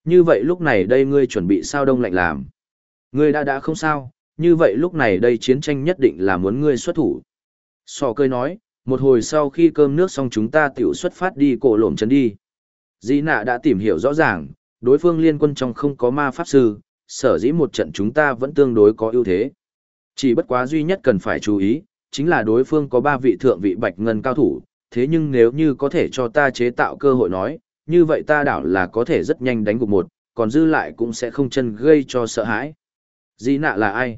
Như vậy lúc này đây ngươi chuẩn bị sao đông lạnh làm. Ngươi đã không sao, như vậy lúc này đây chiến tranh nhất định là muốn ngươi xuất thủ. Sò cười nói, một hồi sau khi cơm nước xong chúng ta tiểu xuất phát đi cổ lổm trấn đi. Dĩ nạ đã tìm hiểu rõ ràng, đối phương liên quân trong không có ma pháp sư, sở dĩ một trận chúng ta vẫn tương đối có ưu thế. Chỉ bất quá duy nhất cần phải chú ý, chính là đối phương có 3 vị thượng vị bạch ngân cao thủ, thế nhưng nếu như có thể cho ta chế tạo cơ hội nói, như vậy ta đảo là có thể rất nhanh đánh gục một, còn dư lại cũng sẽ không chân gây cho sợ hãi. Dĩ nạ là ai?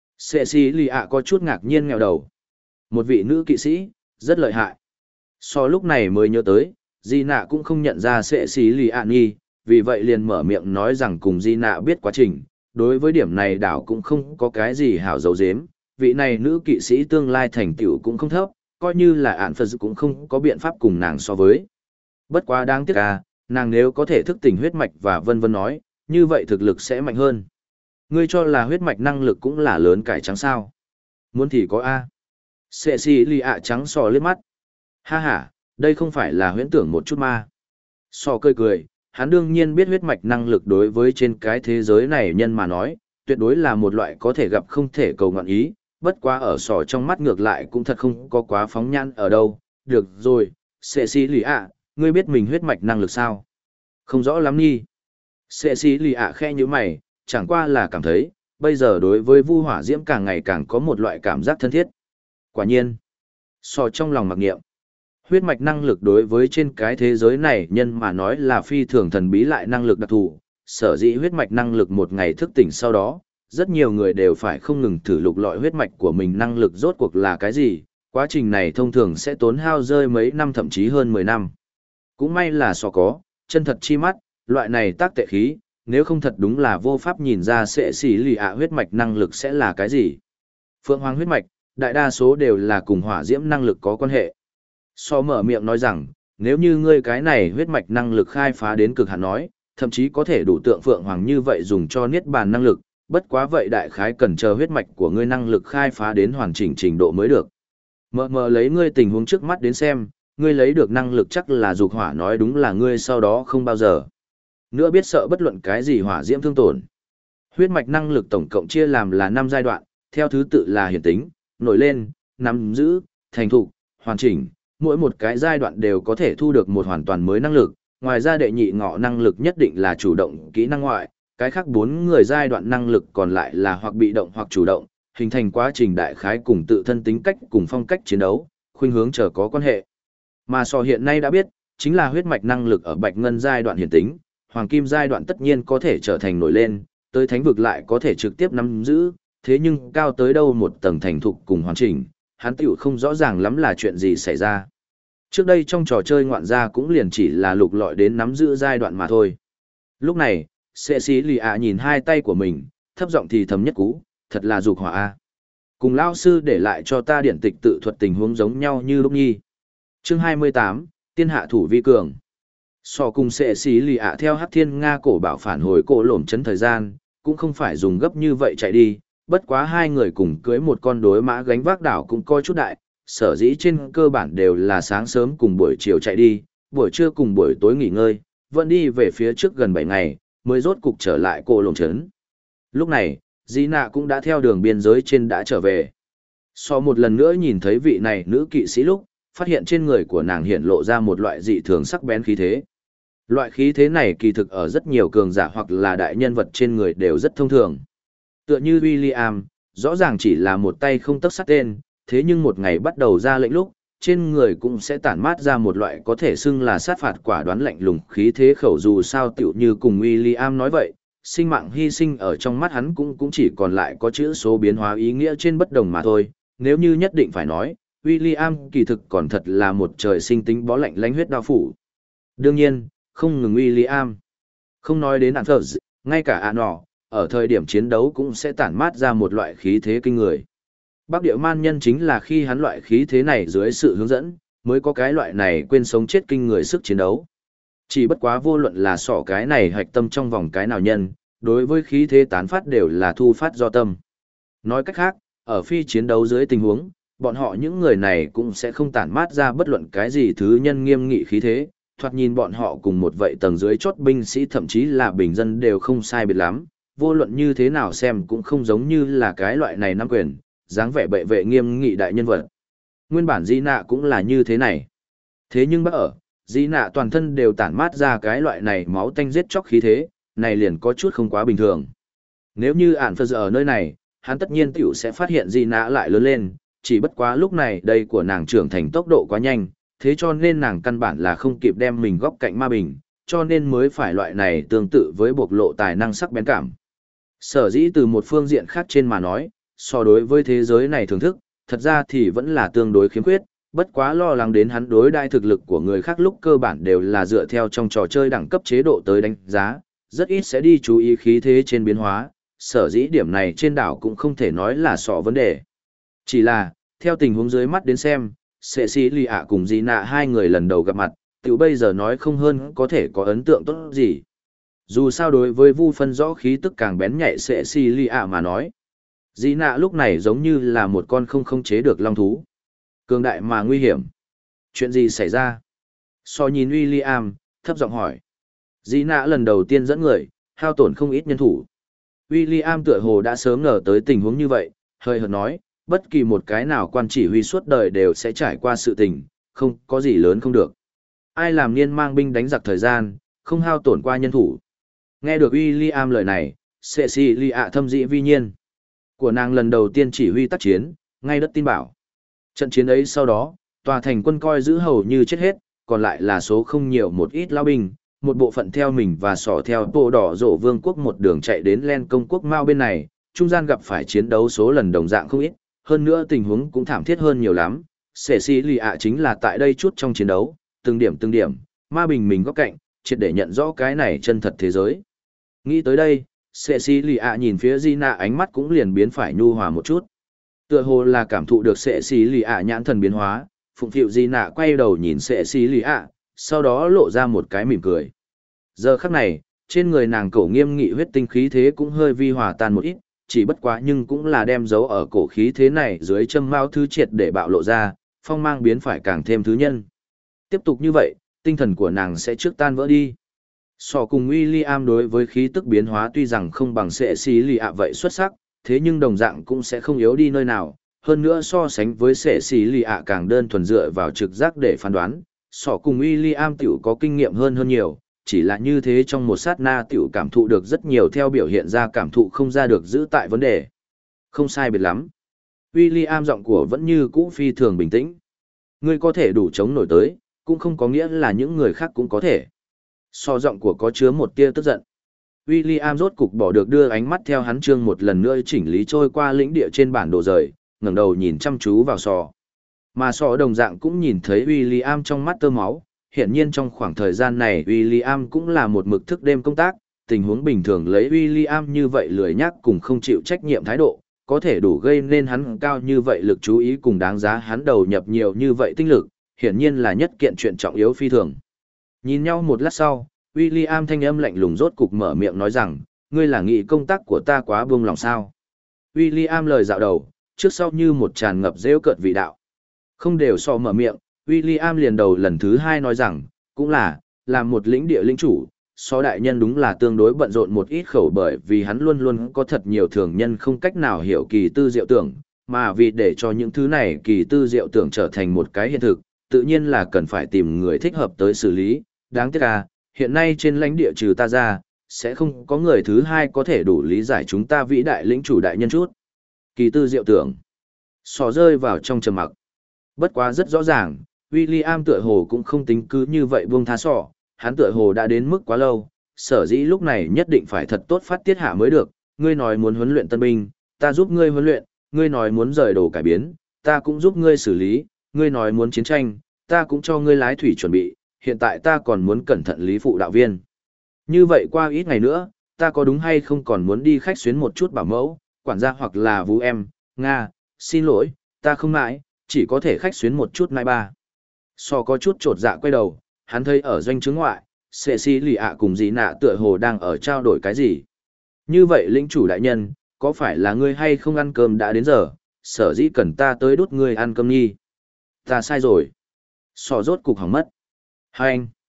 Cecilia có chút ngạc nhiên nghèo đầu. Một vị nữ kỵ sĩ, rất lợi hại. So lúc này mới nhớ tới, Di nạ cũng không nhận ra Cecilia nghi, vì vậy liền mở miệng nói rằng cùng Di nạ biết quá trình, đối với điểm này đảo cũng không có cái gì hảo dấu dếm, vị này nữ kỵ sĩ tương lai thành tựu cũng không thấp, coi như là ản Phật cũng không có biện pháp cùng nàng so với. Bất quá đáng tiếc nàng nếu có thể thức tỉnh huyết mạch và vân vân nói, như vậy thực lực sẽ mạnh hơn. Ngươi cho là huyết mạch năng lực cũng là lớn cải trắng sao? Muốn thì có A. Cecilia trắng sò liếc mắt. Ha ha, đây không phải là huyễn tưởng một chút ma. Sò cười cười, hắn đương nhiên biết huyết mạch năng lực đối với trên cái thế giới này nhân mà nói, tuyệt đối là một loại có thể gặp không thể cầu ngọn ý, bất quá ở sò trong mắt ngược lại cũng thật không có quá phóng nhãn ở đâu. Được rồi, Cecilia, ngươi biết mình huyết mạch năng lực sao? Không rõ lắm nhi. Cecilia khe như mày, chẳng qua là cảm thấy, bây giờ đối với Vu Hỏa Diễm càng ngày càng có một loại cảm giác thân thiết. Quả nhiên, sò trong lòng mặc niệm, huyết mạch năng lực đối với trên cái thế giới này nhân mà nói là phi thường thần bí lại năng lực đặc thù, sở dĩ huyết mạch năng lực một ngày thức tỉnh sau đó, rất nhiều người đều phải không ngừng thử lục lọi huyết mạch của mình năng lực rốt cuộc là cái gì, quá trình này thông thường sẽ tốn hao rơi mấy năm thậm chí hơn 10 năm. Cũng may là sò có, chân thật chi mắt, loại này tác tệ khí, nếu không thật đúng là vô pháp nhìn ra sẽ xỉ lì huyết mạch năng lực sẽ là cái gì. Phượng Hoàng huyết mạch, đại đa số đều là cùng hỏa diễm năng lực có quan hệ. So mở miệng nói rằng, nếu như ngươi cái này huyết mạch năng lực khai phá đến cực hạn nói, thậm chí có thể đủ tượng Phượng Hoàng như vậy dùng cho niết bàn năng lực, bất quá vậy đại khái cần chờ huyết mạch của ngươi năng lực khai phá đến hoàn chỉnh trình độ mới được. Mờ lấy ngươi tình huống trước mắt đến xem, ngươi lấy được năng lực chắc là dục hỏa nói đúng là ngươi sau đó không bao giờ nữa biết sợ bất luận cái gì hỏa diễm thương tổn. Huyết mạch năng lực tổng cộng chia làm là 5 giai đoạn, theo thứ tự là hiển tính, nổi lên, nắm giữ, thành thục, hoàn chỉnh, mỗi một cái giai đoạn đều có thể thu được một hoàn toàn mới năng lực, ngoài ra đệ nhị ngọ năng lực nhất định là chủ động kỹ năng ngoại, cái khác 4 người giai đoạn năng lực còn lại là hoặc bị động hoặc chủ động, hình thành quá trình đại khái cùng tự thân tính cách cùng phong cách chiến đấu, khuynh hướng chờ có quan hệ. Mà so hiện nay đã biết, chính là huyết mạch năng lực ở bạch ngân giai đoạn hiển tính, hoàng kim giai đoạn tất nhiên có thể trở thành nổi lên, tới thánh vực lại có thể trực tiếp nắm giữ, thế nhưng cao tới đâu một tầng thành thục cùng hoàn chỉnh, hắn tiểu không rõ ràng lắm là chuyện gì xảy ra. Trước đây trong trò chơi ngoạn gia cũng liền chỉ là lục lọi đến nắm giữ giai đoạn mà thôi. Lúc này, Cecilia nhìn hai tay của mình, thấp giọng thì thầm nhất cú, thật là dục hỏa a. Cùng lao sư để lại cho ta điển tịch tự thuật tình huống giống nhau như lúc nhi. Chương 28, Tiên hạ thủ vi cường. So cùng Cecilia theo Hắc Thiên Nga cổ bảo phản hồi cổ lổm chấn thời gian, cũng không phải dùng gấp như vậy chạy đi, bất quá hai người cùng cưới một con đối mã gánh vác đảo cũng coi chút đại, sở dĩ trên cơ bản đều là sáng sớm cùng buổi chiều chạy đi, buổi trưa cùng buổi tối nghỉ ngơi, vẫn đi về phía trước gần 7 ngày, mới rốt cục trở lại cổ lổm chấn. Lúc này, Di Nạ cũng đã theo đường biên giới trên đã trở về. So một lần nữa nhìn thấy vị này nữ kỵ sĩ lúc, phát hiện trên người của nàng hiện lộ ra một loại dị thường sắc bén khí thế. Loại khí thế này kỳ thực ở rất nhiều cường giả hoặc là đại nhân vật trên người đều rất thông thường. Tựa như William, rõ ràng chỉ là một tay không tấc sắt tên, thế nhưng một ngày bắt đầu ra lệnh lúc, trên người cũng sẽ tản mát ra một loại có thể xưng là sát phạt quả đoán lạnh lùng khí thế khẩu dù sao tựu như cùng William nói vậy, sinh mạng hy sinh ở trong mắt hắn cũng chỉ còn lại có chữ số biến hóa ý nghĩa trên bất đồng mà thôi, nếu như nhất định phải nói, William kỳ thực còn thật là một trời sinh tính bó lạnh lánh huyết đao phủ. Đương nhiên, không ngừng William. Không nói đến Anthers, ngay cả Anor, ở thời điểm chiến đấu cũng sẽ tản mát ra một loại khí thế kinh người. Bắc Địa Man Nhân chính là khi hắn loại khí thế này dưới sự hướng dẫn, mới có cái loại này quên sống chết kinh người sức chiến đấu. Chỉ bất quá vô luận là sọ cái này hạch tâm trong vòng cái nào nhân, đối với khí thế tán phát đều là thu phát do tâm. Nói cách khác, ở phi chiến đấu dưới tình huống, bọn họ những người này cũng sẽ không tản mát ra bất luận cái gì thứ nhân nghiêm nghị khí thế, thoạt nhìn bọn họ cùng một vậy tầng dưới chốt binh sĩ thậm chí là bình dân đều không sai biệt lắm, vô luận như thế nào xem cũng không giống như là cái loại này nắm quyền, dáng vẻ bệ vệ nghiêm nghị đại nhân vật. Nguyên bản Di Nạ cũng là như thế này. Thế nhưng bác ở, Di Nạ toàn thân đều tản mát ra cái loại này máu tanh giết chóc khí thế, này liền có chút không quá bình thường. Nếu như ản phơ giờ ở nơi này, hắn tất nhiên tiểu sẽ phát hiện Di Nạ lại lớn lên, chỉ bất quá lúc này đây của nàng trưởng thành tốc độ quá nhanh, thế cho nên nàng căn bản là không kịp đem mình góc cạnh ma bình, cho nên mới phải loại này tương tự với bộc lộ tài năng sắc bén cảm. Sở dĩ từ một phương diện khác trên mà nói, so đối với thế giới này thưởng thức, thật ra thì vẫn là tương đối khiếm khuyết, bất quá lo lắng đến hắn đối đai thực lực của người khác lúc cơ bản đều là dựa theo trong trò chơi đẳng cấp chế độ tới đánh giá, rất ít sẽ đi chú ý khí thế trên biến hóa, sở dĩ điểm này trên đảo cũng không thể nói là sọ vấn đề. Chỉ là, theo tình huống dưới mắt đến xem, Cecilia cùng Di Nạ hai người lần đầu gặp mặt, tiểu bây giờ nói không hơn có thể có ấn tượng tốt gì. Dù sao đối với Vu phân rõ khí tức càng bén nhạy Cecilia mà nói, Di Nạ lúc này giống như là một con không khống chế được long thú. Cường đại mà nguy hiểm. Chuyện gì xảy ra? So nhìn William, thấp giọng hỏi. Di Nạ lần đầu tiên dẫn người, hao tổn không ít nhân thủ. William tựa hồ đã sớm ngờ tới tình huống như vậy, hơi hợt nói, bất kỳ một cái nào quan chỉ huy suốt đời đều sẽ trải qua sự tình, không có gì lớn không được. Ai làm niên mang binh đánh giặc thời gian, không hao tổn qua nhân thủ. Nghe được William lời này, Cecilia thâm dĩ vi nhiên. Của nàng lần đầu tiên chỉ huy tác chiến, ngay đất tin bảo. Trận chiến ấy sau đó, tòa thành quân coi giữ hầu như chết hết, còn lại là số không nhiều một ít lao binh, một bộ phận theo mình và sỏ theo bộ đỏ rổ vương quốc một đường chạy đến len công quốc Mao bên này, trung gian gặp phải chiến đấu số lần đồng dạng không ít, hơn nữa tình huống cũng thảm thiết hơn nhiều lắm. Cecilia chính là tại đây chút trong chiến đấu, từng điểm, ma bình mình góc cạnh, triệt để nhận rõ cái này chân thật thế giới. Nghĩ tới đây, Cecilia nhìn phía Gina ánh mắt cũng liền biến phải nhu hòa một chút. Tựa hồ là cảm thụ được Cecilia nhãn thần biến hóa, phụng phịu Gina quay đầu nhìn Cecilia, sau đó lộ ra một cái mỉm cười. Giờ khắc này, trên người nàng cổ nghiêm nghị huyết tinh khí thế cũng hơi vi hòa tan một ít, chỉ bất quá nhưng cũng là đem dấu ở cổ khí thế này dưới châm mao thứ triệt để bạo lộ ra, phong mang biến phải càng thêm thứ nhân. Tiếp tục như vậy, tinh thần của nàng sẽ trước tan vỡ đi. So cùng William đối với khí tức biến hóa tuy rằng không bằng Cecilia vậy xuất sắc, thế nhưng đồng dạng cũng sẽ không yếu đi nơi nào, hơn nữa so sánh với Cecilia càng đơn thuần dựa vào trực giác để phán đoán, so cùng William tiểu có kinh nghiệm hơn nhiều, chỉ là như thế trong một sát na tiểu cảm thụ được rất nhiều theo biểu hiện ra cảm thụ không ra được giữ tại vấn đề. Không sai biệt lắm. William giọng của vẫn như cũ phi thường bình tĩnh. Ngươi có thể đủ chống nổi tới, cũng không có nghĩa là những người khác cũng có thể. So giọng của có chứa một tia tức giận. William rốt cục bỏ được đưa ánh mắt theo hắn chương một lần nữa chỉnh lý trôi qua lĩnh địa trên bản đồ rời, ngẩng đầu nhìn chăm chú vào sò. Mà sò đồng dạng cũng nhìn thấy William trong mắt tơ máu, hiện nhiên trong khoảng thời gian này William cũng là một mực thức đêm công tác, tình huống bình thường lấy William như vậy lười nhác cùng không chịu trách nhiệm thái độ, có thể đủ gây nên hắn cao như vậy lực chú ý cùng đáng giá hắn đầu nhập nhiều như vậy tinh lực, hiển nhiên là nhất kiện chuyện trọng yếu phi thường. Nhìn nhau một lát sau, William thanh âm lạnh lùng rốt cục mở miệng nói rằng, ngươi là nghĩ công tác của ta quá buông lòng sao. William lời dạo đầu, trước sau như một tràn ngập rêu cợt vị đạo. Không đều so mở miệng, William liền đầu lần thứ hai nói rằng, cũng là, làm một lĩnh địa lĩnh chủ, so đại nhân đúng là tương đối bận rộn một ít khẩu bởi vì hắn luôn luôn có thật nhiều thường nhân không cách nào hiểu kỳ tư diệu tưởng, mà vì để cho những thứ này kỳ tư diệu tưởng trở thành một cái hiện thực, tự nhiên là cần phải tìm người thích hợp tới xử lý. Đáng tiếc là, hiện nay trên lãnh địa trừ ta ra, sẽ không có người thứ hai có thể đủ lý giải chúng ta vĩ đại lĩnh chủ đại nhân chút. Kỳ tư diệu tưởng. Sò rơi vào trong trầm mặc. Bất quá rất rõ ràng, William tựa hồ cũng không tính cứ như vậy buông tha sọ, hắn tựa hồ đã đến mức quá lâu, sở dĩ lúc này nhất định phải thật tốt phát tiết hạ mới được. Ngươi nói muốn huấn luyện tân binh, ta giúp ngươi huấn luyện, ngươi nói muốn rời đồ cải biến, ta cũng giúp ngươi xử lý, ngươi nói muốn chiến tranh, ta cũng cho ngươi lái thủy chuẩn bị, hiện tại ta còn muốn cẩn thận lý phụ đạo viên. Như vậy qua ít ngày nữa, ta có đúng hay không còn muốn đi khách xuyến một chút bảo mẫu, quản gia hoặc là vũ em, Nga, xin lỗi, ta không mãi, chỉ có thể khách xuyến một chút mai ba. So có chút trột dạ quay đầu, hắn thấy ở doanh trướng ngoại, Cecilia cùng dì nạ tựa hồ đang ở trao đổi cái gì. Như vậy lĩnh chủ đại nhân, có phải là ngươi hay không ăn cơm đã đến giờ, sở dĩ cần ta tới đút ngươi ăn cơm nghi. Ta sai rồi. So rốt cục hỏng mất. Hai anh.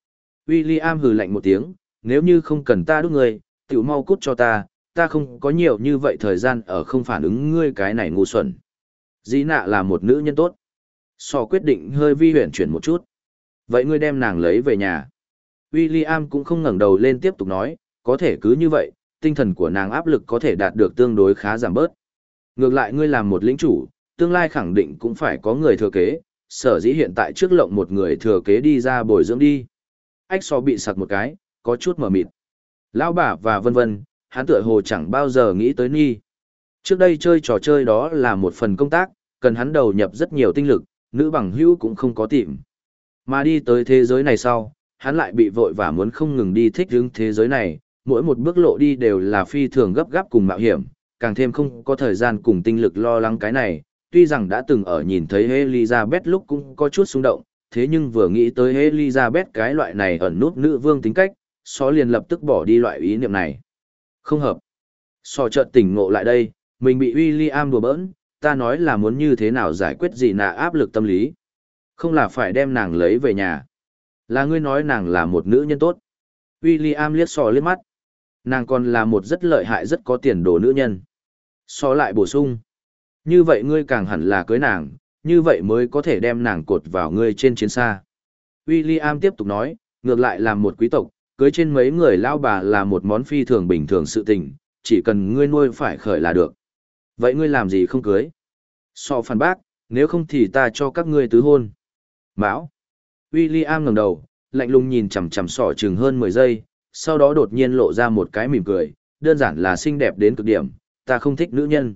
William hừ lạnh một tiếng, nếu như không cần ta đút ngươi, tiểu mau cút cho ta không có nhiều như vậy thời gian ở không phản ứng ngươi cái này ngu xuẩn. Dĩ nạ là một nữ nhân tốt. Sò quyết định hơi vi huyển chuyển một chút. Vậy ngươi đem nàng lấy về nhà. William cũng không ngẩng đầu lên tiếp tục nói, có thể cứ như vậy, tinh thần của nàng áp lực có thể đạt được tương đối khá giảm bớt. Ngược lại ngươi làm một lĩnh chủ, tương lai khẳng định cũng phải có người thừa kế, sở dĩ hiện tại trước lộng một người thừa kế đi ra bồi dưỡng đi. Ách so bị sặc một cái, có chút mờ mịt. Lão bà và vân vân, hắn tựa hồ chẳng bao giờ nghĩ tới Ni. Trước đây chơi trò chơi đó là một phần công tác, cần hắn đầu nhập rất nhiều tinh lực, nữ bằng hữu cũng không có tìm. Mà đi tới thế giới này sau, hắn lại bị vội và muốn không ngừng đi thích ứng thế giới này, mỗi một bước lộ đi đều là phi thường gấp gáp cùng mạo hiểm, càng thêm không có thời gian cùng tinh lực lo lắng cái này. Tuy rằng đã từng ở nhìn thấy Elizabeth lúc cũng có chút xung động, thế nhưng vừa nghĩ tới Elizabeth cái loại này ẩn nút nữ vương tính cách, So liền lập tức bỏ đi loại ý niệm này. Không hợp. So chợt tỉnh ngộ lại đây, mình bị William đùa bỡn, ta nói là muốn như thế nào giải quyết gì nạ áp lực tâm lý. Không là phải đem nàng lấy về nhà. Là ngươi nói nàng là một nữ nhân tốt. William liếc So liếc mắt. Nàng còn là một rất lợi hại rất có tiền đồ nữ nhân. So lại bổ sung. Như vậy ngươi càng hẳn là cưới nàng, như vậy mới có thể đem nàng cột vào ngươi trên chiến xa. William tiếp tục nói, ngược lại làm một quý tộc, cưới trên mấy người lao bà là một món phi thường bình thường sự tình, chỉ cần ngươi nuôi phải khởi là được. Vậy ngươi làm gì không cưới? So phản bác, nếu không thì ta cho các ngươi tứ hôn. Mão. William ngẩng đầu, lạnh lùng nhìn chằm chằm sỏ chừng hơn 10 giây, sau đó đột nhiên lộ ra một cái mỉm cười, đơn giản là xinh đẹp đến cực điểm, ta không thích nữ nhân.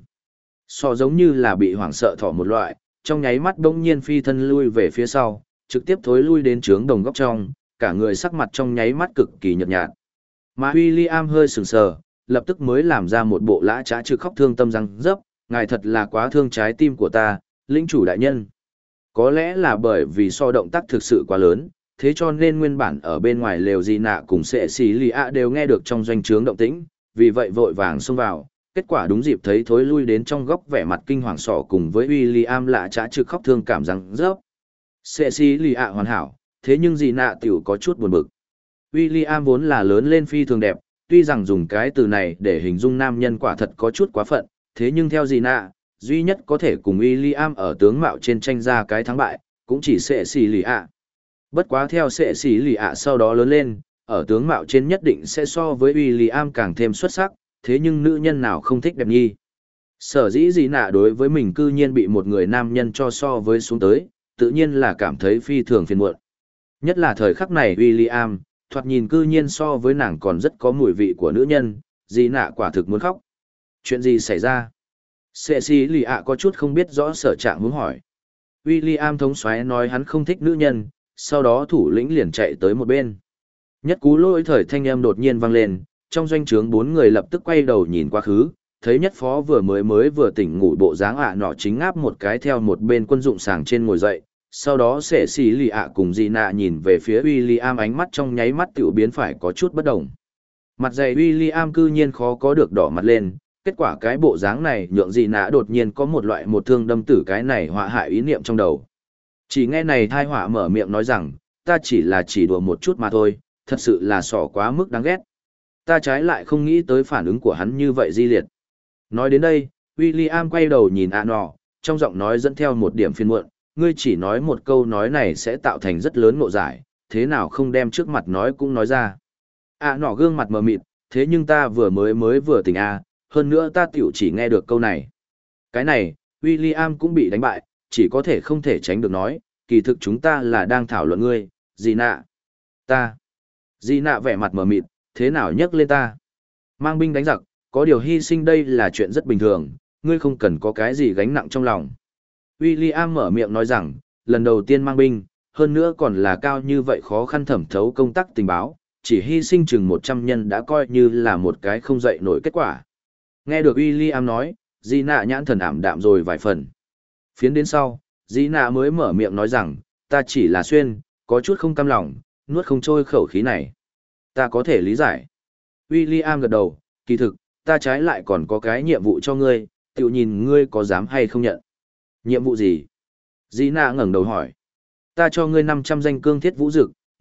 Sọ giống như là bị hoảng sợ thỏ một loại, trong nháy mắt bỗng nhiên phi thân lui về phía sau, trực tiếp thối lui đến trướng đồng góc trong, cả người sắc mặt trong nháy mắt cực kỳ nhợt nhạt. Mà William hơi sừng sờ, lập tức mới làm ra một bộ lã trá trực khóc thương tâm răng dấp, ngài thật là quá thương trái tim của ta, lĩnh chủ đại nhân. Có lẽ là bởi vì so động tác thực sự quá lớn, thế cho nên nguyên bản ở bên ngoài lều gì nạ cùng sệ xì lì ạ đều nghe được trong doanh trướng động tĩnh, vì vậy vội vàng xông vào, kết quả đúng dịp thấy thối lui đến trong góc vẻ mặt kinh hoàng sọ cùng với William lạ trá trực khóc thương cảm răng rớp. Sệ xì lì ạ hoàn hảo, thế nhưng gì nạ tiểu có chút buồn bực. William vốn là lớn lên phi thường đẹp, tuy rằng dùng cái từ này để hình dung nam nhân quả thật có chút quá phận, thế nhưng theo gì nạ, duy nhất có thể cùng William ở tướng mạo trên tranh ra cái thắng bại, cũng chỉ sệ xì lì ạ. Bất quá theo sệ xì lì ạ sau đó lớn lên, ở tướng mạo trên nhất định sẽ so với William càng thêm xuất sắc, thế nhưng nữ nhân nào không thích đẹp nhi. Sở dĩ gì nạ đối với mình cư nhiên bị một người nam nhân cho so với xuống tới, tự nhiên là cảm thấy phi thường phiền muộn. Nhất là thời khắc này William, thoạt nhìn cư nhiên so với nàng còn rất có mùi vị của nữ nhân, gì nạ quả thực muốn khóc. Chuyện gì xảy ra? Sệ xì lì ạ có chút không biết rõ sở trạng muốn hỏi. William thống soái nói hắn không thích nữ nhân, sau đó thủ lĩnh liền chạy tới một bên. Nhất cú lỗi thời thanh âm đột nhiên vang lên, trong doanh trướng 4 người lập tức quay đầu nhìn qua khứ, thấy nhất phó vừa vừa tỉnh ngủ bộ dáng ạ nọ chính áp một cái theo một bên quân dụng sàng trên ngồi dậy. Sau đó sệ xì lì ạ cùng dị nạ nhìn về phía William, ánh mắt trong nháy mắt tiểu biến phải có chút bất đồng. Mặt dày William cư nhiên khó có được đỏ mặt lên, kết quả cái bộ dáng này nhượng dị nạ đột nhiên có một loại một thương đâm tử cái này họa hại ý niệm trong đầu. Chỉ nghe này thai họa mở miệng nói rằng, ta chỉ đùa một chút mà thôi, thật sự là sỏ quá mức đáng ghét. Ta trái lại không nghĩ tới phản ứng của hắn như vậy di liệt. Nói đến đây, William quay đầu nhìn ạ nọ, trong giọng nói dẫn theo một điểm phiền muộn, ngươi chỉ nói một câu nói này sẽ tạo thành rất lớn ngộ giải, thế nào không đem trước mặt nói cũng nói ra. À nọ gương mặt mờ mịt, thế nhưng ta vừa tỉnh hơn nữa ta tiểu chỉ nghe được câu này. Cái này, William cũng bị đánh bại, chỉ có thể không thể tránh được nói, kỳ thực chúng ta là đang thảo luận ngươi, gì nạ. Ta. Gì nạ vẻ mặt mờ mịt, thế nào nhắc lên ta. Mang binh đánh giặc, có điều hy sinh đây là chuyện rất bình thường, ngươi không cần có cái gì gánh nặng trong lòng. William mở miệng nói rằng, lần đầu tiên mang binh, hơn nữa còn là cao như vậy khó khăn thẩm thấu công tác tình báo, chỉ hy sinh chừng 100 nhân đã coi như là một cái không dậy nổi kết quả. Nghe được William nói, Gina nhãn thần ảm đạm rồi vài phần. Phiến đến sau, Gina mới mở miệng nói rằng, ta chỉ là xuyên, có chút không cam lòng, nuốt không trôi khẩu khí này. Ta có thể lý giải. William gật đầu, kỳ thực, ta trái lại còn có cái nhiệm vụ cho ngươi, tự nhìn ngươi có dám hay không nhận. Nhiệm vụ gì? Gina ngẩng đầu hỏi. Ta cho ngươi 500 danh cương thiết vũ dực,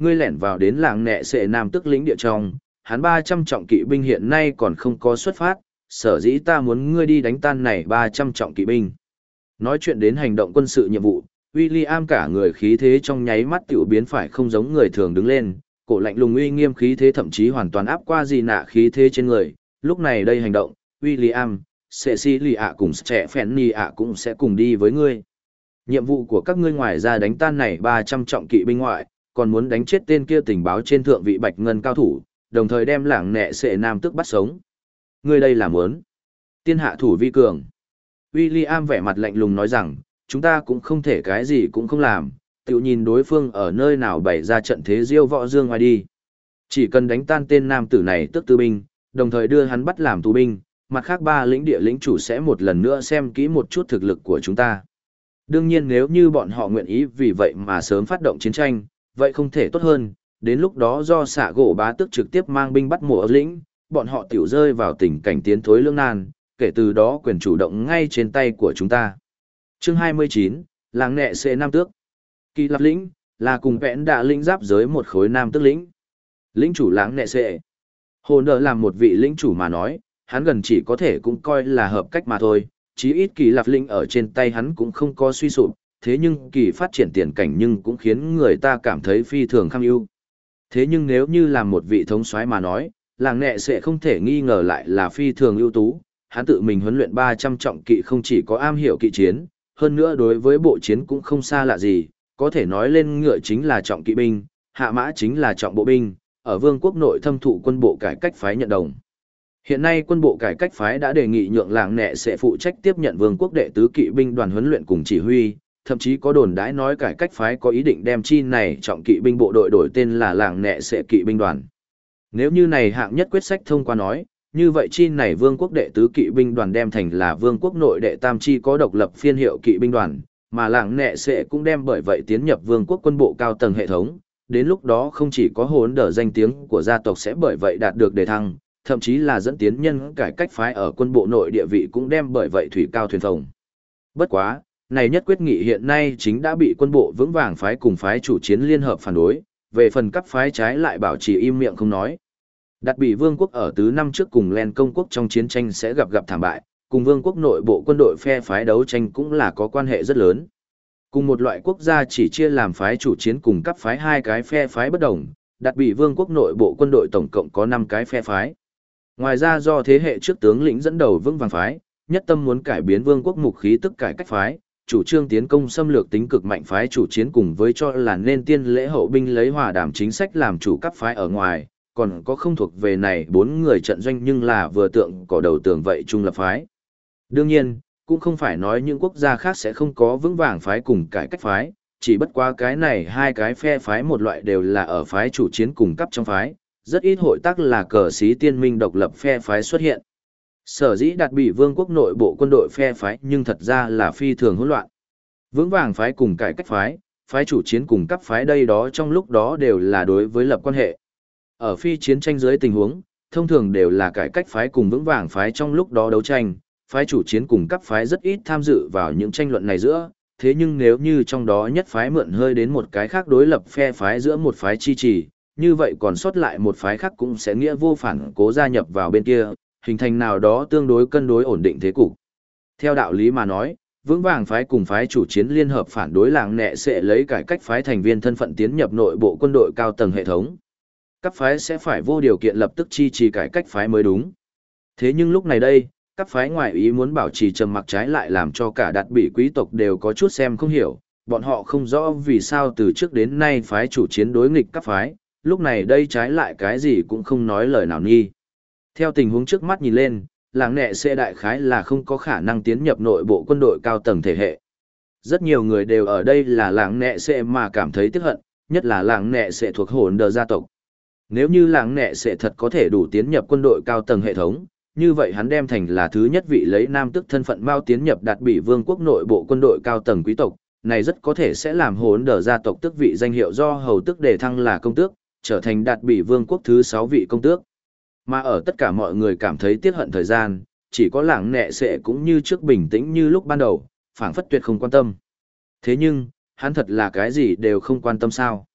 ngươi lẻn vào đến làng nẹ sệ nam tức lĩnh địa trong, hắn 300 trọng kỵ binh hiện nay còn không có xuất phát, sở dĩ ta muốn ngươi đi đánh tan này 300 trọng kỵ binh. Nói chuyện đến hành động quân sự nhiệm vụ, William cả người khí thế trong nháy mắt tiểu biến phải không giống người thường đứng lên, cổ lạnh lùng uy nghiêm khí thế thậm chí hoàn toàn áp qua gì nạ khí thế trên người. Lúc này đây hành động, William, Cecilia cùng Stephanie cũng sẽ cùng đi với ngươi. Nhiệm vụ của các ngươi ngoài ra đánh tan này 300 trọng kỵ binh ngoại, còn muốn đánh chết tên kia tình báo trên thượng vị bạch ngân cao thủ, đồng thời đem làng nẹ sệ nam tức bắt sống. Ngươi đây là muốn tiên hạ thủ vi cường. William vẻ mặt lạnh lùng nói rằng, chúng ta cũng không thể cái gì cũng không làm, tự nhìn đối phương ở nơi nào bày ra trận thế diêu võ dương ngoài đi. Chỉ cần đánh tan tên nam tử này tức tư binh, đồng thời đưa hắn bắt làm tù binh, mặt khác ba lĩnh địa lĩnh chủ sẽ một lần nữa xem kỹ một chút thực lực của chúng ta. Đương nhiên nếu như bọn họ nguyện ý vì vậy mà sớm phát động chiến tranh, vậy không thể tốt hơn, đến lúc đó do xạ gỗ bá tức trực tiếp mang binh bắt mùa ở lĩnh, bọn họ tiểu rơi vào tình cảnh tiến thối lưỡng nan, kể từ đó quyền chủ động ngay trên tay của chúng ta. Chương 29, làng nẹ xệ nam tước. Kỳ Lạp lĩnh, là cùng vẽn đạ lĩnh giáp giới một khối nam tước lĩnh. Lĩnh chủ làng nẹ xệ. Hồn đỡ làm một vị lĩnh chủ mà nói, hắn gần chỉ có thể cũng coi là hợp cách mà thôi, chí ít Kỳ Lạp lĩnh ở trên tay hắn cũng không có suy sụp, thế nhưng kỳ phát triển tiền cảnh nhưng cũng khiến người ta cảm thấy phi thường kham ưu. Thế nhưng nếu như làm một vị thống soái mà nói, làng nẹ sẽ không thể nghi ngờ lại là phi thường ưu tú, hắn tự mình huấn luyện 300 trọng kỵ không chỉ có am hiểu kỵ chiến, hơn nữa đối với bộ chiến cũng không xa lạ gì, có thể nói lên ngựa chính là trọng kỵ binh, hạ mã chính là trọng bộ binh, ở vương quốc nội thâm thụ quân bộ cải cách phái nhận đồng. Hiện nay quân bộ cải cách phái đã đề nghị nhượng làng nẹ sẽ phụ trách tiếp nhận vương quốc đệ tứ kỵ binh đoàn huấn luyện cùng chỉ huy, thậm chí có đồn đãi nói cải cách phái có ý định đem chi này trọng kỵ binh bộ đội đổi tên là làng nẹ sẽ kỵ binh đoàn. Nếu như này hạng nhất quyết sách thông qua nói, như vậy chi này vương quốc đệ tứ kỵ binh đoàn đem thành là vương quốc nội đệ tam chi có độc lập phiên hiệu kỵ binh đoàn, mà làng nẹ sẽ cũng đem bởi vậy tiến nhập vương quốc quân bộ cao tầng hệ thống, đến lúc đó không chỉ có hồn đỡ danh tiếng của gia tộc sẽ bởi vậy đạt được đề thăng, thậm chí là dẫn tiến nhân cải cách phái ở quân bộ nội địa vị cũng đem bởi vậy thủy cao thuyền phồng. Bất quá, này nhất quyết nghị hiện nay chính đã bị quân bộ vững vàng phái cùng phái chủ chiến liên hợp phản đối, về phần cấp phái trái lại bảo trì im miệng không nói. Đặt bị vương quốc ở tứ năm trước cùng Len công quốc trong chiến tranh sẽ gặp thảm bại, cùng vương quốc nội bộ quân đội phe phái đấu tranh cũng là có quan hệ rất lớn. Cùng một loại quốc gia chỉ chia làm phái chủ chiến cùng cấp phái hai cái phe phái bất đồng, đặt bị vương quốc nội bộ quân đội tổng cộng có 5 cái phe phái. Ngoài ra do thế hệ trước tướng lĩnh dẫn đầu vững vàng phái, nhất tâm muốn cải biến vương quốc mục khí tức cải cách phái, chủ trương tiến công xâm lược tính cực mạnh phái chủ chiến cùng với cho là nên tiên lễ hậu binh lấy hòa đàm chính sách làm chủ cấp phái ở ngoài, còn có không thuộc về này 4 người trận doanh nhưng là vừa tượng cỏ đầu tường vậy trung lập phái. Đương nhiên, cũng không phải nói những quốc gia khác sẽ không có vững vàng phái cùng cải cách phái, chỉ bất quá cái này hai cái phe phái một loại đều là ở phái chủ chiến cùng cấp trong phái, rất ít hội tác là cờ xí tiên minh độc lập phe phái xuất hiện. Sở dĩ đặt bị vương quốc nội bộ quân đội phe phái nhưng thật ra là phi thường hỗn loạn. Vững vàng phái cùng cải cách phái, phái chủ chiến cùng cấp phái đây đó trong lúc đó đều là đối với lập quan hệ. Ở phi chiến tranh dưới tình huống, thông thường đều là cải cách phái cùng vững vàng phái trong lúc đó đấu tranh, phái chủ chiến cùng cấp phái rất ít tham dự vào những tranh luận này giữa, thế nhưng nếu như trong đó nhất phái mượn hơi đến một cái khác đối lập phe phái giữa một phái chi trì, như vậy còn sót lại một phái khác cũng sẽ nghĩa vô phản cố gia nhập vào bên kia, hình thành nào đó tương đối cân đối ổn định thế cục. Theo đạo lý mà nói, vững vàng phái cùng phái chủ chiến liên hợp phản đối làng nẹ sẽ lấy cải cách phái thành viên thân phận tiến nhập nội bộ quân đội cao tầng hệ thống. Các phái sẽ phải vô điều kiện lập tức chi trì cải cách phái mới đúng. Thế nhưng lúc này đây, các phái ngoại ý muốn bảo trì trầm mặc trái lại làm cho cả đạt bị quý tộc đều có chút xem không hiểu, bọn họ không rõ vì sao từ trước đến nay phái chủ chiến đối nghịch các phái, lúc này đây trái lại cái gì cũng không nói lời nào nghi. Theo tình huống trước mắt nhìn lên, làng nẹ sẽ đại khái là không có khả năng tiến nhập nội bộ quân đội cao tầng thể hệ. Rất nhiều người đều ở đây là làng nẹ sẽ mà cảm thấy tiếc hận, nhất là làng nẹ sẽ thuộc hồn đờ gia tộc. Nếu như làng nẹ sẽ thật có thể đủ tiến nhập quân đội cao tầng hệ thống, như vậy hắn đem thành là thứ nhất vị lấy nam tức thân phận mau tiến nhập đạt bị vương quốc nội bộ quân đội cao tầng quý tộc, này rất có thể sẽ làm hồn đờ gia tộc tước vị danh hiệu do hầu tước đề thăng là công tước, trở thành đạt bị vương quốc thứ 6 vị công tước. Mà ở tất cả mọi người cảm thấy tiếc hận thời gian, chỉ có làng nẹ sẽ cũng như trước bình tĩnh như lúc ban đầu, phảng phất tuyệt không quan tâm. Thế nhưng, hắn thật là cái gì đều không quan tâm sao.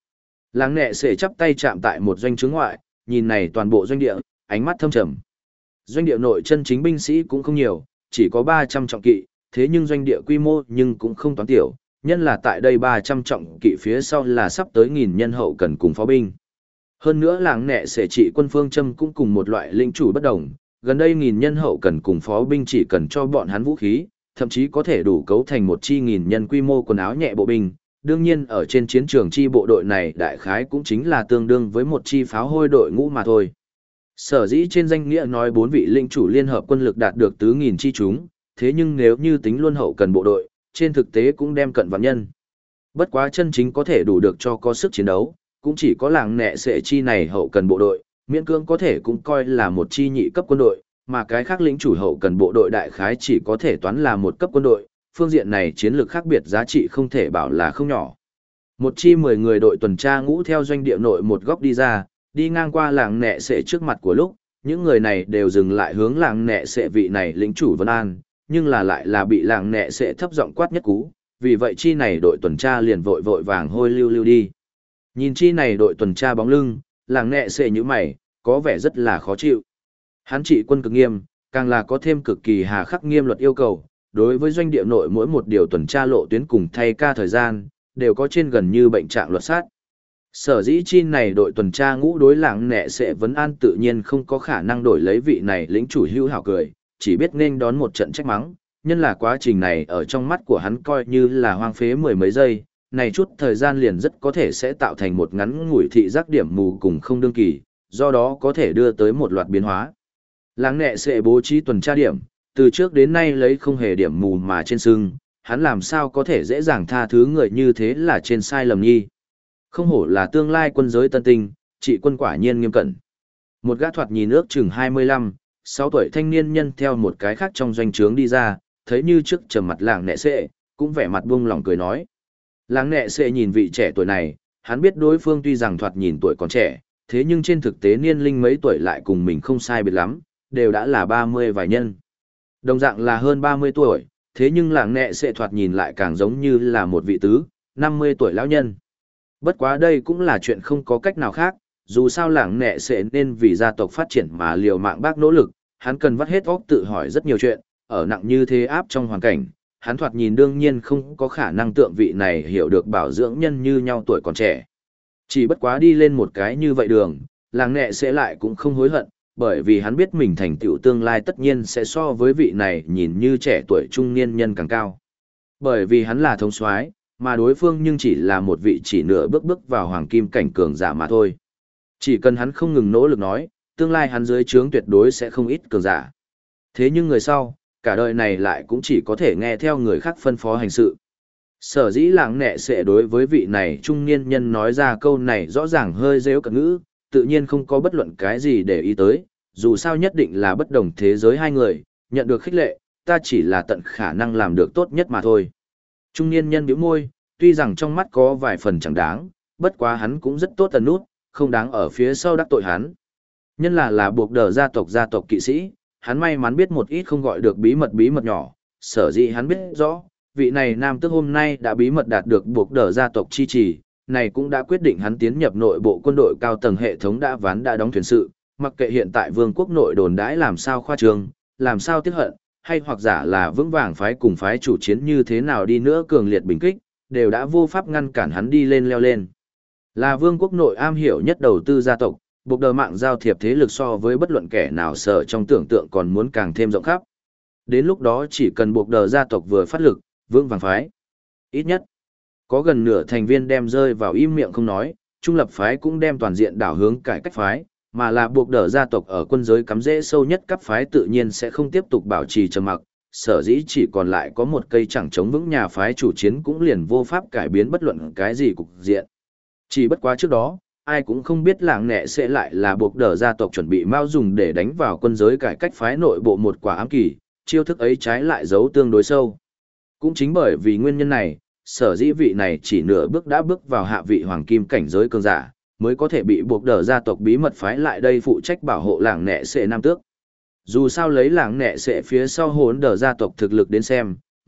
Làng nẹ sẽ chắp tay chạm tại một doanh trướng ngoại, nhìn này toàn bộ doanh địa, ánh mắt thâm trầm. Doanh địa nội chân chính binh sĩ cũng không nhiều, chỉ có 300 trọng kỵ, thế nhưng doanh địa quy mô nhưng cũng không toán tiểu, nhân là tại đây 300 trọng kỵ phía sau là sắp tới 1000 nhân hậu cần cùng phó binh. Hơn nữa làng nẹ sẽ trị quân phương châm cũng cùng một loại linh chủ bất đồng, gần đây 1000 nhân hậu cần cùng phó binh chỉ cần cho bọn hắn vũ khí, thậm chí có thể đủ cấu thành một chi 1000 nhân quy mô quần áo nhẹ bộ binh. Đương nhiên ở trên chiến trường chi bộ đội này đại khái cũng chính là tương đương với một chi pháo hôi đội ngũ mà thôi. Sở dĩ trên danh nghĩa nói 4 vị linh chủ liên hợp quân lực đạt được tứ 1000 chi chúng, thế nhưng nếu như tính luôn hậu cần bộ đội, trên thực tế cũng đem cận vạn nhân. Bất quá chân chính có thể đủ được cho có sức chiến đấu, cũng chỉ có làng nẹ sẽ chi này hậu cần bộ đội, miễn cưỡng có thể cũng coi là một chi nhị cấp quân đội, mà cái khác lĩnh chủ hậu cần bộ đội đại khái chỉ có thể toán là một cấp quân đội, phương diện này chiến lược khác biệt giá trị không thể bảo là không nhỏ. Một chi 10 người đội tuần tra ngũ theo doanh địa nội một góc đi ra, đi ngang qua làng nẹ sẽ trước mặt của lúc, những người này đều dừng lại hướng làng nẹ sẽ vị này lĩnh chủ Vân An, nhưng là lại là bị làng nẹ sẽ thấp giọng quát nhất cú, vì vậy chi này đội tuần tra liền vội vội vàng hôi lưu lưu đi. Nhìn chi này đội tuần tra bóng lưng, làng nẹ sẽ như mày, có vẻ rất là khó chịu. Hắn trị quân cực nghiêm, càng là có thêm cực kỳ hà khắc nghiêm luật yêu cầu, đối với doanh địa nội mỗi một điều tuần tra lộ tuyến cùng thay ca thời gian, đều có trên gần như bệnh trạng luật sát. Sở dĩ chi này đội tuần tra ngũ đối làng nẹ sẽ Vấn An tự nhiên không có khả năng đổi lấy vị này lĩnh chủ hữu hảo cười, chỉ biết nên đón một trận trách mắng, nhân là quá trình này ở trong mắt của hắn coi như là hoang phế mười mấy giây, này chút thời gian liền rất có thể sẽ tạo thành một ngắn ngủi thị giác điểm mù cùng không đương kỳ, do đó có thể đưa tới một loạt biến hóa. Làng nẹ sẽ bố trí tuần tra điểm, từ trước đến nay lấy không hề điểm mù mà trên sưng, hắn làm sao có thể dễ dàng tha thứ người như thế là trên sai lầm nhi. Không hổ là tương lai quân giới tân tinh, trị quân quả nhiên nghiêm cẩn. Một gã thoạt nhìn ước chừng 25, 6 tuổi thanh niên nhân theo một cái khác trong doanh trướng đi ra, thấy như trước trầm mặt làng nẹ sệ, cũng vẻ mặt buông lỏng cười nói. Làng nẹ sệ nhìn vị trẻ tuổi này, hắn biết đối phương tuy rằng thoạt nhìn tuổi còn trẻ, thế nhưng trên thực tế niên linh mấy tuổi lại cùng mình không sai biệt lắm, đều đã là 30 vài nhân. Đồng dạng là hơn 30 tuổi, thế nhưng làng nẹ sệ thoạt nhìn lại càng giống như là một vị tứ, 50 tuổi lão nhân. Bất quá đây cũng là chuyện không có cách nào khác, dù sao làng nẹ sẽ nên vì gia tộc phát triển mà liều mạng bác nỗ lực, hắn cần vắt hết óc tự hỏi rất nhiều chuyện, ở nặng như thế áp trong hoàn cảnh, hắn thoạt nhìn đương nhiên không có khả năng tượng vị này hiểu được bảo dưỡng nhân như nhau tuổi còn trẻ. Chỉ bất quá đi lên một cái như vậy đường, làng nẹ sẽ lại cũng không hối hận, bởi vì hắn biết mình thành tựu tương lai tất nhiên sẽ so với vị này nhìn như trẻ tuổi trung niên nhân càng cao. Bởi vì hắn là thống soái, mà đối phương nhưng chỉ là một vị chỉ nửa bước vào hoàng kim cảnh cường giả mà thôi. Chỉ cần hắn không ngừng nỗ lực nói, tương lai hắn dưới trướng tuyệt đối sẽ không ít cường giả. Thế nhưng người sau, cả đời này lại cũng chỉ có thể nghe theo người khác phân phó hành sự. Sở dĩ làng nẹ sẽ đối với vị này trung niên nhân nói ra câu này rõ ràng hơi rêu cận ngữ, tự nhiên không có bất luận cái gì để ý tới, dù sao nhất định là bất đồng thế giới hai người, nhận được khích lệ, ta chỉ là tận khả năng làm được tốt nhất mà thôi. Trung niên nhân bĩu môi, tuy rằng trong mắt có vài phần chẳng đáng, bất quá hắn cũng rất tốt tần nút, không đáng ở phía sau đắc tội hắn. Nhân là buộc đờ gia tộc kỵ sĩ, hắn may mắn biết một ít không gọi được bí mật nhỏ, sở dĩ hắn biết rõ, vị này nam tước hôm nay đã bí mật đạt được buộc đờ gia tộc chi trì, này cũng đã quyết định hắn tiến nhập nội bộ quân đội cao tầng hệ thống đã đóng thuyền sự, mặc kệ hiện tại vương quốc nội đồn đãi làm sao khoa trương, làm sao tiếc hận, hay hoặc giả là vững vàng phái cùng phái chủ chiến như thế nào đi nữa cường liệt bình kích, đều đã vô pháp ngăn cản hắn đi lên leo lên. Là vương quốc nội am hiểu nhất đầu tư gia tộc, buộc đờ mạng giao thiệp thế lực so với bất luận kẻ nào sở trong tưởng tượng còn muốn càng thêm rộng khắp. Đến lúc đó chỉ cần buộc đờ gia tộc vừa phát lực, vững vàng phái. Ít nhất, có gần nửa thành viên đem rơi vào im miệng không nói, trung lập phái cũng đem toàn diện đảo hướng cải cách phái, mà là buộc đờ gia tộc ở quân giới cắm rễ sâu nhất cấp phái tự nhiên sẽ không tiếp tục bảo trì trầm mặc, sở dĩ chỉ còn lại có một cây chẳng chống vững nhà phái chủ chiến cũng liền vô pháp cải biến bất luận cái gì cục diện. Chỉ bất quá trước đó, ai cũng không biết làng nẹ sẽ lại là buộc đờ gia tộc chuẩn bị mao dùng để đánh vào quân giới cải cách phái nội bộ một quả ám kỳ, chiêu thức ấy trái lại giấu tương đối sâu. Cũng chính bởi vì nguyên nhân này, sở dĩ vị này chỉ nửa bước đã bước vào hạ vị hoàng kim cảnh giới cường giả, mới có thể bị buộc đờ gia tộc bí mật phái lại đây phụ trách bảo hộ làng nẹ sẽ nam tước. Dù sao lấy làng nẹ sẽ phía sau hốn đờ gia tộc thực lực đến xem,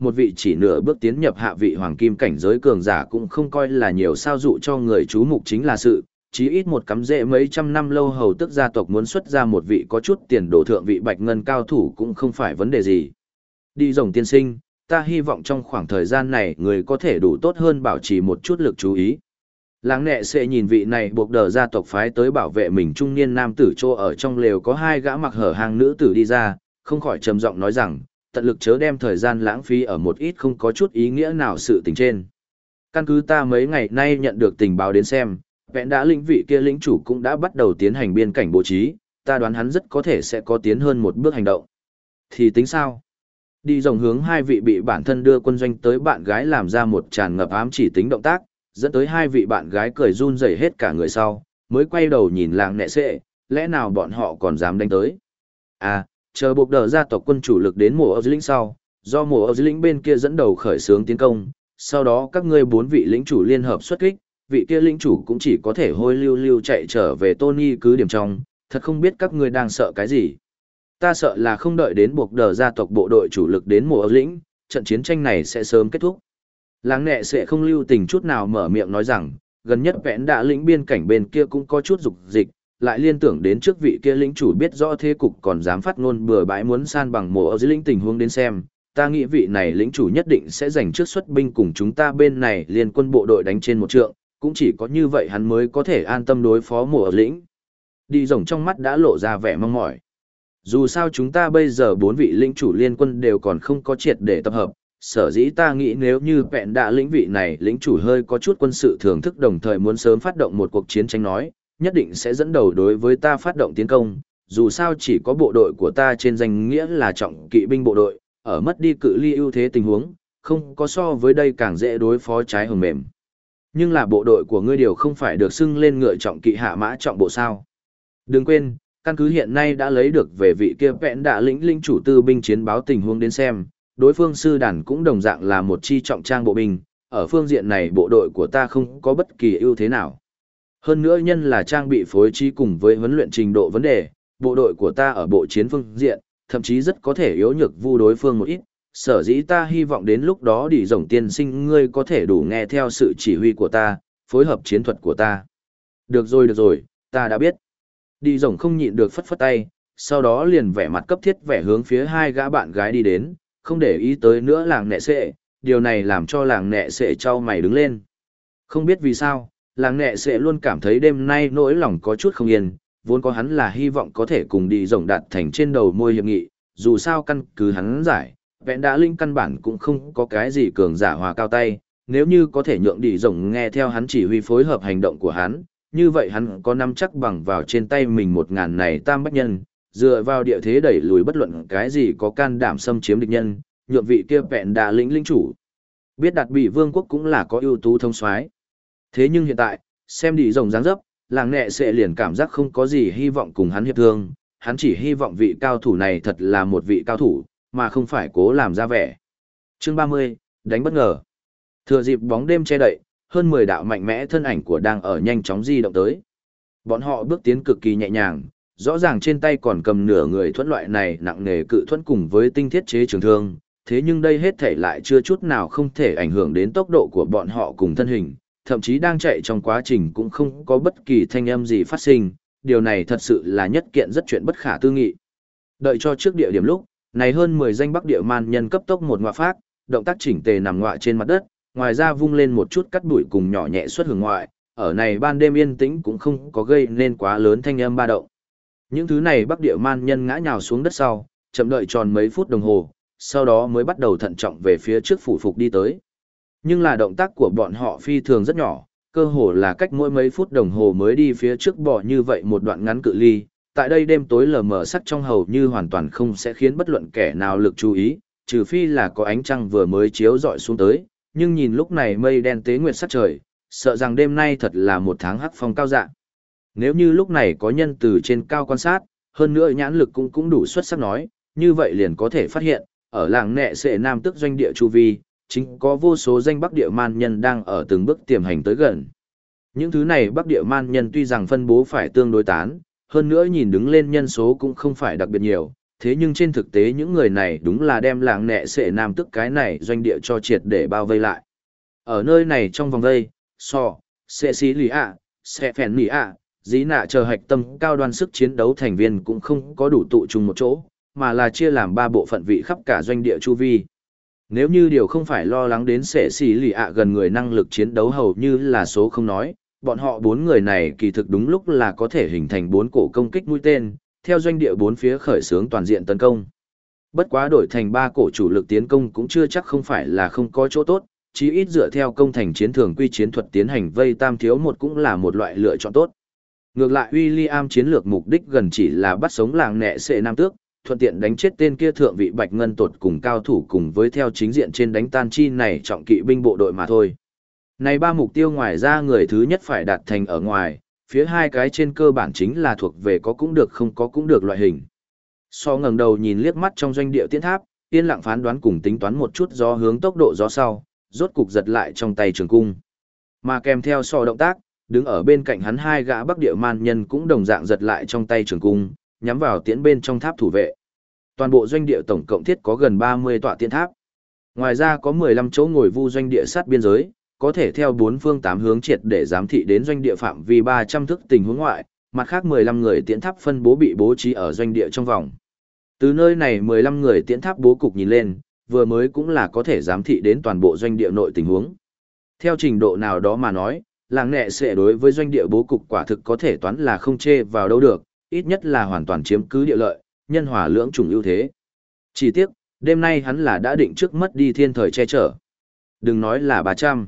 một vị chỉ nửa bước tiến nhập hạ vị hoàng kim cảnh giới cường giả cũng không coi là nhiều sao dụ cho người chú mục chính là sự, chí ít một cắm rễ mấy trăm năm lâu hầu tức gia tộc muốn xuất ra một vị có chút tiền đồ thượng vị bạch ngân cao thủ cũng không phải vấn đề gì. Đi rồng tiên sinh, ta hy vọng trong khoảng thời gian này người có thể đủ tốt hơn bảo trì một chút lực chú ý. Láng nẹ sẽ nhìn vị này buộc đờ gia tộc phái tới bảo vệ mình trung niên nam tử chỗ ở trong lều có hai gã mặc hở hang nữ tử đi ra, không khỏi trầm giọng nói rằng, tận lực chớ đem thời gian lãng phí ở một ít không có chút ý nghĩa nào sự tình trên. Căn cứ ta mấy ngày nay nhận được tình báo đến xem, vẹn đã lĩnh vị kia lĩnh chủ cũng đã bắt đầu tiến hành biên cảnh bố trí, ta đoán hắn rất có thể sẽ có tiến hơn một bước hành động. Thì tính sao? Đi rồng hướng hai vị bị bản thân đưa quân doanh tới bạn gái làm ra một tràn ngập ám chỉ tính động tác, dẫn tới hai vị bạn gái cười run rẩy hết cả người sau, mới quay đầu nhìn làng nẹ sệ, lẽ nào bọn họ còn dám đánh tới. À, chờ buộc đờ gia tộc quân chủ lực đến mùa ở lĩnh sau, do mùa ở lĩnh bên kia dẫn đầu khởi xướng tiến công, sau đó các ngươi bốn vị lĩnh chủ liên hợp xuất kích, vị kia lĩnh chủ cũng chỉ có thể hôi lưu lưu chạy trở về Tony cứ điểm trong, thật không biết các ngươi đang sợ cái gì. Ta sợ là không đợi đến buộc đờ gia tộc bộ đội chủ lực đến mùa ở lĩnh, trận chiến tranh này sẽ sớm kết thúc. Láng nẹ sẽ không lưu tình chút nào mở miệng nói rằng, gần nhất vẽn đã lĩnh biên cảnh bên kia cũng có chút dục dịch, lại liên tưởng đến trước vị kia lĩnh chủ biết rõ thế cục còn dám phát ngôn bừa bãi muốn san bằng mùa ở dưới lĩnh tình huống đến xem, ta nghĩ vị này lĩnh chủ nhất định sẽ giành trước xuất binh cùng chúng ta bên này liên quân bộ đội đánh trên một trượng, cũng chỉ có như vậy hắn mới có thể an tâm đối phó mùa ở lĩnh. Đi rồng trong mắt đã lộ ra vẻ mong mỏi. Dù sao chúng ta bây giờ bốn vị lĩnh chủ liên quân đều còn không có triệt để tập hợp, sở dĩ ta nghĩ nếu như vẹn đã lĩnh vị này lĩnh chủ hơi có chút quân sự thưởng thức đồng thời muốn sớm phát động một cuộc chiến tranh nói, nhất định sẽ dẫn đầu đối với ta phát động tiến công, dù sao chỉ có bộ đội của ta trên danh nghĩa là trọng kỵ binh bộ đội, ở mất đi cự ly ưu thế tình huống, không có so với đây càng dễ đối phó trái hồng mềm. Nhưng là bộ đội của ngươi điều không phải được xưng lên ngựa trọng kỵ hạ mã trọng bộ sao. Đừng quên, căn cứ hiện nay đã lấy được về vị kia vẹn đã lĩnh chủ tư binh chiến báo tình huống đến xem, đối phương sư đàn cũng đồng dạng là một chi trọng trang bộ binh, ở phương diện này bộ đội của ta không có bất kỳ ưu thế nào. Hơn nữa nhân là trang bị phối trí cùng với huấn luyện trình độ vấn đề, bộ đội của ta ở bộ chiến phương diện, thậm chí rất có thể yếu nhược vu đối phương một ít, sở dĩ ta hy vọng đến lúc đó đi rồng tiên sinh ngươi có thể đủ nghe theo sự chỉ huy của ta, phối hợp chiến thuật của ta. Được rồi, ta đã biết. Đi rồng không nhịn được phất phất tay, sau đó liền vẻ mặt cấp thiết vẻ hướng phía hai gã bạn gái đi đến, không để ý tới nữa làng nẹ sệ, điều này làm cho làng nẹ sệ trao mày đứng lên. Không biết vì sao, làng nẹ sệ luôn cảm thấy đêm nay nỗi lòng có chút không yên, vốn có hắn là hy vọng có thể cùng đi rồng đạt thành trên đầu môi hiệp nghị, dù sao căn cứ hắn giải, vẹn đã linh căn bản cũng không có cái gì cường giả hòa cao tay, nếu như có thể nhượng đi rồng nghe theo hắn chỉ huy phối hợp hành động của hắn, như vậy hắn có nắm chắc bằng vào trên tay mình 1000 này tam bách nhân, dựa vào địa thế đẩy lùi bất luận cái gì có can đảm xâm chiếm địch nhân, nhượng vị kia vẹn đã lĩnh chủ. Biết đặt bị vương quốc cũng là có ưu tú thông soái. Thế nhưng hiện tại, xem đi rồng dáng dấp, làng nẹ sẽ liền cảm giác không có gì hy vọng cùng hắn hiệp thương, hắn chỉ hy vọng vị cao thủ này thật là một vị cao thủ, mà không phải cố làm ra vẻ. Chương 30, đánh bất ngờ. Thừa dịp bóng đêm che đậy, hơn 10 đạo mạnh mẽ thân ảnh của đang ở nhanh chóng di động tới. Bọn họ bước tiến cực kỳ nhẹ nhàng, rõ ràng trên tay còn cầm nửa người thuẫn loại này nặng nề cự thuẫn cùng với tinh thiết chế trường thương, thế nhưng đây hết thể lại chưa chút nào không thể ảnh hưởng đến tốc độ của bọn họ cùng thân hình, thậm chí đang chạy trong quá trình cũng không có bất kỳ thanh âm gì phát sinh, điều này thật sự là nhất kiện rất chuyện bất khả tư nghị. Đợi cho trước địa điểm lúc, này hơn 10 danh Bắc Địa man nhân cấp tốc một ngoại phát, động tác chỉnh tề nằm ngoại trên mặt đất, ngoài ra vung lên một chút cắt bụi cùng nhỏ nhẹ xuất hưởng ngoại, ở này ban đêm yên tĩnh cũng không có gây nên quá lớn thanh âm ba động. Những thứ này Bắc Địa man nhân ngã nhào xuống đất sau, chậm đợi tròn mấy phút đồng hồ, sau đó mới bắt đầu thận trọng về phía trước phủ phục đi tới. Nhưng là động tác của bọn họ phi thường rất nhỏ, cơ hồ là cách mỗi mấy phút đồng hồ mới đi phía trước bỏ như vậy một đoạn ngắn cự ly. Tại đây đêm tối lờ mờ sắc trong hầu như hoàn toàn không sẽ khiến bất luận kẻ nào lực chú ý, trừ phi là có ánh trăng vừa mới chiếu rọi xuống tới, nhưng nhìn lúc này mây đen tế nguyệt sắc trời, sợ rằng đêm nay thật là một tháng hắc phong cao dạ. Nếu như lúc này có nhân từ trên cao quan sát, hơn nữa nhãn lực cũng đủ xuất sắc nói, như vậy liền có thể phát hiện, ở làng nẹ sệ nam tức doanh địa chu vi, chính có vô số danh Bắc Địa man nhân đang ở từng bước tiềm hành tới gần. Những thứ này Bắc Địa man nhân tuy rằng phân bố phải tương đối tán, hơn nữa nhìn đứng lên nhân số cũng không phải đặc biệt nhiều, Thế nhưng trên thực tế những người này đúng là đem làng nẹ sệ nam tức cái này doanh địa cho triệt để bao vây lại. Ở nơi này trong vòng vây, sệ xí lì ạ, sệ phèn lì ạ, dĩ nạ chờ hạch tâm cao đoan sức chiến đấu thành viên cũng không có đủ tụ chung một chỗ, mà là chia làm 3 bộ phận vị khắp cả doanh địa chu vi. Nếu như điều không phải lo lắng đến sệ xí lì ạ gần người năng lực chiến đấu hầu như là số không nói, bọn họ 4 người này kỳ thực đúng lúc là có thể hình thành 4 cổ công kích mũi tên, theo doanh địa 4 phía khởi xướng toàn diện tấn công. Bất quá đổi thành 3 cổ chủ lực tiến công cũng chưa chắc không phải là không có chỗ tốt, chí ít dựa theo công thành chiến thường quy chiến thuật tiến hành vây tam thiếu một cũng là một loại lựa chọn tốt. Ngược lại William chiến lược mục đích gần chỉ là bắt sống làng nẹ sệ nam tước, thuận tiện đánh chết tên kia thượng vị bạch ngân tột cùng cao thủ cùng với theo chính diện trên đánh tan chi này trọng kỵ binh bộ đội mà thôi. Này 3 mục tiêu ngoài ra người thứ nhất phải đạt thành ở ngoài, phía 2 cái trên cơ bản chính là thuộc về có cũng được không có cũng được loại hình. Ngẩng đầu nhìn liếc mắt trong doanh địa tiến tháp, yên lặng phán đoán cùng tính toán một chút gió hướng tốc độ gió sau, rốt cục giật lại trong tay trường cung. Mà kèm theo động tác, đứng ở bên cạnh hắn 2 gã Bắc Địa man nhân cũng đồng dạng giật lại trong tay trường cung, nhắm vào tiễn bên trong tháp thủ vệ. Toàn bộ doanh địa tổng cộng thiết có gần 30 tọa tiễn tháp. Ngoài ra có 15 chỗ ngồi vu doanh địa sát biên giới, có thể theo 4 phương 8 hướng triệt để giám thị đến doanh địa phạm vi 300 thước tình huống ngoại, mặt khác 15 người tiễn tháp phân bố bị bố trí ở doanh địa trong vòng. Từ nơi này 15 người tiễn tháp bố cục nhìn lên, vừa mới cũng là có thể giám thị đến toàn bộ doanh địa nội tình huống. Theo trình độ nào đó mà nói, làng nẹ sẽ đối với doanh địa bố cục quả thực có thể toán là không chê vào đâu được, ít nhất là hoàn toàn chiếm cứ địa lợi, nhân hòa lưỡng chủng ưu thế. Chỉ tiếc, đêm nay hắn là đã định trước mất đi thiên thời che chở. Đừng nói là 300.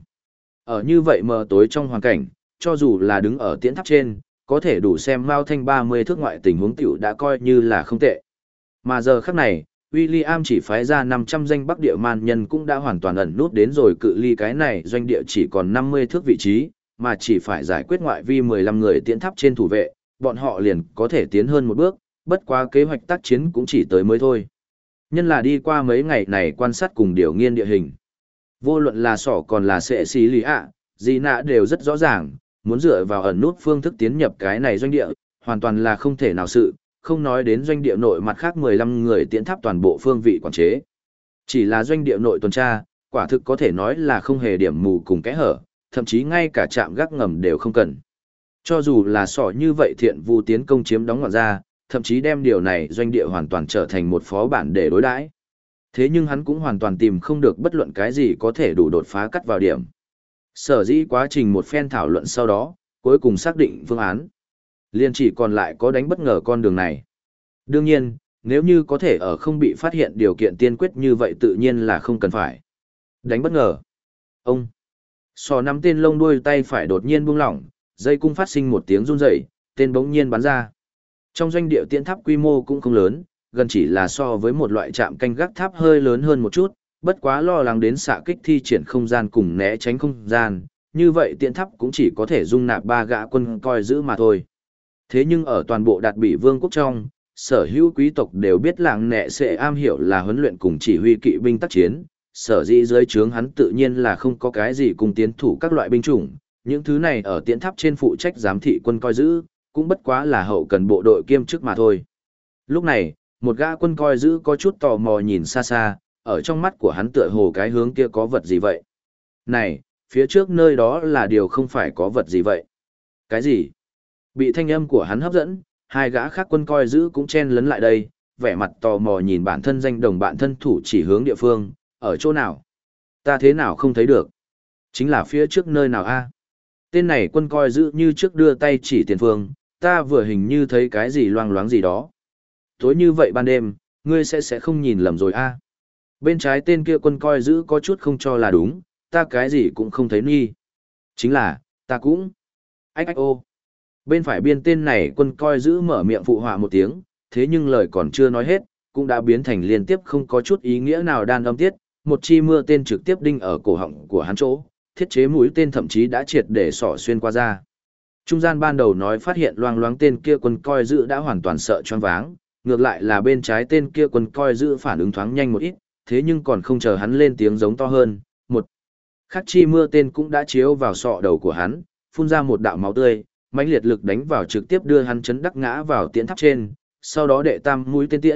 Ở như vậy mờ tối trong hoàn cảnh, cho dù là đứng ở tiễn tháp trên, có thể đủ xem Mao Thanh 30 thước ngoại tình huống tiểu đã coi như là không tệ. Mà giờ khắc này, William chỉ phái ra 500 danh Bắc Địa man nhân cũng đã hoàn toàn ẩn nút đến rồi cự ly cái này doanh địa chỉ còn 50 thước vị trí, mà chỉ phải giải quyết ngoại vi 15 người tiễn tháp trên thủ vệ, bọn họ liền có thể tiến hơn một bước, bất quá kế hoạch tác chiến cũng chỉ tới mới thôi. Nhân là đi qua mấy ngày này quan sát cùng điều nghiên địa hình. Vô luận là còn là sệ xí lý ạ, gì nạ đều rất rõ ràng, muốn dựa vào ẩn nút phương thức tiến nhập cái này doanh địa, hoàn toàn là không thể nào sự, không nói đến doanh địa nội mặt khác 15 người tiễn tháp toàn bộ phương vị quản chế. Chỉ là doanh địa nội tuần tra, quả thực có thể nói là không hề điểm mù cùng kẽ hở, thậm chí ngay cả trạm gác ngầm đều không cần. Cho dù là như vậy thiện vu tiến công chiếm đóng ngoạn ra, thậm chí đem điều này doanh địa hoàn toàn trở thành một phó bản để đối đãi. Thế nhưng hắn cũng hoàn toàn tìm không được bất luận cái gì có thể đủ đột phá cắt vào điểm. Sở dĩ quá trình một phen thảo luận sau đó, cuối cùng xác định phương án. Liên chỉ còn lại có đánh bất ngờ con đường này. Đương nhiên, nếu như có thể ở không bị phát hiện điều kiện tiên quyết như vậy tự nhiên là không cần phải. Đánh bất ngờ. Ông. Nắm tên lông đuôi tay phải đột nhiên buông lỏng, dây cung phát sinh một tiếng run rẩy, tên bỗng nhiên bắn ra. Trong doanh địa tiễn tháp quy mô cũng không lớn, gần chỉ là so với một loại trạm canh gác tháp hơi lớn hơn một chút, bất quá lo lắng đến xạ kích thi triển không gian cùng né tránh không gian, như vậy tiễn tháp cũng chỉ có thể dung nạp 3 gã quân coi giữ mà thôi. Thế nhưng ở toàn bộ Đạt Bỉ Vương quốc trong, sở hữu quý tộc đều biết làng nẹ sẽ am hiểu là huấn luyện cùng chỉ huy kỵ binh tác chiến, sở dĩ dưới trướng hắn tự nhiên là không có cái gì cùng tiến thủ các loại binh chủng, những thứ này ở tiễn tháp trên phụ trách giám thị quân coi giữ, cũng bất quá là hậu cần bộ đội kiêm chức mà thôi. Lúc này, một gã quân coi giữ có chút tò mò nhìn xa xa, ở trong mắt của hắn tựa hồ cái hướng kia có vật gì vậy? Này, phía trước nơi đó là điều không phải có vật gì vậy? Cái gì? Bị thanh âm của hắn hấp dẫn, 2 gã khác quân coi giữ cũng chen lấn lại đây, vẻ mặt tò mò nhìn bản thân danh đồng bạn thân thủ chỉ hướng địa phương, ở chỗ nào? Ta thế nào không thấy được? Chính là phía trước nơi nào a? Tên này quân coi giữ như trước đưa tay chỉ tiền phương, ta vừa hình như thấy cái gì loang loáng gì đó. Tối như vậy ban đêm, ngươi sẽ không nhìn lầm rồi a? Bên trái tên kia quân coi giữ có chút không cho là đúng, ta cái gì cũng không thấy nghi. Chính là, ta cũng. Ách ách ô. Bên phải biên tên này quân coi giữ mở miệng phụ họa một tiếng, thế nhưng lời còn chưa nói hết, cũng đã biến thành liên tiếp không có chút ý nghĩa nào đan âm tiết, một chi mưa tên trực tiếp đinh ở cổ họng của hắn chỗ, thiết chế mũi tên thậm chí đã triệt để xỏ xuyên qua ra. Trung gian ban đầu nói phát hiện loang loáng tên kia quân coi giữ đã hoàn toàn sợ choáng váng, ngược lại là bên trái tên kia quân coi giữ phản ứng thoáng nhanh một ít, thế nhưng còn không chờ hắn lên tiếng giống to hơn, một khắc chi mưa tên cũng đã chiếu vào sọ đầu của hắn, phun ra một đạo máu tươi, mãnh liệt lực đánh vào trực tiếp đưa hắn chấn đắc ngã vào tiễn tháp trên, sau đó đệ tam mũi tên tiễn,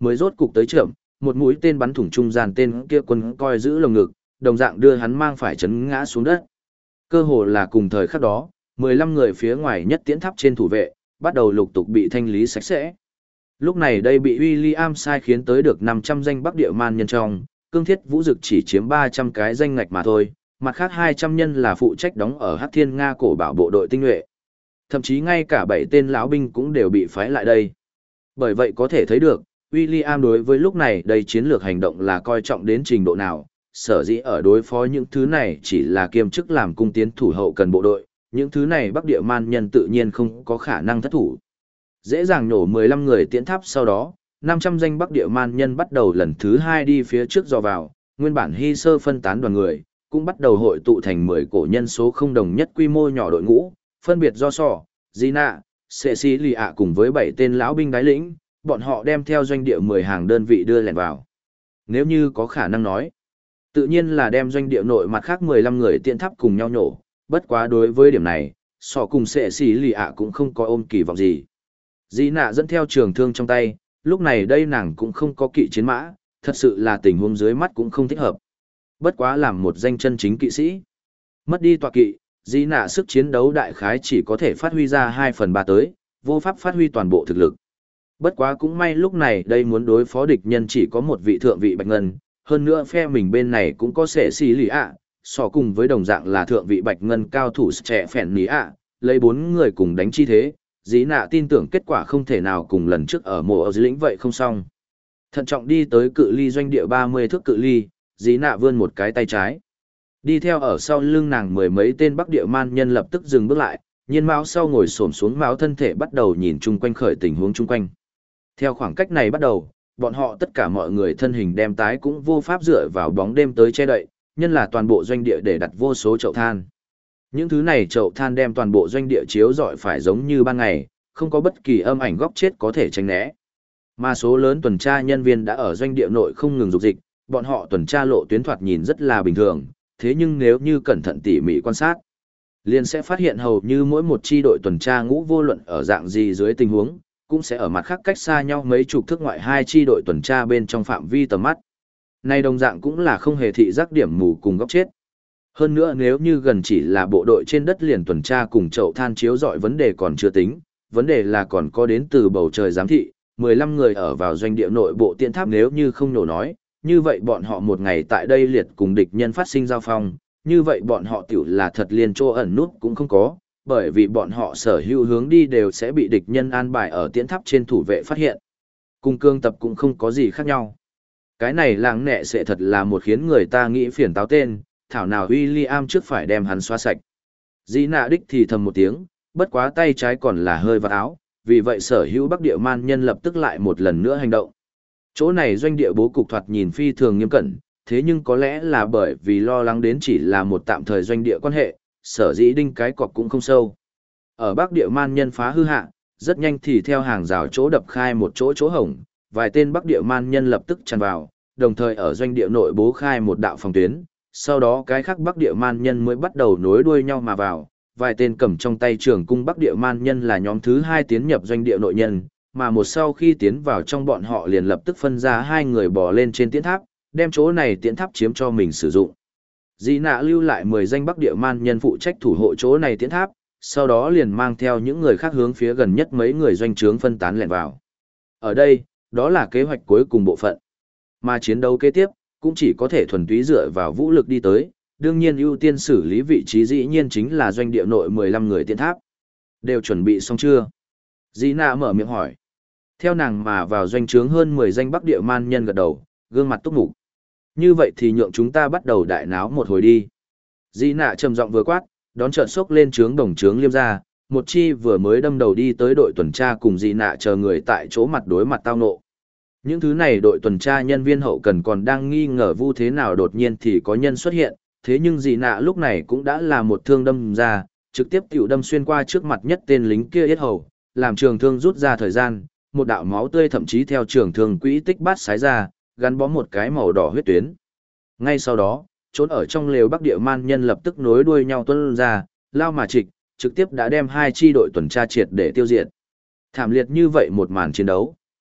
mới rốt cục tới chậm, một mũi tên bắn thủng trung gian tên kia quân coi giữ lồng ngực, đồng dạng đưa hắn mang phải chấn ngã xuống đất. Cơ hồ là cùng thời khắc đó, 15 người phía ngoài nhất tiễn tháp trên thủ vệ, bắt đầu lục tục bị thanh lý sạch sẽ. Lúc này đây bị William sai khiến tới được 500 danh Bắc Địa Man nhân trong, Cương Thiết Vũ Dực chỉ chiếm 300 cái danh ngạch mà thôi, mặt khác 200 nhân là phụ trách đóng ở Hắc Thiên Nga cổ bảo bộ đội tinh nhuệ. Thậm chí ngay cả 7 tên lão binh cũng đều bị phái lại đây. Bởi vậy có thể thấy được, William đối với lúc này đây chiến lược hành động là coi trọng đến trình độ nào, sở dĩ ở đối phó những thứ này chỉ là kiêm chức làm cung tiến thủ hậu cần bộ đội, những thứ này Bắc Địa Man nhân tự nhiên không có khả năng thất thủ. Dễ dàng nổ 15 người tiễn tháp sau đó, 500 danh Bắc Địa Man nhân bắt đầu lần thứ 2 đi phía trước dò vào, nguyên bản hy sơ phân tán đoàn người, cũng bắt đầu hội tụ thành 10 cổ nhân số không đồng nhất quy mô nhỏ đội ngũ, phân biệt do Sỏ, Gina, Cecilia cùng với 7 tên lão binh đái lĩnh, bọn họ đem theo doanh địa 10 hàng đơn vị đưa lẻn vào. Nếu như có khả năng nói, tự nhiên là đem doanh địa nội mặt khác 15 người tiễn tháp cùng nhau nổ, bất quá đối với điểm này, Sỏ cùng Cecilia cũng không có ôm kỳ vọng gì. Gina dẫn theo trường thương trong tay, lúc này đây nàng cũng không có kỵ chiến mã, thật sự là tình huống dưới mắt cũng không thích hợp. Bất quá làm một danh chân chính kỵ sĩ. Mất đi tọa kỵ, Gina sức chiến đấu đại khái chỉ có thể phát huy ra 2/3 tới, vô pháp phát huy toàn bộ thực lực. Bất quá cũng may lúc này đây muốn đối phó địch nhân chỉ có một vị thượng vị Bạch Ngân, hơn nữa phe mình bên này cũng có Cecilia, so cùng với đồng dạng là thượng vị Bạch Ngân cao thủ trẻ phèn ní ạ, lấy 4 người cùng đánh chi thế, Gina tin tưởng kết quả không thể nào cùng lần trước ở mộ ở dưới lĩnh vậy không xong. Thận trọng đi tới cự ly doanh địa 30 thước cự ly, Gina vươn một cái tay trái. Đi theo ở sau lưng nàng mười mấy tên Bắc Địa Man nhân lập tức dừng bước lại, nhiên mão sau ngồi xổm xuống mão thân thể bắt đầu nhìn chung quanh khởi tình huống chung quanh. Theo khoảng cách này bắt đầu, bọn họ tất cả mọi người thân hình đem tái cũng vô pháp dựa vào bóng đêm tới che đậy, nhân là toàn bộ doanh địa để đặt vô số chậu than. Những thứ này chậu than đem toàn bộ doanh địa chiếu rọi phải giống như ban ngày, không có bất kỳ âm ảnh góc chết có thể tránh né. Mà số lớn tuần tra nhân viên đã ở doanh địa nội không ngừng dục dịch, bọn họ tuần tra lộ tuyến thoạt nhìn rất là bình thường, thế nhưng nếu như cẩn thận tỉ mỉ quan sát, liền sẽ phát hiện hầu như mỗi một chi đội tuần tra ngũ vô luận ở dạng gì dưới tình huống, cũng sẽ ở mặt khác cách xa nhau mấy chục thước ngoại hai chi đội tuần tra bên trong phạm vi tầm mắt. Này đồng dạng cũng là không hề thị giác điểm mù cùng góc chết. Hơn nữa nếu như gần chỉ là bộ đội trên đất liền tuần tra cùng chậu than chiếu dọi vấn đề còn chưa tính, vấn đề là còn có đến từ bầu trời giám thị, 15 người ở vào doanh địa nội bộ tiện tháp nếu như không nổ nói, như vậy bọn họ một ngày tại đây liệt cùng địch nhân phát sinh giao phong, như vậy bọn họ tiểu là thật liền chỗ ẩn nút cũng không có, bởi vì bọn họ sở hữu hướng đi đều sẽ bị địch nhân an bài ở tiễn tháp trên thủ vệ phát hiện. Cùng cương tập cũng không có gì khác nhau. Cái này làng nẹ sẽ thật là một khiến người ta nghĩ phiền táo tên, thảo nào William trước phải đem hắn xóa sạch. Dĩ nạ đích thì thầm một tiếng, bất quá tay trái còn là hơi vạt áo, vì vậy sở hữu Bắc Địa Man nhân lập tức lại một lần nữa hành động. Chỗ này doanh địa bố cục thoạt nhìn phi thường nghiêm cẩn, thế nhưng có lẽ là bởi vì lo lắng đến chỉ là một tạm thời doanh địa quan hệ, sở dĩ đinh cái cọc cũng không sâu. Ở Bắc Địa Man nhân phá hư hạ, rất nhanh thì theo hàng rào chỗ đập khai một chỗ hổng, vài tên Bắc Địa Man nhân lập tức tràn vào, đồng thời ở doanh địa nội bố khai một đạo phòng tuyến, sau đó cái khác Bắc Địa Man nhân mới bắt đầu nối đuôi nhau mà vào, vài tên cầm trong tay trường cung Bắc Địa Man nhân là nhóm thứ 2 tiến nhập doanh địa nội nhân, mà một sau khi tiến vào trong bọn họ liền lập tức phân ra 2 người bò lên trên tiễn tháp, đem chỗ này tiễn tháp chiếm cho mình sử dụng. Dĩ nạ lưu lại 10 danh Bắc Địa Man nhân phụ trách thủ hộ chỗ này tiễn tháp, sau đó liền mang theo những người khác hướng phía gần nhất mấy người doanh trướng phân tán lẻn vào. Ở đây, đó là kế hoạch cuối cùng bộ phận. Mà chiến đấu kế tiếp, cũng chỉ có thể thuần túy dựa vào vũ lực đi tới, đương nhiên ưu tiên xử lý vị trí dĩ nhiên chính là doanh địa nội 15 người tiễn tháp. Đều chuẩn bị xong chưa? Dĩ nạ mở miệng hỏi. Theo nàng mà vào doanh trướng hơn 10 danh Bắc Địa Man nhân gật đầu, gương mặt túc mục. Như vậy thì nhượng chúng ta bắt đầu đại náo một hồi đi. Dĩ nạ trầm giọng vừa quát, đón chợt sốc lên trướng đồng trướng liêm ra, một chi vừa mới đâm đầu đi tới đội tuần tra cùng dĩ nạ chờ người tại chỗ mặt đối mặt tao nộ. Những thứ này đội tuần tra nhân viên hậu cần còn đang nghi ngờ vu thế nào đột nhiên thì có nhân xuất hiện, thế nhưng dĩ nạ lúc này cũng đã là một thương đâm ra, trực tiếp tiểu đâm xuyên qua trước mặt nhất tên lính kia yết hầu, làm trường thương rút ra thời gian, một đạo máu tươi thậm chí theo trường thương quỹ tích bát sái ra, gắn bó một cái màu đỏ huyết tuyến. Ngay sau đó, trốn ở trong lều Bắc Địa Man nhân lập tức nối đuôi nhau tuôn ra, lao mà trịch, trực tiếp đã đem 2 chi đội tuần tra triệt để tiêu diệt. Thảm liệt như vậy một màn chiến đấu,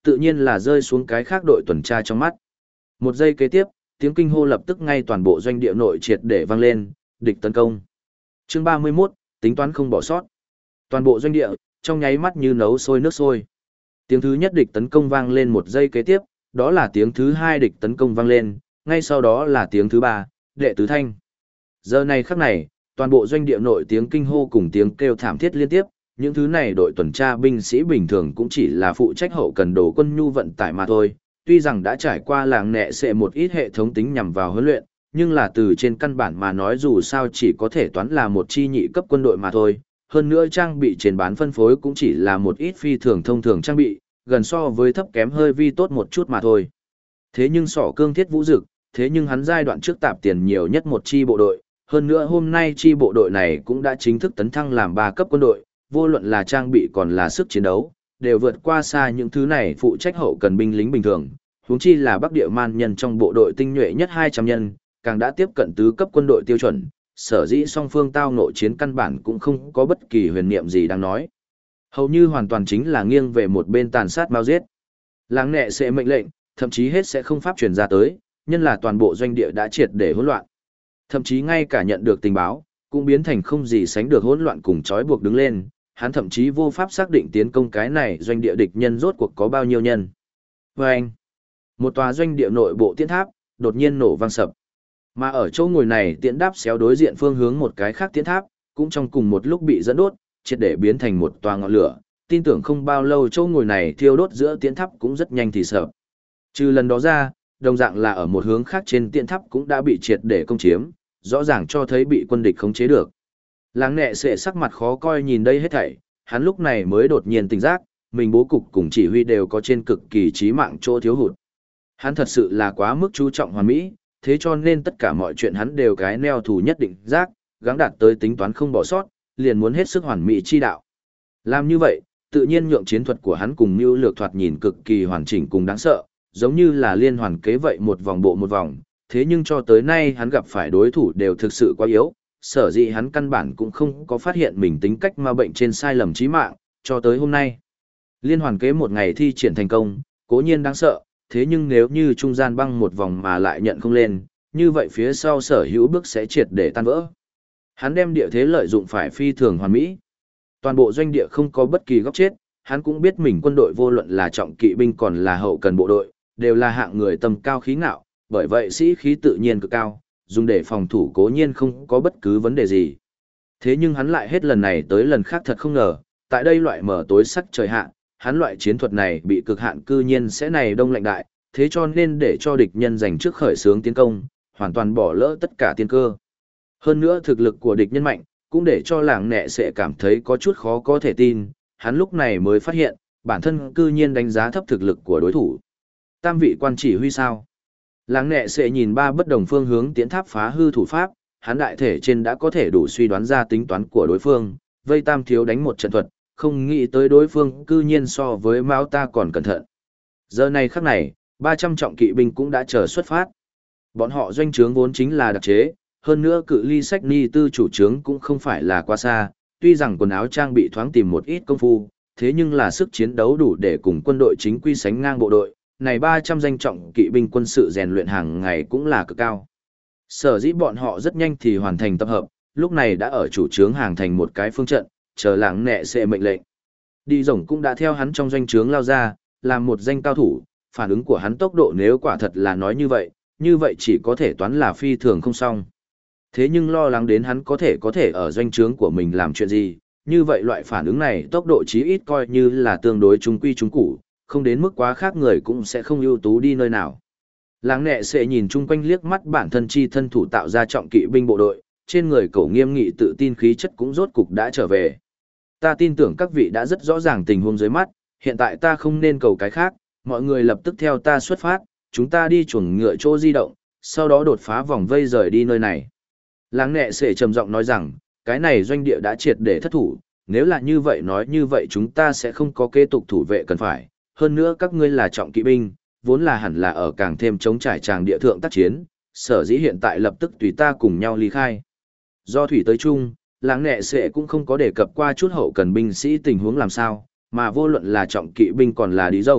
tự nhiên là rơi xuống cái khác đội tuần tra trong mắt. Một giây kế tiếp, tiếng kinh hô lập tức ngay toàn bộ doanh địa nội triệt để vang lên, địch tấn công. Chương 31, tính toán không bỏ sót. Toàn bộ doanh địa, trong nháy mắt như nấu sôi nước sôi. Tiếng thứ nhất địch tấn công vang lên một giây kế tiếp, đó là tiếng thứ hai địch tấn công vang lên, ngay sau đó là tiếng thứ ba, đệ tứ thanh. Giờ này khắc này, toàn bộ doanh địa nội tiếng kinh hô cùng tiếng kêu thảm thiết liên tiếp, những thứ này đội tuần tra binh sĩ bình thường cũng chỉ là phụ trách hậu cần đồ quân nhu vận tải mà thôi. Tuy rằng đã trải qua làng nẹ sẽ một ít hệ thống tính nhằm vào huấn luyện, nhưng là từ trên căn bản mà nói dù sao chỉ có thể toán là một chi nhị cấp quân đội mà thôi. Hơn nữa trang bị trên bán phân phối cũng chỉ là một ít phi thường thông thường trang bị, gần so với thấp kém hơi vi tốt một chút mà thôi. Thế nhưng Sỏ Cương Thiết Vũ Dực, thế nhưng hắn giai đoạn trước tạp tiền nhiều nhất một chi bộ đội, hơn nữa hôm nay chi bộ đội này cũng đã chính thức tấn thăng làm 3 cấp quân đội, vô luận là trang bị còn là sức chiến đấu, đều vượt qua xa những thứ này phụ trách hậu cần binh lính bình thường, huống chi là Bắc Địa Man nhân trong bộ đội tinh nhuệ nhất 200 nhân, càng đã tiếp cận tứ cấp quân đội tiêu chuẩn, sở dĩ song phương tao nội chiến căn bản cũng không có bất kỳ huyền niệm gì đang nói. Hầu như hoàn toàn chính là nghiêng về một bên tàn sát mau giết. Làng nẹ sẽ mệnh lệnh, thậm chí hết sẽ không pháp truyền ra tới, nhân là toàn bộ doanh địa đã triệt để hỗn loạn. Thậm chí ngay cả nhận được tình báo, cũng biến thành không gì sánh được hỗn loạn cùng trói buộc đứng lên, hắn thậm chí vô pháp xác định tiến công cái này doanh địa địch nhân rốt cuộc có bao nhiêu nhân. Và anh, một tòa doanh địa nội bộ tiễn tháp, đột nhiên nổ vang sập. Mà ở chỗ ngồi này tiễn đáp xéo đối diện phương hướng một cái khác tiễn tháp, cũng trong cùng một lúc bị dẫn đốt, triệt để biến thành một tòa ngọn lửa, tin tưởng không bao lâu chỗ ngồi này thiêu đốt giữa tiễn tháp cũng rất nhanh thì sập. Trừ lần đó ra, đồng dạng là ở một hướng khác trên tiễn tháp cũng đã bị triệt để công chiếm, rõ ràng cho thấy bị quân địch khống chế được. Láng nẹ sẽ sắc mặt khó coi nhìn đây hết thảy, hắn lúc này mới đột nhiên tỉnh giác, mình bố cục cùng chỉ huy đều có trên cực kỳ chí mạng chỗ thiếu hụt. Hắn thật sự là quá mức chú trọng hoàn mỹ, thế cho nên tất cả mọi chuyện hắn đều cái neo thủ nhất định giác, gắng đạt tới tính toán không bỏ sót, liền muốn hết sức hoàn mỹ chi đạo. Làm như vậy, tự nhiên nhượng chiến thuật của hắn cùng mưu lược thoạt nhìn cực kỳ hoàn chỉnh cùng đáng sợ, giống như là liên hoàn kế vậy một vòng bộ một vòng, thế nhưng cho tới nay hắn gặp phải đối thủ đều thực sự quá yếu, sở dĩ hắn căn bản cũng không có phát hiện mình tính cách ma bệnh trên sai lầm chí mạng, cho tới hôm nay. Liên hoàn kế một ngày thi triển thành công, cố nhiên đáng sợ, thế nhưng nếu như trung gian băng một vòng mà lại nhận không lên, như vậy phía sau sở hữu bước sẽ triệt để tan vỡ. Hắn đem địa thế lợi dụng phải phi thường hoàn mỹ. Toàn bộ doanh địa không có bất kỳ góc chết, hắn cũng biết mình quân đội vô luận là trọng kỵ binh còn là hậu cần bộ đội, đều là hạng người tầm cao khí ngạo, bởi vậy sĩ khí tự nhiên cực cao, dùng để phòng thủ cố nhiên không có bất cứ vấn đề gì. Thế nhưng hắn lại hết lần này tới lần khác thật không ngờ, tại đây loại mở tối sắc trời hạ, hắn loại chiến thuật này bị cực hạn cư nhiên sẽ này đông lạnh đại, thế cho nên để cho địch nhân giành trước khởi xướng tiến công, hoàn toàn bỏ lỡ tất cả tiên cơ. Hơn nữa thực lực của địch nhân mạnh, cũng để cho làng nẹ sẽ cảm thấy có chút khó có thể tin, hắn lúc này mới phát hiện, bản thân cư nhiên đánh giá thấp thực lực của đối thủ. Tam vị quan chỉ huy sao? Làng nẹ sẽ nhìn ba bất đồng phương hướng tiến tháp phá hư thủ pháp, hắn đại thể trên đã có thể đủ suy đoán ra tính toán của đối phương, vây tam thiếu đánh một trận thuật, không nghĩ tới đối phương cư nhiên so với Mao ta còn cẩn thận. Giờ này khắc này, 300 trọng kỵ binh cũng đã chờ xuất phát. Bọn họ doanh trướng vốn chính là đặc chế, hơn nữa cự ly sách ni tư chủ trướng cũng không phải là quá xa, tuy rằng quần áo trang bị thoáng tìm một ít công phu, thế nhưng là sức chiến đấu đủ để cùng quân đội chính quy sánh ngang bộ đội, này 300 danh trọng kỵ binh quân sự rèn luyện hàng ngày cũng là cực cao. Sở dĩ bọn họ rất nhanh thì hoàn thành tập hợp, lúc này đã ở chủ trướng hàng thành một cái phương trận, chờ làng nẹ sẽ mệnh lệnh. Đi rồng cũng đã theo hắn trong doanh trướng lao ra, làm một danh cao thủ, phản ứng của hắn tốc độ nếu quả thật là nói như vậy chỉ có thể toán là phi thường không xong. Thế nhưng lo lắng đến hắn có thể ở doanh trướng của mình làm chuyện gì, như vậy loại phản ứng này tốc độ chí ít coi như là tương đối trung quy trung củ, không đến mức quá khác người cũng sẽ không ưu tú đi nơi nào. Làng nẹ sẽ nhìn chung quanh liếc mắt bản thân chi thân thủ tạo ra trọng kỵ binh bộ đội, trên người cậu nghiêm nghị tự tin khí chất cũng rốt cục đã trở về. Ta tin tưởng các vị đã rất rõ ràng tình huống dưới mắt, hiện tại ta không nên cầu cái khác, mọi người lập tức theo ta xuất phát, chúng ta đi chuồng ngựa chỗ di động, sau đó đột phá vòng vây rời đi nơi này. Làng nẹ sẽ trầm giọng nói rằng, cái này doanh địa đã triệt để thất thủ, nếu là như vậy nói như vậy chúng ta sẽ không có kế tục thủ vệ cần phải, hơn nữa các ngươi là trọng kỵ binh, vốn là hẳn là ở càng thêm chống trải tràng địa thượng tác chiến, sở dĩ hiện tại lập tức tùy ta cùng nhau ly khai. Do thủy tới chung, làng nẹ sẽ cũng không có đề cập qua chút hậu cần binh sĩ tình huống làm sao, mà vô luận là trọng kỵ binh còn là đi rồng,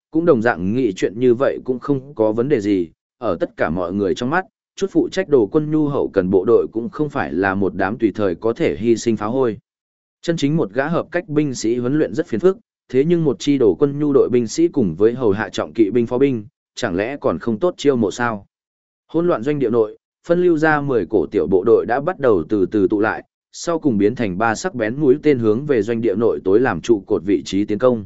cũng đồng dạng nghĩ chuyện như vậy cũng không có vấn đề gì, ở tất cả mọi người trong mắt, chút phụ trách đồ quân nhu hậu cần bộ đội cũng không phải là một đám tùy thời có thể hy sinh phá hôi. Chân chính một gã hợp cách binh sĩ huấn luyện rất phiền phức, thế nhưng một chi đồ quân nhu đội binh sĩ cùng với hầu hạ trọng kỵ binh phó binh, chẳng lẽ còn không tốt chiêu mộ sao? Hỗn loạn doanh địa nội, phân lưu ra 10 cổ tiểu bộ đội đã bắt đầu từ từ tụ lại, sau cùng biến thành 3 sắc bén mũi tên hướng về doanh địa nội tối làm trụ cột vị trí tiến công.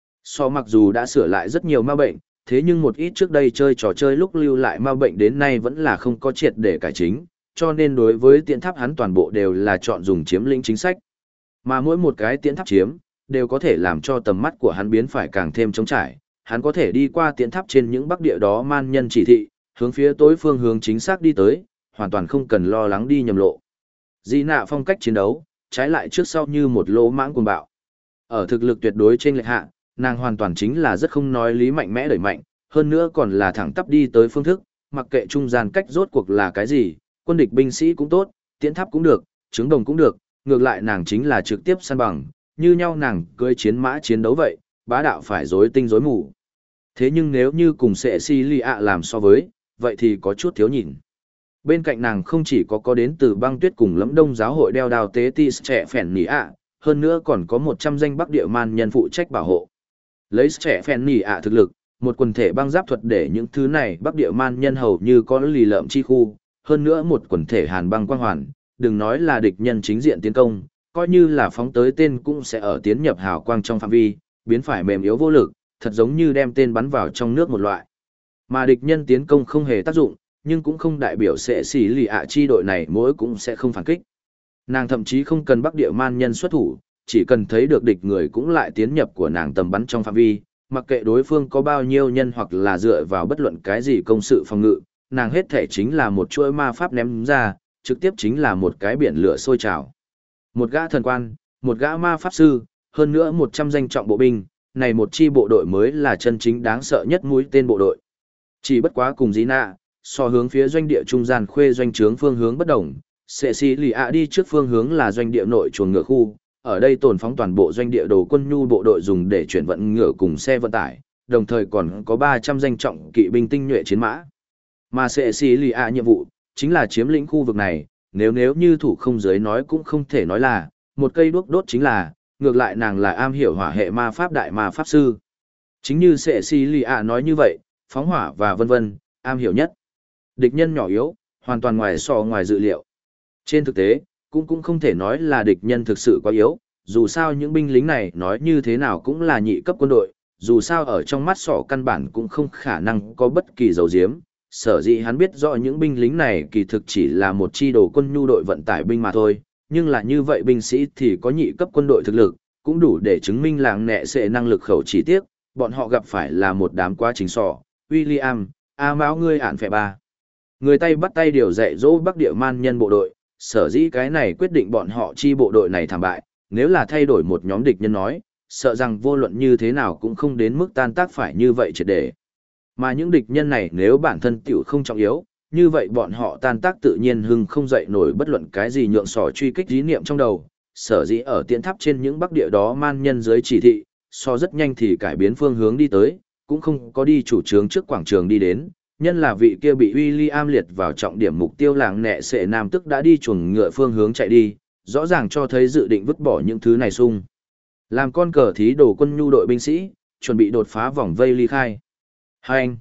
Mặc dù đã sửa lại rất nhiều ma bệnh, thế nhưng một ít trước đây chơi trò chơi lúc lưu lại ma bệnh đến nay vẫn là không có triệt để cải chính, cho nên đối với tiễn tháp hắn toàn bộ đều là chọn dùng chiếm lĩnh chính sách. Mà mỗi một cái tiễn tháp chiếm, đều có thể làm cho tầm mắt của hắn biến phải càng thêm trống trải, hắn có thể đi qua tiễn tháp trên những bắc địa đó man nhân chỉ thị, hướng phía tối phương hướng chính xác đi tới, hoàn toàn không cần lo lắng đi nhầm lộ. Dị nạ phong cách chiến đấu, trái lại trước sau như một lỗ mãng cuồng bạo. Ở thực lực tuyệt đối trên lệch hạ, nàng hoàn toàn chính là rất không nói lý mạnh mẽ đẩy mạnh, hơn nữa còn là thẳng tắp đi tới phương thức, mặc kệ trung gian cách rốt cuộc là cái gì, quân địch binh sĩ cũng tốt, tiễn tháp cũng được, trứng đồng cũng được, ngược lại nàng chính là trực tiếp săn bằng, như nhau nàng cưỡi chiến mã chiến đấu vậy, bá đạo phải rối tinh rối mù. Thế nhưng nếu như cùng sẽ si lì ạ làm so với, vậy thì có chút thiếu nhìn. Bên cạnh nàng không chỉ có đến từ băng tuyết cùng lẫm đông giáo hội đeo đào tế ti trẻ phèn nỉ ạ, hơn nữa còn có 100 danh bắc địa man nhân phụ trách bảo hộ. Lấy trẻ phèn nỉ ạ thực lực, một quần thể băng giáp thuật để những thứ này bắc địa man nhân hầu như có lì lợm chi khu, hơn nữa một quần thể hàn băng quang hoàn, đừng nói là địch nhân chính diện tiến công, coi như là phóng tới tên cũng sẽ ở tiến nhập hào quang trong phạm vi, biến phải mềm yếu vô lực, thật giống như đem tên bắn vào trong nước một loại. Mà địch nhân tiến công không hề tác dụng, nhưng cũng không đại biểu sẽ xỉ lì ạ chi đội này mỗi cũng sẽ không phản kích. Nàng thậm chí không cần bắc địa man nhân xuất thủ, chỉ cần thấy được địch người cũng lại tiến nhập của nàng tầm bắn trong phạm vi, mặc kệ đối phương có bao nhiêu nhân hoặc là dựa vào bất luận cái gì công sự phòng ngự, nàng hết thể chính là một chuỗi ma pháp ném ra, trực tiếp chính là một cái biển lửa sôi trào. Một gã thần quan, một gã ma pháp sư, hơn nữa 100 danh trọng bộ binh, này một chi bộ đội mới là chân chính đáng sợ nhất mũi tên bộ đội. Chỉ bất quá cùng Gina, so hướng phía doanh địa trung gian khuê doanh trướng phương hướng bất đồng, sẽ xì lì ạ đi trước phương hướng là doanh địa nội chuồng ngựa khu, ở đây tồn phóng toàn bộ doanh địa đồ quân nhu bộ đội dùng để chuyển vận ngựa cùng xe vận tải, đồng thời còn có 300 danh trọng kỵ binh tinh nhuệ chiến mã. Mà sẽ xì lì ạ nhiệm vụ, chính là chiếm lĩnh khu vực này, nếu như thủ không giới nói cũng không thể nói là, một cây đuốc đốt chính là, ngược lại nàng là am hiểu hỏa hệ ma pháp đại ma pháp sư. Chính như sẽ xì lì ạ nói như vậy, phóng hỏa và vân vân, am hiểu nhất. Địch nhân nhỏ yếu, hoàn toàn ngoài dự liệu. Trên thực tế, cũng không thể nói là địch nhân thực sự quá yếu, dù sao những binh lính này nói như thế nào cũng là nhị cấp quân đội, dù sao ở trong mắt sọ căn bản cũng không khả năng có bất kỳ dấu diếm. Sở dĩ hắn biết rõ những binh lính này kỳ thực chỉ là một chi đồ quân nhu đội vận tải binh mà thôi, nhưng là như vậy binh sĩ thì có nhị cấp quân đội thực lực, cũng đủ để chứng minh làng nẹ sẽ năng lực khẩu chỉ tiếc, bọn họ gặp phải là một đám quá chính sọ. William, Mão ngươi ản phệ ba. Người tay bắt tay điều dạy dỗ Bắc Địa man nhân bộ đội, sở dĩ cái này quyết định bọn họ chi bộ đội này thảm bại, nếu là thay đổi một nhóm địch nhân nói, sợ rằng vô luận như thế nào cũng không đến mức tan tác phải như vậy triệt để. Mà những địch nhân này nếu bản thân tiểu không trọng yếu, như vậy bọn họ tan tác tự nhiên hưng không dậy nổi bất luận cái gì nhượng sò truy kích ý niệm trong đầu, sở dĩ ở tiễn tháp trên những Bắc Địa đó man nhân dưới chỉ thị, so rất nhanh thì cải biến phương hướng đi tới, cũng không có đi chủ trướng trước quảng trường đi đến. Nhân là vị kia bị William liệt vào trọng điểm mục tiêu làng nẹ sệ nam tức đã đi chuồng ngựa phương hướng chạy đi, rõ ràng cho thấy dự định vứt bỏ những thứ này sung. Làm con cờ thí đồ quân nhu đội binh sĩ, chuẩn bị đột phá vòng vây ly khai. Hành!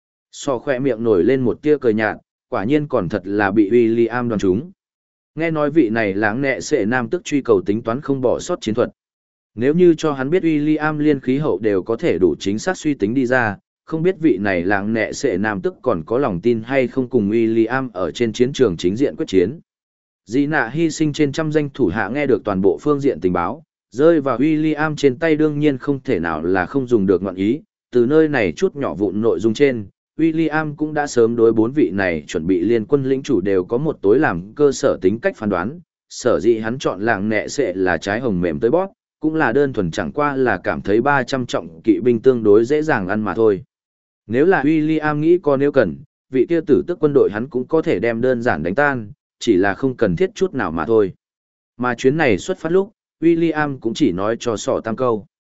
So khoe miệng nổi lên một tia cười nhạt, quả nhiên còn thật là bị William đoán trúng. Nghe nói vị này làng nẹ sệ nam tức truy cầu tính toán không bỏ sót chiến thuật. Nếu như cho hắn biết William liên khí hậu đều có thể đủ chính xác suy tính đi ra, không biết vị này làng nẹ sệ nam tức còn có lòng tin hay không cùng William ở trên chiến trường chính diện quyết chiến. Dĩ nạ hy sinh trên trăm danh thủ hạ nghe được toàn bộ phương diện tình báo, rơi vào William trên tay đương nhiên không thể nào là không dùng được ngọn ý, từ nơi này chút nhỏ vụn nội dung trên, William cũng đã sớm đối 4 vị này chuẩn bị liên quân lĩnh chủ đều có một tối làm cơ sở tính cách phán đoán, sở dĩ hắn chọn làng nẹ sệ là trái hồng mềm tới bóp, cũng là đơn thuần chẳng qua là cảm thấy 300 trọng kỵ binh tương đối dễ dàng ăn mà thôi. Nếu là William nghĩ có nếu cần, vị kia tử tức quân đội hắn cũng có thể đem đơn giản đánh tan, chỉ là không cần thiết chút nào mà thôi. Mà chuyến này xuất phát lúc, William cũng chỉ nói cho sọ tam câu.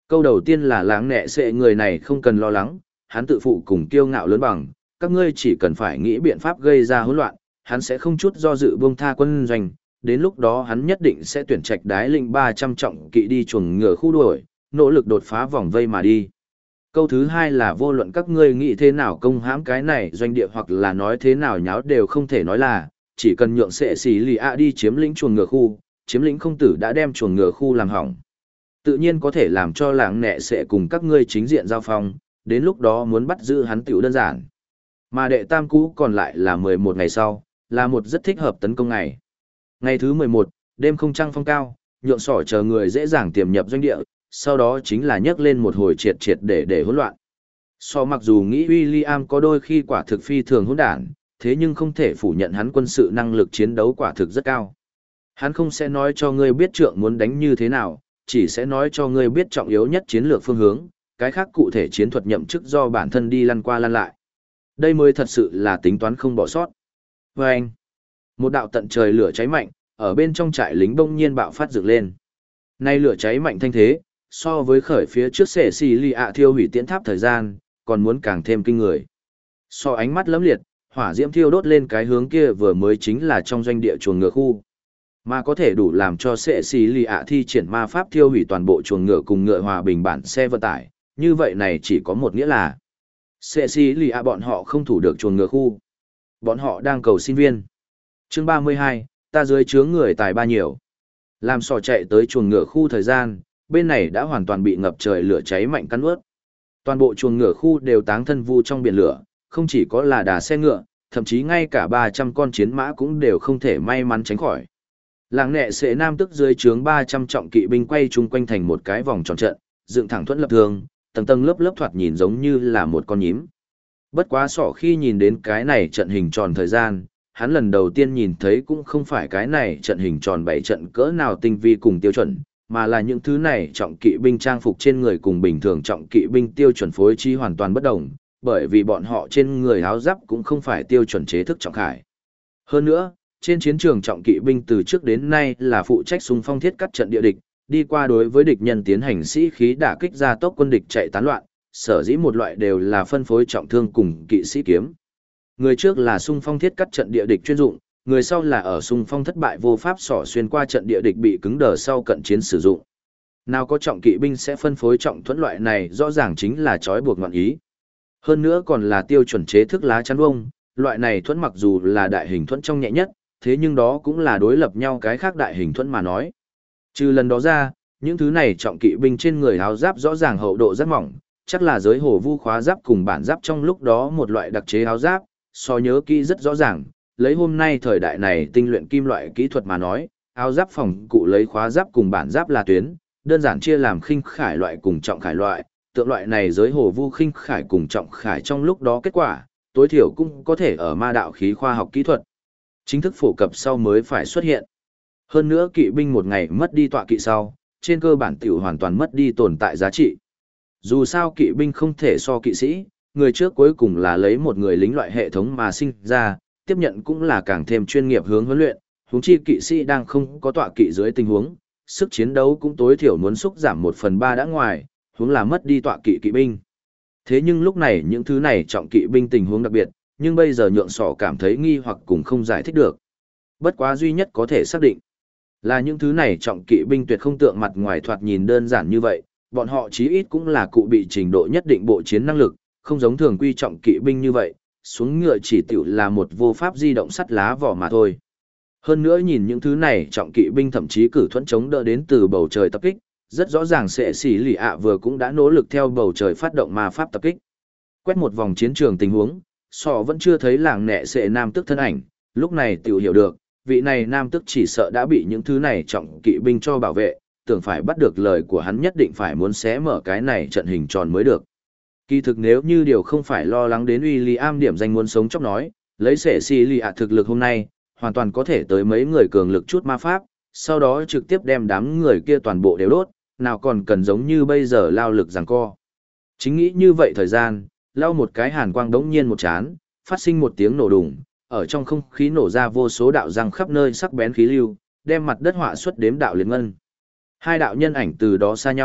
Câu đầu tiên là láng nẹ sẽ người này không cần lo lắng, hắn tự phụ cùng kiêu ngạo lớn bằng, các ngươi chỉ cần phải nghĩ biện pháp gây ra hỗn loạn, hắn sẽ không chút do dự buông tha quân doanh, đến lúc đó hắn nhất định sẽ tuyển trạch đái linh 300 trọng kỵ đi chuồng ngựa khu đuổi, nỗ lực đột phá vòng vây mà đi. Câu thứ hai là vô luận các ngươi nghĩ thế nào công hãm cái này doanh địa hoặc là nói thế nào nháo đều không thể nói là, chỉ cần nhượng sệ xì lì ạ đi chiếm lĩnh chuồng ngựa khu, chiếm lĩnh không tử đã đem chuồng ngựa khu làm hỏng. Tự nhiên có thể làm cho làng nẹ sẽ cùng các ngươi chính diện giao phong, đến lúc đó muốn bắt giữ hắn tiểu đơn giản. Mà đệ tam cũ còn lại là 11 ngày sau, là một rất thích hợp tấn công ngày. Ngày thứ 11, đêm không trăng phong cao, nhượng sỏ chờ người dễ dàng tiềm nhập doanh địa, sau đó chính là nhấc lên một hồi triệt triệt để hỗn loạn. So mặc dù nghĩ William có đôi khi quả thực phi thường hỗn đản, thế nhưng không thể phủ nhận hắn quân sự năng lực chiến đấu quả thực rất cao. Hắn không sẽ nói cho ngươi biết trượng muốn đánh như thế nào, chỉ sẽ nói cho ngươi biết trọng yếu nhất chiến lược phương hướng, cái khác cụ thể chiến thuật nhậm chức do bản thân đi lăn qua lăn lại. Đây mới thật sự là tính toán không bỏ sót. Và anh, một đạo tận trời lửa cháy mạnh, ở bên trong trại lính bỗng nhiên bạo phát dựng lên. Nay lửa cháy mạnh thanh thế, so với khởi phía trước sẻ xì lì ạ thiêu hủy tiễn tháp thời gian, còn muốn càng thêm kinh người. So ánh mắt lấm liệt, hỏa diễm thiêu đốt lên cái hướng kia vừa mới chính là trong doanh địa chuồng ngựa khu. Mà có thể đủ làm cho sẻ xì lì ạ thi triển ma pháp thiêu hủy toàn bộ chuồng ngựa cùng ngựa hòa bình bản xe vận tải, như vậy này chỉ có một nghĩa là sẻ xì lì ạ bọn họ không thủ được chuồng ngựa khu. Bọn họ đang cầu xin viên. Chương 32, ta dưới chướng người tài ba nhiều. Làm sò chạy tới chuồng ngựa khu thời gian, bên này đã hoàn toàn bị ngập trời lửa cháy mạnh cắn ướt. Toàn bộ chuồng ngựa khu đều táng thân vu trong biển lửa, không chỉ có là đà xe ngựa, thậm chí ngay cả 300 con chiến mã cũng đều không thể may mắn tránh khỏi. Làng nẹ sẽ nam tức dưới trướng 300 trọng kỵ binh quay chung quanh thành một cái vòng tròn trận, dựng thẳng thuẫn lập thường, tầng tầng lớp lớp thoạt nhìn giống như là một con nhím. Bất quá sọ khi nhìn đến cái này trận hình tròn thời gian, hắn lần đầu tiên nhìn thấy cũng không phải cái này trận hình tròn 7 trận cỡ nào tinh vi cùng tiêu chuẩn, mà là những thứ này trọng kỵ binh trang phục trên người cùng bình thường trọng kỵ binh tiêu chuẩn phối trí hoàn toàn bất đồng, bởi vì bọn họ trên người áo giáp cũng không phải tiêu chuẩn chế thức trọng khải. Hơn nữa, trên chiến trường trọng kỵ binh từ trước đến nay là phụ trách xung phong thiết cắt trận địa địch, đi qua đối với địch nhân tiến hành sĩ khí đả kích gia tốc quân địch chạy tán loạn, sở dĩ một loại đều là phân phối trọng thương cùng kỵ sĩ kiếm. Người trước là xung phong thiết cắt trận địa địch chuyên dụng, người sau là ở xung phong thất bại vô pháp xỏ xuyên qua trận địa địch bị cứng đờ sau cận chiến sử dụng. Nào có trọng kỵ binh sẽ phân phối trọng thuẫn loại này rõ ràng chính là trói buộc ngọn ý. Hơn nữa còn là tiêu chuẩn chế thức lá chắn bông, loại này thuẫn mặc dù là đại hình thuẫn trong nhẹ nhất, thế nhưng đó cũng là đối lập nhau cái khác đại hình thuẫn mà nói. Trừ lần đó ra, những thứ này trọng kỵ binh trên người áo giáp rõ ràng hậu độ rất mỏng, chắc là giới hồ vu khóa giáp cùng bản giáp trong lúc đó một loại đặc chế áo giáp, so nhớ kỹ rất rõ ràng, lấy hôm nay thời đại này tinh luyện kim loại kỹ thuật mà nói, áo giáp phòng cụ lấy khóa giáp cùng bản giáp là tuyến, đơn giản chia làm khinh khải loại cùng trọng khải loại, tượng loại này giới hồ vu khinh khải cùng trọng khải trong lúc đó kết quả, tối thiểu cũng có thể ở ma đạo khí khoa học kỹ thuật chính thức phổ cập sau mới phải xuất hiện. Hơn nữa kỵ binh một ngày mất đi tọa kỵ sau, trên cơ bản tiểu hoàn toàn mất đi tồn tại giá trị. Dù sao kỵ binh không thể so kỵ sĩ, người trước cuối cùng là lấy một người lính loại hệ thống mà sinh ra, tiếp nhận cũng là càng thêm chuyên nghiệp hướng huấn luyện, huống chi kỵ sĩ đang không có tọa kỵ dưới tình huống, sức chiến đấu cũng tối thiểu muốn xúc giảm 1/3 đã ngoài, huống là mất đi tọa kỵ kỵ binh. Thế nhưng lúc này những thứ này trọng kỵ binh tình huống đặc biệt, nhưng bây giờ nhượng sỏ cảm thấy nghi hoặc cũng không giải thích được. Bất quá duy nhất có thể xác định là những thứ này trọng kỵ binh tuyệt không tượng mặt ngoài thoạt nhìn đơn giản như vậy, bọn họ chí ít cũng là cụ bị trình độ nhất định bộ chiến năng lực, không giống thường quy trọng kỵ binh như vậy, xuống ngựa chỉ tiểu là một vô pháp di động sắt lá vỏ mà thôi. Hơn nữa nhìn những thứ này trọng kỵ binh thậm chí cử thuẫn chống đỡ đến từ bầu trời tập kích, rất rõ ràng sẽ xỉ lì ạ vừa cũng đã nỗ lực theo bầu trời phát động ma pháp tập kích. Quét một vòng chiến trường tình huống, sọ vẫn chưa thấy làng nẹ sẽ nam tức thân ảnh, lúc này tiểu hiểu được, vị này nam tức chỉ sợ đã bị những thứ này trọng kỵ binh cho bảo vệ, tưởng phải bắt được lời của hắn nhất định phải muốn xé mở cái này trận hình tròn mới được. Kỳ thực nếu như điều không phải lo lắng đến William điểm danh muốn sống chóc nói, lấy sẻ xì lì ạ thực lực hôm nay, hoàn toàn có thể tới mấy người cường lực chút ma pháp, sau đó trực tiếp đem đám người kia toàn bộ đều đốt, nào còn cần giống như bây giờ lao lực giằng co. Chính nghĩ như vậy thời gian, lao một cái hàn quang đống nhiên một chán, phát sinh một tiếng nổ đùng, ở trong không khí nổ ra vô số đạo răng khắp nơi sắc bén khí lưu, đem mặt đất họa xuất đếm đạo liên ngân. Hai đạo nhân ảnh từ đó xa nhau,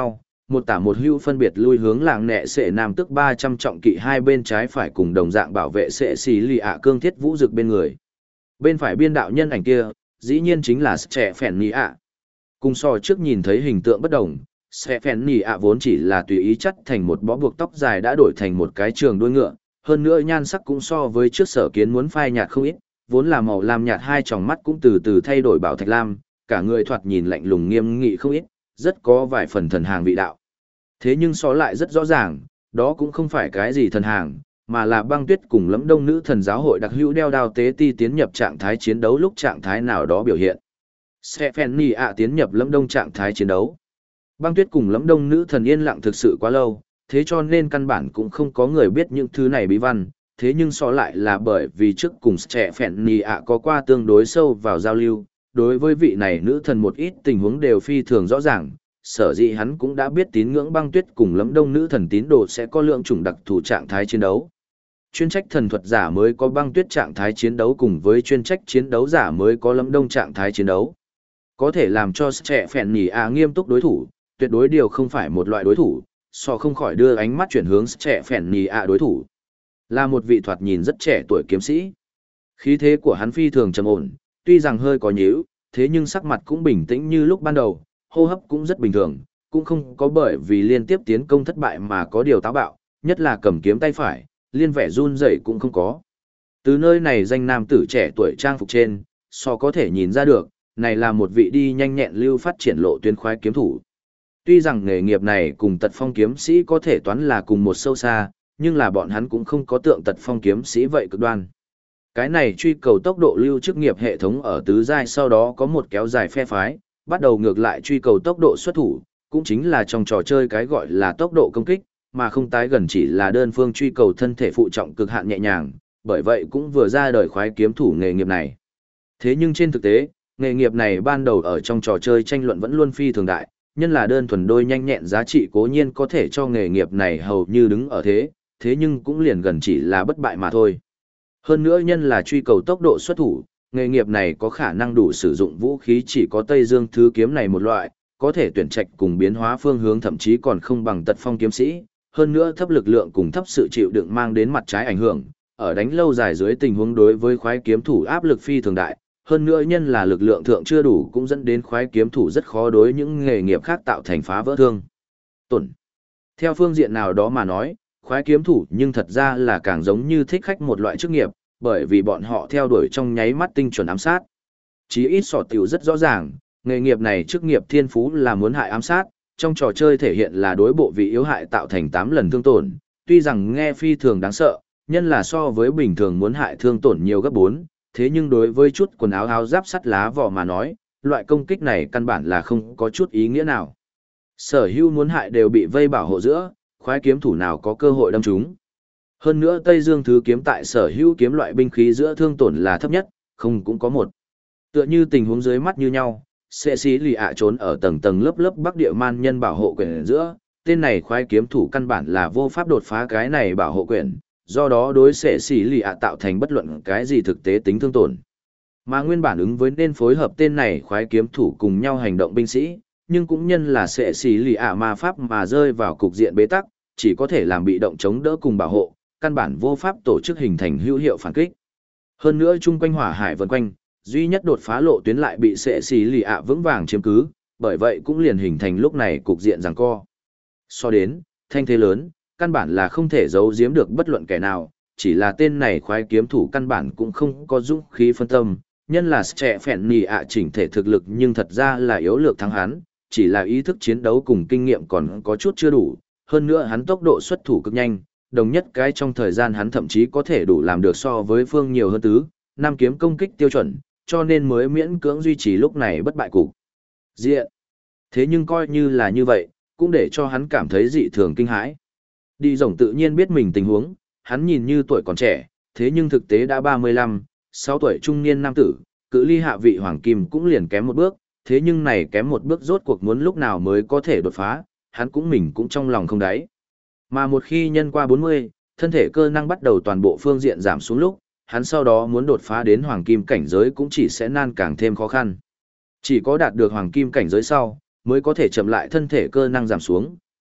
một tả một hữu phân biệt lui hướng làng nẹ sệ nam tức 300 trọng kỵ hai bên trái phải cùng đồng dạng bảo vệ sệ xì lì ạ cương thiết vũ dực bên người. Bên phải biên đạo nhân ảnh kia, dĩ nhiên chính là Trẻ Phèn Nì ạ. Cùng so trước nhìn thấy hình tượng bất đồng, Trẻ Phèn Nì ạ vốn chỉ là tùy ý chắt thành một bó buộc tóc dài đã đổi thành một cái trường đuôi ngựa, hơn nữa nhan sắc cũng so với trước Sở Kiến muốn phai nhạt không ít, vốn là màu lam nhạt hai tròng mắt cũng từ từ thay đổi bảo thạch lam, cả người thoạt nhìn lạnh lùng nghiêm nghị không ít, rất có vài phần thần hàng vị đạo. Thế nhưng so lại rất rõ ràng, đó cũng không phải cái gì thần hàng, mà là Băng Tuyết cùng Lẫm Đông nữ thần giáo hội đặc hữu đeo đao tế ti tiến nhập trạng thái chiến đấu lúc trạng thái nào đó biểu hiện. Stephanie ạ tiến nhập Lẫm Đông trạng thái chiến đấu. Băng Tuyết cùng Lẫm Đông nữ thần yên lặng thực sự quá lâu, thế cho nên căn bản cũng không có người biết những thứ này bí văn, thế nhưng so lại là bởi vì trước cùng Stephanie ạ có qua tương đối sâu vào giao lưu, đối với vị này nữ thần một ít tình huống đều phi thường rõ ràng. Sở dĩ hắn cũng đã biết tín ngưỡng Băng Tuyết cùng Lẫm Đông nữ thần tín đồ sẽ có lượng chủng đặc thù trạng thái chiến đấu. Chuyên trách thần thuật giả mới có Băng Tuyết trạng thái chiến đấu cùng với chuyên trách chiến đấu giả mới có Lẫm Đông trạng thái chiến đấu. Có thể làm cho Trẻ Phèn Nì ạ nghiêm túc đối thủ, tuyệt đối điều không phải một loại đối thủ, so không khỏi đưa ánh mắt chuyển hướng Trẻ Phèn Nì ạ đối thủ. Là một vị thoạt nhìn rất trẻ tuổi kiếm sĩ. Khí thế của hắn phi thường trầm ổn, tuy rằng hơi có nhíu, thế nhưng sắc mặt cũng bình tĩnh như lúc ban đầu, hô hấp cũng rất bình thường, cũng không có bởi vì liên tiếp tiến công thất bại mà có điều táo bạo, nhất là cầm kiếm tay phải, liên vẻ run rẩy cũng không có. Từ nơi này danh nam tử trẻ tuổi trang phục trên, so có thể nhìn ra được, này là một vị đi nhanh nhẹn lưu phát triển lộ tuyến khoái kiếm thủ. Tuy rằng nghề nghiệp này cùng Tật Phong kiếm sĩ có thể toán là cùng một sâu xa, nhưng là bọn hắn cũng không có tượng Tật Phong kiếm sĩ vậy cực đoan. Cái này truy cầu tốc độ lưu chức nghiệp hệ thống ở tứ giai sau đó có một kéo dài phe phái, bắt đầu ngược lại truy cầu tốc độ xuất thủ, cũng chính là trong trò chơi cái gọi là tốc độ công kích, mà không tái gần chỉ là đơn phương truy cầu thân thể phụ trọng cực hạn nhẹ nhàng, bởi vậy cũng vừa ra đời khoái kiếm thủ nghề nghiệp này. Thế nhưng trên thực tế, nghề nghiệp này ban đầu ở trong trò chơi tranh luận vẫn luôn phi thường đại, nhân là đơn thuần đôi nhanh nhẹn giá trị cố nhiên có thể cho nghề nghiệp này hầu như đứng ở thế nhưng cũng liền gần chỉ là bất bại mà thôi. Hơn nữa nhân là truy cầu tốc độ xuất thủ, nghề nghiệp này có khả năng đủ sử dụng vũ khí chỉ có Tây Dương thứ kiếm này một loại, có thể tuyển trạch cùng biến hóa phương hướng thậm chí còn không bằng Tật Phong kiếm sĩ, hơn nữa thấp lực lượng cùng thấp sự chịu đựng mang đến mặt trái ảnh hưởng, ở đánh lâu dài dưới tình huống đối với khoái kiếm thủ áp lực phi thường đại, hơn nữa nhân là lực lượng thượng chưa đủ cũng dẫn đến khoái kiếm thủ rất khó đối những nghề nghiệp khác tạo thành phá vỡ thương tổn. Theo phương diện nào đó mà nói, khoái kiếm thủ nhưng thật ra là càng giống như thích khách một loại chức nghiệp, bởi vì bọn họ theo đuổi trong nháy mắt tinh chuẩn ám sát. Chí ít sọ tiểu rất rõ ràng, nghề nghiệp này chức nghiệp thiên phú là muốn hại ám sát, trong trò chơi thể hiện là đối bộ vị yếu hại tạo thành 8 lần thương tổn, tuy rằng nghe phi thường đáng sợ, nhân là so với bình thường muốn hại thương tổn nhiều gấp 4, thế nhưng đối với chút quần áo áo giáp sắt lá vỏ mà nói, loại công kích này căn bản là không có chút ý nghĩa nào. Sở hữu muốn hại đều bị vây bảo hộ giữa, khoái kiếm thủ nào có cơ hội đâm chúng. Hơn nữa Tây Dương thứ kiếm tại sở hữu kiếm loại binh khí giữa thương tổn là thấp nhất, không cũng có một. Tựa như tình huống dưới mắt như nhau, sẽ xí lì ạ trốn ở tầng tầng lớp lớp bắc địa man nhân bảo hộ quyển giữa, tên này khoái kiếm thủ căn bản là vô pháp đột phá cái này bảo hộ quyển, do đó đối sẽ xí lì ạ tạo thành bất luận cái gì thực tế tính thương tổn. Mà nguyên bản ứng với nên phối hợp tên này khoái kiếm thủ cùng nhau hành động binh sĩ, nhưng cũng nhân là sẽ xí lì ạ ma pháp mà rơi vào cục diện bế tắc, chỉ có thể làm bị động chống đỡ cùng bảo hộ, căn bản vô pháp tổ chức hình thành hữu hiệu phản kích. Hơn nữa chung quanh hỏa hải vần quanh, duy nhất đột phá lộ tuyến lại bị sẽ xì lì ạ vững vàng chiếm cứ, bởi vậy cũng liền hình thành lúc này cục diện giằng co. So đến, thanh thế lớn, căn bản là không thể giấu giếm được bất luận kẻ nào, chỉ là tên này khoái kiếm thủ căn bản cũng không có dũng khí phân tâm, nhân là trẻ phèn nì ạ chỉnh thể thực lực nhưng thật ra là yếu lược thắng hắn, chỉ là ý thức chiến đấu cùng kinh nghiệm còn có chút chưa đủ, hơn nữa hắn tốc độ xuất thủ cực nhanh, đồng nhất cái trong thời gian hắn thậm chí có thể đủ làm được so với phương nhiều hơn tứ, năm kiếm công kích tiêu chuẩn, cho nên mới miễn cưỡng duy trì lúc này bất bại cục diện. Thế nhưng coi như là như vậy, cũng để cho hắn cảm thấy dị thường kinh hãi. Đi rồng tự nhiên biết mình tình huống, hắn nhìn như tuổi còn trẻ, thế nhưng thực tế đã 35, 6 tuổi trung niên nam tử, cự ly hạ vị hoàng kim cũng liền kém một bước, thế nhưng này kém một bước rốt cuộc muốn lúc nào mới có thể đột phá, hắn cũng mình cũng trong lòng không đáy. Mà một khi nhân qua 40, thân thể cơ năng bắt đầu toàn bộ phương diện giảm xuống lúc, hắn sau đó muốn đột phá đến hoàng kim cảnh giới cũng chỉ sẽ nan càng thêm khó khăn. Chỉ có đạt được hoàng kim cảnh giới sau, mới có thể chậm lại thân thể cơ năng giảm xuống,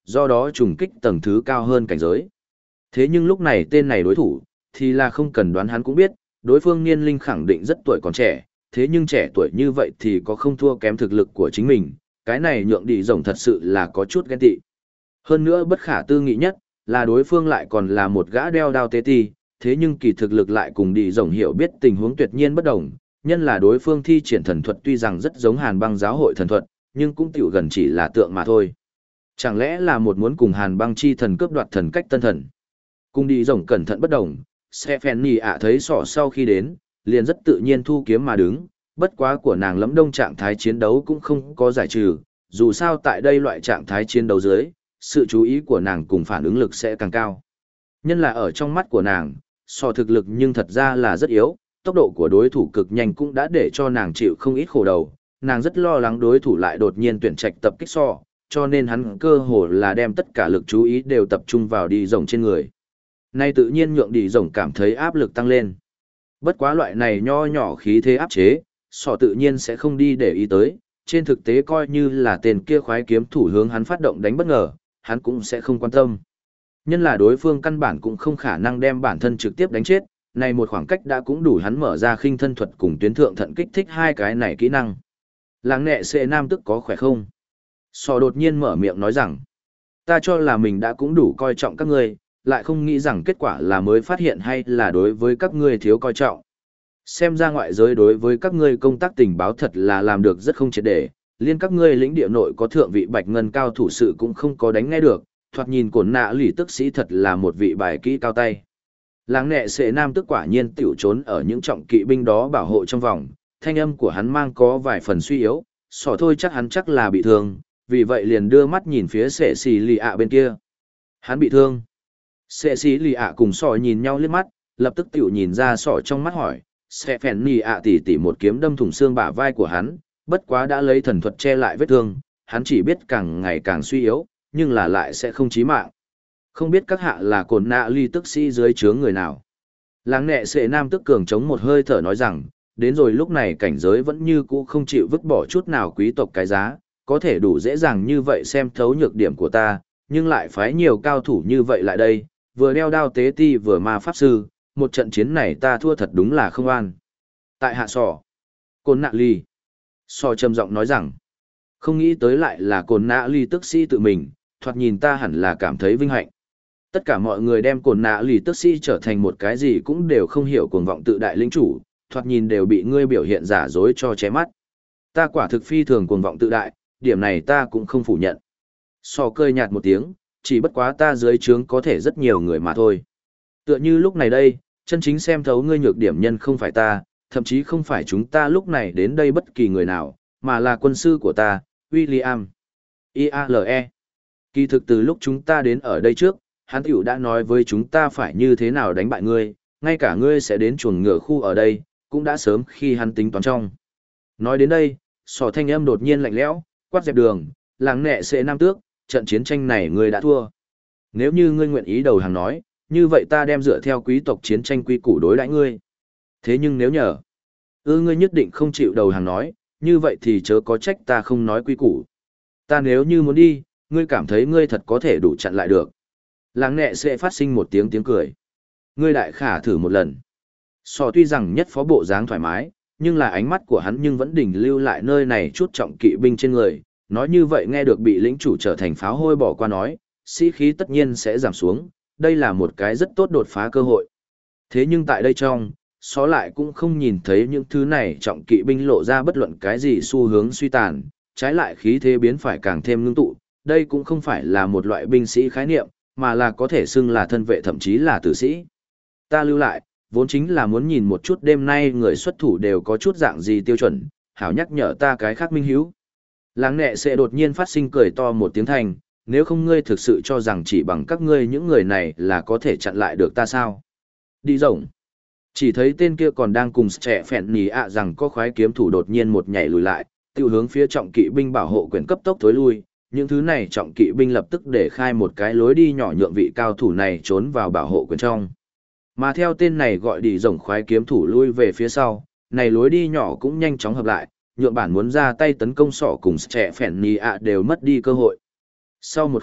do đó trùng kích tầng thứ cao hơn cảnh giới. Thế nhưng lúc này tên này đối thủ, thì là không cần đoán hắn cũng biết, đối phương niên linh khẳng định rất tuổi còn trẻ, thế nhưng trẻ tuổi như vậy thì có không thua kém thực lực của chính mình, cái này nhượng đi rồng thật sự là có chút ghen tị. Hơn nữa bất khả tư nghị nhất, là đối phương lại còn là một gã đeo đao tế ti, thế nhưng kỳ thực lực lại cùng đi rồng hiểu biết tình huống tuyệt nhiên bất đồng, nhân là đối phương thi triển thần thuật tuy rằng rất giống Hàn Băng giáo hội thần thuật, nhưng cũng tiểu gần chỉ là tượng mà thôi. Chẳng lẽ là một muốn cùng Hàn Băng chi thần cướp đoạt thần cách tân thần? Cùng đi rồng cẩn thận bất đồng, Stephanie ạ thấy sỏ sau khi đến, liền rất tự nhiên thu kiếm mà đứng, bất quá của nàng lẫm đông trạng thái chiến đấu cũng không có giải trừ, dù sao tại đây loại trạng thái chiến đấu dưới, sự chú ý của nàng cùng phản ứng lực sẽ càng cao. Nhân là ở trong mắt của nàng, sỏ thực lực nhưng thật ra là rất yếu, tốc độ của đối thủ cực nhanh cũng đã để cho nàng chịu không ít khổ đầu, nàng rất lo lắng đối thủ lại đột nhiên tuyển trạch tập kích sỏ, cho nên hắn cơ hồ là đem tất cả lực chú ý đều tập trung vào đi rồng trên người. Nay tự nhiên nhượng đi rồng cảm thấy áp lực tăng lên. Bất quá loại này nho nhỏ khí thế áp chế, sỏ tự nhiên sẽ không đi để ý tới, trên thực tế coi như là tên kia khoái kiếm thủ hướng hắn phát động đánh bất ngờ, hắn cũng sẽ không quan tâm. Nhân là đối phương căn bản cũng không khả năng đem bản thân trực tiếp đánh chết, này một khoảng cách đã cũng đủ hắn mở ra khinh thân thuật cùng tuyến thượng thận kích thích hai cái này kỹ năng. Làng nẹ xệ nam tức có khỏe không? Sỏ đột nhiên mở miệng nói rằng, ta cho là mình đã cũng đủ coi trọng các ngươi, lại không nghĩ rằng kết quả là mới phát hiện hay là đối với các ngươi thiếu coi trọng. Xem ra ngoại giới đối với các ngươi công tác tình báo thật là làm được rất không triệt để, liên các ngươi lĩnh địa nội có thượng vị bạch ngân cao thủ sự cũng không có đánh nghe được, thoạt nhìn cổn nạ lì tức sĩ thật là một vị bài kỹ cao tay. Làng nẹ sệ nam tức quả nhiên tiểu trốn ở những trọng kỵ binh đó bảo hộ trong vòng, thanh âm của hắn mang có vài phần suy yếu, sỏ thôi chắc hắn chắc là bị thương, vì vậy liền đưa mắt nhìn phía sệ xì lì ạ bên kia. Hắn bị thương. Sệ xì lì ạ cùng sỏ nhìn nhau liếc mắt, lập tức tiểu nhìn ra sỏ trong mắt hỏi, sẽ phèn nì ạ tỉ tỉ một kiếm đâm thủng xương bả vai của hắn, bất quá đã lấy thần thuật che lại vết thương, hắn chỉ biết càng ngày càng suy yếu, nhưng là lại sẽ không chí mạng. Không biết các hạ là cồn nạ ly tức sĩ dưới trướng người nào. Làng nẹ sệ nam tức cường chống một hơi thở nói rằng, đến rồi lúc này cảnh giới vẫn như cũ không chịu vứt bỏ chút nào quý tộc cái giá, có thể đủ dễ dàng như vậy xem thấu nhược điểm của ta, nhưng lại phái nhiều cao thủ như vậy lại đây, vừa đeo đao tế ti vừa ma pháp sư, một trận chiến này ta thua thật đúng là không an. Tại hạ sỏ, cồn nạ ly. Sỏ trầm giọng nói rằng, không nghĩ tới lại là cồn nạ ly tức sĩ tự mình, thoạt nhìn ta hẳn là cảm thấy vinh hạnh. Tất cả mọi người đem cồn nạ lì tức sĩ trở thành một cái gì cũng đều không hiểu cuồng vọng tự đại lĩnh chủ, thoạt nhìn đều bị ngươi biểu hiện giả dối cho ché mắt. Ta quả thực phi thường cuồng vọng tự đại, điểm này ta cũng không phủ nhận. Sò cơi nhạt một tiếng, chỉ bất quá ta dưới trướng có thể rất nhiều người mà thôi. Tựa như lúc này đây, chân chính xem thấu ngươi nhược điểm nhân không phải ta, thậm chí không phải chúng ta lúc này đến đây bất kỳ người nào, mà là quân sư của ta, William. IALE. Kỳ thực từ lúc chúng ta đến ở đây trước, hắn tiểu đã nói với chúng ta phải như thế nào đánh bại ngươi, ngay cả ngươi sẽ đến chuồng ngựa khu ở đây, cũng đã sớm khi hắn tính toán trong. Nói đến đây, sỏ thanh âm đột nhiên lạnh lẽo, quát dẹp đường, làng nẹ sẽ nam tước, trận chiến tranh này ngươi đã thua. Nếu như ngươi nguyện ý đầu hàng nói, như vậy ta đem dựa theo quý tộc chiến tranh quy củ đối đãi ngươi. Thế nhưng nếu nhờ, ngươi nhất định không chịu đầu hàng nói, như vậy thì chớ có trách ta không nói quy củ. Ta nếu như muốn đi, ngươi cảm thấy ngươi thật có thể đủ chặn lại được. Làng nẹ sẽ phát sinh một tiếng cười. Ngươi đại khả thử một lần. Sò tuy rằng nhất phó bộ dáng thoải mái, nhưng là ánh mắt của hắn nhưng vẫn đỉnh lưu lại nơi này chút trọng kỵ binh trên người. Nói như vậy nghe được bị lĩnh chủ trở thành pháo hôi bỏ qua nói, sĩ khí tất nhiên sẽ giảm xuống. Đây là một cái rất tốt đột phá cơ hội. Thế nhưng tại đây trong, Só lại cũng không nhìn thấy những thứ này trọng kỵ binh lộ ra bất luận cái gì xu hướng suy tàn, trái lại khí thế biến phải càng thêm ngưng tụ. Đây cũng không phải là một loại binh sĩ khái niệm, mà là có thể xưng là thân vệ thậm chí là tử sĩ. Ta lưu lại, vốn chính là muốn nhìn một chút đêm nay người xuất thủ đều có chút dạng gì tiêu chuẩn, hảo nhắc nhở ta cái khác minh hiếu. Làng nẹ sẽ đột nhiên phát sinh cười to một tiếng thành, nếu không ngươi thực sự cho rằng chỉ bằng các ngươi những người này là có thể chặn lại được ta sao? Đi rộng. Chỉ thấy tên kia còn đang cùng trẻ phèn nì ạ rằng có khoái kiếm thủ đột nhiên một nhảy lùi lại, tiêu hướng phía trọng kỵ binh bảo hộ quyền cấp tốc thối lui. Những thứ này trọng kỵ binh lập tức để khai một cái lối đi nhỏ nhượng vị cao thủ này trốn vào bảo hộ quyền trong. Mà theo tên này gọi đi rồng khoái kiếm thủ lui về phía sau, này lối đi nhỏ cũng nhanh chóng hợp lại, nhượng bản muốn ra tay tấn công sọ cùng trẻ phèn nì ạ đều mất đi cơ hội. Sau một khắc,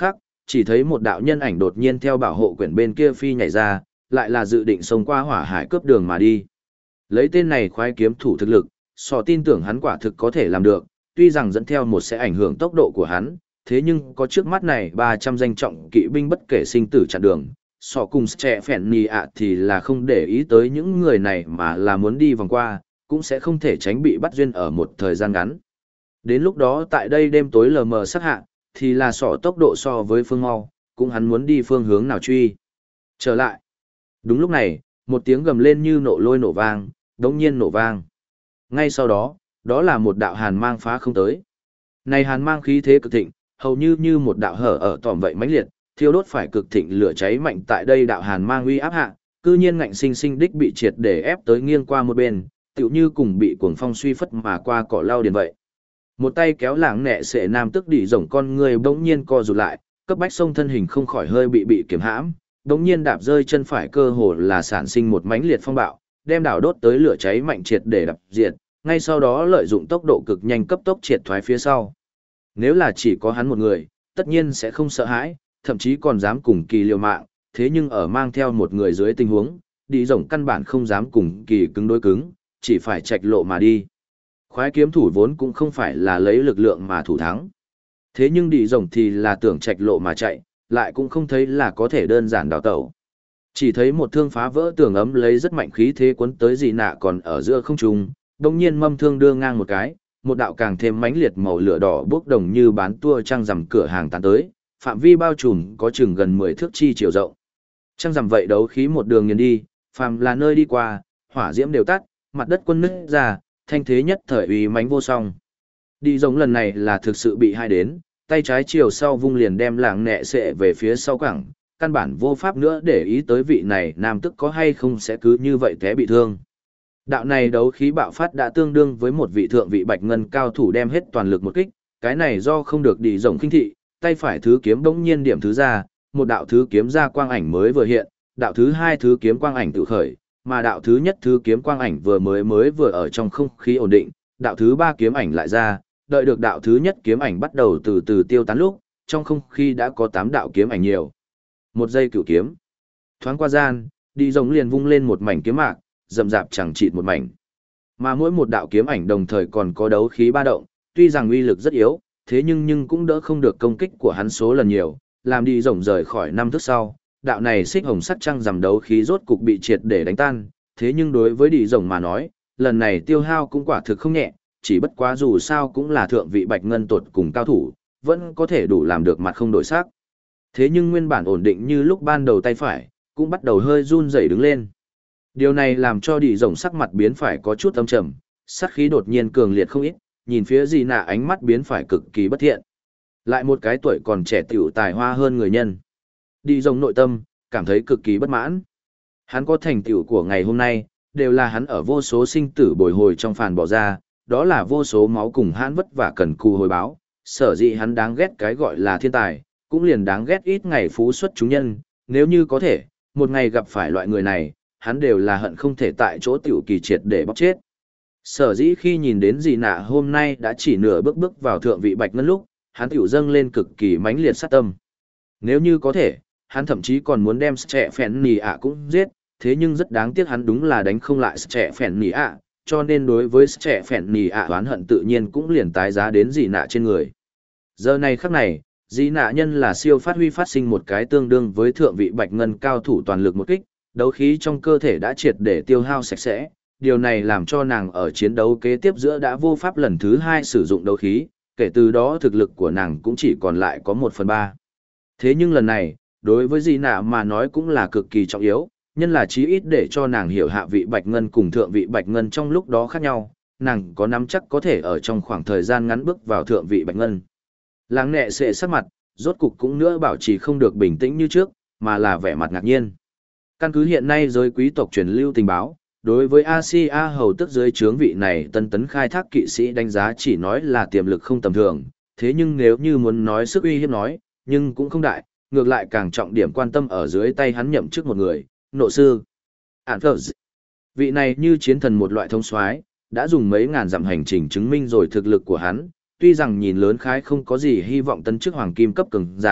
chỉ thấy một đạo nhân ảnh đột nhiên theo bảo hộ quyển bên kia phi nhảy ra, lại là dự định xông qua hỏa hải cướp đường mà đi. Lấy tên này khoái kiếm thủ thực lực, Sọ tin tưởng hắn quả thực có thể làm được, tuy rằng dẫn theo một sẽ ảnh hưởng tốc độ của hắn, thế nhưng có trước mắt này 300 danh trọng kỵ binh bất kể sinh tử chặn đường, Sọ cùng trẻ phèn nì ạ thì là không để ý tới những người này mà là muốn đi vòng qua, cũng sẽ không thể tránh bị bắt duyên ở một thời gian ngắn. Đến lúc đó tại đây đêm tối lờ mờ sắc hạ, thì là Sọ tốc độ so với phương mau, cũng hắn muốn đi phương hướng nào truy. Trở lại. Đúng lúc này, một tiếng gầm lên như nổ lôi nổ vang, đống nhiên nổ vang. Ngay sau đó, đó là một đạo hàn mang phá không tới. Này hàn mang khí thế cực thịnh, hầu như một đạo hở ở tỏm vậy mãnh liệt, thiêu đốt phải cực thịnh lửa cháy mạnh tại đây đạo hàn mang uy áp hạ, cư nhiên ngạnh sinh sinh đích bị triệt để ép tới nghiêng qua một bên, tựu như cùng bị cuồng phong suy phất mà qua cỏ lau điền vậy. Một tay kéo lảng nẹ sệ nam tức đỉ rồng con người bỗng nhiên co rụt lại, cấp bách sông thân hình không khỏi hơi bị kiềm hãm, bỗng nhiên đạp rơi chân phải cơ hồ là sản sinh một mãnh liệt phong bạo, đem đảo đốt tới lửa cháy mạnh triệt để đập diệt, ngay sau đó lợi dụng tốc độ cực nhanh cấp tốc triệt thoái phía sau. Nếu là chỉ có hắn một người, tất nhiên sẽ không sợ hãi, thậm chí còn dám cùng kỳ liều mạng, thế nhưng ở mang theo một người dưới tình huống, đi rồng căn bản không dám cùng kỳ cứng đối cứng, chỉ phải chạch lộ mà đi. Khoái kiếm thủ vốn cũng không phải là lấy lực lượng mà thủ thắng. Thế nhưng đi rồng thì là tưởng chạch lộ mà chạy, lại cũng không thấy là có thể đơn giản đào tẩu. Chỉ thấy một thương phá vỡ tường ấm lấy rất mạnh khí thế cuốn tới dị nạ còn ở giữa không trung, đồng nhiên mâm thương đưa ngang một cái, một đạo càng thêm mãnh liệt màu lửa đỏ bốc đồng như bán tua trăng rằm cửa hàng tán tới, phạm vi bao trùm có chừng gần 10 thước chi chiều rộng. Trăng rằm vậy đấu khí một đường nghiền đi, phàm là nơi đi qua, hỏa diễm đều tắt, mặt đất quân nứt ra, thanh thế nhất thời uy mãnh vô song. Đi giống lần này là thực sự bị hai đến, tay trái chiều sau vung liền đem làng nẹ sệ về phía sau cẳng, căn bản vô pháp nữa để ý tới vị này nam tức có hay không sẽ cứ như vậy té bị thương. Đạo này đấu khí bạo phát đã tương đương với một vị thượng vị bạch ngân cao thủ đem hết toàn lực một kích, cái này do không được đi rồng kinh thị, tay phải thứ kiếm bỗng nhiên điểm thứ ra, một đạo thứ kiếm ra quang ảnh mới vừa hiện, đạo thứ hai thứ kiếm quang ảnh tự khởi, mà đạo thứ nhất thứ kiếm quang ảnh mới vừa ở trong không khí ổn định, đạo thứ ba kiếm ảnh lại ra, đợi được đạo thứ nhất kiếm ảnh bắt đầu từ từ tiêu tán lúc, trong không khí đã có 8 đạo kiếm ảnh nhiều. Một giây cửu kiếm. Thoáng qua gian, đi rồng liền vung lên một mảnh kiếm mạc, rậm rạp chẳng chịt một mảnh. Mà mỗi một đạo kiếm ảnh đồng thời còn có đấu khí ba động, tuy rằng uy lực rất yếu, thế nhưng cũng đỡ không được công kích của hắn số lần nhiều, làm đi rồng rời khỏi 5 thước sau, đạo này xích hồng sắt trăng rằm đấu khí rốt cục bị triệt để đánh tan, thế nhưng đối với đi rồng mà nói, lần này tiêu hao cũng quả thực không nhẹ, chỉ bất quá dù sao cũng là thượng vị bạch ngân tột cùng cao thủ, vẫn có thể đủ làm được mặt không đổi sắc. Thế nhưng nguyên bản ổn định như lúc ban đầu tay phải, cũng bắt đầu hơi run rẩy đứng lên. Điều này làm cho đi rồng sắc mặt biến phải có chút âm trầm, sát khí đột nhiên cường liệt không ít, nhìn phía gì nạ ánh mắt biến phải cực kỳ bất thiện. Lại một cái tuổi còn trẻ tiểu tài hoa hơn người nhân. Đi rồng nội tâm, cảm thấy cực kỳ bất mãn. Hắn có thành tựu của ngày hôm nay, đều là hắn ở vô số sinh tử bồi hồi trong phàn bỏ ra, đó là vô số máu cùng hắn vất vả cần cù hồi báo. Sở dĩ hắn đáng ghét cái gọi là thiên tài, cũng liền đáng ghét ít ngày phú xuất chúng nhân, nếu như có thể, một ngày gặp phải loại người này, hắn đều là hận không thể tại chỗ tiểu kỳ triệt để bóc chết. Sở dĩ khi nhìn đến gì nạ hôm nay đã chỉ nửa bước vào thượng vị bạch ngân lúc, hắn tiểu dâng lên cực kỳ mãnh liệt sát tâm. Nếu như có thể, hắn thậm chí còn muốn đem trẻ phèn nì ạ cũng giết, thế nhưng rất đáng tiếc hắn đúng là đánh không lại trẻ phèn nì ạ, cho nên đối với trẻ phèn nì ạ oán hận tự nhiên cũng liền tái giá đến gì nạ trên người. Giờ này khắc này, dĩ nạ nhân là siêu phát huy phát sinh một cái tương đương với thượng vị bạch ngân cao thủ toàn lực một kích, đấu khí trong cơ thể đã triệt để tiêu hao sạch sẽ, điều này làm cho nàng ở chiến đấu kế tiếp giữa đã vô pháp lần thứ 2 sử dụng đấu khí, kể từ đó thực lực của nàng cũng chỉ còn lại có 1/3. Thế nhưng lần này, đối với dĩ nạ mà nói cũng là cực kỳ trọng yếu, nhân là chí ít để cho nàng hiểu hạ vị bạch ngân cùng thượng vị bạch ngân trong lúc đó khác nhau, nàng có nắm chắc có thể ở trong khoảng thời gian ngắn bước vào thượng vị bạch ngân. Làng nẹ sệ sắc mặt, rốt cục cũng nữa bảo trì không được bình tĩnh như trước, mà là vẻ mặt ngạc nhiên. Căn cứ hiện nay giới quý tộc truyền lưu tình báo, đối với Asia hầu tức dưới trướng vị này tân tấn khai thác kỵ sĩ đánh giá chỉ nói là tiềm lực không tầm thường, thế nhưng nếu như muốn nói sức uy hiếp nói, nhưng cũng không đại, ngược lại càng trọng điểm quan tâm ở dưới tay hắn nhậm chức một người, nộ sư. Anthers. Vị này như chiến thần một loại thông soái, đã dùng mấy ngàn dặm hành trình chứng minh rồi thực lực của hắn, tuy rằng nhìn lớn khái không có gì hy vọng tấn chức hoàng kim cấp cường giả,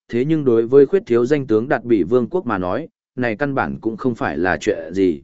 thế nhưng đối với khuyết thiếu danh tướng Đạt Bỉ Vương quốc mà nói, này căn bản cũng không phải là chuyện gì.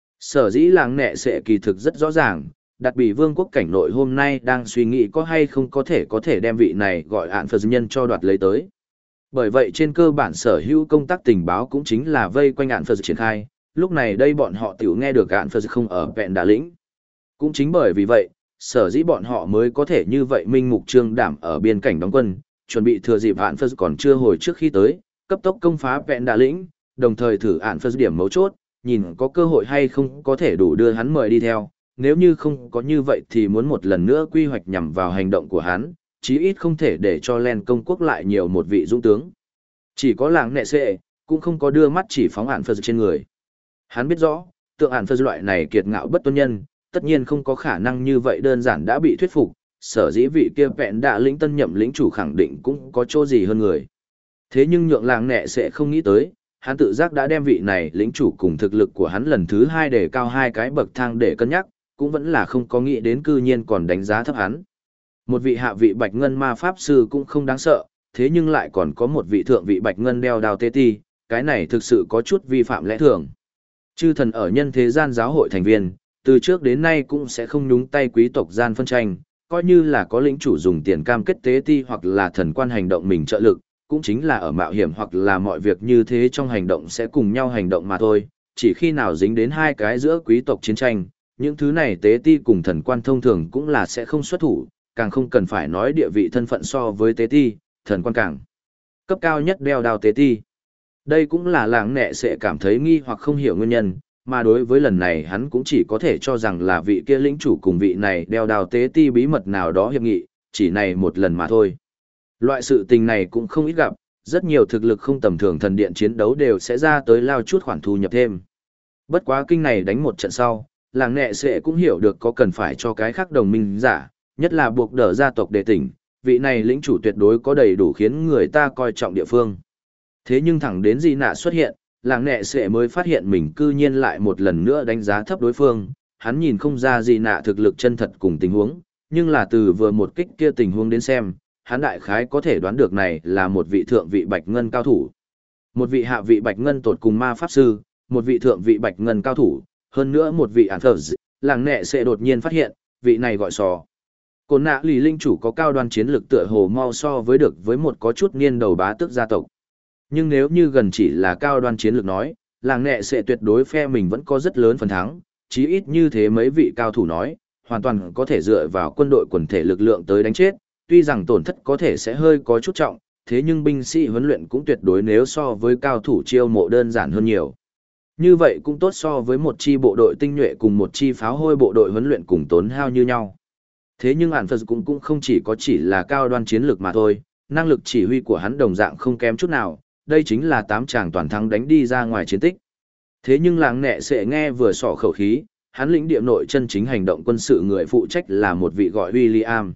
Sở dĩ làng nẹ sẽ kỳ thực rất rõ ràng, Đạt Bỉ Vương quốc cảnh nội hôm nay đang suy nghĩ có hay không có thể đem vị này gọi ạn phật nhân cho đoạt lấy tới. Bởi vậy trên cơ bản sở hữu công tác tình báo cũng chính là vây quanh ạn phật triển khai, lúc này đây bọn họ tiểu nghe được ạn phật không ở vẹn đà lĩnh. Cũng chính bởi vì vậy, sở dĩ bọn họ mới có thể như vậy minh mục trương đảm ở biên cảnh đóng quân, chuẩn bị thừa dịp ạn phật còn chưa hồi trước khi tới, cấp tốc công phá vẹn đà lĩnh, đồng thời thử ạn phật điểm mấu chốt, nhìn có cơ hội hay không có thể đủ đưa hắn mời đi theo, nếu như không có như vậy thì muốn một lần nữa quy hoạch nhằm vào hành động của hắn, chí ít không thể để cho Len công quốc lại nhiều một vị dũng tướng. Chỉ có làng nệ xệ, cũng không có đưa mắt chỉ phóng ạn phật trên người. Hắn biết rõ, tượng ạn phật loại này kiệt ngạo bất tuân nhân, tất nhiên không có khả năng như vậy đơn giản đã bị thuyết phục, sở dĩ vị kia vẹn đạ lĩnh tân nhậm lĩnh chủ khẳng định cũng có chỗ gì hơn người. Thế nhưng nhượng làng nệ sẽ không nghĩ tới, hắn tự giác đã đem vị này lĩnh chủ cùng thực lực của hắn lần thứ hai để cao hai cái bậc thang để cân nhắc, cũng vẫn là không có nghĩ đến cư nhiên còn đánh giá thấp hắn. Một vị hạ vị bạch ngân ma pháp sư cũng không đáng sợ, thế nhưng lại còn có một vị thượng vị bạch ngân đeo đao tê ti, cái này thực sự có chút vi phạm lẽ thường. Chư thần ở nhân thế gian giáo hội thành viên, từ trước đến nay cũng sẽ không nhúng tay quý tộc gian phân tranh, coi như là có lĩnh chủ dùng tiền cam kết tế ti hoặc là thần quan hành động mình trợ lực, cũng chính là ở mạo hiểm hoặc là mọi việc như thế trong hành động sẽ cùng nhau hành động mà thôi, chỉ khi nào dính đến hai cái giữa quý tộc chiến tranh, những thứ này tế ti cùng thần quan thông thường cũng là sẽ không xuất thủ, càng không cần phải nói địa vị thân phận so với tế ti, thần quan càng cấp cao nhất đeo đao tế ti. Đây cũng là làng nẹ sẽ cảm thấy nghi hoặc không hiểu nguyên nhân, mà đối với lần này hắn cũng chỉ có thể cho rằng là vị kia lĩnh chủ cùng vị này đeo đao tế ti bí mật nào đó hiệp nghị, chỉ này một lần mà thôi. Loại sự tình này cũng không ít gặp, rất nhiều thực lực không tầm thường thần điện chiến đấu đều sẽ ra tới lao chút khoản thu nhập thêm. Bất quá kinh này đánh một trận sau, làng nẹ sẽ cũng hiểu được có cần phải cho cái khác đồng minh giả, nhất là buộc đỡ gia tộc để tỉnh, vị này lĩnh chủ tuyệt đối có đầy đủ khiến người ta coi trọng địa phương. Thế nhưng thẳng đến Di Nạ xuất hiện, làng nẹ sẽ mới phát hiện mình cư nhiên lại một lần nữa đánh giá thấp đối phương, hắn nhìn không ra Di Nạ thực lực chân thật cùng tình huống, nhưng là từ vừa một kích kia tình huống đến xem, hắn đại khái có thể đoán được này là một vị thượng vị bạch ngân cao thủ. Một vị hạ vị bạch ngân tột cùng ma pháp sư, một vị thượng vị bạch ngân cao thủ, hơn nữa một vị ản phở, làng nẹ sẽ đột nhiên phát hiện, vị này gọi sò. Côn nạ lì linh chủ có cao đoan chiến lực tựa hồ mau so với được với một có chút niên đầu bá tước gia tộc. Nhưng nếu như gần chỉ là cao đoan chiến lược nói, làng nẹ sẽ tuyệt đối phe mình vẫn có rất lớn phần thắng, chí ít như thế mấy vị cao thủ nói, hoàn toàn có thể dựa vào quân đội quần thể lực lượng tới đánh chết, tuy rằng tổn thất có thể sẽ hơi có chút trọng, thế nhưng binh sĩ huấn luyện cũng tuyệt đối nếu so với cao thủ chiêu mộ đơn giản hơn nhiều. Như vậy cũng tốt so với một chi bộ đội tinh nhuệ cùng một chi pháo hôi bộ đội huấn luyện cùng tốn hao như nhau. Thế nhưng ản Phật cũng không chỉ là cao đoan chiến lược mà thôi, năng lực chỉ huy của hắn đồng dạng không kém chút nào, đây chính là 8 chàng toàn thắng đánh đi ra ngoài chiến tích. Thế nhưng làng nẹ sẽ nghe vừa sọ khẩu khí, hắn lĩnh địa nội chân chính hành động quân sự người phụ trách là một vị gọi William.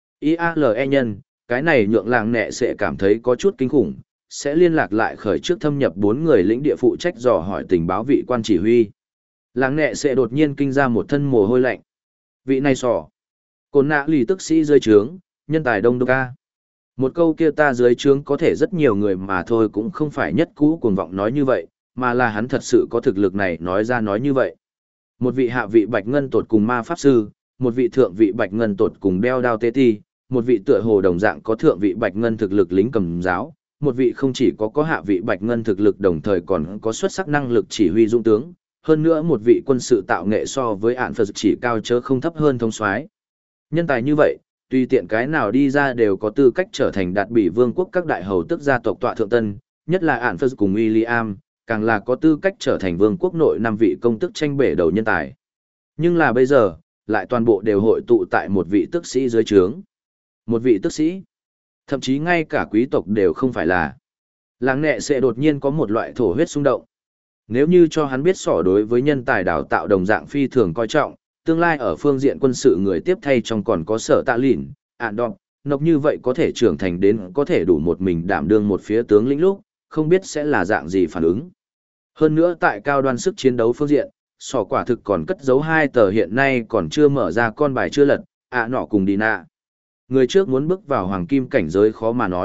IALE nhân, cái này nhượng làng nẹ sẽ cảm thấy có chút kinh khủng, sẽ liên lạc lại khởi trước thâm nhập 4 người lĩnh địa phụ trách dò hỏi tình báo vị quan chỉ huy. Làng nẹ sẽ đột nhiên kinh ra một thân mồ hôi lạnh. Vị này sọ. Côn nạ lì tức sĩ dưới trướng, nhân tài đông đô ca. Một câu kia ta dưới trướng có thể rất nhiều người mà thôi cũng không phải nhất cũ cuồng vọng nói như vậy, mà là hắn thật sự có thực lực này nói ra nói như vậy. Một vị hạ vị bạch ngân tột cùng ma pháp sư, một vị thượng vị bạch ngân tột cùng đeo đao tê ti, một vị tựa hồ đồng dạng có thượng vị bạch ngân thực lực lính cầm giáo, một vị không chỉ có hạ vị bạch ngân thực lực đồng thời còn có xuất sắc năng lực chỉ huy dũng tướng, hơn nữa một vị quân sự tạo nghệ so với ản Phật chỉ cao chớ không thấp hơn thông soái. Nhân tài như vậy, tùy tiện cái nào đi ra đều có tư cách trở thành Đạt Bỉ vương quốc các đại hầu tức gia tộc tọa thượng tân, nhất là ản Phật cùng William, càng là có tư cách trở thành vương quốc nội 5 vị công tức tranh bể đầu nhân tài. Nhưng là bây giờ, lại toàn bộ đều hội tụ tại một vị tước sĩ dưới trướng. Một vị tước sĩ, thậm chí ngay cả quý tộc đều không phải là. Làng nẹ sẽ đột nhiên có một loại thổ huyết xung động. Nếu như cho hắn biết sỏ đối với nhân tài đào tạo đồng dạng phi thường coi trọng, tương lai ở phương diện quân sự người tiếp thay trong còn có sở tạ lỉn, ạn đọc, nọc như vậy có thể trưởng thành đến có thể đủ một mình đảm đương một phía tướng lĩnh lúc, không biết sẽ là dạng gì phản ứng. Hơn nữa tại cao đoan sức chiến đấu phương diện, sỏ quả thực còn cất giấu 2 tờ hiện nay còn chưa mở ra con bài chưa lật, nọ cùng đi nạ. Người trước muốn bước vào hoàng kim cảnh giới khó mà nói,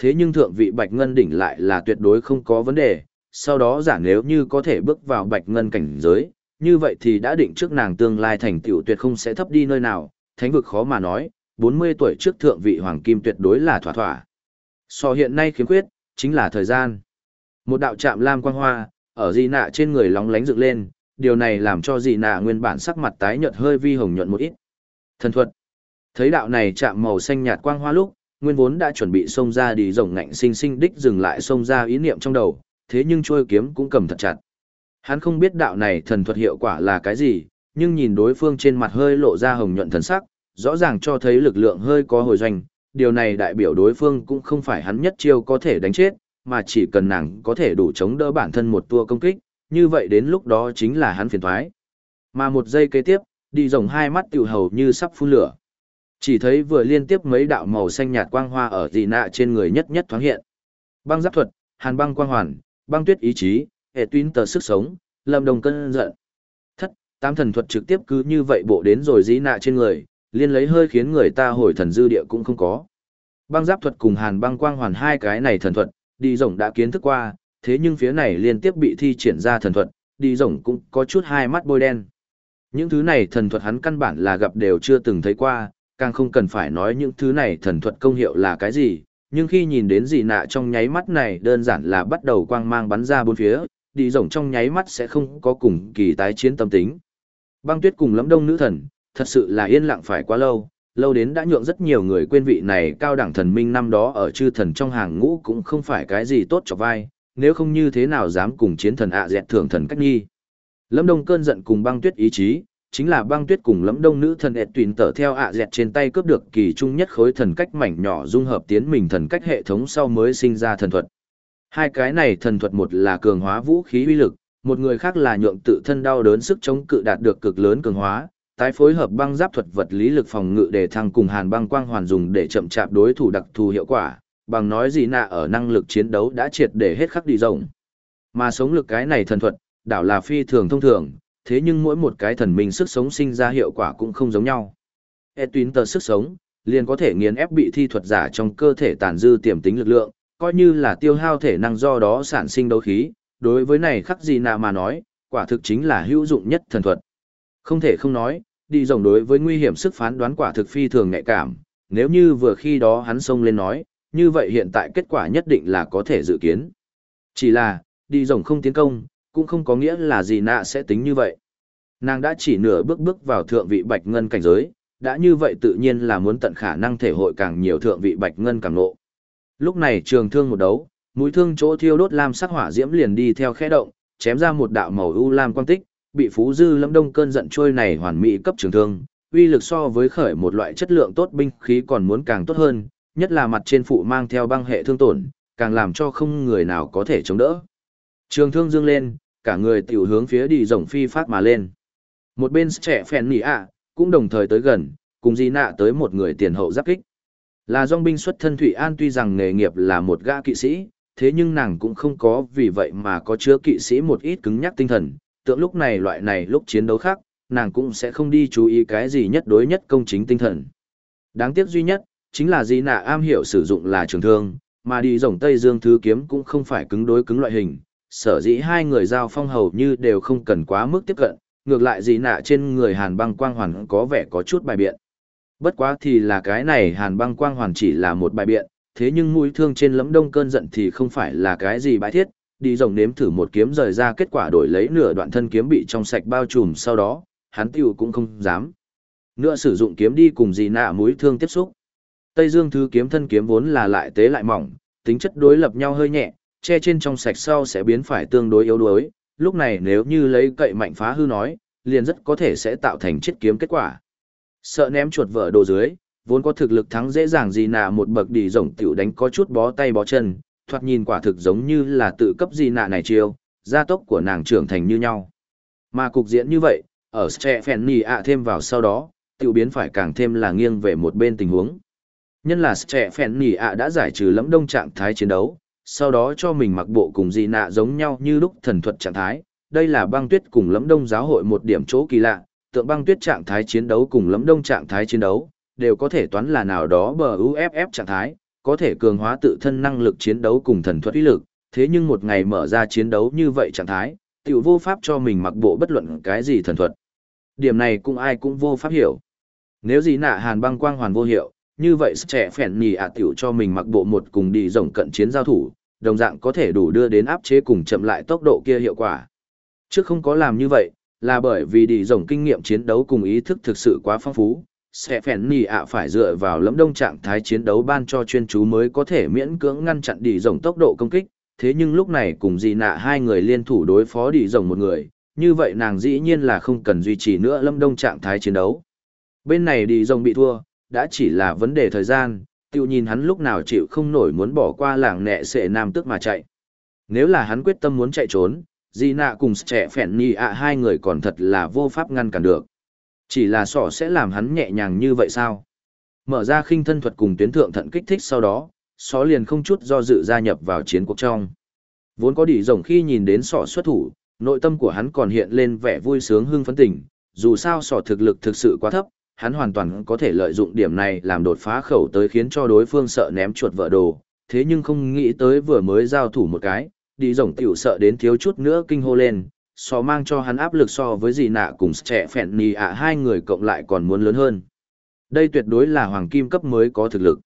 thế nhưng thượng vị Bạch Ngân đỉnh lại là tuyệt đối không có vấn đề, sau đó giả nếu như có thể bước vào Bạch Ngân cảnh giới, như vậy thì đã định trước nàng tương lai thành tựu tuyệt không sẽ thấp đi nơi nào, thánh vực khó mà nói, 40 tuổi trước thượng vị Hoàng Kim tuyệt đối là thỏa thỏa. So hiện nay khiếm khuyết, chính là thời gian. Một đạo chạm lam quang hoa, ở Dị Nạ trên người lóng lánh dựng lên, điều này làm cho Dị Nạ nguyên bản sắc mặt tái nhợt hơi vi hồng nhuận một ít. Thần thuật. Thấy đạo này chạm màu xanh nhạt quang hoa lúc, nguyên vốn đã chuẩn bị xông ra đi rồng ngạnh sinh sinh đích dừng lại xông ra ý niệm trong đầu, thế nhưng trôi kiếm cũng cầm thật chặt. Hắn không biết đạo này thần thuật hiệu quả là cái gì, nhưng nhìn đối phương trên mặt hơi lộ ra hồng nhuận thần sắc, rõ ràng cho thấy lực lượng hơi có hồi doanh, điều này đại biểu đối phương cũng không phải hắn nhất chiêu có thể đánh chết, mà chỉ cần nàng có thể đủ chống đỡ bản thân một tua công kích, như vậy đến lúc đó chính là hắn phiền thoái. Mà một giây kế tiếp, đi rồng hai mắt tiểu hầu như sắp phun lửa. Chỉ thấy vừa liên tiếp mấy đạo màu xanh nhạt quang hoa ở Dị Nạ trên người nhất nhất thoáng hiện. Băng giáp thuật, hàn băng quang hoàn, băng tuyết ý chí, hệ tuyến tờ sức sống, lâm đồng cơn giận. Thất, tám thần thuật trực tiếp cứ như vậy bộ đến rồi Dị Nạ trên người, liên lấy hơi khiến người ta hồi thần dư địa cũng không có. Băng giáp thuật cùng hàn băng quang hoàn hai cái này thần thuật, đi rồng đã kiến thức qua, thế nhưng phía này liên tiếp bị thi triển ra thần thuật, đi rồng cũng có chút hai mắt bôi đen. Những thứ này thần thuật hắn căn bản là gặp đều chưa từng thấy qua, càng không cần phải nói những thứ này thần thuật công hiệu là cái gì, nhưng khi nhìn đến Dị Nạ trong nháy mắt này đơn giản là bắt đầu quang mang bắn ra bốn phía, đi rồng trong nháy mắt sẽ không có cùng kỳ tái chiến tâm tính. Băng Tuyết cùng Lẫm Đông nữ thần, thật sự là yên lặng phải quá lâu, lâu đến đã nhượng rất nhiều người quên vị này cao đẳng thần minh năm đó ở chư thần trong hàng ngũ cũng không phải cái gì tốt cho vai, nếu không như thế nào dám cùng chiến thần dẹt thưởng thần cách nghi. Lẫm Đông cơn giận cùng Băng Tuyết ý chí, chính là Băng Tuyết cùng Lẫm Đông nữ thần tuyển tở theo dẹt trên tay cướp được kỳ trung nhất khối thần cách mảnh nhỏ dung hợp tiến mình thần cách hệ thống sau mới sinh ra thần thuật. Hai cái này thần thuật một là cường hóa vũ khí uy lực, một người khác là nhượng tự thân đau đớn sức chống cự đạt được cực lớn cường hóa, tái phối hợp băng giáp thuật vật lý lực phòng ngự để thăng cùng hàn băng quang hoàn dùng để chậm chạp đối thủ đặc thù hiệu quả, bằng nói Dị Nạ ở năng lực chiến đấu đã triệt để hết khắc đi rộng. Mà sống lực cái này thần thuật, đảo là phi thường thông thường, thế nhưng mỗi một cái thần minh sức sống sinh ra hiệu quả cũng không giống nhau. Tuyến tờ sức sống, liền có thể nghiền ép bị thi thuật giả trong cơ thể tàn dư tiềm tính lực lượng, coi như là tiêu hao thể năng do đó sản sinh đấu khí, đối với này khắc Dị Nạ mà nói, quả thực chính là hữu dụng nhất thần thuật. Không thể không nói, đi rồng đối với nguy hiểm sức phán đoán quả thực phi thường nhạy cảm, nếu như vừa khi đó hắn xông lên nói, như vậy hiện tại kết quả nhất định là có thể dự kiến. Chỉ là, đi rồng không tiến công, cũng không có nghĩa là Dị Nạ sẽ tính như vậy. Nàng đã chỉ nửa bước vào thượng vị bạch ngân cảnh giới, đã như vậy tự nhiên là muốn tận khả năng thể hội càng nhiều thượng vị bạch ngân càng nộ. Lúc này trường thương một đấu, mũi thương chỗ thiêu đốt lam sắc hỏa diễm liền đi theo khẽ động, chém ra một đạo màu u lam quang tích, bị Phú Dư Lẫm Đông cơn giận trôi này hoàn mỹ cấp trường thương, uy lực so với khởi một loại chất lượng tốt binh khí còn muốn càng tốt hơn, nhất là mặt trên phụ mang theo băng hệ thương tổn, càng làm cho không người nào có thể chống đỡ. Trường thương dương lên, cả người tiểu hướng phía đi rồng phi phát mà lên. Một bên trẻ phèn nỉ cũng đồng thời tới gần, cùng Dị Nạ tới một người tiền hậu giáp kích. Là dòng binh xuất thân Thụy An tuy rằng nghề nghiệp là một gã kỵ sĩ, thế nhưng nàng cũng không có vì vậy mà có chứa kỵ sĩ một ít cứng nhắc tinh thần, tượng lúc này loại này lúc chiến đấu khác, nàng cũng sẽ không đi chú ý cái gì nhất đối nhất công chính tinh thần. Đáng tiếc duy nhất, chính là Dị Nạ am hiểu sử dụng là trường thương, mà đi rồng Tây Dương Thứ Kiếm cũng không phải cứng đối cứng loại hình, sở dĩ hai người giao phong hầu như đều không cần quá mức tiếp cận, ngược lại Dị Nạ trên người hàn băng quang hoàn có vẻ có chút bài biện. Bất quá thì là cái này hàn băng quang hoàn chỉ là một bài biện, thế nhưng mũi thương trên Lẫm Đông cơn giận thì không phải là cái gì bãi thiết, đi rồng nếm thử một kiếm rời ra kết quả đổi lấy nửa đoạn thân kiếm bị trong sạch bao trùm sau đó, hắn tiêu cũng không dám nữa sử dụng kiếm đi cùng Dị Nạ mũi thương tiếp xúc. Tây Dương Thứ Kiếm thân kiếm vốn là lại tế lại mỏng, tính chất đối lập nhau hơi nhẹ, che trên trong sạch sau sẽ biến phải tương đối yếu đuối, lúc này nếu như lấy cậy mạnh phá hư nói, liền rất có thể sẽ tạo thành chiết kiếm kết quả. Sợ ném chuột vỡ đồ dưới, vốn có thực lực thắng dễ dàng Dị Nạ một bậc đi rồng tiểu đánh có chút bó tay bó chân, thoạt nhìn quả thực giống như là tự cấp Dị Nạ này chiêu, gia tốc của nàng trưởng thành như nhau. Mà cục diễn như vậy, ở Stephen thêm vào sau đó, tiểu biến phải càng thêm là nghiêng về một bên tình huống. Nhân là Stephen đã giải trừ Lẫm Đông trạng thái chiến đấu, sau đó cho mình mặc bộ cùng Dị Nạ giống nhau như lúc thần thuật trạng thái, đây là Băng Tuyết cùng Lẫm Đông giáo hội một điểm chỗ kỳ lạ, tượng Băng Tuyết trạng thái chiến đấu cùng Lẫm Đông trạng thái chiến đấu, đều có thể toán là nào đó bờ UFF trạng thái, có thể cường hóa tự thân năng lực chiến đấu cùng thần thuật uy lực, thế nhưng một ngày mở ra chiến đấu như vậy trạng thái, tiểu vô pháp cho mình mặc bộ bất luận cái gì thần thuật. Điểm này cũng ai cũng vô pháp hiểu. Nếu gì nạ hàn băng quang hoàn vô hiệu, như vậy trẻ phèn nhì tiểu cho mình mặc bộ một cùng đi rồng cận chiến giao thủ, đồng dạng có thể đủ đưa đến áp chế cùng chậm lại tốc độ kia hiệu quả. Trước không có làm như vậy, là bởi vì đi rồng kinh nghiệm chiến đấu cùng ý thức thực sự quá phong phú, sẽ phèn nhì phải dựa vào lẫm đông trạng thái chiến đấu ban cho chuyên chú mới có thể miễn cưỡng ngăn chặn đi rồng tốc độ công kích. Thế nhưng lúc này cùng dì nạ hai người liên thủ đối phó đi rồng một người, như vậy nàng dĩ nhiên là không cần duy trì nữa lâm đông trạng thái chiến đấu. Bên này đi rồng bị thua, đã chỉ là vấn đề thời gian, tiêu nhìn hắn lúc nào chịu không nổi muốn bỏ qua làng nẹ sệ nam tức mà chạy. Nếu là hắn quyết tâm muốn chạy trốn, dì nạ cùng trẻ phèn nhì hai người còn thật là vô pháp ngăn cản được. Chỉ là sỏ sẽ làm hắn nhẹ nhàng như vậy sao? Mở ra khinh thân thuật cùng tuyến thượng thận kích thích sau đó, só liền không chút do dự gia nhập vào chiến cuộc trong. Vốn có đỉ rồng khi nhìn đến sỏ xuất thủ, nội tâm của hắn còn hiện lên vẻ vui sướng hưng phấn tình, dù sao sỏ thực lực thực sự quá thấp, hắn hoàn toàn có thể lợi dụng điểm này làm đột phá khẩu tới khiến cho đối phương sợ ném chuột vỡ đồ, thế nhưng không nghĩ tới vừa mới giao thủ một cái, đỉ rồng tiểu sợ đến thiếu chút nữa kinh hô lên, sỏ mang cho hắn áp lực so với dì nạ cùng trẻ phèn nhì hai người cộng lại còn muốn lớn hơn. Đây tuyệt đối là hoàng kim cấp mới có thực lực.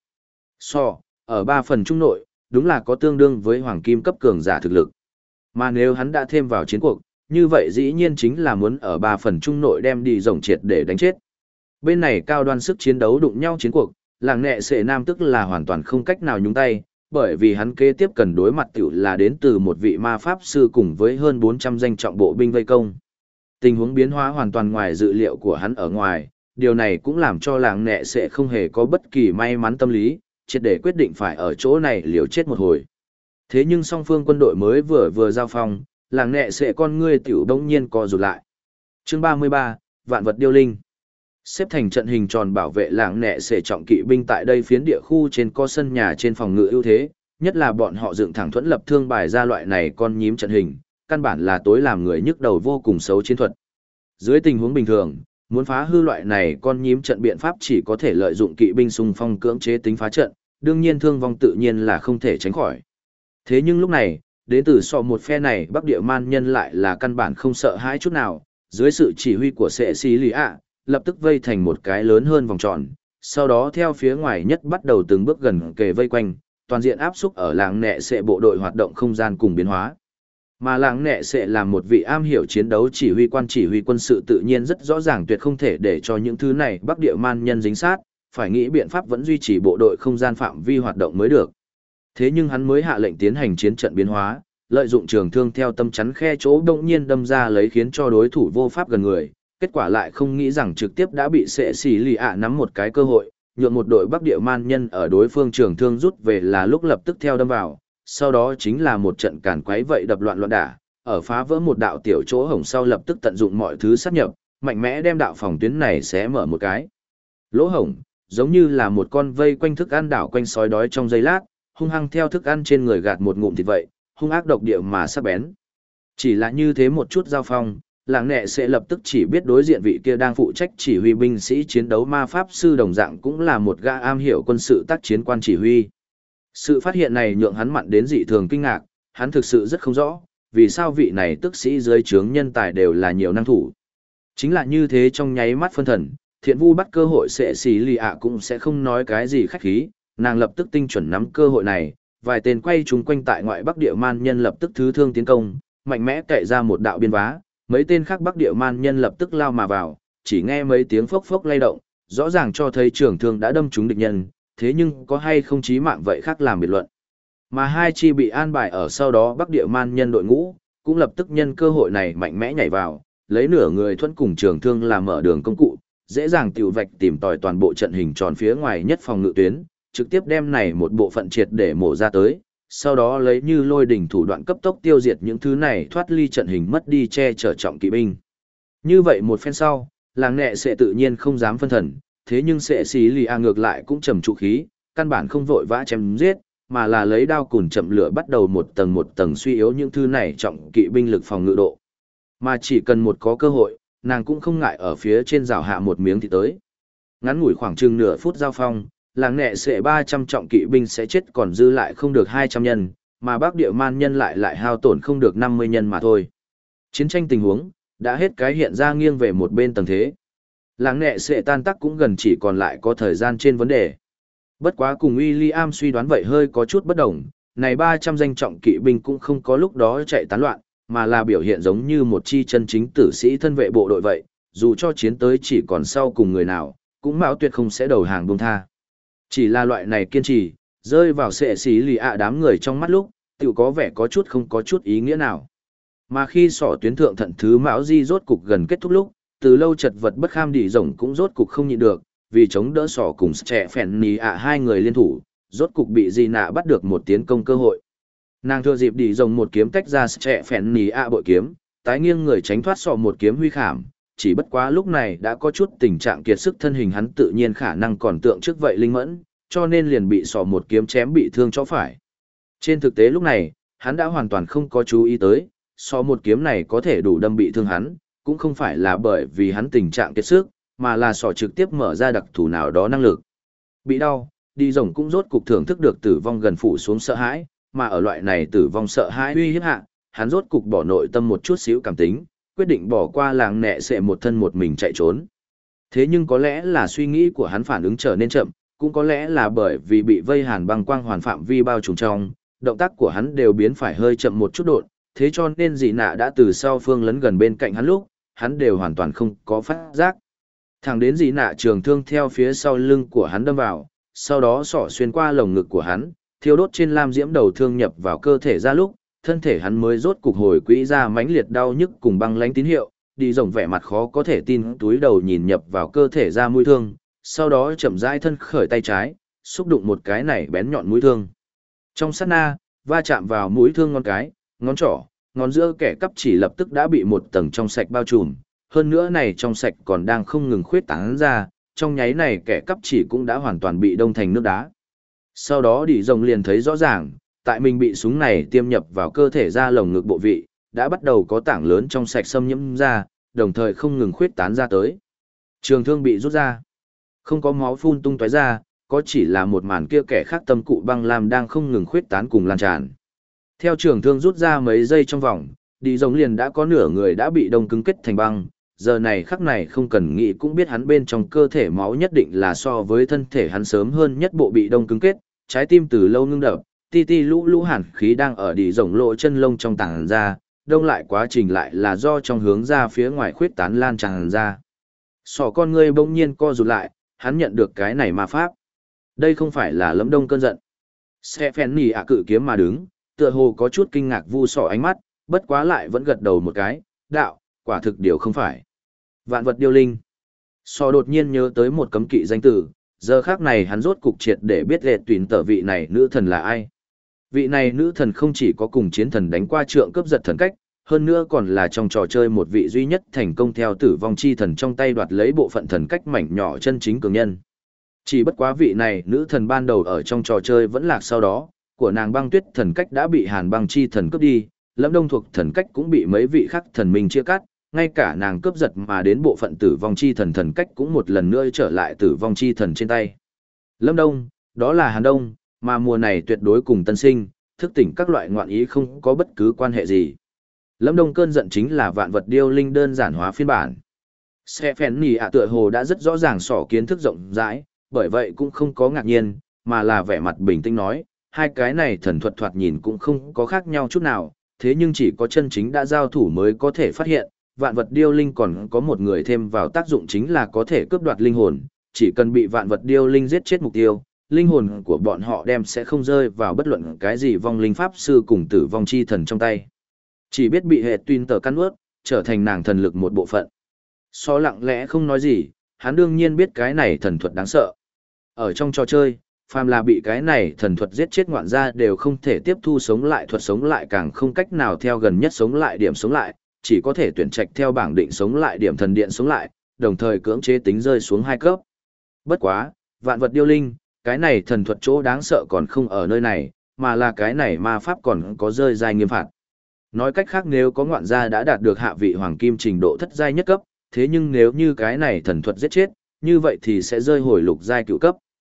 Ở 3 phần trung nội, đúng là có tương đương với hoàng kim cấp cường giả thực lực. Mà nếu hắn đã thêm vào chiến cuộc, như vậy dĩ nhiên chính là muốn ở 3 phần trung nội đem đi rồng triệt để đánh chết. Bên này cao đoan sức chiến đấu đụng nhau chiến cuộc, làng nẹ sệ nam tức là hoàn toàn không cách nào nhúng tay, bởi vì hắn kế tiếp cần đối mặt tiểu là đến từ một vị ma pháp sư cùng với hơn 400 danh trọng bộ binh vây công. Tình huống biến hóa hoàn toàn ngoài dự liệu của hắn ở ngoài, điều này cũng làm cho làng nẹ sệ không hề có bất kỳ may mắn tâm lý, triệt để quyết định phải ở chỗ này liều chết một hồi. Thế nhưng song phương quân đội mới vừa giao phong, làng nẹ sệ con ngươi tiểu đông nhiên co rụt lại. Chương 33, Vạn vật điêu linh. Xếp thành trận hình tròn bảo vệ làng nẹ sệ trọng kỵ binh tại đây phiến địa khu trên co sân nhà trên phòng ngự ưu thế, nhất là bọn họ dựng thẳng thuẫn lập thương bài ra loại này con nhím trận hình, căn bản là tối làm người nhức đầu vô cùng xấu chiến thuật. Dưới tình huống bình thường, muốn phá hư loại này con nhím trận biện pháp chỉ có thể lợi dụng kỵ binh xung phong cưỡng chế tính phá trận, đương nhiên thương vong tự nhiên là không thể tránh khỏi. Thế nhưng lúc này, đến từ một phe này Bắc Địa Man nhân lại là căn bản không sợ hãi chút nào, dưới sự chỉ huy của Sệ Xí Lì ạ, lập tức vây thành một cái lớn hơn vòng tròn, sau đó theo phía ngoài nhất bắt đầu từng bước gần kề vây quanh, toàn diện áp xúc ở làng nẹ sệ bộ đội hoạt động không gian cùng biến hóa. Mà làng nẹ sệ là một vị am hiểu chiến đấu chỉ huy quan chỉ huy quân sự tự nhiên rất rõ ràng tuyệt không thể để cho những thứ này Bắc Địa Man nhân dính sát, phải nghĩ biện pháp vẫn duy trì bộ đội không gian phạm vi hoạt động mới được. Thế nhưng hắn mới hạ lệnh tiến hành chiến trận biến hóa, lợi dụng trường thương theo tâm chắn khe chỗ đông nhiên đâm ra lấy khiến cho đối thủ vô pháp gần người, kết quả lại không nghĩ rằng trực tiếp đã bị Sệ Xỉ Lì ạ nắm một cái cơ hội, nhượng một đội Bắc Địa Man nhân ở đối phương trường thương rút về là lúc lập tức theo đâm vào, sau đó chính là một trận càn quấy vậy đập loạn loạn đả, ở phá vỡ một đạo tiểu chỗ hổng sau lập tức tận dụng mọi thứ sát nhập, mạnh mẽ đem đạo phòng tuyến này xé mở một cái lỗ hổng, giống như là một con vây quanh thức ăn đảo quanh sói đói trong giây lát, hung hăng theo thức ăn trên người gạt một ngụm thịt vậy, hung ác độc địa mà sắc bén. Chỉ là như thế một chút giao phong, làng nẹ sẽ lập tức chỉ biết đối diện vị kia đang phụ trách chỉ huy binh sĩ chiến đấu ma pháp sư đồng dạng cũng là một gã am hiểu quân sự tác chiến quan chỉ huy. Sự phát hiện này nhượng hắn mặn đến dị thường kinh ngạc, hắn thực sự rất không rõ, vì sao vị này tức sĩ dưới trướng nhân tài đều là nhiều năng thủ. Chính là như thế trong nháy mắt phân thần, Thiện Vu bắt cơ hội Sệ Xỉ Lì ạ cũng sẽ không nói cái gì khách khí, nàng lập tức tinh chuẩn nắm cơ hội này, vài tên quay chúng quanh tại ngoại Bắc Địa Man nhân lập tức thứ thương tiến công, mạnh mẽ cậy ra một đạo biên vá, mấy tên khác Bắc Địa Man nhân lập tức lao mà vào, chỉ nghe mấy tiếng phốc phốc lay động, rõ ràng cho thấy trường thương đã đâm trúng địch nhân, thế nhưng có hay không chí mạng vậy khác làm biệt luận. Mà hai chi bị an bài ở sau đó Bắc Địa Man nhân đội ngũ, cũng lập tức nhân cơ hội này mạnh mẽ nhảy vào, lấy nửa người thuẫn cùng trường thương làm mở đường công cụ, dễ dàng tiểu vạch tìm tòi toàn bộ trận hình tròn phía ngoài nhất phòng ngự tuyến, trực tiếp đem này một bộ phận triệt để mổ ra tới, sau đó lấy như lôi đỉnh thủ đoạn cấp tốc tiêu diệt những thứ này thoát ly trận hình mất đi che chở trọng kỵ binh. Như vậy một phen sau, làng nẹ sẽ tự nhiên không dám phân thần, thế nhưng Sệ Xỉ Lì ạ ngược lại cũng trầm trụ khí, căn bản không vội vã chém giết, mà là lấy đao cùn chậm lửa bắt đầu một tầng suy yếu những thứ này trọng kỵ binh lực phòng ngự độ. Mà chỉ cần một có cơ hội, nàng cũng không ngại ở phía trên rào hạ một miếng thì tới. Ngắn ngủi khoảng chừng nửa phút giao phong, Làng nệ sẽ 300 trọng kỵ binh sẽ chết còn dư lại không được 200 nhân, mà Bắc Địa Man nhân lại hao tổn không được 50 nhân mà thôi. Chiến tranh tình huống đã hết cái hiện ra nghiêng về một bên tầng thế. Làng nệ sẽ tan tác cũng gần chỉ còn lại có thời gian trên vấn đề. Bất quá cùng William suy đoán vậy hơi có chút bất đồng, này 300 danh trọng kỵ binh cũng không có lúc đó chạy tán loạn, mà là biểu hiện giống như một chi chân chính tử sĩ thân vệ bộ đội vậy, dù cho chiến tới chỉ còn sau cùng người nào, cũng mạo tuyệt không sẽ đầu hàng buông tha. Chỉ là loại này kiên trì, rơi vào sệ xí lì ạ đám người trong mắt lúc, tự có vẻ có chút không có chút ý nghĩa nào. Mà khi sỏ tuyến thượng thận thứ Mão Di rốt cục gần kết thúc lúc, từ lâu chật vật bất kham đi rồng cũng rốt cục không nhịn được, vì chống đỡ sỏ cùng trẻ phèn nì ạ hai người liên thủ, rốt cục bị Di nạ bắt được một tiến công cơ hội. Nàng thừa dịp đi rồng một kiếm tách ra trẻ phèn nì ạ bội kiếm, tái nghiêng người tránh thoát sỏ một kiếm huy khảm, chỉ bất quá lúc này đã có chút tình trạng kiệt sức thân hình hắn tự nhiên khả năng còn tượng trước vậy linh mẫn, cho nên liền bị sỏ một kiếm chém bị thương cho phải. Trên thực tế lúc này, hắn đã hoàn toàn không có chú ý tới, sỏ một kiếm này có thể đủ đâm bị thương hắn, cũng không phải là bởi vì hắn tình trạng kiệt sức, mà là sỏ trực tiếp mở ra đặc thù nào đó năng lực. Bị đau, đi rồng cũng rốt cục thưởng thức được tử vong gần phủ xuống sợ hãi, mà ở loại này tử vong sợ hãi uy hiếp hạ, hắn rốt cục bỏ nội tâm một chút xíu cảm tính, quyết định bỏ qua làng nẹ sẽ một thân một mình chạy trốn. Thế nhưng có lẽ là suy nghĩ của hắn phản ứng trở nên chậm, cũng có lẽ là bởi vì bị vây hàn băng quang hoàn phạm vi bao trùm trong, động tác của hắn đều biến phải hơi chậm một chút đột, thế cho nên dị nạ đã từ sau phương lấn gần bên cạnh hắn lúc, hắn đều hoàn toàn không có phát giác. Thẳng đến dị nạ trường thương theo phía sau lưng của hắn đâm vào, sau đó xỏ xuyên qua lồng ngực của hắn, thiêu đốt trên lam diễm đầu thương nhập vào cơ thể ra lúc, thân thể hắn mới rốt cục hồi quỹ ra mãnh liệt đau nhức cùng băng lánh tín hiệu, đi rồng vẻ mặt khó có thể tin túi đầu nhìn nhập vào cơ thể ra mũi thương, sau đó chậm rãi thân khởi tay trái, xúc đụng một cái này bén nhọn mũi thương. Trong sát na, va chạm vào mũi thương ngón cái, ngón trỏ, ngón giữa kẻ cắp chỉ lập tức đã bị một tầng trong sạch bao trùm, hơn nữa này trong sạch còn đang không ngừng khuyết tán ra, trong nháy này kẻ cắp chỉ cũng đã hoàn toàn bị đông thành nước đá. Sau đó đi rồng liền thấy rõ ràng, tại mình bị súng này tiêm nhập vào cơ thể ra lồng ngực bộ vị, đã bắt đầu có tảng lớn trong sạch xâm nhiễm ra, đồng thời không ngừng khuyết tán ra tới. Trường thương bị rút ra, không có máu phun tung tóe ra, có chỉ là một màn kia kẻ khác tâm cụ băng lam đang không ngừng khuyết tán cùng lan tràn. Theo trường thương rút ra mấy giây trong vòng, đi rồng liền đã có nửa người đã bị đông cứng kết thành băng, giờ này khắc này không cần nghĩ cũng biết hắn bên trong cơ thể máu nhất định là so với thân thể hắn sớm hơn nhất bộ bị đông cứng kết, trái tim từ lâu ngưng đập, ti ti lũ lũ hàn khí đang ở đi rồng lộ chân lông trong tảng ra, đông lại quá trình lại là do trong hướng ra phía ngoài khuyết tán lan tràn ra. Sỏ con ngươi bỗng nhiên co rụt lại, hắn nhận được cái này ma pháp. Đây không phải là Lâm Đông cơn giận. Stephen ạ cự kiếm mà đứng, tựa hồ có chút kinh ngạc vu sỏ ánh mắt, bất quá lại vẫn gật đầu một cái, đạo, quả thực điều không phải. Vạn vật điêu linh. Sỏ đột nhiên nhớ tới một cấm kỵ danh tử, giờ khác này hắn rốt cục triệt để biết lệ tuyển tờ vị này nữ thần là ai. Vị này nữ thần không chỉ có cùng chiến thần đánh qua trượng cướp giật thần cách, hơn nữa còn là trong trò chơi một vị duy nhất thành công theo tử vong chi thần trong tay đoạt lấy bộ phận thần cách mảnh nhỏ chân chính cường nhân. Chỉ bất quá vị này nữ thần ban đầu ở trong trò chơi vẫn lạc sau đó, của nàng băng tuyết thần cách đã bị hàn băng chi thần cướp đi, Lâm Đông thuộc thần cách cũng bị mấy vị khác thần minh chia cắt, ngay cả nàng cướp giật mà đến bộ phận tử vong chi thần thần cách cũng một lần nữa trở lại tử vong chi thần trên tay. Lâm Đông, đó là Hàn Đông, mà mùa này tuyệt đối cùng tân sinh, thức tỉnh các loại ngoạn ý không có bất cứ quan hệ gì. Lâm Đông cơn giận chính là vạn vật điêu linh đơn giản hóa phiên bản. Stephen ạ tựa hồ đã rất rõ ràng sỏ kiến thức rộng rãi, bởi vậy cũng không có ngạc nhiên, mà là vẻ mặt bình tĩnh nói, hai cái này thần thuật thoạt nhìn cũng không có khác nhau chút nào, thế nhưng chỉ có chân chính đã giao thủ mới có thể phát hiện, vạn vật điêu linh còn có một người thêm vào tác dụng chính là có thể cướp đoạt linh hồn, chỉ cần bị vạn vật điêu linh giết chết mục tiêu, linh hồn của bọn họ đem sẽ không rơi vào bất luận cái gì vong linh pháp sư cùng tử vong chi thần trong tay. Chỉ biết bị hệ tuyên tờ căn ướt, trở thành nàng thần lực một bộ phận. So lặng lẽ không nói gì, hắn đương nhiên biết cái này thần thuật đáng sợ. Ở trong trò chơi, phàm là bị cái này thần thuật giết chết ngoạn gia đều không thể tiếp thu sống lại thuật sống lại, càng không cách nào theo gần nhất sống lại điểm sống lại, chỉ có thể tuyển trạch theo bảng định sống lại điểm thần điện sống lại, đồng thời cưỡng chế tính rơi xuống 2 cấp. Bất quá, vạn vật điêu linh, cái này thần thuật chỗ đáng sợ còn không ở nơi này, mà là cái này ma pháp còn có rơi giai nghiêm phạt. Nói cách khác, nếu có ngoạn gia đã đạt được hạ vị hoàng kim trình độ thất giai nhất cấp, thế nhưng nếu như cái này thần thuật giết chết, như vậy thì sẽ rơi hồi lục giai cửu cấp.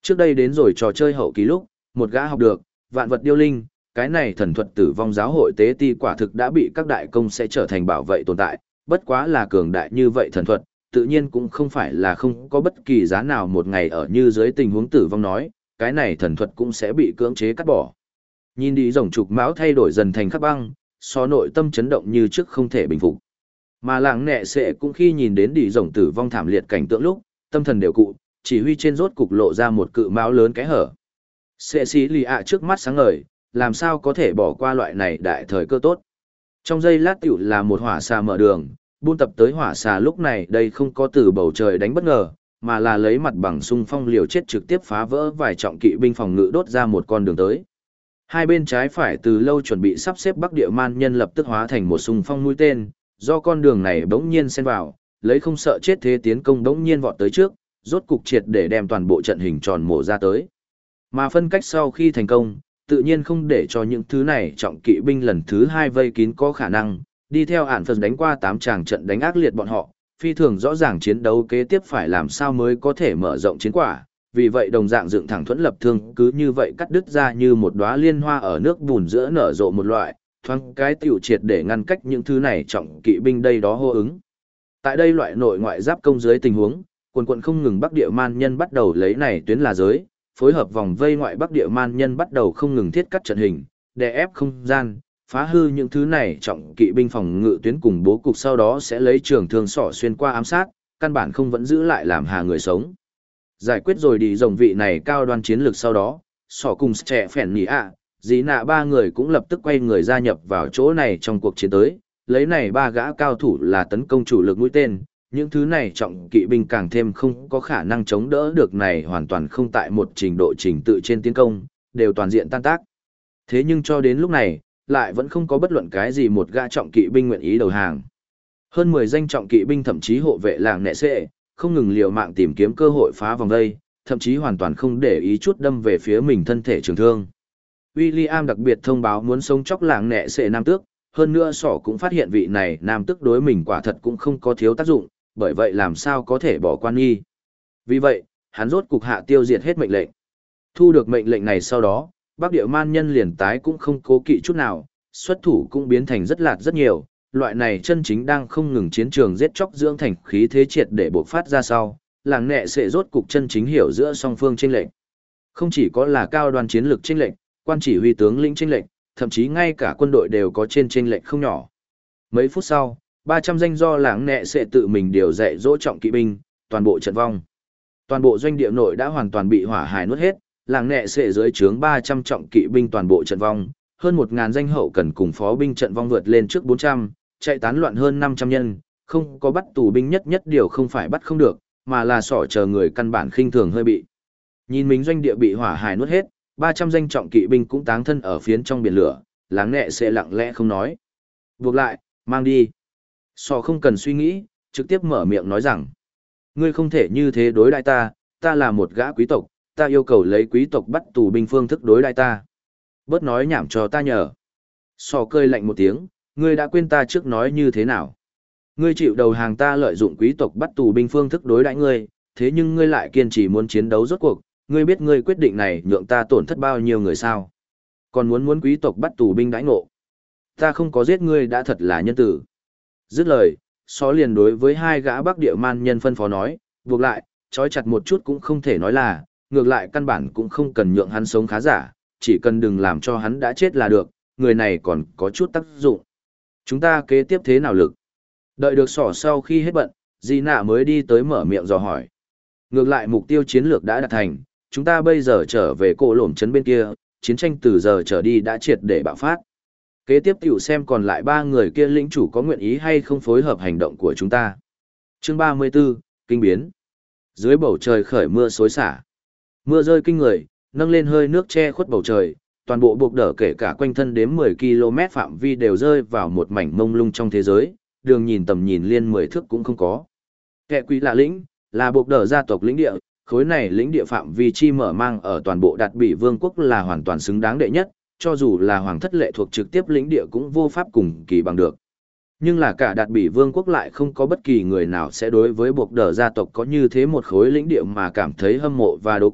Trước đây đến rồi trò chơi hậu kỳ lúc, một gã học được, vạn vật điêu linh, cái này thần thuật tử vong giáo hội tế ti quả thực đã bị các đại công sẽ trở thành bảo vệ tồn tại, bất quá là cường đại như vậy thần thuật, tự nhiên cũng không phải là không có bất kỳ giá nào một ngày ở như dưới tình huống tử vong nói, cái này thần thuật cũng sẽ bị cưỡng chế cắt bỏ. Nhìn đi rồng trục máu thay đổi dần thành khắc băng, so nội tâm chấn động như trước không thể bình phục. Mà làng nẹ sẽ cũng khi nhìn đến đi rồng tử vong thảm liệt cảnh tượng lúc, tâm thần đều cụ, chỉ huy trên rốt cục lộ ra một cự máu lớn cái hở. Sẽ xí lì ạ trước mắt sáng ngời, làm sao có thể bỏ qua loại này đại thời cơ tốt. Trong giây lát tiểu là một hỏa xà mở đường, buôn tập tới hỏa xà lúc này đây không có từ bầu trời đánh bất ngờ, mà là lấy mặt bằng xung phong liều chết trực tiếp phá vỡ vài trọng kỵ binh phòng ngự đốt ra một con đường tới. Hai bên trái phải từ lâu chuẩn bị sắp xếp Bắc Địa Man nhân lập tức hóa thành một xung phong mũi tên, do con đường này bỗng nhiên xen vào, lấy không sợ chết thế tiến công bỗng nhiên vọt tới trước, rốt cục triệt để đem toàn bộ trận hình tròn mổ ra tới. Mà phân cách sau khi thành công, tự nhiên không để cho những thứ này trọng kỵ binh lần thứ hai vây kín có khả năng, đi theo ản phần đánh qua 8 tràng trận đánh ác liệt bọn họ, phi thường rõ ràng chiến đấu kế tiếp phải làm sao mới có thể mở rộng chiến quả, vì vậy đồng dạng dựng thẳng thuẫn lập thương cứ như vậy cắt đứt ra như một đóa liên hoa ở nước bùn giữa nở rộ một loại, thoáng cái tiểu triệt để ngăn cách những thứ này trọng kỵ binh đây đó hô ứng. Tại đây loại nội ngoại giáp công dưới tình huống, quần không ngừng Bắc Địa Man nhân bắt đầu lấy này tuyến là giới, phối hợp vòng vây ngoại Bắc Địa Man nhân bắt đầu không ngừng thiết cắt trận hình, đè ép không gian, phá hư những thứ này trọng kỵ binh phòng ngự tuyến cùng bố cục sau đó sẽ lấy trường thương sỏ xuyên qua ám sát, căn bản không vẫn giữ lại làm hà người sống. Giải quyết rồi đi rồng vị này cao đoan chiến lược sau đó, sỏ cùng trẻ phèn nhỉ ạ, dĩ nạ ba người cũng lập tức quay người gia nhập vào chỗ này trong cuộc chiến tới, lấy này ba gã cao thủ là tấn công chủ lực mũi tên, những thứ này trọng kỵ binh càng thêm không có khả năng chống đỡ được này hoàn toàn không tại một trình độ trình tự trên tiến công, đều toàn diện tan tác. Thế nhưng cho đến lúc này, lại vẫn không có bất luận cái gì một gã trọng kỵ binh nguyện ý đầu hàng. Hơn 10 danh trọng kỵ binh thậm chí hộ vệ làng nệ xệ, không ngừng liều mạng tìm kiếm cơ hội phá vòng vây, thậm chí hoàn toàn không để ý chút đâm về phía mình thân thể trường thương. William đặc biệt thông báo muốn sống chóc làng nệ xệ nam tước, hơn nữa sỏ cũng phát hiện vị này nam tước đối mình quả thật cũng không có thiếu tác dụng, bởi vậy làm sao có thể bỏ quan nghi. Vì vậy, hắn rốt cục hạ tiêu diệt hết mệnh lệnh. Thu được mệnh lệnh này sau đó, Bắc Địa Man nhân liền tái cũng không cố kỵ chút nào, xuất thủ cũng biến thành rất lạt rất nhiều, loại này chân chính đang không ngừng chiến trường giết chóc dưỡng thành khí thế triệt để bộc phát ra sau, làng nệ sẽ rốt cục chân chính hiểu giữa song phương chênh lệnh. Không chỉ có là cao đoàn chiến lược chênh lệnh, quan chỉ huy tướng lĩnh chênh lệnh, thậm chí ngay cả quân đội đều có trên chênh lệnh không nhỏ. Mấy phút sau, 300 danh do làng nệ sẽ tự mình điều dạy dỗ trọng kỵ binh, toàn bộ trận vong. Toàn bộ doanh địa nội đã hoàn toàn bị hỏa hải nuốt hết, làng nệ sẽ dưới trướng 300 trọng kỵ binh toàn bộ trận vong, hơn 1000 danh hậu cần cùng phó binh trận vong vượt lên trước 400, chạy tán loạn hơn 500 nhân, không có bắt tù binh nhất điều không phải bắt không được, mà là sỏ chờ người căn bản khinh thường hơi bị. Nhìn mình doanh địa bị hỏa hải nuốt hết, 300 danh trọng kỵ binh cũng táng thân ở phiến trong biển lửa, làng nệ sẽ lặng lẽ không nói. Buộc lại, mang đi. Sỏ không cần suy nghĩ, trực tiếp mở miệng nói rằng, ngươi không thể như thế đối đãi ta, ta là một gã quý tộc, ta yêu cầu lấy quý tộc bắt tù binh phương thức đối đãi ta. Bớt nói nhảm cho ta nhờ. Sỏ cười lạnh một tiếng, ngươi đã quên ta trước nói như thế nào. Ngươi chịu đầu hàng ta lợi dụng quý tộc bắt tù binh phương thức đối đãi ngươi, thế nhưng ngươi lại kiên trì muốn chiến đấu rốt cuộc, ngươi biết ngươi quyết định này nhượng ta tổn thất bao nhiêu người sao? Còn muốn quý tộc bắt tù binh đãi ngộ. Ta không có giết ngươi đã thật là nhân tử. Dứt lời, Só liền đối với hai gã Bắc Địa Man nhân phân phó nói, buộc lại, trói chặt một chút cũng không thể nói là, ngược lại căn bản cũng không cần nhượng hắn sống khá giả, chỉ cần đừng làm cho hắn đã chết là được, người này còn có chút tác dụng. Chúng ta kế tiếp thế nào lực? Đợi được Sỏ sau khi hết bận, Di Nạ mới đi tới mở miệng dò hỏi. Ngược lại mục tiêu chiến lược đã đạt thành, chúng ta bây giờ trở về cổ lổm trấn bên kia, chiến tranh từ giờ trở đi đã triệt để bạo phát. Kế tiếp tiểu xem còn lại 3 người kia lĩnh chủ có nguyện ý hay không phối hợp hành động của chúng ta. Chương 34, Kinh biến. Dưới bầu trời khởi mưa xối xả. Mưa rơi kinh người, nâng lên hơi nước che khuất bầu trời, toàn bộ buộc đỡ kể cả quanh thân đếm 10 km phạm vi đều rơi vào một mảnh mông lung trong thế giới, đường nhìn tầm nhìn liên 10 thước cũng không có. Kẻ quý là lĩnh, là buộc đỡ gia tộc lĩnh địa, khối này lĩnh địa phạm vi chi mở mang ở toàn bộ Đạt Bỉ Vương quốc là hoàn toàn xứng đáng đệ nhất, cho dù là hoàng thất lệ thuộc trực tiếp lĩnh địa cũng vô pháp cùng kỳ bằng được. Nhưng là cả Đạt Bỉ Vương quốc lại không có bất kỳ người nào sẽ đối với buộc đỡ gia tộc có như thế một khối lĩnh địa mà cảm thấy hâm mộ và đố kỵ,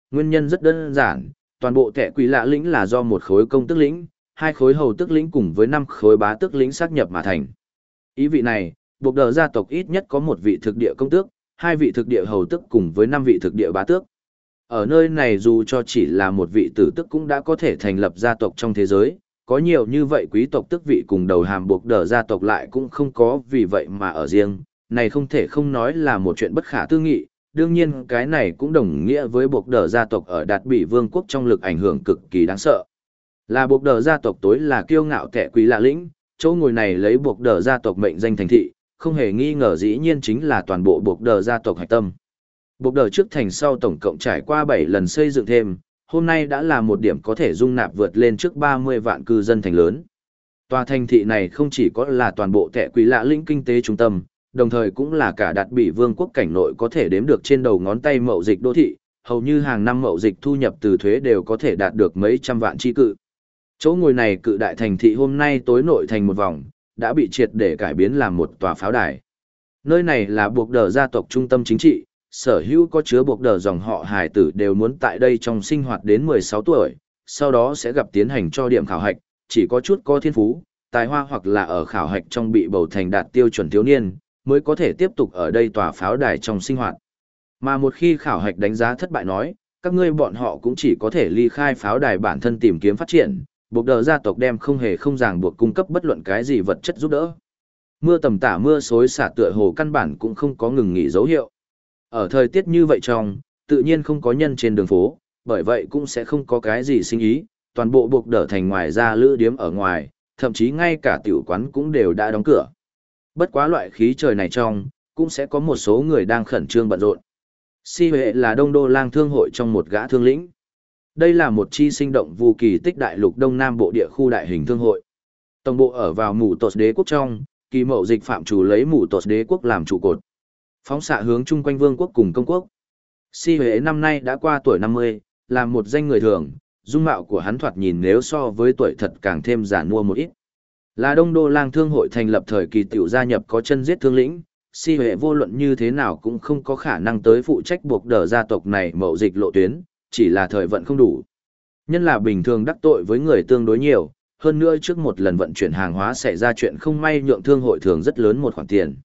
Nguyên nhân rất đơn giản, toàn bộ kẻ quỷ lạ lĩnh là do một khối công tức lĩnh, hai khối hầu tức lĩnh cùng với 5 khối bá tước lĩnh xác nhập mà thành. Ý vị này, buộc đờ gia tộc ít nhất có một vị thực địa công tước, hai vị thực địa hầu tức cùng với 5 vị thực địa bá tước. Ở nơi này dù cho chỉ là một vị tử tức cũng đã có thể thành lập gia tộc trong thế giới, có nhiều như vậy quý tộc tước vị cùng đầu hàm buộc đờ gia tộc lại cũng không có vì vậy mà ở riêng, này không thể không nói là một chuyện bất khả tư nghị. Đương nhiên cái này cũng đồng nghĩa với buộc đờ gia tộc ở Đạt Bị Vương quốc trong lực ảnh hưởng cực kỳ đáng sợ. Là buộc đờ gia tộc tối là kiêu ngạo kẻ quý lạ lĩnh, chỗ ngồi này lấy buộc đờ gia tộc mệnh danh thành thị, không hề nghi ngờ dĩ nhiên chính là toàn bộ buộc đờ gia tộc hạch tâm. Buộc đờ trước thành sau tổng cộng trải qua 7 lần xây dựng thêm, hôm nay đã là một điểm có thể dung nạp vượt lên trước 30 vạn cư dân thành lớn. Tòa thành thị này không chỉ có là toàn bộ kẻ quý lạ lĩnh kinh tế trung tâm, đồng thời cũng là cả Đạt Bị Vương quốc cảnh nội có thể đếm được trên đầu ngón tay mậu dịch đô thị, hầu như hàng năm mậu dịch thu nhập từ thuế đều có thể đạt được mấy trăm vạn chi cự. Chỗ ngồi này cự đại thành thị hôm nay tối nội thành một vòng, đã bị triệt để cải biến làm một tòa pháo đài. Nơi này là buộc đờ gia tộc trung tâm chính trị, sở hữu có chứa buộc đờ dòng họ hải tử đều muốn tại đây trong sinh hoạt đến 16 tuổi, sau đó sẽ gặp tiến hành cho điểm khảo hạch, chỉ có chút có thiên phú, tài hoa hoặc là ở khảo hạch trong bị bầu thành đạt tiêu chuẩn thiếu niên, mới có thể tiếp tục ở đây tòa pháo đài trong sinh hoạt. Mà một khi khảo hạch đánh giá thất bại nói, các ngươi bọn họ cũng chỉ có thể ly khai pháo đài bản thân tìm kiếm phát triển, buộc đờ gia tộc đem không hề không ràng buộc cung cấp bất luận cái gì vật chất giúp đỡ. Mưa tầm tả mưa xối xả tựa hồ căn bản cũng không có ngừng nghỉ dấu hiệu. Ở thời tiết như vậy trong, tự nhiên không có nhân trên đường phố, bởi vậy cũng sẽ không có cái gì sinh ý, toàn bộ buộc đờ thành ngoài ra lữ điếm ở ngoài, thậm chí ngay cả tiểu quán cũng đều đã đóng cửa. Bất quá loại khí trời này trong, cũng sẽ có một số người đang khẩn trương bận rộn. Si Huệ là Đông Đô Lang thương hội trong một gã thương lĩnh. Đây là một chi sinh động vô kỳ tích đại lục Đông Nam bộ địa khu đại hình thương hội. Tổng bộ ở vào mù tột đế quốc trong, kỳ mậu dịch phạm chủ lấy mù tột đế quốc làm trụ cột. Phóng xạ hướng chung quanh vương quốc cùng công quốc. Si Huệ năm nay đã qua tuổi 50, là một danh người thường, dung mạo của hắn thoạt nhìn nếu so với tuổi thật càng thêm già nua một ít. Là Đông Đô Lang thương hội thành lập thời kỳ tiểu gia nhập có chân giết thương lĩnh, Si Huệ vô luận như thế nào cũng không có khả năng tới phụ trách buộc đờ gia tộc này mậu dịch lộ tuyến, chỉ là thời vận không đủ. Nhân là bình thường đắc tội với người tương đối nhiều, hơn nữa trước một lần vận chuyển hàng hóa xảy ra chuyện không may nhượng thương hội thường rất lớn một khoản tiền.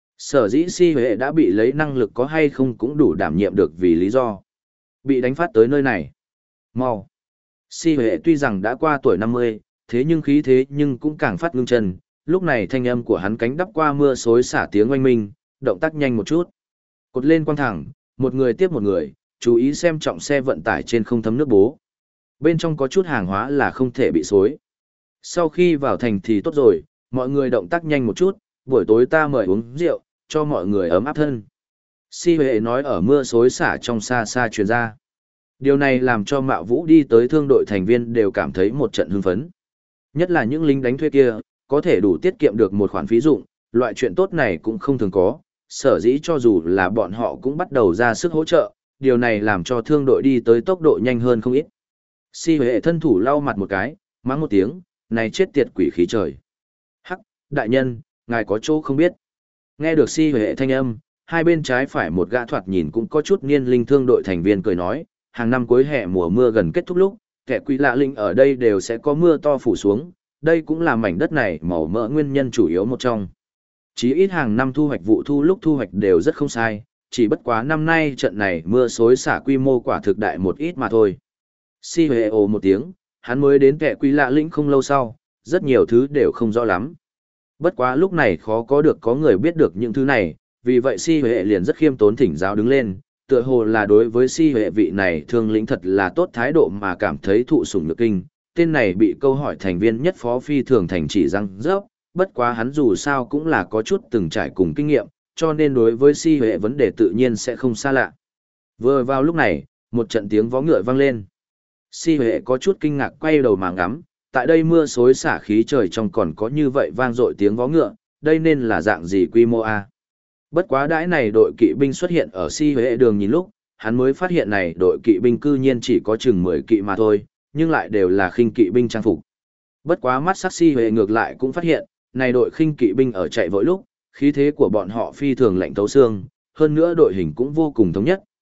Sở dĩ Si Huệ đã bị lấy năng lực có hay không cũng đủ đảm nhiệm được vì lý do. Bị đánh phát tới nơi này. Mau. Si Huệ tuy rằng đã qua tuổi 50, thế nhưng khí thế nhưng cũng càng phát ngưng chân, lúc này thanh âm của hắn cánh đắp qua mưa xối xả tiếng oanh minh, động tác nhanh một chút. Cột lên quang thẳng, một người tiếp một người, chú ý xem trọng xe vận tải trên không thấm nước bố. Bên trong có chút hàng hóa là không thể bị xối. Sau khi vào thành thì tốt rồi, mọi người động tác nhanh một chút, buổi tối ta mời uống rượu, cho mọi người ấm áp thân. Si Huệ nói ở mưa xối xả trong xa xa truyền ra. Điều này làm cho Mạo Vũ đi tới thương đội thành viên đều cảm thấy một trận hưng phấn. Nhất là những lính đánh thuê kia, có thể đủ tiết kiệm được một khoản phí dụng, loại chuyện tốt này cũng không thường có, sở dĩ cho dù là bọn họ cũng bắt đầu ra sức hỗ trợ, điều này làm cho thương đội đi tới tốc độ nhanh hơn không ít. Si Huệ thân thủ lau mặt một cái, mắng một tiếng, này chết tiệt quỷ khí trời. Hắc, đại nhân, ngài có chỗ không biết. Nghe được Si Huệ thanh âm, hai bên trái phải một gã thoạt nhìn cũng có chút niên linh thương đội thành viên cười nói, hàng năm cuối hè mùa mưa gần kết thúc lúc, kẻ quỷ lạ linh ở đây đều sẽ có mưa to phủ xuống, đây cũng là mảnh đất này màu mỡ nguyên nhân chủ yếu một trong. Chí ít hàng năm thu hoạch vụ thu lúc thu hoạch đều rất không sai, chỉ bất quá năm nay trận này mưa xối xả quy mô quả thực đại một ít mà thôi. Si Huệ ồ một tiếng, hắn mới đến kẻ quỷ lạ linh không lâu sau, rất nhiều thứ đều không rõ lắm. Bất quá lúc này khó có được có người biết được những thứ này, vì vậy Si Huệ liền rất khiêm tốn thỉnh giáo đứng lên, tựa hồ là đối với Si Huệ vị này thương lĩnh thật là tốt thái độ mà cảm thấy thụ sủng nhược kinh. Tên này bị câu hỏi thành viên nhất phó phi thường thành chỉ răng rớp, bất quá hắn dù sao cũng là có chút từng trải cùng kinh nghiệm, cho nên đối với Si Huệ vấn đề tự nhiên sẽ không xa lạ. Vừa vào lúc này, một trận tiếng vó ngựa vang lên. Si Huệ có chút kinh ngạc quay đầu mà ngắm, tại đây mưa xối xả khí trời trong còn có như vậy vang dội tiếng vó ngựa, đây nên là dạng gì quy mô a? Bất quá đãi này đội kỵ binh xuất hiện ở Si Huệ đường nhìn lúc, hắn mới phát hiện này đội kỵ binh cư nhiên chỉ có chừng 10 kỵ mà thôi, nhưng lại đều là khinh kỵ binh trang phục. Bất quá mắt sắc Si Huệ ngược lại cũng phát hiện, này đội khinh kỵ binh ở chạy vội lúc, khí thế của bọn họ phi thường lạnh thấu xương, hơn nữa đội hình cũng vô cùng thống nhất,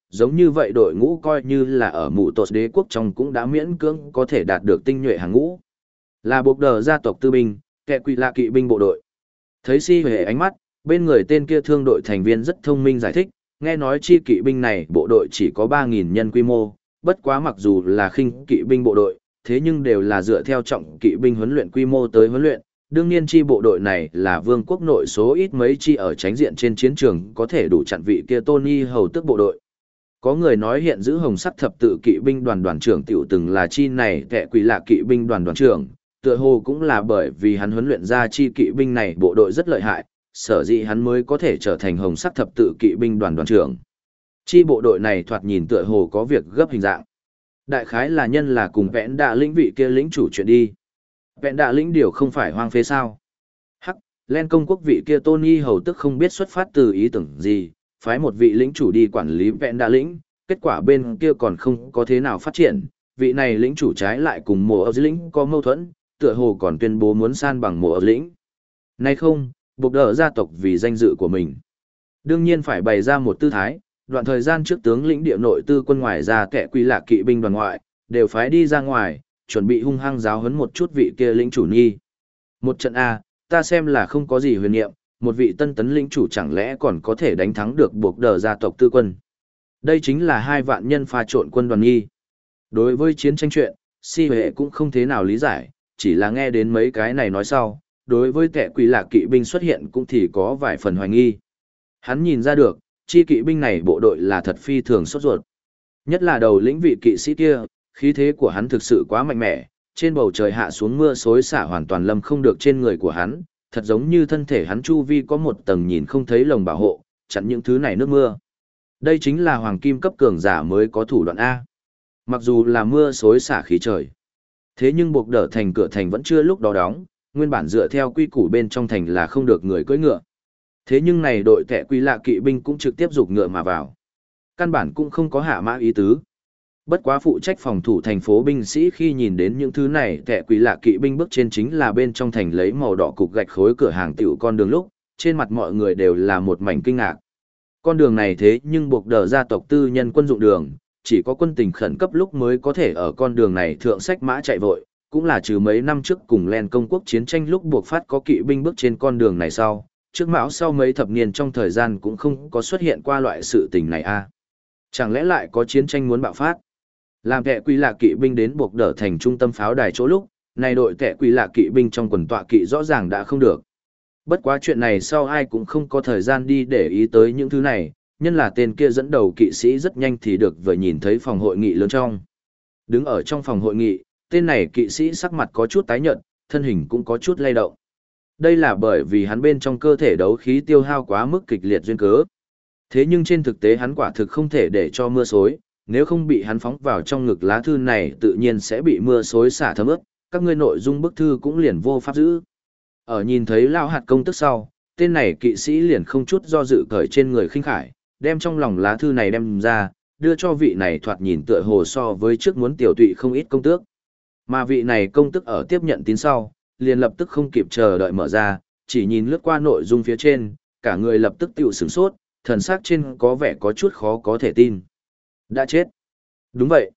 giống như vậy đội ngũ coi như là ở mụ tột đế quốc trong cũng đã miễn cưỡng có thể đạt được tinh nhuệ hàng ngũ. Là buộc đờ gia tộc tư binh, kẻ quỷ lạ kỵ binh bộ đội. Thấy si huệ ánh mắt, bên người tên kia thương đội thành viên rất thông minh giải thích, nghe nói chi kỵ binh này bộ đội chỉ có 3.000 nhân quy mô, bất quá mặc dù là khinh kỵ binh bộ đội, thế nhưng đều là dựa theo trọng kỵ binh huấn luyện quy mô tới huấn luyện. Đương nhiên chi bộ đội này là vương quốc nội số ít mấy chi ở tránh diện trên chiến trường có thể đủ chặn vị kia Tony hầu tước bộ đội. Có người nói hiện giữ hồng sắc thập tự kỵ binh đoàn đoàn trưởng tiểu từng là chi này kẻ quỷ lạ kỵ binh đoàn đoàn trưởng, tựa hồ cũng là bởi vì hắn huấn luyện ra chi kỵ binh này bộ đội rất lợi hại, sở dĩ hắn mới có thể trở thành hồng sắc thập tự kỵ binh đoàn đoàn trưởng. Chi bộ đội này thoạt nhìn tựa hồ có việc gấp hình dạng. Đại khái là nhân là cùng vẽn đạ lĩnh vị kia lĩnh chủ chuyện đi. Vẹn đạ lĩnh điều không phải hoang phế sao? Hắc, Len công quốc vị kia Tony hầu tức không biết xuất phát từ ý tưởng gì, phái một vị lĩnh chủ đi quản lý vẹn đạ lĩnh, kết quả bên kia còn không có thế nào phát triển, vị này lĩnh chủ trái lại cùng mộ ập lĩnh có mâu thuẫn, tựa hồ còn tuyên bố muốn san bằng mộ ập lĩnh. Nay không, buộc đỡ gia tộc vì danh dự của mình. Đương nhiên phải bày ra một tư thái, đoạn thời gian trước tướng lĩnh địa nội tư quân ngoài ra kẻ quy lạc kỵ binh đoàn ngoại, đều phái đi ra ngoài, chuẩn bị hung hăng giáo huấn một chút vị kia lĩnh chủ nhi. Một trận A, ta xem là không có gì huyền niệm, một vị tân tấn lĩnh chủ chẳng lẽ còn có thể đánh thắng được buộc đờ gia tộc tư quân. Đây chính là 2 vạn nhân pha trộn quân đoàn nhi. Đối với chiến tranh chuyện, si hệ cũng không thế nào lý giải, chỉ là nghe đến mấy cái này nói sau, đối với kẻ quỷ lạc kỵ binh xuất hiện cũng thì có vài phần hoài nghi. Hắn nhìn ra được, chi kỵ binh này bộ đội là thật phi thường sốt ruột. Nhất là đầu lĩnh vị kỵ sĩ kia, khí thế của hắn thực sự quá mạnh mẽ, trên bầu trời hạ xuống mưa xối xả hoàn toàn lâm không được trên người của hắn, thật giống như thân thể hắn chu vi có một tầng nhìn không thấy lồng bảo hộ, chặn những thứ này nước mưa. Đây chính là hoàng kim cấp cường giả mới có thủ đoạn A. Mặc dù là mưa xối xả khí trời, thế nhưng buộc đỡ thành cửa thành vẫn chưa lúc đó đóng, nguyên bản dựa theo quy củ bên trong thành là không được người cưỡi ngựa. Thế nhưng này đội kẻ quy lạ kỵ binh cũng trực tiếp giục ngựa mà vào. Căn bản cũng không có hạ mã ý tứ. Bất quá phụ trách phòng thủ thành phố binh sĩ khi nhìn đến những thứ này kẻ quỷ lạ kỵ binh bước trên chính là bên trong thành lấy màu đỏ cục gạch khối cửa hàng tiểu con đường lúc, trên mặt mọi người đều là một mảnh kinh ngạc. Con đường này thế nhưng buộc đờ gia tộc tư nhân quân dụng đường, chỉ có quân tình khẩn cấp lúc mới có thể ở con đường này thượng sách mã chạy vội, cũng là trừ mấy năm trước cùng Len công quốc chiến tranh lúc buộc phát có kỵ binh bước trên con đường này sau, trước mão sau mấy thập niên trong thời gian cũng không có xuất hiện qua loại sự tình này a. Chẳng lẽ lại có chiến tranh muốn bạo phát? Làm kẻ quỷ lạ kỵ binh đến buộc đỡ thành trung tâm pháo đài chỗ lúc, này đội kẻ quỷ lạ kỵ binh trong quần tọa kỵ rõ ràng đã không được. Bất quá chuyện này sau ai cũng không có thời gian đi để ý tới những thứ này, nhân là tên kia dẫn đầu kỵ sĩ rất nhanh thì được vừa nhìn thấy phòng hội nghị lớn trong. Đứng ở trong phòng hội nghị, tên này kỵ sĩ sắc mặt có chút tái nhợt, thân hình cũng có chút lay động. Đây là bởi vì hắn bên trong cơ thể đấu khí tiêu hao quá mức kịch liệt duyên cớ. Thế nhưng trên thực tế hắn quả thực không thể để cho mưa xối, nếu không bị hắn phóng vào trong ngực lá thư này tự nhiên sẽ bị mưa xối xả thấm ướt, các ngươi nội dung bức thư cũng liền vô pháp giữ. Ở nhìn thấy lao hạt công tức sau, tên này kỵ sĩ liền không chút do dự cởi trên người khinh khải, đem trong lòng lá thư này đem ra, đưa cho vị này thoạt nhìn tựa hồ so với trước muốn tiểu tụy không ít công tước. Mà vị này công tức ở tiếp nhận tín sau, liền lập tức không kịp chờ đợi mở ra, chỉ nhìn lướt qua nội dung phía trên, cả người lập tức tiểu sửng sốt, thần sắc trên có vẻ có chút khó có thể tin. Đã chết. Đúng vậy.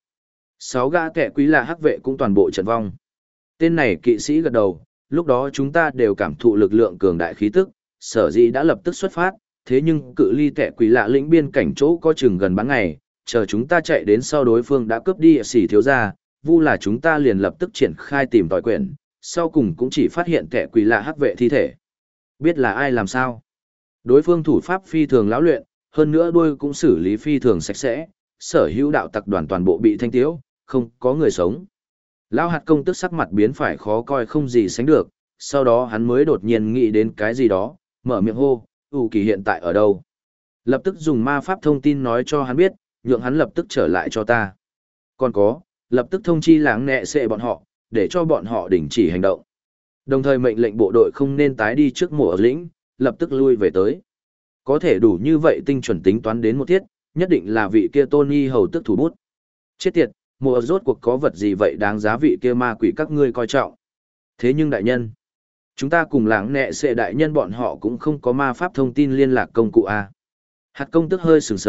6 gã kẻ quý lạ hắc vệ cũng toàn bộ trận vong. Tên này kỵ sĩ gật đầu, lúc đó chúng ta đều cảm thụ lực lượng cường đại khí tức, sở dĩ đã lập tức xuất phát, thế nhưng cự ly kẻ quý lạ lĩnh biên cảnh chỗ có chừng gần bán ngày, chờ chúng ta chạy đến sau đối phương đã cướp đi xỉ thiếu gia, vu là chúng ta liền lập tức triển khai tìm tòi quyển, sau cùng cũng chỉ phát hiện kẻ quý lạ hắc vệ thi thể. Biết là ai làm sao? Đối phương thủ pháp phi thường lão luyện, hơn nữa đuôi cũng xử lý phi thường sạch sẽ, sở hữu đạo tặc đoàn toàn bộ bị thanh tiếu, không có người sống. Lão hạt công tức sắc mặt biến phải khó coi không gì sánh được, sau đó hắn mới đột nhiên nghĩ đến cái gì đó, mở miệng hô, Kỳ hiện tại ở đâu? Lập tức dùng ma pháp thông tin nói cho hắn biết, nhượng hắn lập tức trở lại cho ta. Còn có, lập tức thông chi láng nẹ xệ bọn họ, để cho bọn họ đình chỉ hành động. Đồng thời mệnh lệnh bộ đội không nên tái đi trước mùa lĩnh, lập tức lui về tới. Có thể đủ như vậy tinh chuẩn tính toán đến một tiết, nhất định là vị kia Tony hầu tức thủ bút. Chết tiệt, mùa rốt cuộc có vật gì vậy đáng giá vị kia ma quỷ các ngươi coi trọng. Thế nhưng đại nhân, chúng ta cùng láng nẹ xệ đại nhân bọn họ cũng không có ma pháp thông tin liên lạc công cụ A. Hạt công tức hơi sừng sờ,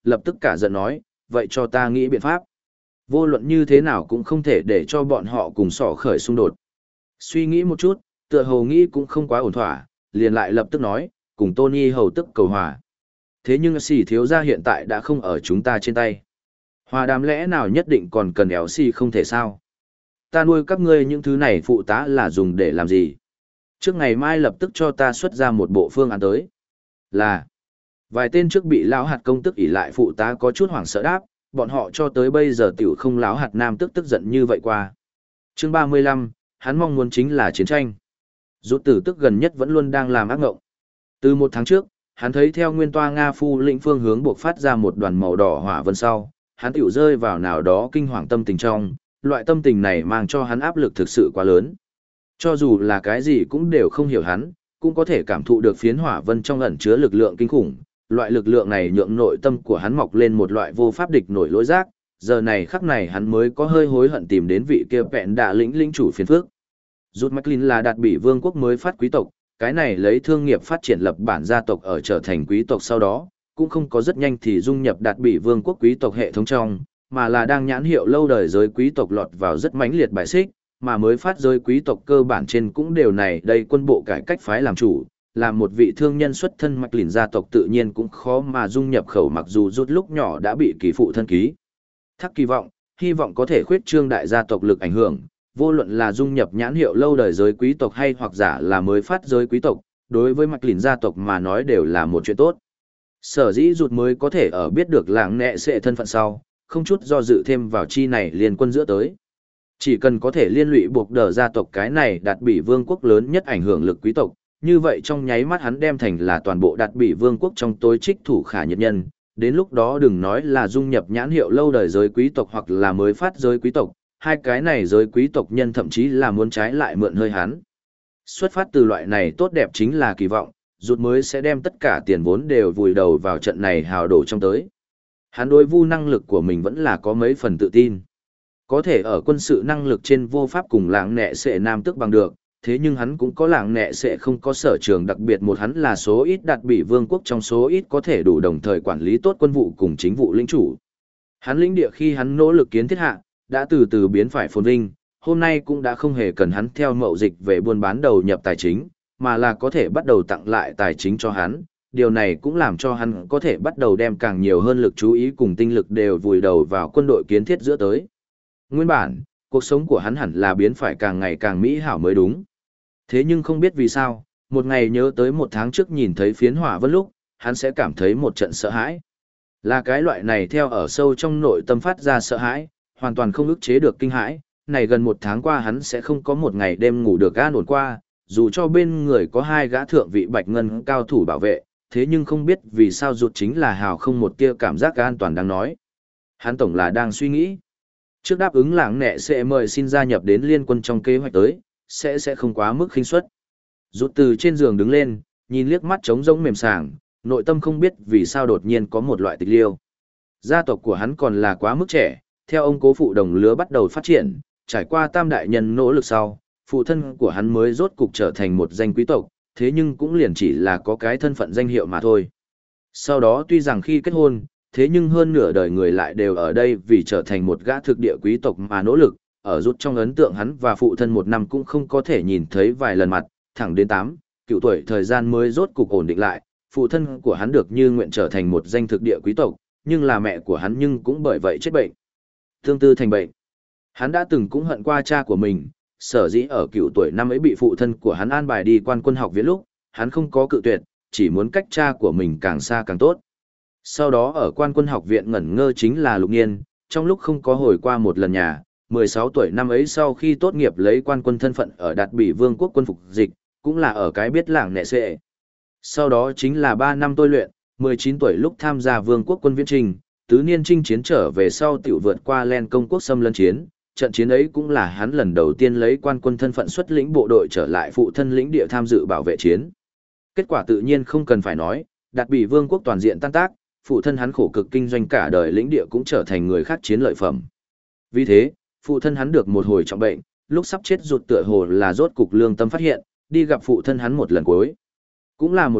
lập tức cả giận nói, vậy cho ta nghĩ biện pháp. Vô luận như thế nào cũng không thể để cho bọn họ cùng sỏ khởi xung đột. Suy nghĩ một chút, tựa hồ nghĩ cũng không quá ổn thỏa, liền lại lập tức nói, cùng Tony hầu tức cầu hòa. Thế nhưng xì thiếu gia hiện tại đã không ở chúng ta trên tay. Hòa đàm lẽ nào nhất định còn cần éo xì không thể sao? Ta nuôi các ngươi những thứ này phụ tá là dùng để làm gì? Trước ngày mai lập tức cho ta xuất ra một bộ phương án tới. Là, vài tên trước bị lão hạt công tức ỷ lại phụ tá có chút hoảng sợ đáp, bọn họ cho tới bây giờ tiểu không lão hạt nam tức giận như vậy qua. Chương 35, hắn mong muốn chính là chiến tranh. Rút tử tức gần nhất vẫn luôn đang làm ác ngộng. Từ một tháng trước, hắn thấy theo nguyên toa Nga phu lĩnh phương hướng buộc phát ra một đoàn màu đỏ hỏa vân sau, hắn tiểu rơi vào nào đó kinh hoàng tâm tình trong, loại tâm tình này mang cho hắn áp lực thực sự quá lớn. Cho dù là cái gì cũng đều không hiểu hắn, cũng có thể cảm thụ được phiến hỏa vân trong ẩn chứa lực lượng kinh khủng, loại lực lượng này nhượng nội tâm của hắn mọc lên một loại vô pháp địch nổi lỗi giác, giờ này khắc này hắn mới có hơi hối hận tìm đến vị kia vẹn đạ lĩnh chủ phiền phước. Rút McLean là đạt bị vương quốc mới phát quý tộc, cái này lấy thương nghiệp phát triển lập bản gia tộc ở trở thành quý tộc sau đó, cũng không có rất nhanh thì dung nhập đạt bị vương quốc quý tộc hệ thống trong, mà là đang nhãn hiệu lâu đời giới quý tộc lọt vào rất mãnh liệt bài xích, mà mới phát giới quý tộc cơ bản trên cũng đều này đây quân bộ cải cách phái làm chủ, làm một vị thương nhân xuất thân McLean gia tộc tự nhiên cũng khó mà dung nhập khẩu, mặc dù rút lúc nhỏ đã bị kỳ phụ thân ký. Thắc kỳ vọng, hy vọng có thể khuyết trương đại gia tộc lực ảnh hưởng, vô luận là dung nhập nhãn hiệu lâu đời giới quý tộc hay hoặc giả là mới phát giới quý tộc, đối với McLean gia tộc mà nói đều là một chuyện tốt. Sở dĩ rụt mới có thể ở biết được làng nẹ sẽ thân phận sau, không chút do dự thêm vào chi này liên quân giữa tới. Chỉ cần có thể liên lụy buộc đờ gia tộc cái này đạt bị vương quốc lớn nhất ảnh hưởng lực quý tộc, như vậy trong nháy mắt hắn đem thành là toàn bộ đạt bị vương quốc trong tối trích thủ khả nhiệt nhân, đến lúc đó đừng nói là dung nhập nhãn hiệu lâu đời giới quý tộc hoặc là mới phát giới quý tộc, hai cái này giới quý tộc nhân thậm chí là muốn trái lại mượn hơi hắn. Xuất phát từ loại này tốt đẹp chính là kỳ vọng, rút mới sẽ đem tất cả tiền vốn đều vùi đầu vào trận này hào đổ trong tới. Hắn đối vu năng lực của mình vẫn là có mấy phần tự tin. Có thể ở quân sự năng lực trên vô pháp cùng làng nẹ sẽ nam tức bằng được, thế nhưng hắn cũng có làng nẹ sẽ không có sở trường đặc biệt, một hắn là số ít đạt bị vương quốc trong số ít có thể đủ đồng thời quản lý tốt quân vụ cùng chính vụ lĩnh chủ. Hắn lĩnh địa khi hắn nỗ lực kiến thiết hạ, đã từ từ biến phải phồn vinh, hôm nay cũng đã không hề cần hắn theo mậu dịch về buôn bán đầu nhập tài chính, mà là có thể bắt đầu tặng lại tài chính cho hắn. Điều này cũng làm cho hắn có thể bắt đầu đem càng nhiều hơn lực chú ý cùng tinh lực đều vùi đầu vào quân đội kiến thiết giữa tới. Nguyên bản, cuộc sống của hắn hẳn là biến phải càng ngày càng mỹ hảo mới đúng. Thế nhưng không biết vì sao, một ngày nhớ tới một tháng trước nhìn thấy phiến hỏa vân lúc, hắn sẽ cảm thấy một trận sợ hãi. Là cái loại này theo ở sâu trong nội tâm phát ra sợ hãi, hoàn toàn không ức chế được kinh hãi. Này gần một tháng qua hắn sẽ không có một ngày đêm ngủ được an ổn qua, dù cho bên người có hai gã thượng vị bạch ngân cao thủ bảo vệ, thế nhưng không biết vì sao rụt chính là hào không một tia cảm giác an toàn đang nói. Hắn tổng là đang suy nghĩ. Trước đáp ứng làng nẹ sẽ mời xin gia nhập đến liên quân trong kế hoạch tới, sẽ không quá mức khinh suất. Rút từ trên giường đứng lên, nhìn liếc mắt trống rỗng mềm sàng, nội tâm không biết vì sao đột nhiên có một loại tịch liêu. Gia tộc của hắn còn là quá mức trẻ, theo ông cố phụ đồng lứa bắt đầu phát triển, trải qua tam đại nhân nỗ lực sau, phụ thân của hắn mới rốt cục trở thành một danh quý tộc, thế nhưng cũng liền chỉ là có cái thân phận danh hiệu mà thôi. Sau đó tuy rằng khi kết hôn, thế nhưng hơn nửa đời người lại đều ở đây vì trở thành một gã thực địa quý tộc mà nỗ lực, ở rút trong ấn tượng hắn và phụ thân một năm cũng không có thể nhìn thấy vài lần mặt, thẳng đến 9 tuổi thời gian mới rốt cục ổn định lại, phụ thân của hắn được như nguyện trở thành một danh thực địa quý tộc, nhưng là mẹ của hắn nhưng cũng bởi vậy chết bệnh. Tương tư thành bệnh. Hắn đã từng cũng hận qua cha của mình, sở dĩ ở 9 tuổi năm ấy bị phụ thân của hắn an bài đi quan quân học viện lúc, hắn không có cự tuyệt, chỉ muốn cách cha của mình càng xa càng tốt. Sau đó ở quan quân học viện ngẩn ngơ chính là Lục Nghiên, trong lúc không có hồi qua một lần nhà, 16 tuổi năm ấy sau khi tốt nghiệp lấy quan quân thân phận ở Đạt Bỉ Vương quốc quân phục dịch, cũng là ở cái biết làng nệ sệ. Sau đó chính là 3 năm tôi luyện, 19 tuổi lúc tham gia Vương quốc quân viễn trình, tứ niên chinh chiến trở về sau tiểu vượt qua Len công quốc xâm lấn chiến, trận chiến ấy cũng là hắn lần đầu tiên lấy quan quân thân phận xuất lĩnh bộ đội trở lại phụ thân lĩnh địa tham dự bảo vệ chiến. Kết quả tự nhiên không cần phải nói, Đạt Bỉ Vương quốc toàn diện tan tác, phụ thân hắn khổ cực kinh doanh cả đời lĩnh địa cũng trở thành người khác chiến lợi phẩm. Vì thế, phụ thân hắn được một hồi trọng bệnh, lúc sắp chết rụt tựa hồ là rốt cục lương tâm phát hiện, đi gặp phụ thân hắn một lần cuối. Cũng là một mặt,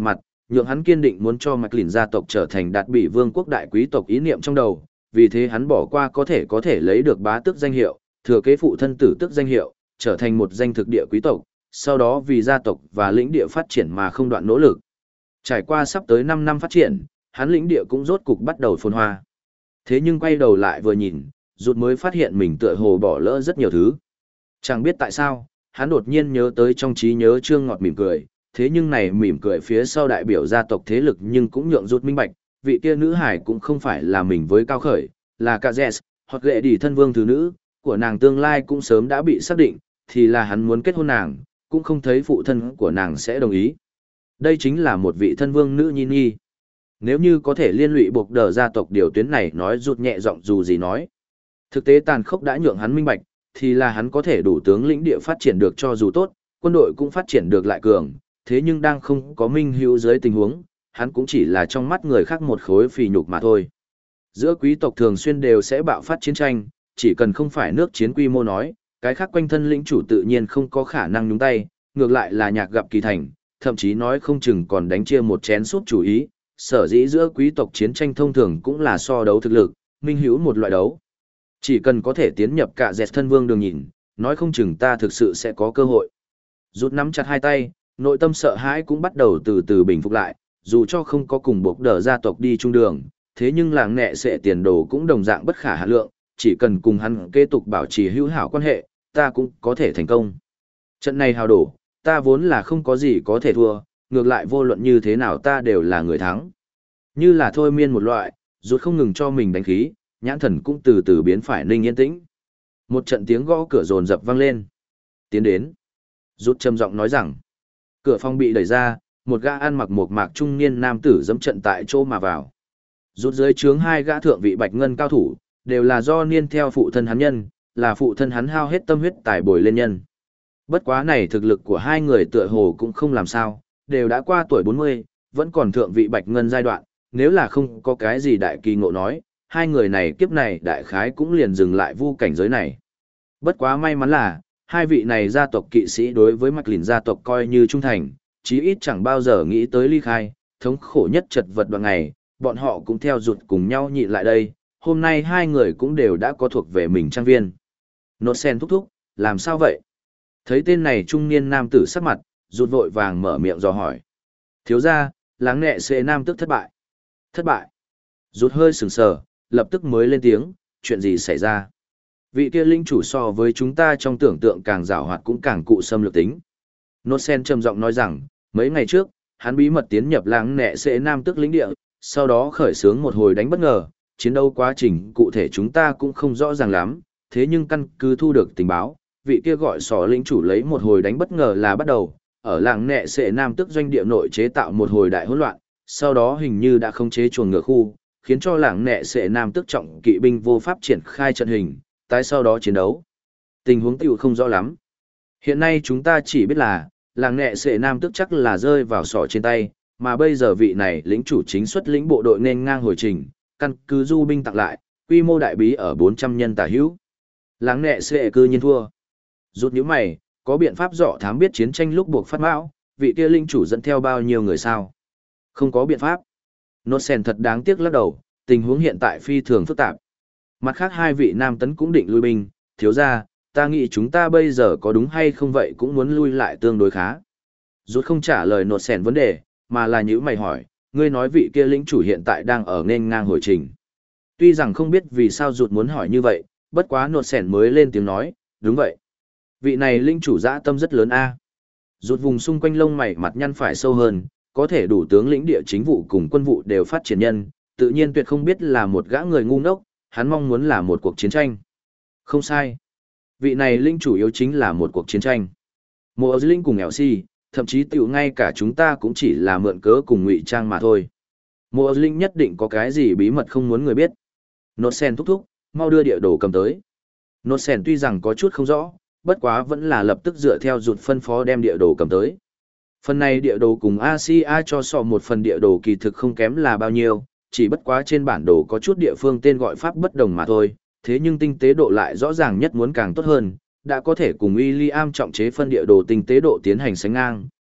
nhượng hắn kiên định muốn cho Mạch Lìn gia tộc trở thành đạt bị vương quốc đại quý tộc ý niệm trong đầu, vì thế hắn bỏ qua có thể lấy được bá tước danh hiệu, thừa kế phụ thân tử tước danh hiệu, trở thành một danh thực địa quý tộc, sau đó vì gia tộc và lĩnh địa phát triển mà không đoạn nỗ lực. Trải qua sắp tới 5 năm phát triển, hắn lĩnh địa cũng rốt cục bắt đầu phồn hoa. Thế nhưng quay đầu lại vừa nhìn, Rụt mới phát hiện mình tựa hồ bỏ lỡ rất nhiều thứ. Chẳng biết tại sao, hắn đột nhiên nhớ tới trong trí nhớ Trương Ngọt mỉm cười, thế nhưng này mỉm cười phía sau đại biểu gia tộc thế lực nhưng cũng nhượng Rụt minh bạch, vị kia nữ hải cũng không phải là mình với cao khởi, là Kazes, hoặc lệ đi thân vương thứ nữ, của nàng tương lai cũng sớm đã bị xác định, thì là hắn muốn kết hôn nàng, cũng không thấy phụ thân của nàng sẽ đồng ý. Đây chính là một vị thân vương nữ nhi nhi. Nếu như có thể liên lụy buộc đờ gia tộc điều tuyến này nói Rụt nhẹ giọng dù gì nói. Thực tế tàn khốc đã nhượng hắn minh bạch, thì là hắn có thể đủ tướng lĩnh địa phát triển được cho dù tốt, quân đội cũng phát triển được lại cường, thế nhưng đang không có minh hữu dưới tình huống, hắn cũng chỉ là trong mắt người khác một khối phì nhục mà thôi. Giữa quý tộc thường xuyên đều sẽ bạo phát chiến tranh, chỉ cần không phải nước chiến quy mô nói, cái khác quanh thân lĩnh chủ tự nhiên không có khả năng nhúng tay, ngược lại là nhạc gặp kỳ thành, thậm chí nói không chừng còn đánh chia một chén súp chủ ý, sở dĩ giữa quý tộc chiến tranh thông thường cũng là so đấu thực lực, minh hữu một loại đấu. Chỉ cần có thể tiến nhập cả dẹt thân vương đường nhìn, nói không chừng ta thực sự sẽ có cơ hội. Rút nắm chặt hai tay, nội tâm sợ hãi cũng bắt đầu từ từ bình phục lại, dù cho không có cùng buộc đờ gia tộc đi chung đường, thế nhưng làng nẹ sẽ tiền đồ cũng đồng dạng bất khả hạ lượng, chỉ cần cùng hắn kế tục bảo trì hữu hảo quan hệ, ta cũng có thể thành công. Trận này hào đổ, ta vốn là không có gì có thể thua, ngược lại vô luận như thế nào ta đều là người thắng. Như là thôi miên một loại, rút không ngừng cho mình đánh khí, nhãn thần cũng từ từ biến phải ninh yên tĩnh. Một trận tiếng gõ cửa rồn rập vang lên. Tiến đến. Rút trầm giọng nói rằng, cửa phòng bị đẩy ra, một gã ăn mặc mộc mạc trung niên nam tử dẫm trận tại chỗ mà vào. Rút dưới trướng hai gã thượng vị bạch ngân cao thủ, đều là do niên theo phụ thân hắn nhân, là phụ thân hắn hao hết tâm huyết tài bồi lên nhân. Bất quá này thực lực của hai người tựa hồ cũng không làm sao, đều đã qua tuổi 40, vẫn còn thượng vị bạch ngân giai đoạn, nếu là không có cái gì đại kỳ ngộ nói, hai người này kiếp này đại khái cũng liền dừng lại vu cảnh giới này. Bất quá may mắn là, hai vị này gia tộc kỵ sĩ đối với Mạch Lìn gia tộc coi như trung thành, chí ít chẳng bao giờ nghĩ tới ly khai, thống khổ nhất chật vật đoạn ngày, bọn họ cũng theo Rụt cùng nhau nhịn lại đây, hôm nay hai người cũng đều đã có thuộc về mình trang viên. Nốt sen thúc thúc, làm sao vậy? Thấy tên này trung niên nam tử sắc mặt, Rụt vội vàng mở miệng dò hỏi. Thiếu gia, láng nẹ xệ nam tức thất bại. Thất bại. Rụt hơi sừng sờ, lập tức mới lên tiếng, chuyện gì xảy ra? Vị kia linh chủ so với chúng ta trong tưởng tượng càng giàu hoạt cũng càng cụ xâm lược tính. Nốt sen trầm giọng nói rằng, mấy ngày trước, hắn bí mật tiến nhập láng nẹ xệ nam tức lĩnh địa, sau đó khởi xướng một hồi đánh bất ngờ, chiến đấu quá trình cụ thể chúng ta cũng không rõ ràng lắm, thế nhưng căn cứ thu được tình báo, vị kia gọi sỏ lĩnh chủ lấy một hồi đánh bất ngờ là bắt đầu, ở làng nẹ sệ nam tức doanh địa nội chế tạo một hồi đại hỗn loạn, sau đó hình như đã khống chế chuồng ngựa khu, khiến cho làng nẹ sệ nam tức trọng kỵ binh vô pháp triển khai trận hình, tái sau đó chiến đấu. Tình huống tiêu không rõ lắm. Hiện nay chúng ta chỉ biết là, làng nẹ sệ nam tức chắc là rơi vào sỏ trên tay, mà bây giờ vị này lĩnh chủ chính xuất lĩnh bộ đội nên ngang hồi trình, căn cứ du binh tặng lại, quy mô đại bí ở 400 nhân tả hữu. Láng nẹ sẽ cư nhiên thua. Rút nhíu mày, có biện pháp dọ thám biết chiến tranh lúc buộc phát bão, vị kia linh chủ dẫn theo bao nhiêu người sao? Không có biện pháp. Nốt sen thật đáng tiếc lắc đầu, tình huống hiện tại phi thường phức tạp. Mặt khác hai vị nam tấn cũng định lui binh, thiếu ra, ta nghĩ chúng ta bây giờ có đúng hay không vậy cũng muốn lui lại tương đối khá. Rút không trả lời nốt sen vấn đề, mà là nhíu mày hỏi, ngươi nói vị kia lĩnh chủ hiện tại đang ở nên ngang hồi trình. Tuy rằng không biết vì sao rụt muốn hỏi như vậy, bất quá nột sẻn mới lên tiếng nói, đúng vậy. Vị này lĩnh chủ dã tâm rất lớn a. Rụt vùng xung quanh lông mày mặt nhăn phải sâu hơn, có thể đủ tướng lĩnh địa chính vụ cùng quân vụ đều phát triển nhân, tự nhiên tuyệt không biết là một gã người ngu ngốc, hắn mong muốn là một cuộc chiến tranh. Không sai. Vị này lĩnh chủ yếu chính là một cuộc chiến tranh. Mùa linh cùng nghèo si, thậm chí tiểu ngay cả chúng ta cũng chỉ là mượn cớ cùng ngụy trang mà thôi. Mùa linh nhất định có cái gì bí mật không muốn người biết. Nốt sen thúc thúc, mau đưa địa đồ cầm tới. Nốt sen tuy rằng có chút không rõ, bất quá vẫn là lập tức dựa theo Rụt phân phó đem địa đồ cầm tới. Phần này địa đồ cùng Asia cho so một phần địa đồ kỳ thực không kém là bao nhiêu, chỉ bất quá trên bản đồ có chút địa phương tên gọi pháp bất đồng mà thôi, thế nhưng tinh tế độ lại rõ ràng nhất muốn càng tốt hơn, đã có thể cùng William trọng chế phân địa đồ tinh tế độ tiến hành sánh ngang,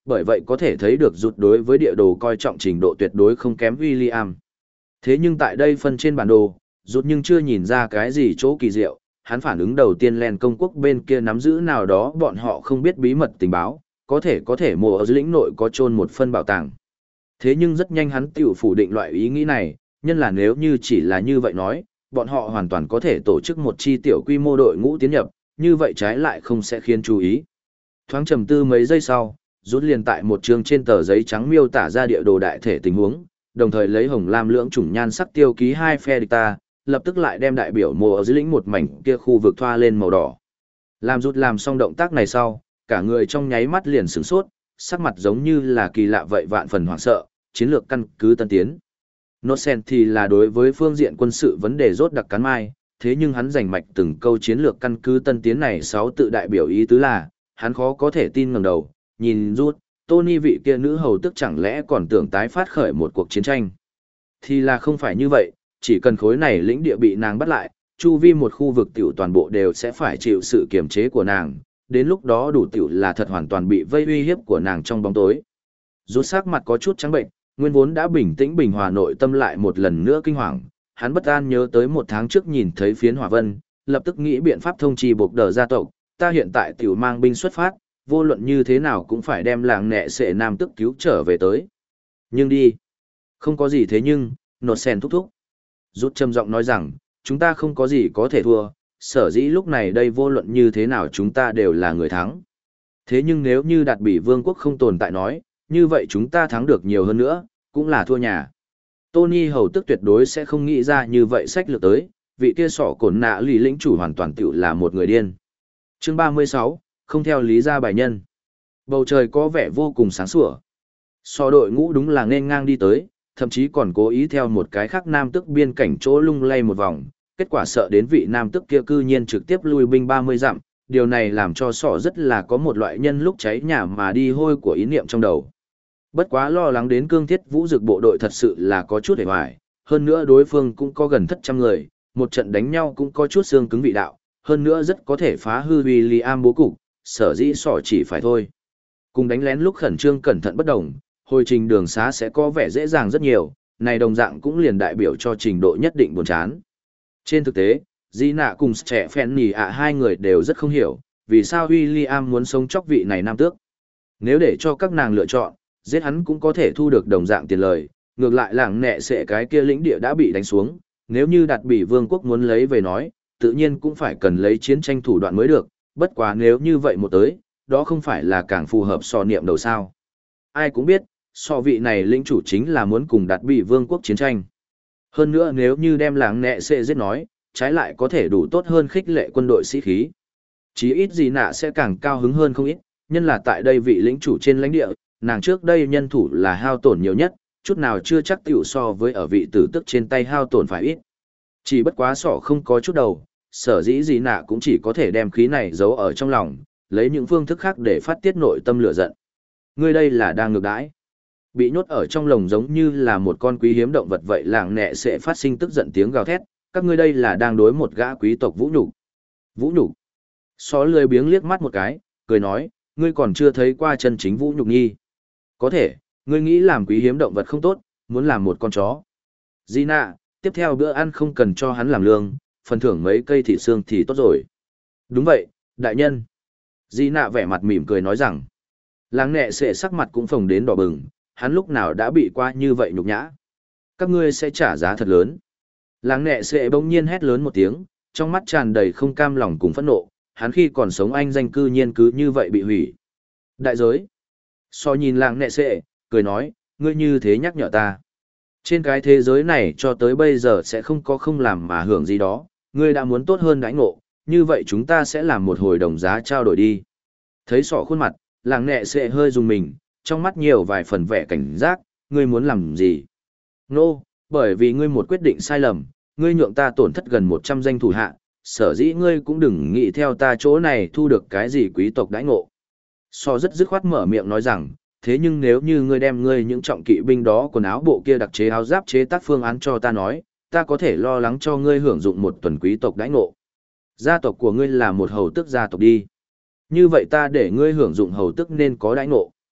bởi vậy có thể thấy được rụt đối với địa đồ coi trọng trình độ tuyệt đối không kém William. Thế nhưng tại đây phân trên bản đồ, rụt nhưng chưa nhìn ra cái gì chỗ kỳ diệu, hắn phản ứng đầu tiên len công quốc bên kia nắm giữ nào đó bọn họ không biết bí mật tình báo, có thể mùa ở dưới lĩnh nội có chôn một phân bảo tàng. Thế nhưng rất nhanh hắn tiểu phủ định loại ý nghĩ này, nhân là nếu như chỉ là như vậy nói, bọn họ hoàn toàn có thể tổ chức một chi tiểu quy mô đội ngũ tiến nhập, như vậy trái lại không sẽ khiến chú ý. Thoáng trầm tư mấy giây sau, rút liền tại một chương trên tờ giấy trắng miêu tả ra địa đồ đại thể tình huống, đồng thời lấy hồng lam lưỡng chủng nhan sắc tiêu ký hai phe địch ta, lập tức lại đem đại biểu mùa ở dưới lĩnh một mảnh kia khu vực thoa lên màu đỏ. Làm rút làm xong động tác này sau, cả người trong nháy mắt liền sửng sốt, sắc mặt giống như là kỳ lạ vậy vạn phần hoảng sợ, chiến lược căn cứ tân tiến. Nosen thì là đối với phương diện quân sự vấn đề rốt đặc cắn mai, thế nhưng hắn giành mạch từng câu chiến lược căn cứ tân tiến này 6 tự đại biểu ý tứ là, hắn khó có thể tin ngẩng đầu, nhìn rút, Tony vị kia nữ hầu tức chẳng lẽ còn tưởng tái phát khởi một cuộc chiến tranh. Thì là không phải như vậy, chỉ cần khối này lĩnh địa bị nàng bắt lại, chu vi một khu vực tiểu toàn bộ đều sẽ phải chịu sự kiềm chế của nàng, đến lúc đó đủ tiểu là thật hoàn toàn bị vây uy hiếp của nàng trong bóng tối. Rút sắc mặt có chút trắng bệnh, nguyên vốn đã bình tĩnh bình hòa nội tâm lại một lần nữa kinh hoàng, hắn bất an nhớ tới 1 tháng trước nhìn thấy phiến hỏa vân, lập tức nghĩ biện pháp thông trì buộc đờ gia tộc, ta hiện tại tiểu mang binh xuất phát, vô luận như thế nào cũng phải đem làng nẹ sệ nam tức cứu trở về tới. Nhưng đi, không có gì thế nhưng, nột sen thúc thúc. Rút trầm giọng nói rằng, chúng ta không có gì có thể thua, sở dĩ lúc này đây vô luận như thế nào chúng ta đều là người thắng. Thế nhưng nếu như đạt bỉ vương quốc không tồn tại nói, như vậy chúng ta thắng được nhiều hơn nữa, cũng là thua nhà. Tony hầu tức tuyệt đối sẽ không nghĩ ra như vậy sách lược tới, vị kia sỏ cổn nạ lì lĩnh chủ hoàn toàn tiểu là một người điên. Chương 36, không theo lý ra bài nhân. Bầu trời có vẻ vô cùng sáng sủa. So đội ngũ đúng là nên ngang đi tới, thậm chí còn cố ý theo một cái khác nam tức biên cảnh chỗ lung lay một vòng, kết quả sợ đến vị nam tức kia cư nhiên trực tiếp lui binh 30 dặm, điều này làm cho sọ rất là có một loại nhân lúc cháy nhà mà đi hôi của ý niệm trong đầu. Bất quá lo lắng đến cương thiết vũ dực bộ đội thật sự là có chút hề hoài, hơn nữa đối phương cũng có gần thất trăm người, một trận đánh nhau cũng có chút xương cứng vị đạo, hơn nữa rất có thể phá hư William bố cục, sở dĩ sọ chỉ phải thôi. Cùng đánh lén lúc khẩn trương cẩn thận bất đồng, hồi trình đường xá sẽ có vẻ dễ dàng rất nhiều, này đồng dạng cũng liền đại biểu cho trình độ nhất định buồn chán. Trên thực tế, Di Nạ cùng trẻ Fanny hai người đều rất không hiểu, vì sao William muốn sống chóc vị này nam tước. Nếu để cho các nàng lựa chọn, giết hắn cũng có thể thu được đồng dạng tiền lời, ngược lại làng nẹ sẽ cái kia lĩnh địa đã bị đánh xuống, nếu như đạt bỉ vương quốc muốn lấy về nói, tự nhiên cũng phải cần lấy chiến tranh thủ đoạn mới được, bất quá nếu như vậy một tới, đó không phải là càng phù hợp so niệm đầu sao. Ai cũng biết, so vị này lĩnh chủ chính là muốn cùng đạt bỉ vương quốc chiến tranh. Hơn nữa nếu như đem làng nẹ sẽ giết nói, trái lại có thể đủ tốt hơn khích lệ quân đội sĩ khí. Chí ít gì nạ sẽ càng cao hứng hơn không ít, nhân là tại đây vị lĩnh chủ trên lãnh địa, nàng trước đây nhân thủ là hao tổn nhiều nhất, chút nào chưa chắc tiểu so với ở vị tử tức trên tay hao tổn phải ít. Chỉ bất quá sỏ không có chút đầu, sở dĩ gì nạ cũng chỉ có thể đem khí này giấu ở trong lòng, lấy những phương thức khác để phát tiết nội tâm lửa giận. Ngươi đây là đang ngược đãi. Bị nhốt ở trong lồng giống như là một con quý hiếm động vật vậy, làng nẹ sẽ phát sinh tức giận tiếng gào thét, các ngươi đây là đang đối một gã quý tộc vũ nhục. Vũ nhục. Xó lười biếng liếc mắt một cái, cười nói, ngươi còn chưa thấy qua chân chính vũ nhục nhi. Có thể, ngươi nghĩ làm quý hiếm động vật không tốt, muốn làm một con chó. Gina, tiếp theo bữa ăn không cần cho hắn làm lương, phần thưởng mấy cây thịt xương thì tốt rồi. Đúng vậy, đại nhân. Gina vẻ mặt mỉm cười nói rằng, làng nẹ sẽ sắc mặt cũng phồng đến đỏ bừng, hắn lúc nào đã bị qua như vậy nhục nhã. Các ngươi sẽ trả giá thật lớn. Làng nẹ sẽ bỗng nhiên hét lớn một tiếng, trong mắt tràn đầy không cam lòng cùng phẫn nộ, hắn khi còn sống anh danh cư nhiên cứ như vậy bị hủy. Đại giới. So nhìn làng nẹ sẽ, cười nói, ngươi như thế nhắc nhở ta. Trên cái thế giới này cho tới bây giờ sẽ không có không làm mà hưởng gì đó, ngươi đã muốn tốt hơn đãi ngộ, như vậy chúng ta sẽ làm một hồi đồng giá trao đổi đi. Thấy sọ khuôn mặt, làng nẹ sẽ hơi dùng mình, trong mắt nhiều vài phần vẻ cảnh giác, ngươi muốn làm gì? Nô, bởi vì ngươi một quyết định sai lầm, ngươi nhượng ta tổn thất gần 100 danh thủ hạ, sở dĩ ngươi cũng đừng nghĩ theo ta chỗ này thu được cái gì quý tộc đãi ngộ. So rất dứt khoát mở miệng nói rằng, thế nhưng nếu như ngươi đem ngươi những trọng kỵ binh đó quần áo bộ kia đặc chế áo giáp chế tác phương án cho ta nói, ta có thể lo lắng cho ngươi hưởng dụng một tuần quý tộc đãi ngộ. Gia tộc của ngươi là một hầu tước gia tộc đi. Như vậy ta để ngươi hưởng dụng hầu tước nên có đãi ngộ.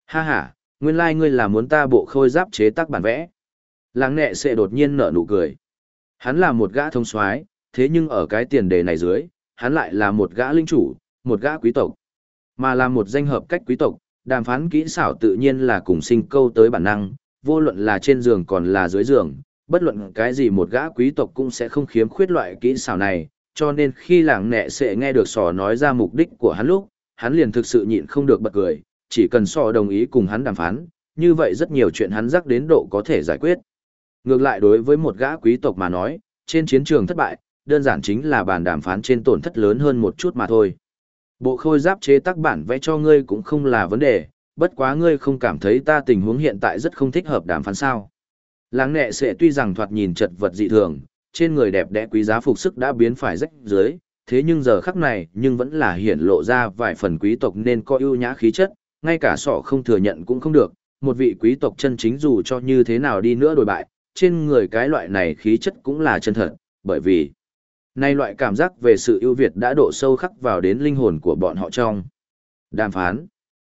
Ha ha, nguyên lai ngươi là muốn ta bộ khôi giáp chế tác bản vẽ. Làng nẹ sẽ đột nhiên nở nụ cười. Hắn là một gã thông soái, thế nhưng ở cái tiền đề này dưới, hắn lại là một gã linh chủ, một gã quý tộc. Mà là một danh hợp cách quý tộc, đàm phán kỹ xảo tự nhiên là cùng sinh câu tới bản năng, vô luận là trên giường còn là dưới giường, bất luận cái gì một gã quý tộc cũng sẽ không khiếm khuyết loại kỹ xảo này, cho nên khi làng nẹ sẽ nghe được sò nói ra mục đích của hắn lúc, hắn liền thực sự nhịn không được bật cười, chỉ cần sò đồng ý cùng hắn đàm phán, như vậy rất nhiều chuyện hắn rắc đến độ có thể giải quyết. Ngược lại đối với một gã quý tộc mà nói, trên chiến trường thất bại, đơn giản chính là bàn đàm phán trên tổn thất lớn hơn một chút mà thôi. Bộ khôi giáp chế tác bản vẽ cho ngươi cũng không là vấn đề, bất quá ngươi không cảm thấy ta tình huống hiện tại rất không thích hợp đàm phán sao. Làng nẹ sẽ tuy rằng thoạt nhìn chật vật dị thường, trên người đẹp đẽ quý giá phục sức đã biến phải rách dưới, thế nhưng giờ khắc này nhưng vẫn là hiển lộ ra vài phần quý tộc nên có ưu nhã khí chất, ngay cả sọ không thừa nhận cũng không được, một vị quý tộc chân chính dù cho như thế nào đi nữa đổi bại, trên người cái loại này khí chất cũng là chân thật, bởi vì nay loại cảm giác về sự ưu việt đã độ sâu khắc vào đến linh hồn của bọn họ trong. Đàm phán.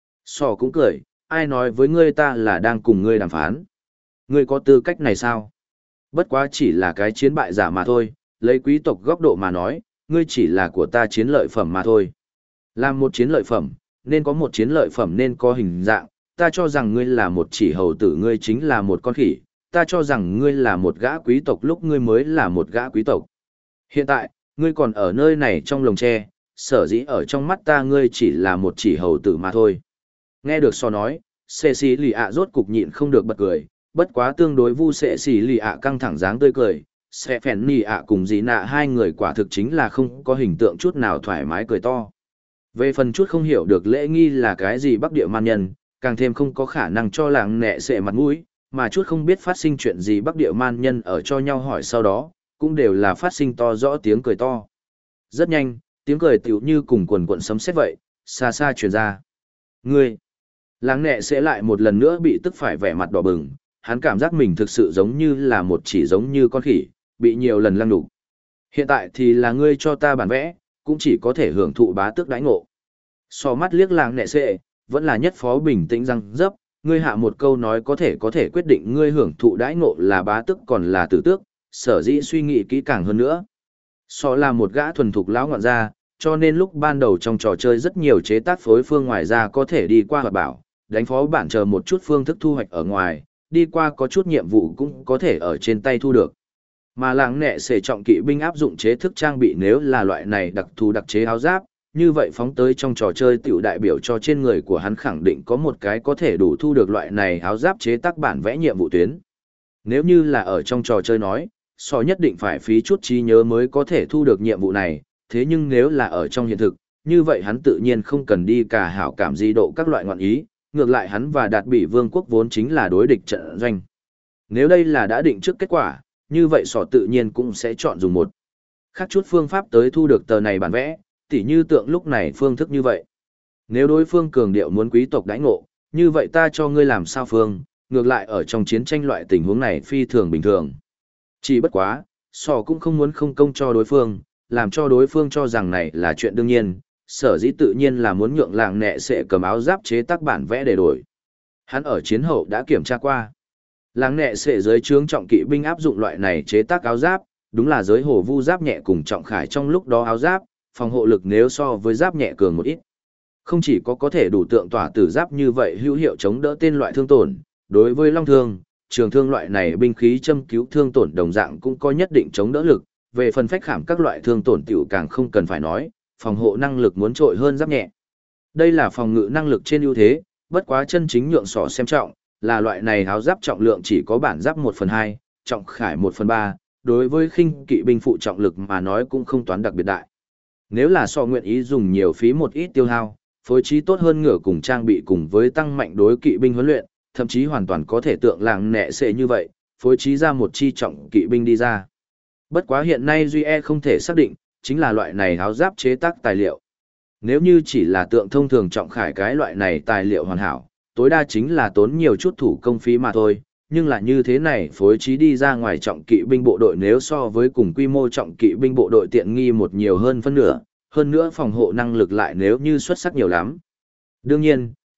Sọ cũng cười, ai nói với ngươi ta là đang cùng ngươi đàm phán. Ngươi có tư cách này sao? Bất quá chỉ là cái chiến bại giả mà thôi, lấy quý tộc góc độ mà nói, ngươi chỉ là của ta chiến lợi phẩm mà thôi. Làm một chiến lợi phẩm, nên có một chiến lợi phẩm nên có hình dạng, ta cho rằng ngươi là một chỉ hầu tử, ngươi chính là một con khỉ, ta cho rằng ngươi là một gã quý tộc lúc ngươi mới là một gã quý tộc. Hiện tại, ngươi còn ở nơi này trong lồng tre, sở dĩ ở trong mắt ta ngươi chỉ là một chỉ hầu tử mà thôi. Nghe được so nói, xệ xì lì ạ rốt cục nhịn không được bật cười, bất quá tương đối vu xệ xì lì ạ căng thẳng dáng tươi cười, sẽ phèn nì ạ cùng dì nạ hai người quả thực chính là không có hình tượng chút nào thoải mái cười to. Về phần chút không hiểu được lễ nghi là cái gì bắc địa man nhân, càng thêm không có khả năng cho làng nẹ sệ mặt mũi, mà chút không biết phát sinh chuyện gì bắc địa man nhân ở cho nhau hỏi sau đó, cũng đều là phát sinh to rõ tiếng cười to. Rất nhanh, tiếng cười tiểu như cùng quần quận sấm sét vậy, xa xa truyền ra. Ngươi! Làng nẹ sẽ lại một lần nữa bị tức phải vẻ mặt đỏ bừng, hắn cảm giác mình thực sự giống như là một chỉ giống như con khỉ, bị nhiều lần lăng đục. Hiện tại thì là ngươi cho ta bản vẽ, cũng chỉ có thể hưởng thụ bá tước đãi ngộ. So mắt liếc làng nẹ sẽ, vẫn là nhất phó bình tĩnh răng dấp, ngươi hạ một câu nói có thể quyết định ngươi hưởng thụ đãi ngộ là bá tước còn là tử tước, sở dĩ suy nghĩ kỹ càng hơn nữa. So là một gã thuần thục lão ngọn gia, cho nên lúc ban đầu trong trò chơi rất nhiều chế tác phối phương ngoài ra có thể đi qua hoạt bảo, đánh phó bản chờ một chút phương thức thu hoạch ở ngoài, đi qua có chút nhiệm vụ cũng có thể ở trên tay thu được. Mà làng nẹ sẽ trọng kỵ binh áp dụng chế thức trang bị nếu là loại này đặc thù đặc chế áo giáp, như vậy phóng tới trong trò chơi tiểu đại biểu cho trên người của hắn khẳng định có một cái có thể đủ thu được loại này áo giáp chế tác bản vẽ nhiệm vụ tuyến. Nếu như là ở trong trò chơi nói, so nhất định phải phí chút trí nhớ mới có thể thu được nhiệm vụ này, thế nhưng nếu là ở trong hiện thực, như vậy hắn tự nhiên không cần đi cả hảo cảm di độ các loại ngọn ý, ngược lại hắn và đạt bị vương quốc vốn chính là đối địch trận doanh. Nếu đây là đã định trước kết quả, như vậy sọ tự nhiên cũng sẽ chọn dùng một khác chút phương pháp tới thu được tờ này bản vẽ, tỉ như tượng lúc này phương thức như vậy. Nếu đối phương cường điệu muốn quý tộc đãi ngộ, như vậy ta cho ngươi làm sao phương, ngược lại ở trong chiến tranh loại tình huống này phi thường bình thường. Chỉ bất quá, sọ cũng không muốn không công cho đối phương, làm cho đối phương cho rằng này là chuyện đương nhiên, sở dĩ tự nhiên là muốn nhượng làng nẹ sẽ cầm áo giáp chế tác bản vẽ để đổi. Hắn ở chiến hậu đã kiểm tra qua. Làng nẹ sẽ dưới trướng trọng kỵ binh áp dụng loại này chế tác áo giáp, đúng là giới hồ vu giáp nhẹ cùng trọng khải trong lúc đó áo giáp, phòng hộ lực nếu so với giáp nhẹ cường một ít. Không chỉ có thể đủ tượng tỏa tử giáp như vậy hữu hiệu chống đỡ tên loại thương tổn, đối với long thương, trường thương loại này binh khí châm cứu thương tổn đồng dạng cũng có nhất định chống đỡ lực, về phần phách khảm các loại thương tổn tiểu càng không cần phải nói, phòng hộ năng lực muốn trội hơn giáp nhẹ. Đây là phòng ngự năng lực trên ưu thế, bất quá chân chính nhượng sọ xem trọng, là loại này áo giáp trọng lượng chỉ có bản giáp 1/2, trọng khải 1/3, đối với khinh kỵ binh phụ trọng lực mà nói cũng không toán đặc biệt đại. Nếu là sọ nguyện ý dùng nhiều phí một ít tiêu hao, phối trí tốt hơn ngựa cùng trang bị cùng với tăng mạnh đối kỵ binh huấn luyện, thậm chí hoàn toàn có thể tượng làng nẹ sẽ như vậy, phối trí ra một chi trọng kỵ binh đi ra. Bất quá hiện nay Duy E không thể xác định, chính là loại này áo giáp chế tác tài liệu. Nếu như chỉ là tượng thông thường trọng khải cái loại này tài liệu hoàn hảo, tối đa chính là tốn nhiều chút thủ công phí mà thôi, nhưng là như thế này phối trí đi ra ngoài trọng kỵ binh bộ đội nếu so với cùng quy mô trọng kỵ binh bộ đội tiện nghi một nhiều hơn phân nửa, hơn nữa phòng hộ năng lực lại nếu như xuất sắc nhiều lắm. Đương nhiên,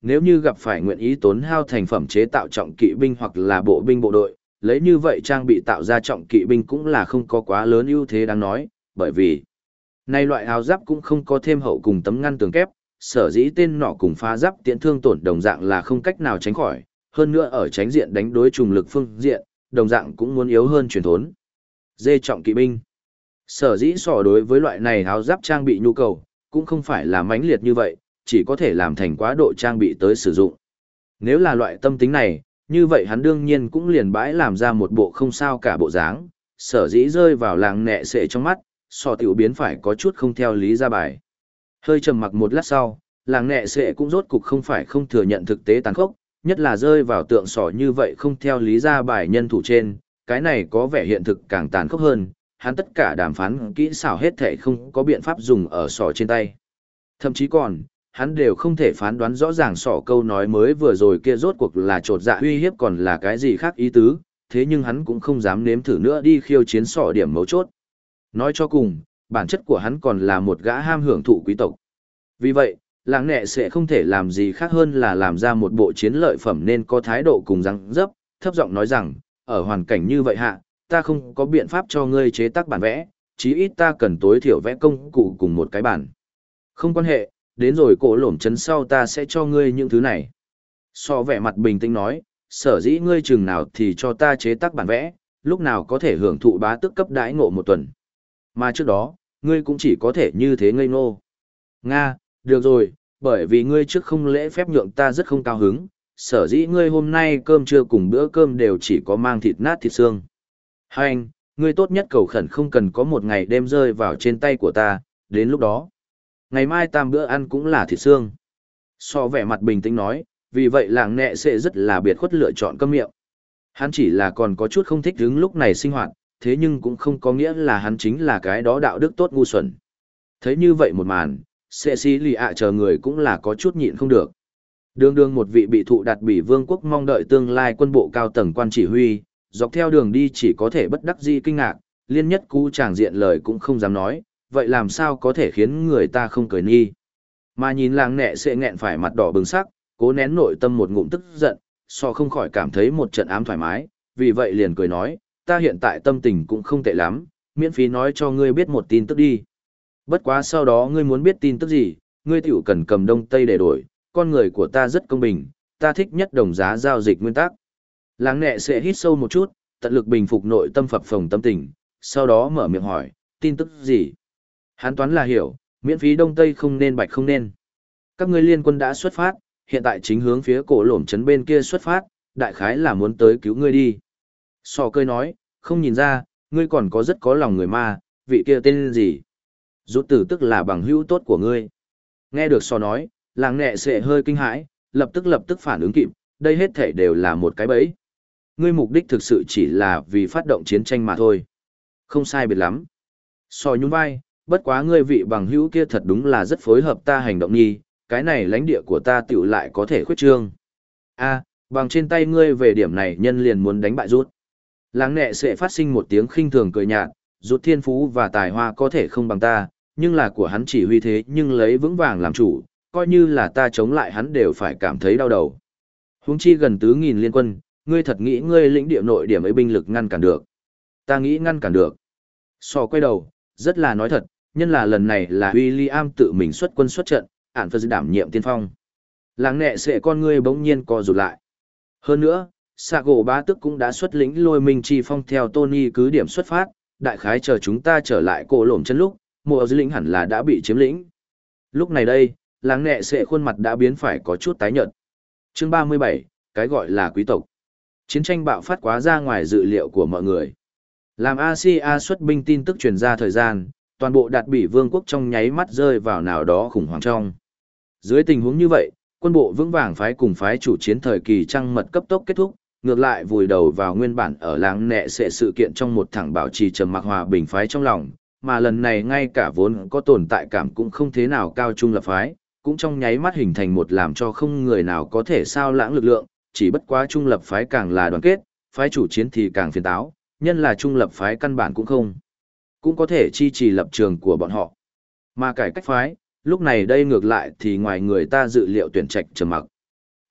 Nếu như gặp phải nguyện ý tốn hao thành phẩm chế tạo trọng kỵ binh hoặc là bộ binh bộ đội, lấy như vậy trang bị tạo ra trọng kỵ binh cũng là không có quá lớn ưu thế đáng nói, bởi vì nay loại áo giáp cũng không có thêm hậu cùng tấm ngăn tường kép, sở dĩ tên nọ cùng phá giáp tiễn thương tổn đồng dạng là không cách nào tránh khỏi, hơn nữa ở tránh diện đánh đối trùng lực phương diện, đồng dạng cũng muốn yếu hơn truyền thốn. Dê trọng kỵ binh. Sở dĩ sỏ đối với loại này áo giáp trang bị nhu cầu, cũng không phải là mãnh liệt như vậy, chỉ có thể làm thành quá độ trang bị tới sử dụng. Nếu là loại tâm tính này, như vậy hắn đương nhiên cũng liền bãi làm ra một bộ không sao cả bộ dáng, sở dĩ rơi vào làng nẹ sệ trong mắt, sọ tiểu biến phải có chút không theo lý ra bài. Hơi trầm mặc một lát sau, làng nẹ sệ cũng rốt cục không phải không thừa nhận thực tế tàn khốc, nhất là rơi vào tượng sỏ như vậy không theo lý ra bài nhân thủ trên, cái này có vẻ hiện thực càng tàn khốc hơn, hắn tất cả đàm phán kỹ xảo hết thể không có biện pháp dùng ở sỏ trên tay. Thậm chí còn, hắn đều không thể phán đoán rõ ràng sỏ câu nói mới vừa rồi kia rốt cuộc là trột dạ uy hiếp còn là cái gì khác ý tứ, thế nhưng hắn cũng không dám nếm thử nữa đi khiêu chiến sỏ điểm mấu chốt. Nói cho cùng, bản chất của hắn còn là một gã ham hưởng thụ quý tộc. Vì vậy, làng nẹ sẽ không thể làm gì khác hơn là làm ra một bộ chiến lợi phẩm nên có thái độ cùng răng dấp, thấp giọng nói rằng, ở hoàn cảnh như vậy hạ, ta không có biện pháp cho ngươi chế tác bản vẽ, chí ít ta cần tối thiểu vẽ công cụ cùng một cái bản. Không quan hệ, đến rồi cổ lổm chấn sau ta sẽ cho ngươi những thứ này. So vẻ mặt bình tĩnh nói, sở dĩ ngươi chừng nào thì cho ta chế tác bản vẽ, lúc nào có thể hưởng thụ bá tước cấp đãi ngộ một tuần. Mà trước đó, ngươi cũng chỉ có thể như thế ngây ngô. Nga, được rồi, bởi vì ngươi trước không lễ phép nhượng ta rất không cao hứng, sở dĩ ngươi hôm nay cơm trưa cùng bữa cơm đều chỉ có mang thịt nát thịt xương. Hai anh, ngươi tốt nhất cầu khẩn không cần có một ngày đêm rơi vào trên tay của ta, đến lúc đó. Ngày mai tam bữa ăn cũng là thịt xương. So vẻ mặt bình tĩnh nói, vì vậy làng nẹ sẽ rất là biệt khuất lựa chọn câm miệng. Hắn chỉ là còn có chút không thích đứng lúc này sinh hoạt, thế nhưng cũng không có nghĩa là hắn chính là cái đó đạo đức tốt ngu xuẩn. Thấy như vậy một màn, Cecilia chờ người cũng là có chút nhịn không được. Đường đường một vị bị thụ đặt bỉ vương quốc mong đợi tương lai quân bộ cao tầng quan chỉ huy, dọc theo đường đi chỉ có thể bất đắc dĩ kinh ngạc, liên nhất cú tràng diện lời cũng không dám nói, vậy làm sao có thể khiến người ta không cười nghi. Mà nhìn làng nẹ sẽ nghẹn phải mặt đỏ bừng sắc, cố nén nội tâm một ngụm tức giận, so không khỏi cảm thấy một trận ám thoải mái, vì vậy liền cười nói, ta hiện tại tâm tình cũng không tệ lắm, miễn phí nói cho ngươi biết một tin tức đi. Bất quá sau đó ngươi muốn biết tin tức gì, ngươi tiểu cần cầm đông tây để đổi, con người của ta rất công bình, ta thích nhất đồng giá giao dịch nguyên tắc. Làng nẹ sẽ hít sâu một chút, tận lực bình phục nội tâm phập phồng tâm tình, sau đó mở miệng hỏi, tin tức gì? Hán toán là hiểu, miễn phí đông tây không nên bạch không nên. Các ngươi liên quân đã xuất phát, hiện tại chính hướng phía cổ lổm trấn bên kia xuất phát, đại khái là muốn tới cứu ngươi đi. Sò cơi nói, không nhìn ra, ngươi còn có rất có lòng người ma, vị kia tên gì? Rút tử tức là bằng hữu tốt của ngươi. Nghe được Sò nói, làng nẹ sẽ hơi kinh hãi, lập tức phản ứng kịp, đây hết thể đều là một cái bẫy. Ngươi mục đích thực sự chỉ là vì phát động chiến tranh mà thôi. Không sai biệt lắm. Sò nhún vai, bất quá ngươi vị bằng hữu kia thật đúng là rất phối hợp ta hành động nghi, cái này lãnh địa của ta tiểu lại có thể khuyết trương. A, bằng trên tay ngươi về điểm này nhân liền muốn đánh bại rút. Làng nẹ sẽ phát sinh một tiếng khinh thường cười nhạt, rút thiên phú và tài hoa có thể không bằng ta, nhưng là của hắn chỉ huy thế nhưng lấy vững vàng làm chủ, coi như là ta chống lại hắn đều phải cảm thấy đau đầu. Huống chi gần 4.000 liên quân, ngươi thật nghĩ ngươi lĩnh địa nội điểm ấy binh lực ngăn cản được. Ta nghĩ ngăn cản được. So quay đầu, rất là nói thật, nhân là lần này là William tự mình xuất quân xuất trận, ản phật đảm nhiệm tiên phong. Làng nẹ sẽ con ngươi bỗng nhiên co rụt lại. Hơn nữa, xạ gỗ bá tức cũng đã xuất lĩnh lôi minh chi phong theo Tony cứ điểm xuất phát, đại khái chờ chúng ta trở lại cổ lổm chân lúc, mùa dưới lĩnh hẳn là đã bị chiếm lĩnh. Lúc này đây, làng nẹ sẽ khuôn mặt đã biến phải có chút tái nhợt. Chương 37, cái gọi là quý tộc. Chiến tranh bạo phát quá ra ngoài dự liệu của mọi người. Làm Asia xuất binh tin tức truyền ra thời gian, toàn bộ đạt bỉ vương quốc trong nháy mắt rơi vào nào đó khủng hoảng trong. Dưới tình huống như vậy, quân bộ vững vàng phái cùng phái chủ chiến thời kỳ trăng mật cấp tốc kết thúc, ngược lại vùi đầu vào nguyên bản ở làng nẹ sẽ sự kiện trong một thẳng bảo trì trầm mặc hòa bình phái trong lòng, mà lần này ngay cả vốn có tồn tại cảm cũng không thế nào cao trung lập phái, cũng trong nháy mắt hình thành một làm cho không người nào có thể sao lãng lực lượng, chỉ bất quá trung lập phái càng là đoàn kết, phái chủ chiến thì càng phiền táo, nhân là trung lập phái căn bản cũng có thể chi trì lập trường của bọn họ. Mà cải cách phái, lúc này đây ngược lại thì ngoài người ta dự liệu tuyển trạch trầm mặc.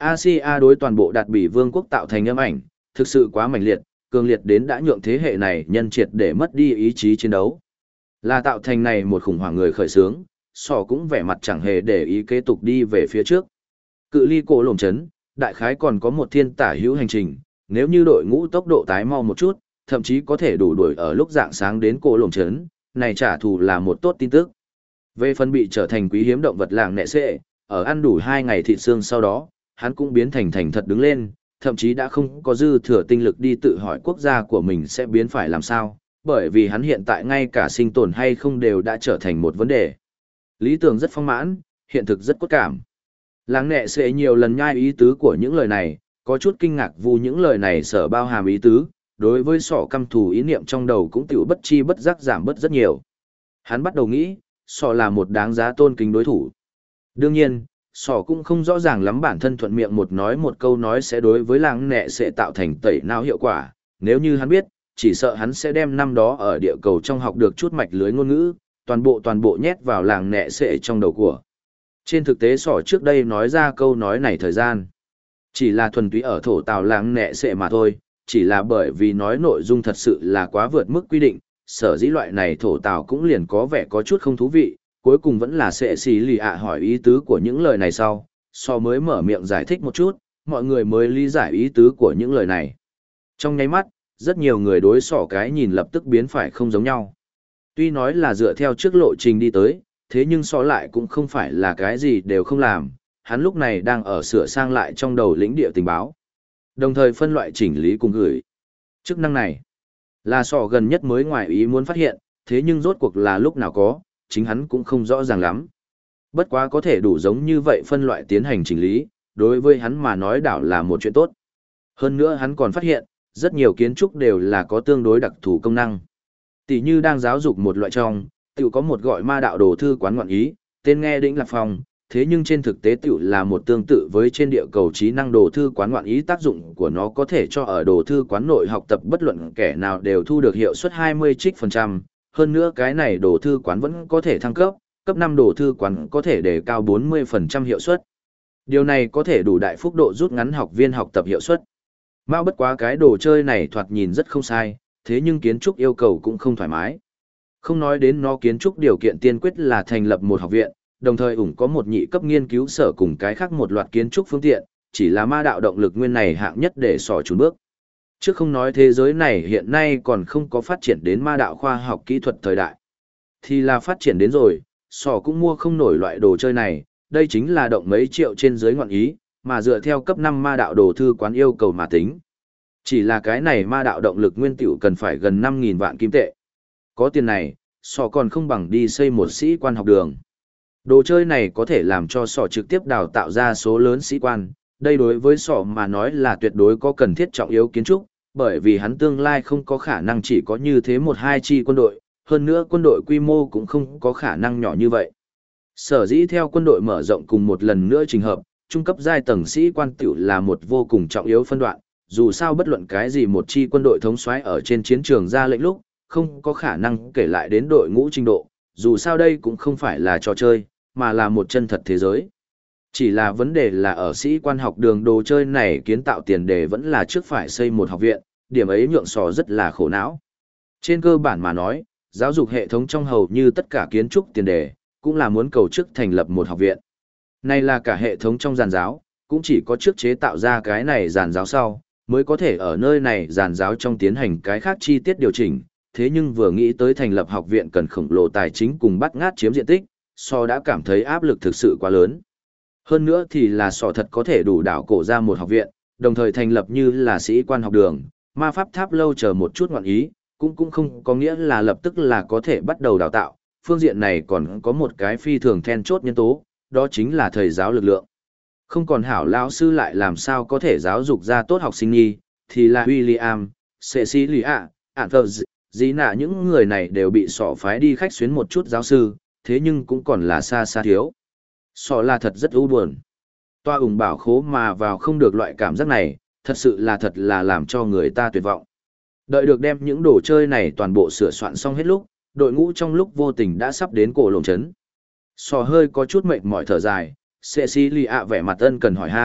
Asia đối toàn bộ Đạt Bỉ Vương quốc tạo thành âm ảnh, thực sự quá mạnh liệt, cường liệt đến đã nhượng thế hệ này nhân triệt để mất đi ý chí chiến đấu. Là tạo thành này một khủng hoảng người khởi xướng, sọ cũng vẻ mặt chẳng hề để ý kế tục đi về phía trước. Cự ly cổ lồng chấn, đại khái còn có một thiên tả hữu hành trình, nếu như đội ngũ tốc độ tái mau một chút, thậm chí có thể đủ đuổi ở lúc dạng sáng đến cổ lồng chấn, này trả thù là một tốt tin tức. Về phần bị trở thành quý hiếm động vật làng nệ xệ, ở ăn đủ 2 ngày thịt xương sau đó, hắn cũng biến thành thành thật đứng lên, thậm chí đã không có dư thừa tinh lực đi tự hỏi quốc gia của mình sẽ biến phải làm sao, bởi vì hắn hiện tại ngay cả sinh tồn hay không đều đã trở thành một vấn đề. Lý tưởng rất phong mãn, hiện thực rất cốt cảm. Làng nệ sẽ nhiều lần nhai ý tứ của những lời này, có chút kinh ngạc vu những lời này sở bao hàm ý tứ, đối với sọ căm thù ý niệm trong đầu cũng tiểu bất chi bất giác giảm bớt rất nhiều. Hắn bắt đầu nghĩ, sọ là một đáng giá tôn kính đối thủ. Đương nhiên, sọ cũng không rõ ràng lắm bản thân thuận miệng một câu nói sẽ đối với làng nệ sẽ tạo thành tẩy não hiệu quả, nếu như hắn biết, chỉ sợ hắn sẽ đem năm đó ở địa cầu trong học được chút mạch lưới ngôn ngữ, toàn bộ nhét vào làng nệ sẽ trong đầu của. Trên thực tế sỏ trước đây nói ra câu nói này thời gian, chỉ là thuần túy ở thổ tào làng nệ sẽ mà thôi, chỉ là bởi vì nói nội dung thật sự là quá vượt mức quy định, sở dĩ loại này thổ tào cũng liền có vẻ có chút không thú vị, cuối cùng vẫn là sẽ xì lì ạ hỏi ý tứ của những lời này sau, so mới mở miệng giải thích một chút, mọi người mới lý giải ý tứ của những lời này. Trong nháy mắt, rất nhiều người đối sỏ cái nhìn lập tức biến phải không giống nhau. Tuy nói là dựa theo trước lộ trình đi tới, thế nhưng so lại cũng không phải là cái gì đều không làm, hắn lúc này đang ở sửa sang lại trong đầu lĩnh địa tình báo. Đồng thời phân loại chỉnh lý cùng gửi. Chức năng này là sọ gần nhất mới ngoài ý muốn phát hiện, thế nhưng rốt cuộc là lúc nào có, chính hắn cũng không rõ ràng lắm. Bất quá có thể đủ giống như vậy phân loại tiến hành chỉnh lý, đối với hắn mà nói đảo là một chuyện tốt. Hơn nữa hắn còn phát hiện, rất nhiều kiến trúc đều là có tương đối đặc thù công năng. Tỷ như đang giáo dục một loại trong, tiểu có một gọi ma đạo đồ thư quán ngoạn ý, tên nghe đỉnh lạc phòng, thế nhưng trên thực tế tiểu là một tương tự với trên địa cầu trí năng đồ thư quán ngoạn ý, tác dụng của nó có thể cho ở đồ thư quán nội học tập bất luận kẻ nào đều thu được hiệu suất 20%, hơn nữa cái này đồ thư quán vẫn có thể thăng cấp, cấp 5 đồ thư quán có thể đề cao 40% hiệu suất. Điều này có thể đủ đại phúc độ rút ngắn học viên học tập hiệu suất. Mao bất quá cái đồ chơi này thoạt nhìn rất không sai, thế nhưng kiến trúc yêu cầu cũng không thoải mái. Không nói đến nó kiến trúc điều kiện tiên quyết là thành lập một học viện, đồng thời có một nhị cấp nghiên cứu sở cùng cái khác một loạt kiến trúc phương tiện, chỉ là ma đạo động lực nguyên này hạng nhất để sỏ chùn bước. Chứ không nói thế giới này hiện nay còn không có phát triển đến ma đạo khoa học kỹ thuật thời đại. Thì là phát triển đến rồi, sỏ cũng mua không nổi loại đồ chơi này, đây chính là động mấy triệu trên dưới ngọn ý, mà dựa theo cấp 5 ma đạo đồ thư quán yêu cầu mà tính. Chỉ là cái này ma đạo động lực nguyên tiểu cần phải gần 5.000 vạn kim tệ. Có tiền này, sỏ còn không bằng đi xây một sĩ quan học đường. Đồ chơi này có thể làm cho sỏ trực tiếp đào tạo ra số lớn sĩ quan, đây đối với sỏ mà nói là tuyệt đối có cần thiết trọng yếu kiến trúc, bởi vì hắn tương lai không có khả năng chỉ có như thế một hai chi quân đội, hơn nữa quân đội quy mô cũng không có khả năng nhỏ như vậy. Sở dĩ theo quân đội mở rộng cùng một lần nữa trình hợp, trung cấp giai tầng sĩ quan tiểu là một vô cùng trọng yếu phân đoạn, dù sao bất luận cái gì một chi quân đội thống soái ở trên chiến trường ra lệnh lúc, không có khả năng kể lại đến đội ngũ trình độ, dù sao đây cũng không phải là trò chơi, mà là một chân thật thế giới. Chỉ là vấn đề là ở sĩ quan học đường đồ chơi này kiến tạo tiền đề vẫn là trước phải xây một học viện, điểm ấy nhượng sò rất là khổ não. Trên cơ bản mà nói, giáo dục hệ thống trong hầu như tất cả kiến trúc tiền đề, cũng là muốn cầu chức thành lập một học viện. Này là cả hệ thống trong giàn giáo, cũng chỉ có trước chế tạo ra cái này giàn giáo sau, mới có thể ở nơi này giàn giáo trong tiến hành cái khác chi tiết điều chỉnh. Thế nhưng vừa nghĩ tới thành lập học viện cần khổng lồ tài chính cùng bắt ngát chiếm diện tích, so đã cảm thấy áp lực thực sự quá lớn. Hơn nữa thì là sọ thật có thể đủ đảo cổ ra một học viện, đồng thời thành lập như là sĩ quan học đường, ma pháp tháp lâu chờ một chút ngọn ý, cũng không có nghĩa là lập tức là có thể bắt đầu đào tạo. Phương diện này còn có một cái phi thường then chốt nhân tố, đó chính là thầy giáo lực lượng. Không còn hảo lão sư lại làm sao có thể giáo dục ra tốt học sinh nhi, thì là William, Cecilia, Anthers, dĩ nạ những người này đều bị sọ phái đi khách xuyến một chút giáo sư, thế nhưng cũng còn là xa xa thiếu. Sọ là thật rất u buồn. Toa ủng bảo khố mà vào không được loại cảm giác này, thật sự là làm cho người ta tuyệt vọng. Đợi được đem những đồ chơi này toàn bộ sửa soạn xong hết lúc, đội ngũ trong lúc vô tình đã sắp đến cổ lồng trấn. Sọ hơi có chút mệt mỏi thở dài, Cecilia vẻ mặt ân cần hỏi han,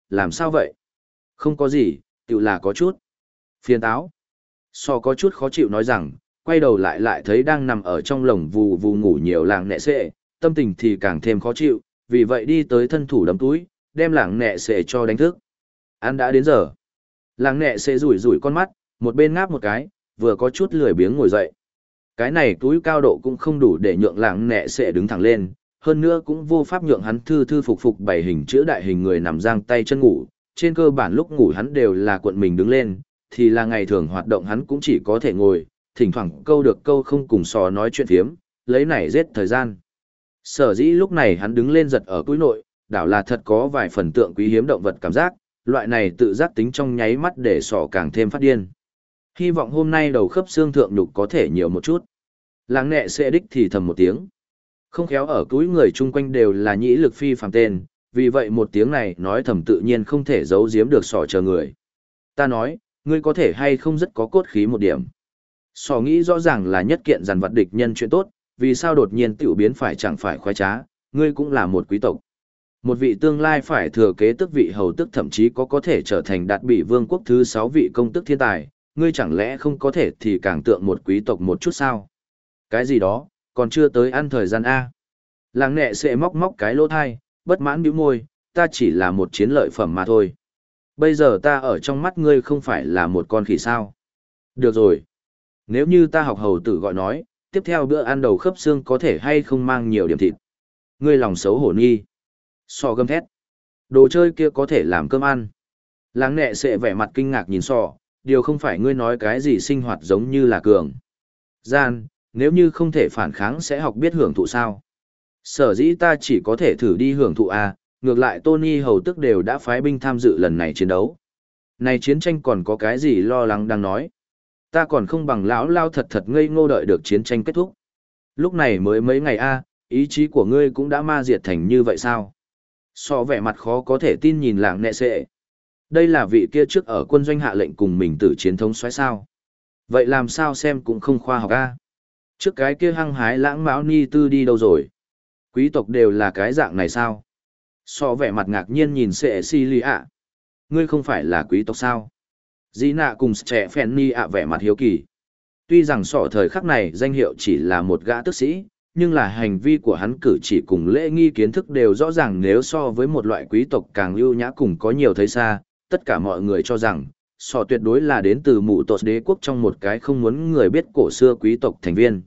làm sao vậy? Không có gì, tự là có chút. Phiền táo. So có chút khó chịu nói rằng, quay đầu lại thấy đang nằm ở trong lồng vù vù ngủ nhiều làng nẹ xệ, tâm tình thì càng thêm khó chịu, vì vậy đi tới thân thủ đấm túi, đem làng nẹ xệ cho đánh thức. Ăn đã đến giờ. Làng nẹ xệ rủi rủi con mắt, một bên ngáp một cái, vừa có chút lười biếng ngồi dậy. Cái này túi cao độ cũng không đủ để nhượng làng nẹ xệ đứng thẳng lên, hơn nữa cũng vô pháp nhượng hắn thư thư phục phục bày hình chữ đại hình người nằm giang tay chân ngủ, trên cơ bản lúc ngủ hắn đều là cuộn mình đứng lên, thì là ngày thường hoạt động hắn cũng chỉ có thể ngồi, thỉnh thoảng câu được câu không cùng sò nói chuyện phiếm, lấy này giết thời gian. Sở dĩ lúc này hắn đứng lên giật ở túi nội, đảo là thật có vài phần tượng quý hiếm động vật cảm giác, loại này tự giác tính trong nháy mắt để sò càng thêm phát điên. Hy vọng hôm nay đầu khớp xương thượng nhục có thể nhiều một chút. Làng nẹ sẽ đích thì thầm một tiếng. Không khéo ở túi người chung quanh đều là nhĩ lực phi phàm tên, vì vậy một tiếng này nói thầm tự nhiên không thể giấu giếm được sò chờ người. Ta nói, ngươi có thể hay không rất có cốt khí một điểm. Sò nghĩ rõ ràng là nhất kiện dàn vật địch nhân chuyện tốt, vì sao đột nhiên tiểu biến phải chẳng phải khoái trá, ngươi cũng là một quý tộc. Một vị tương lai phải thừa kế tước vị hầu tước thậm chí có thể trở thành đạt bị vương quốc thứ 6 vị công tước thiên tài, ngươi chẳng lẽ không có thể thì càng tượng một quý tộc một chút sao? Cái gì đó, còn chưa tới ăn thời gian A. Làng nẹ sẽ móc móc cái lỗ thai, bất mãn bĩu môi, ta chỉ là một chiến lợi phẩm mà thôi. Bây giờ ta ở trong mắt ngươi không phải là một con khỉ sao. Được rồi. Nếu như ta học hầu tử gọi nói, tiếp theo bữa ăn đầu khớp xương có thể hay không mang nhiều điểm thịt. Ngươi lòng xấu hổ nghi. Sò gầm thét. Đồ chơi kia có thể làm cơm ăn. Láng nẹ sẽ vẻ mặt kinh ngạc nhìn sò, điều không phải ngươi nói cái gì sinh hoạt giống như là cường. Gian, nếu như không thể phản kháng sẽ học biết hưởng thụ sao. Sở dĩ ta chỉ có thể thử đi hưởng thụ à, ngược lại Tony hầu tức đều đã phái binh tham dự lần này chiến đấu. Này chiến tranh còn có cái gì lo lắng đang nói. Ta còn không bằng lão lao thật thật ngây ngô đợi được chiến tranh kết thúc. Lúc này mới mấy ngày a, ý chí của ngươi cũng đã ma diệt thành như vậy sao? So vẻ mặt khó có thể tin nhìn làng nẹ sệ. Đây là vị kia trước ở quân doanh hạ lệnh cùng mình tử chiến thống xoáy sao. Vậy làm sao xem cũng không khoa học a. Trước cái kia hăng hái lãng mão ni tư đi đâu rồi? Quý tộc đều là cái dạng này sao? So vẻ mặt ngạc nhiên nhìn sệ si lì ạ. Ngươi không phải là quý tộc sao? Dĩ nạ cùng trẻ phèn ni ạ vẻ mặt hiếu kỳ. Tuy rằng sọ thời khắc này danh hiệu chỉ là một gã tước sĩ, nhưng là hành vi của hắn cử chỉ cùng lễ nghi kiến thức đều rõ ràng nếu so với một loại quý tộc càng ưu nhã cùng có nhiều thấy xa, tất cả mọi người cho rằng, sọ tuyệt đối là đến từ mụ tột đế quốc trong một cái không muốn người biết cổ xưa quý tộc thành viên.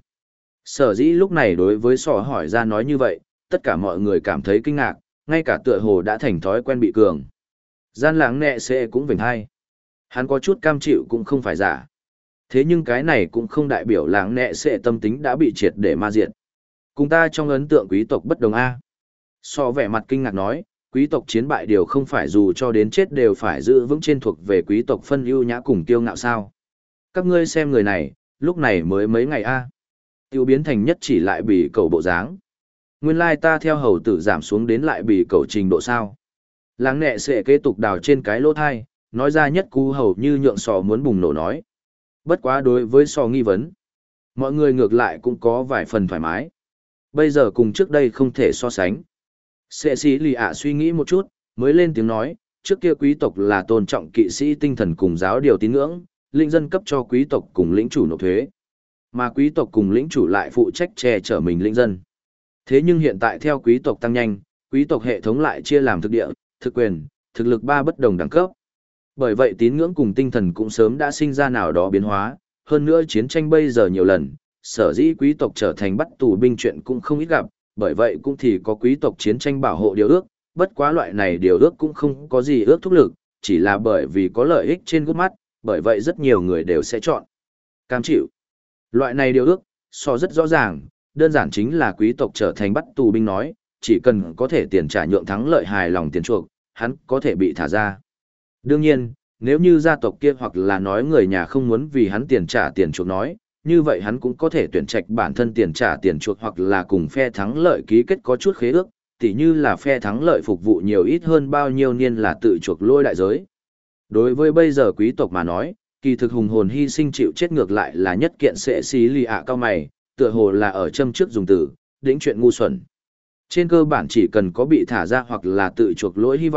Sở dĩ lúc này đối với sọ hỏi ra nói như vậy, tất cả mọi người cảm thấy kinh ngạc, ngay cả tựa hồ đã thành thói quen bị cường. Gian lãng nẹ sẽ cũng vểnh hai. Hắn có chút cam chịu cũng không phải giả. Thế nhưng cái này cũng không đại biểu làng nẹ sẽ tâm tính đã bị triệt để ma diệt. Cùng ta trong ấn tượng quý tộc bất đồng A. So vẻ mặt kinh ngạc nói, quý tộc chiến bại điều không phải dù cho đến chết đều phải giữ vững trên thuộc về quý tộc phân ưu nhã cùng kiêu ngạo sao. Các ngươi xem người này, lúc này mới mấy ngày A. Tiêu biến thành nhất chỉ lại bị cầu bộ dáng. Nguyên lai ta theo hầu tử giảm xuống đến lại bị cầu trình độ sao. Làng nẹ sẽ kế tục đào trên cái lỗ thai, nói ra nhất cú hầu như nhượng sò muốn bùng nổ nói. Bất quá đối với sò nghi vấn, mọi người ngược lại cũng có vài phần thoải mái. Bây giờ cùng trước đây không thể so sánh. Sệ sĩ lì ạ suy nghĩ một chút, mới lên tiếng nói, trước kia quý tộc là tôn trọng kỵ sĩ tinh thần cùng giáo điều tín ngưỡng, linh dân cấp cho quý tộc cùng lĩnh chủ nộp thuế. Mà quý tộc cùng lĩnh chủ lại phụ trách che chở mình linh dân. Thế nhưng hiện tại theo quý tộc tăng nhanh, quý tộc hệ thống lại chia làm thực địa, thực quyền, thực lực ba bất đồng đẳng cấp. Bởi vậy tín ngưỡng cùng tinh thần cũng sớm đã sinh ra nào đó biến hóa, hơn nữa chiến tranh bây giờ nhiều lần, sở dĩ quý tộc trở thành bắt tù binh chuyện cũng không ít gặp, bởi vậy cũng thì có quý tộc chiến tranh bảo hộ điều ước, bất quá loại này điều ước cũng không có gì ước thúc lực, chỉ là bởi vì có lợi ích trên gút mắt, bởi vậy rất nhiều người đều sẽ chọn cam chịu. Loại này điều ước, so rất rõ ràng, đơn giản chính là quý tộc trở thành bắt tù binh nói, chỉ cần có thể tiền trả nhượng thắng lợi hài lòng tiền chuộc, hắn có thể bị thả ra. Đương nhiên, nếu như gia tộc kia hoặc là nói người nhà không muốn vì hắn tiền trả tiền chuộc nói, như vậy hắn cũng có thể tuyển trạch bản thân tiền trả tiền chuộc hoặc là cùng phe thắng lợi ký kết có chút khế ước, tỉ như là phe thắng lợi phục vụ nhiều ít hơn bao nhiêu niên là tự chuộc lôi đại giới. Đối với bây giờ quý tộc mà nói, kỳ thực hùng hồn hy sinh chịu chết ngược lại là nhất kiện sệ xí lì ạ cao mày, tựa hồ là ở châm trước dùng từ, đĩnh chuyện ngu xuẩn. Trên cơ bản chỉ cần có bị thả ra hoặc là tự chuộc lỗi hy vọng,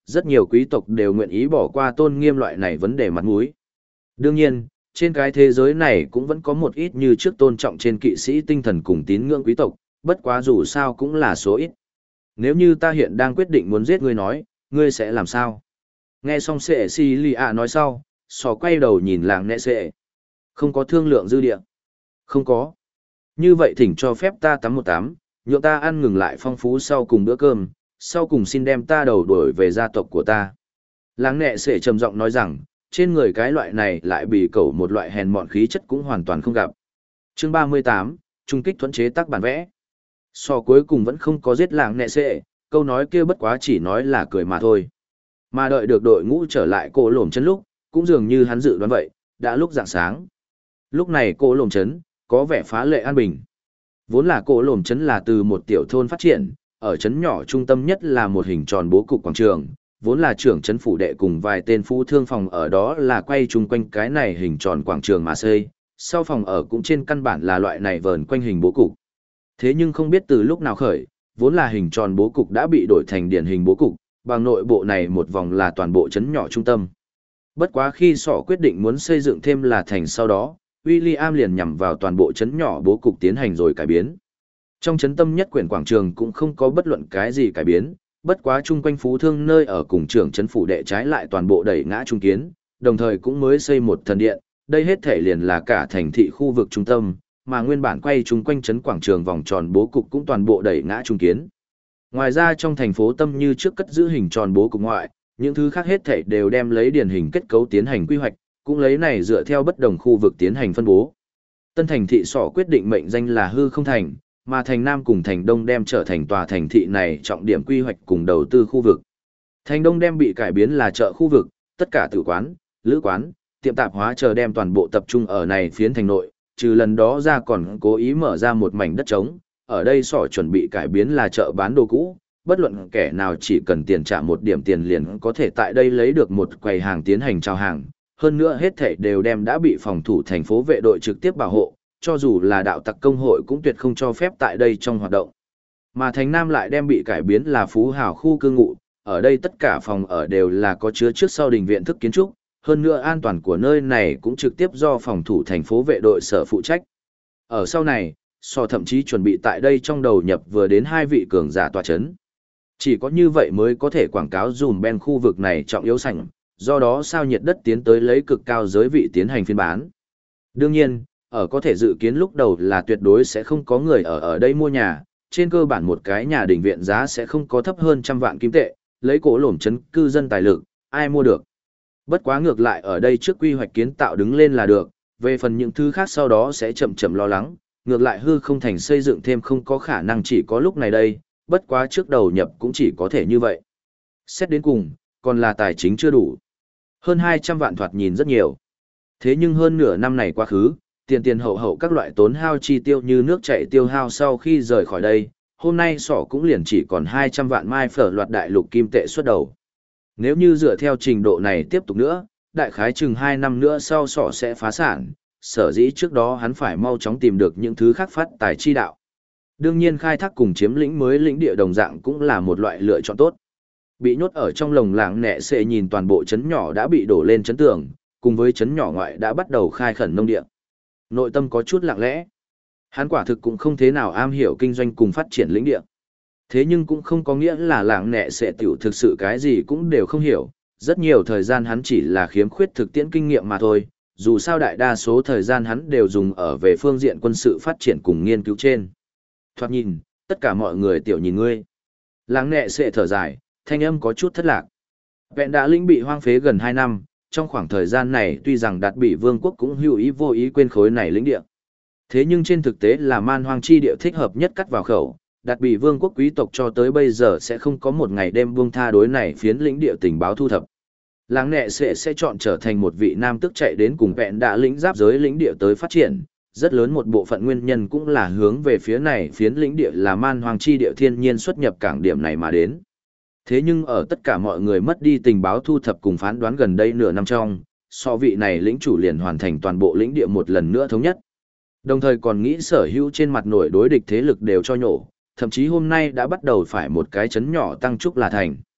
rất nhiều quý tộc đều nguyện ý bỏ qua tôn nghiêm loại này vấn đề mặt mũi. Đương nhiên, trên cái thế giới này cũng vẫn có một ít như trước tôn trọng trên kỵ sĩ tinh thần cùng tín ngưỡng quý tộc, bất quá dù sao cũng là số ít. Nếu như ta hiện đang quyết định muốn giết ngươi nói, ngươi sẽ làm sao? Nghe xong sệ si lì ạ nói sau, sò quay đầu nhìn làng nẹ sệ. Không có thương lượng dư địa. Không có. Như vậy thỉnh cho phép ta tắm một tắm, nhượng ta ăn ngừng lại phong phú sau cùng bữa cơm, sau cùng xin đem ta đầu đuổi về gia tộc của ta. Làng nẹ sệ trầm giọng nói rằng, trên người cái loại này lại bị cẩu một loại hèn mọn khí chất cũng hoàn toàn không gặp. Chương 38, trung kích thuẫn chế tác bản vẽ. So cuối cùng vẫn không có giết làng nẹ sệ, câu nói kia bất quá chỉ nói là cười mà thôi. Mà đợi được đội ngũ trở lại cổ lổm chân lúc, cũng dường như hắn dự đoán vậy, đã lúc rạng sáng. Lúc này cổ lổm chấn có vẻ phá lệ an bình. Vốn là cổ lổm chấn là từ một tiểu thôn phát triển, ở chấn nhỏ trung tâm nhất là một hình tròn bố cục quảng trường, vốn là trưởng chấn phủ đệ cùng vài tên phú thương phòng ở đó là quay chung quanh cái này hình tròn quảng trường mà xây, sau phòng ở cũng trên căn bản là loại này vờn quanh hình bố cục. Thế nhưng không biết từ lúc nào khởi, vốn là hình tròn bố cục đã bị đổi thành điển hình bố cục, bằng nội bộ này một vòng là toàn bộ chấn nhỏ trung tâm. Bất quá khi sọ quyết định muốn xây dựng thêm là thành sau đó, William liền nhằm vào toàn bộ chấn nhỏ bố cục tiến hành rồi cải biến. Trong chấn tâm nhất quyển quảng trường cũng không có bất luận cái gì cải biến, bất quá chung quanh phú thương nơi ở cùng trưởng chấn phủ đệ trái lại toàn bộ đẩy ngã trung kiến, đồng thời cũng mới xây một thần điện, đây hết thể liền là cả thành thị khu vực trung tâm, mà nguyên bản quay chung quanh chấn quảng trường vòng tròn bố cục cũng toàn bộ đẩy ngã trung kiến. Ngoài ra trong thành phố tâm như trước cất giữ hình tròn bố cục ngoại, những thứ khác hết thảy đều đem lấy điển hình kết cấu tiến hành quy hoạch, cũng lấy này dựa theo bất đồng khu vực tiến hành phân bố. Tân thành thị sọ quyết định mệnh danh là hư không thành, mà thành Nam cùng thành Đông đem trở thành tòa thành thị này trọng điểm quy hoạch cùng đầu tư khu vực. Thành Đông đem bị cải biến là chợ khu vực, tất cả tử quán, lữ quán, tiệm tạp hóa chờ đem toàn bộ tập trung ở này phiến thành nội, trừ lần đó ra còn cố ý mở ra một mảnh đất trống, ở đây sọ chuẩn bị cải biến là chợ bán đồ cũ, bất luận kẻ nào chỉ cần tiền trả một điểm tiền liền có thể tại đây lấy được một quầy hàng tiến hành chào hàng, hơn nữa hết thảy đều đem đã bị phòng thủ thành phố vệ đội trực tiếp bảo hộ, cho dù là đạo tặc công hội cũng tuyệt không cho phép tại đây trong hoạt động. Mà thành Nam lại đem bị cải biến là phú hào khu cư ngụ, ở đây tất cả phòng ở đều là có chứa trước sau đình viện thức kiến trúc, hơn nữa an toàn của nơi này cũng trực tiếp do phòng thủ thành phố vệ đội sở phụ trách. Ở sau này, so thậm chí chuẩn bị tại đây trong đầu nhập vừa đến 2 vị cường giả tòa chấn. Chỉ có như vậy mới có thể quảng cáo dùm ben khu vực này trọng yếu sảnh, do đó sao nhiệt đất tiến tới lấy cực cao giới vị tiến hành phiên bán. Đương nhiên, ở có thể dự kiến lúc đầu là tuyệt đối sẽ không có người ở đây mua nhà, trên cơ bản một cái nhà đình viện giá sẽ không có thấp hơn 100 vạn kim tệ, lấy cổ lổm chấn cư dân tài lực, ai mua được. Bất quá ngược lại ở đây trước quy hoạch kiến tạo đứng lên là được, về phần những thứ khác sau đó sẽ chậm chậm lo lắng, ngược lại hư không thành xây dựng thêm không có khả năng chỉ có lúc này đây, bất quá trước đầu nhập cũng chỉ có thể như vậy. Xét đến cùng, còn là tài chính chưa đủ. Hơn 200 vạn thoạt nhìn rất nhiều. Thế nhưng hơn nửa năm này quá khứ, tiền hậu hậu các loại tốn hao chi tiêu như nước chảy tiêu hao sau khi rời khỏi đây, hôm nay sỏ cũng liền chỉ còn 200 vạn mai phở loạt đại lục kim tệ xuất đầu. Nếu như dựa theo trình độ này tiếp tục nữa, đại khái chừng 2 năm nữa sau sỏ sẽ phá sản, sở dĩ trước đó hắn phải mau chóng tìm được những thứ khác phát tài chi đạo. Đương nhiên khai thác cùng chiếm lĩnh mới lĩnh địa đồng dạng cũng là một loại lựa chọn tốt. Bị nhốt ở trong lồng làng nẹ sẽ nhìn toàn bộ trấn nhỏ đã bị đổ lên trấn tường, cùng với trấn nhỏ ngoại đã bắt đầu khai khẩn nông địa. Nội tâm có chút lặng lẽ. Hắn quả thực cũng không thế nào am hiểu kinh doanh cùng phát triển lĩnh địa. Thế nhưng cũng không có nghĩa là làng nẹ sẽ tiểu thực sự cái gì cũng đều không hiểu. Rất nhiều thời gian hắn chỉ là khiếm khuyết thực tiễn kinh nghiệm mà thôi. Dù sao đại đa số thời gian hắn đều dùng ở về phương diện quân sự phát triển cùng nghiên cứu trên. Thoạt nhìn, tất cả mọi người tiểu nhìn ngươi. Làng nẹ sẽ thở dài, thanh âm có chút thất lạc. Vẹn đã lĩnh bị hoang phế gần 2 năm, trong khoảng thời gian này tuy rằng đạt bị vương quốc cũng hữu ý vô ý quên khối này lĩnh địa. Thế nhưng trên thực tế là man hoang chi địa thích hợp nhất cắt vào khẩu, đạt bị vương quốc quý tộc cho tới bây giờ sẽ không có một ngày đêm buông tha đối này phiến lĩnh địa tình báo thu thập. Làng nẹ sẽ chọn trở thành một vị nam tức chạy đến cùng vẹn đã lĩnh giáp giới lĩnh địa tới phát triển. Rất lớn một bộ phận nguyên nhân cũng là hướng về phía này phiến lĩnh địa là man hoang chi địa thiên nhiên xuất nhập cảng điểm này mà đến. Thế nhưng ở tất cả mọi người mất đi tình báo thu thập cùng phán đoán gần đây nửa năm trong, so vị này lĩnh chủ liền hoàn thành toàn bộ lĩnh địa một lần nữa thống nhất. Đồng thời còn nghĩ sở hữu trên mặt nổi đối địch thế lực đều cho nhổ, thậm chí hôm nay đã bắt đầu phải một cái chấn nhỏ tăng trúc là thành.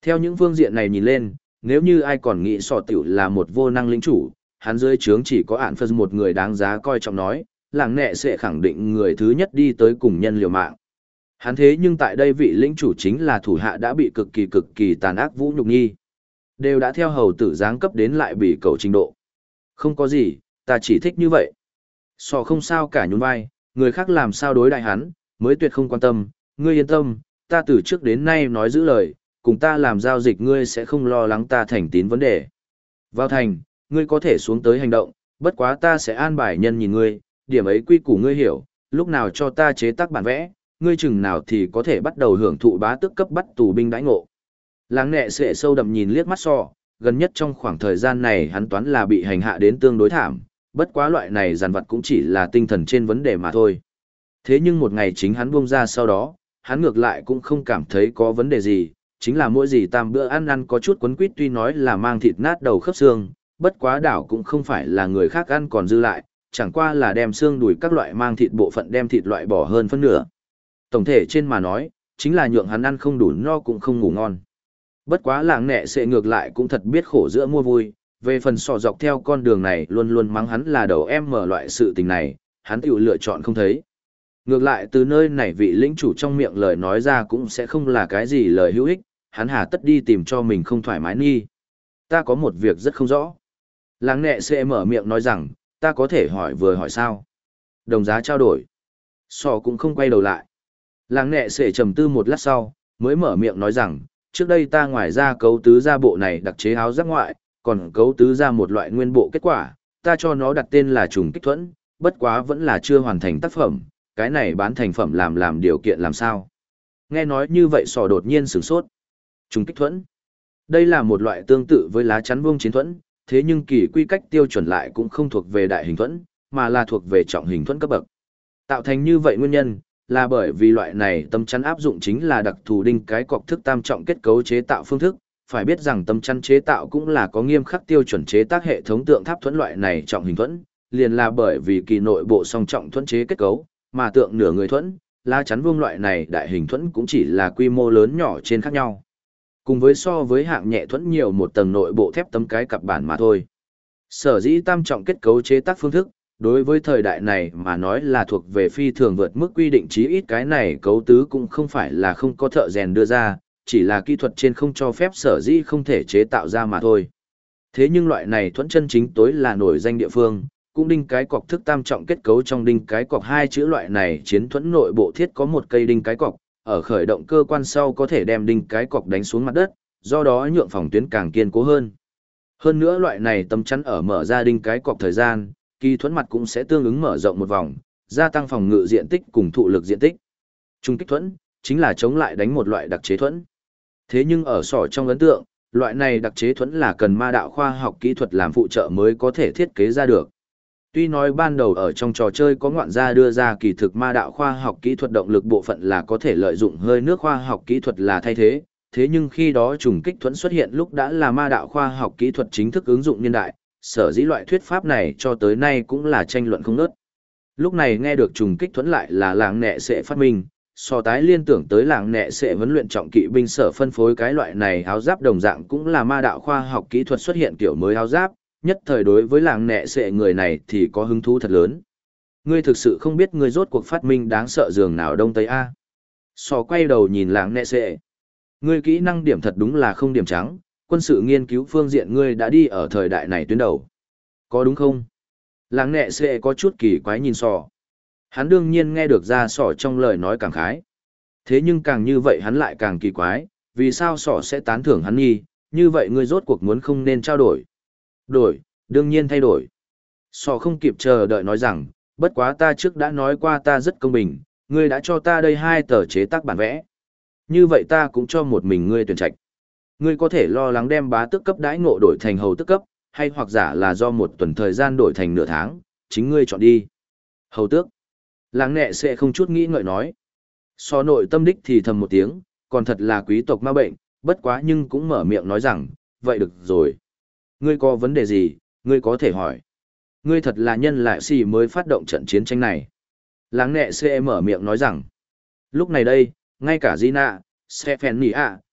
Theo những phương diện này nhìn lên, nếu như ai còn nghĩ sọ tiểu là một vô năng lĩnh chủ, hắn dưới trướng chỉ có ản phân một người đáng giá coi trọng nói, làng nẹ sẽ khẳng định người thứ nhất đi tới cùng nhân liều mạng. Hắn thế nhưng tại đây vị lĩnh chủ chính là thủ hạ đã bị cực kỳ tàn ác vũ nhục nghi. Đều đã theo hầu tử giáng cấp đến lại bị cầu trình độ. Không có gì, ta chỉ thích như vậy. Sọ không sao cả nhún vai, người khác làm sao đối đại hắn, mới tuyệt không quan tâm, ngươi yên tâm, ta từ trước đến nay nói giữ lời, cùng ta làm giao dịch ngươi sẽ không lo lắng ta thành tín vấn đề. Vào thành, ngươi có thể xuống tới hành động, bất quá ta sẽ an bài nhân nhìn ngươi, điểm ấy quy củ ngươi hiểu, lúc nào cho ta chế tác bản vẽ, ngươi chừng nào thì có thể bắt đầu hưởng thụ bá tước cấp bắt tù binh đãi ngộ. Láng nẹ sẽ sâu đậm nhìn liếc mắt Sọ, gần nhất trong khoảng thời gian này hắn toán là bị hành hạ đến tương đối thảm, bất quá loại này giàn vật cũng chỉ là tinh thần trên vấn đề mà thôi. Thế nhưng một ngày chính hắn buông ra sau đó, hắn ngược lại cũng không cảm thấy có vấn đề gì, chính là mỗi gì tam bữa ăn có chút quấn quýt tuy nói là mang thịt nát đầu khớp xương, bất quá đảo cũng không phải là người khác ăn còn dư lại, chẳng qua là đem xương đùi các loại mang thịt bộ phận đem thịt loại bỏ hơn phân nửa. Tổng thể trên mà nói, chính là nhượng hắn ăn không đủ no cũng không ngủ ngon. Bất quá làng nẹ sẽ ngược lại cũng thật biết khổ giữa mua vui, về phần sọ dọc theo con đường này luôn luôn mắng hắn là đầu em mở loại sự tình này, hắn tự lựa chọn không thấy. Ngược lại từ nơi này vị lĩnh chủ trong miệng lời nói ra cũng sẽ không là cái gì lời hữu ích, hắn hà tất đi tìm cho mình không thoải mái nghi. Ta có một việc rất không rõ. Làng nẹ sẽ mở miệng nói rằng, ta có thể hỏi vừa hỏi sao. Đồng giá trao đổi. Sọ cũng không quay đầu lại. Làng nẹ sẽ trầm tư một lát sau, mới mở miệng nói rằng, trước đây ta ngoài ra cấu tứ ra bộ này đặc chế áo giáp ngoại, còn cấu tứ ra một loại nguyên bộ kết quả, ta cho nó đặt tên là trùng kích thuẫn, bất quá vẫn là chưa hoàn thành tác phẩm, cái này bán thành phẩm làm điều kiện làm sao. Nghe nói như vậy Sọ đột nhiên sửng sốt. Trùng kích thuẫn. Đây là một loại tương tự với lá chắn vuông chiến thuẫn, thế nhưng kỳ quy cách tiêu chuẩn lại cũng không thuộc về đại hình thuẫn, mà là thuộc về trọng hình thuẫn cấp bậc. Tạo thành như vậy nguyên nhân, là bởi vì loại này tấm chắn áp dụng chính là đặc thù đinh cái cọc thức tam trọng kết cấu chế tạo phương thức, phải biết rằng tấm chắn chế tạo cũng là có nghiêm khắc tiêu chuẩn chế tác hệ thống tượng tháp thuẫn loại này trọng hình thuẫn, liền là bởi vì kỳ nội bộ song trọng thuẫn chế kết cấu, mà tượng nửa người thuẫn, lá chắn vuông loại này đại hình thuẫn cũng chỉ là quy mô lớn nhỏ trên khác nhau. Cùng với so với hạng nhẹ thuẫn nhiều một tầng nội bộ thép tấm cái cặp bản mà thôi. Sở dĩ tam trọng kết cấu chế tác phương thức, đối với thời đại này mà nói là thuộc về phi thường vượt mức quy định, chí ít cái này cấu tứ cũng không phải là không có thợ rèn đưa ra, chỉ là kỹ thuật trên không cho phép sở dĩ không thể chế tạo ra mà thôi. Thế nhưng loại này thuẫn chân chính tối là nổi danh địa phương, cũng đinh cái cọc thức tam trọng kết cấu trong đinh cái cọc hai chữ loại này chiến thuẫn nội bộ thiết có một cây đinh cái cọc, ở khởi động cơ quan sau có thể đem đinh cái cọc đánh xuống mặt đất, do đó nhượng phòng tuyến càng kiên cố hơn. Hơn nữa loại này tấm chắn ở mở ra đinh cái cọc thời gian, kỳ thuẫn mặt cũng sẽ tương ứng mở rộng một vòng, gia tăng phòng ngự diện tích cùng thụ lực diện tích. Trung kích thuẫn chính là chống lại đánh một loại đặc chế thuẫn. Thế nhưng ở Sọ trong ấn tượng, loại này đặc chế thuẫn là cần ma đạo khoa học kỹ thuật làm phụ trợ mới có thể thiết kế ra được. Tuy nói ban đầu ở trong trò chơi có ngoạn gia đưa ra kỳ thực ma đạo khoa học kỹ thuật động lực bộ phận là có thể lợi dụng hơi nước khoa học kỹ thuật là thay thế, thế nhưng khi đó trùng kích thuẫn xuất hiện lúc đã là ma đạo khoa học kỹ thuật chính thức ứng dụng niên đại, sở dĩ loại thuyết pháp này cho tới nay cũng là tranh luận không ngớt. Lúc này nghe được trùng kích thuẫn lại là làng nẹ sẽ phát minh, Sọ tái liên tưởng tới làng nẹ sẽ huấn luyện trọng kỵ binh sở phân phối cái loại này áo giáp đồng dạng cũng là ma đạo khoa học kỹ thuật xuất hiện kiểu mới áo giáp, nhất thời đối với làng nẹ sẽ người này thì có hứng thú thật lớn. Ngươi thực sự không biết ngươi rốt cuộc phát minh đáng sợ dường nào Đông Tây A. Sọ quay đầu nhìn làng nẹ sẽ. Ngươi kỹ năng điểm thật đúng là không điểm trắng, quân sự nghiên cứu phương diện ngươi đã đi ở thời đại này tuyến đầu. Có đúng không? Làng nẹ sẽ có chút kỳ quái nhìn Sọ. Hắn đương nhiên nghe được ra Sọ trong lời nói cảm khái. Thế nhưng càng như vậy hắn lại càng kỳ quái, vì sao Sọ sẽ tán thưởng hắn nghi, như vậy ngươi rốt cuộc muốn không nên trao đổi. Đổi, đương nhiên thay đổi. Sọ không kịp chờ đợi nói rằng, bất quá ta trước đã nói qua ta rất công bình, ngươi đã cho ta đây 2 tờ chế tác bản vẽ. Như vậy ta cũng cho một mình ngươi tuyển trạch. Ngươi có thể lo lắng đem bá tước cấp đãi ngộ đổi thành hầu tước cấp, hay hoặc giả là do một tuần thời gian đổi thành nửa tháng, chính ngươi chọn đi. Hầu tước. Làng nẹ sẽ không chút nghĩ ngợi nói. Sọ nội tâm đích thì thầm một tiếng, còn thật là quý tộc ma bệnh, bất quá nhưng cũng mở miệng nói rằng, vậy được rồi. Ngươi có vấn đề gì, ngươi có thể hỏi. Ngươi thật là nhân lại gì mới phát động trận chiến tranh này. Làng nẹ sẽ mở miệng nói rằng, lúc này đây, ngay cả Gina, Stephanie,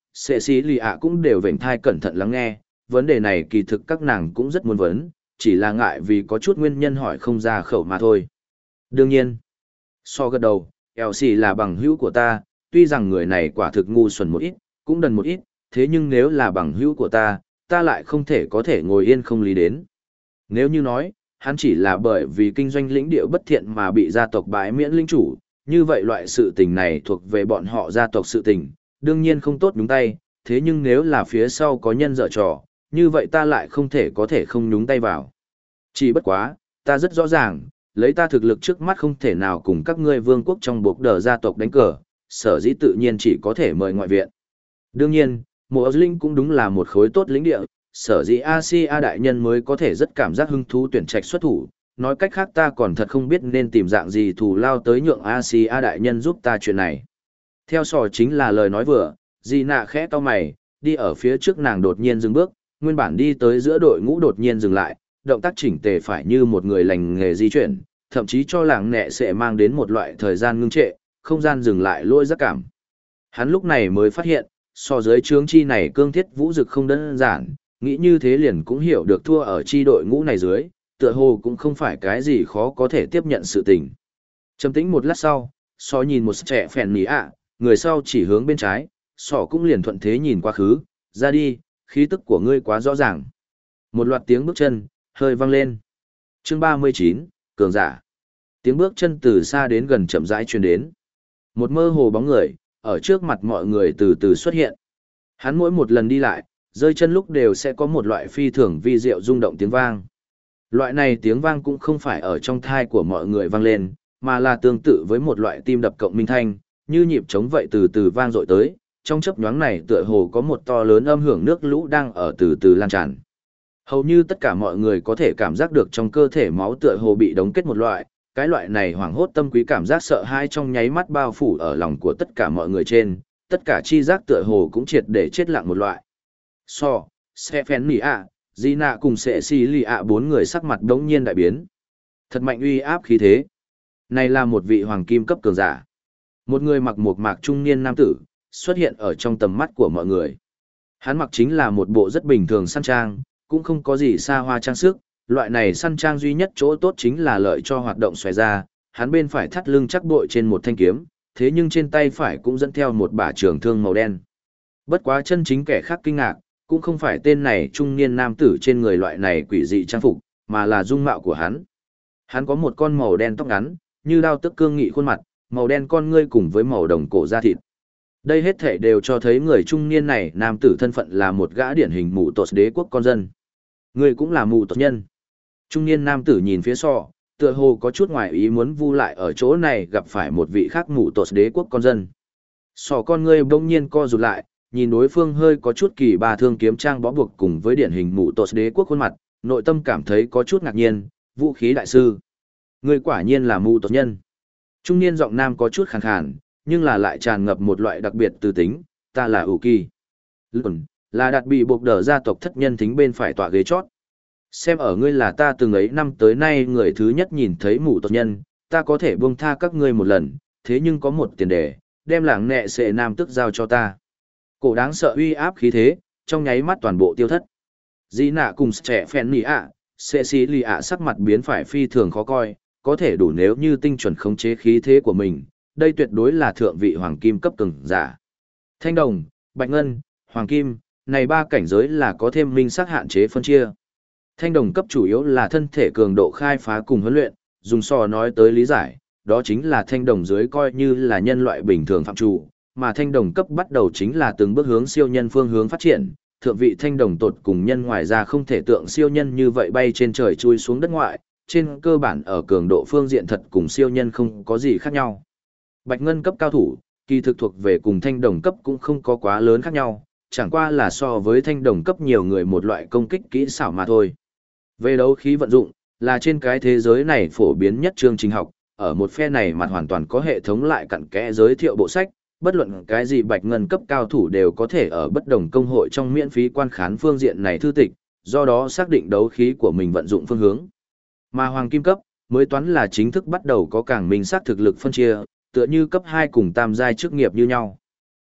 Sệ xí lì ạ cũng đều vểnh thai cẩn thận lắng nghe, vấn đề này kỳ thực các nàng cũng rất muốn vấn, chỉ là ngại vì có chút nguyên nhân hỏi không ra khẩu mà thôi. Đương nhiên, so gật đầu, Elsie là bằng hữu của ta, tuy rằng người này quả thực ngu xuẩn một ít, cũng đần một ít, thế nhưng nếu là bằng hữu của ta lại không thể có thể ngồi yên không lý đến. Nếu như nói, hắn chỉ là bởi vì kinh doanh lĩnh địa bất thiện mà bị gia tộc bãi miễn lĩnh chủ, như vậy loại sự tình này thuộc về bọn họ gia tộc sự tình, đương nhiên không tốt nhúng tay, thế nhưng nếu là phía sau có nhân dở trò, như vậy ta lại không thể có thể không nhúng tay vào. Chỉ bất quá, ta rất rõ ràng, lấy ta thực lực trước mắt không thể nào cùng các ngươi vương quốc trong buộc đờ gia tộc đánh cờ, sở dĩ tự nhiên chỉ có thể mời ngoại viện. Đương nhiên, Mộ Linh cũng đúng là một khối tốt lĩnh địa, sở dĩ Asia đại nhân mới có thể rất cảm giác hứng thú tuyển trạch xuất thủ, nói cách khác ta còn thật không biết nên tìm dạng gì thù lao tới nhượng Asia đại nhân giúp ta chuyện này. Theo sò chính là lời nói vừa, Di nạ khẽ to mày, đi ở phía trước nàng đột nhiên dừng bước, nguyên bản đi tới giữa đội ngũ đột nhiên dừng lại, động tác chỉnh tề phải như một người lành nghề di chuyển, thậm chí cho làng nẹ sẽ mang đến một loại thời gian ngưng trệ, không gian dừng lại lôi giác cảm. Hắn lúc này mới phát hiện, so dưới trướng chi này cương thiết vũ dực không đơn giản, nghĩ như thế liền cũng hiểu được thua ở chi đội ngũ này dưới, tựa hồ cũng không phải cái gì khó có thể tiếp nhận sự tình. Trầm tĩnh một lát sau, so nhìn một trẻ phèn nỉ ạ, người sau chỉ hướng bên trái, sọ cũng liền thuận thế nhìn qua khứ, ra đi, khí tức của ngươi quá rõ ràng. Một loạt tiếng bước chân, hơi vang lên. Chương 39, cường giả. Tiếng bước chân từ xa đến gần chậm rãi truyền đến. Một mơ hồ bóng người, ở trước mặt mọi người từ từ xuất hiện. Hắn mỗi một lần đi lại, rơi chân lúc đều sẽ có một loại phi thường vi diệu rung động tiếng vang. Loại này tiếng vang cũng không phải ở trong thai của mọi người vang lên, mà là tương tự với một loại tim đập cộng minh thanh, như nhịp trống vậy từ từ vang dội tới, trong chớp nhoáng này tựa hồ có một to lớn âm hưởng nước lũ đang ở từ từ lan tràn. Hầu như tất cả mọi người có thể cảm giác được trong cơ thể máu tựa hồ bị đóng kết một loại, cái loại này hoảng hốt tâm quý cảm giác sợ hãi trong nháy mắt bao phủ ở lòng của tất cả mọi người trên, tất cả chi giác tựa hồ cũng triệt để chết lặng một loại. So, Stephen Nỉ ạ, Gina cùng Sệ Xì Lì ạ bốn người sắc mặt đống nhiên đại biến. Thật mạnh uy áp khí thế. Này là một vị hoàng kim cấp cường giả. Một người mặc một mạc trung niên nam tử, xuất hiện ở trong tầm mắt của mọi người. Hắn mặc chính là một bộ rất bình thường săn trang, cũng không có gì xa hoa trang sức, loại này săn trang duy nhất chỗ tốt chính là lợi cho hoạt động xòe ra, hắn bên phải thắt lưng chắc bội trên một thanh kiếm, thế nhưng trên tay phải cũng dẫn theo một bả trường thương màu đen. Bất quá chân chính kẻ khác kinh ngạc, cũng không phải tên này trung niên nam tử trên người loại này quỷ dị trang phục, mà là dung mạo của hắn. Hắn có một con màu đen tóc ngắn, như đao tức cương nghị khuôn mặt, màu đen con ngươi cùng với màu đồng cổ da thịt. Đây hết thể đều cho thấy người trung niên này nam tử thân phận là một gã điển hình mù tột đế quốc con dân. Người cũng là mù tột nhân. Trung niên nam tử nhìn phía so, tựa hồ có chút ngoài ý muốn vu lại ở chỗ này gặp phải một vị khác mù tột đế quốc con dân. Sò con ngươi bỗng nhiên co rụt lại, nhìn đối phương hơi có chút kỳ bà thương kiếm trang bó buộc cùng với điển hình mù tột đế quốc khuôn mặt, nội tâm cảm thấy có chút ngạc nhiên, vũ khí đại sư. Người quả nhiên là mù tột nhân. Trung niên giọng nam có chút khàn khàn, nhưng là lại tràn ngập một loại đặc biệt từ tính, ta là ủ kỳ. Lùn, là đạt bị buộc đờ gia tộc thất nhân thính bên phải tọa ghế chót. Xem ở ngươi là ta từng ấy năm tới nay người thứ nhất nhìn thấy mù tột nhân, ta có thể buông tha các ngươi một lần, thế nhưng có một tiền đề, đem làng nẹ sệ nam tức giao cho ta. Cổ đáng sợ uy áp khí thế, trong nháy mắt toàn bộ tiêu thất. Dĩ nạ cùng trẻ phèn nỉ ạ, sệ xí lì ạ sắc mặt biến phải phi thường khó coi, có thể đủ nếu như tinh chuẩn khống chế khí thế của mình, đây tuyệt đối là thượng vị hoàng kim cấp cường giả. Thanh đồng, bạch ngân, hoàng kim, này ba cảnh giới là có thêm minh sắc hạn chế phân chia. Thanh đồng cấp chủ yếu là thân thể cường độ khai phá cùng huấn luyện, dùng so nói tới lý giải, đó chính là thanh đồng dưới coi như là nhân loại bình thường phạm chủ, mà thanh đồng cấp bắt đầu chính là từng bước hướng siêu nhân phương hướng phát triển. Thượng vị thanh đồng tột cùng nhân ngoài ra không thể tượng siêu nhân như vậy bay trên trời chui xuống đất ngoại, trên cơ bản ở cường độ phương diện thật cùng siêu nhân không có gì khác nhau. Bạch ngân cấp cao thủ, kỳ thực thuộc về cùng thanh đồng cấp cũng không có quá lớn khác nhau, chẳng qua là so với thanh đồng cấp nhiều người một loại công kích kỹ xảo mà thôi. Về đấu khí vận dụng, là trên cái thế giới này phổ biến nhất chương trình học, ở một phe này mặt hoàn toàn có hệ thống lại cặn kẽ giới thiệu bộ sách, bất luận cái gì bạch ngân cấp cao thủ đều có thể ở bất đồng công hội trong miễn phí quan khán phương diện này thư tịch, do đó xác định đấu khí của mình vận dụng phương hướng. Mà hoàng kim cấp, mới toán là chính thức bắt đầu có càng minh xác thực lực phân chia, tựa như cấp 2 cùng tam giai chức nghiệp như nhau.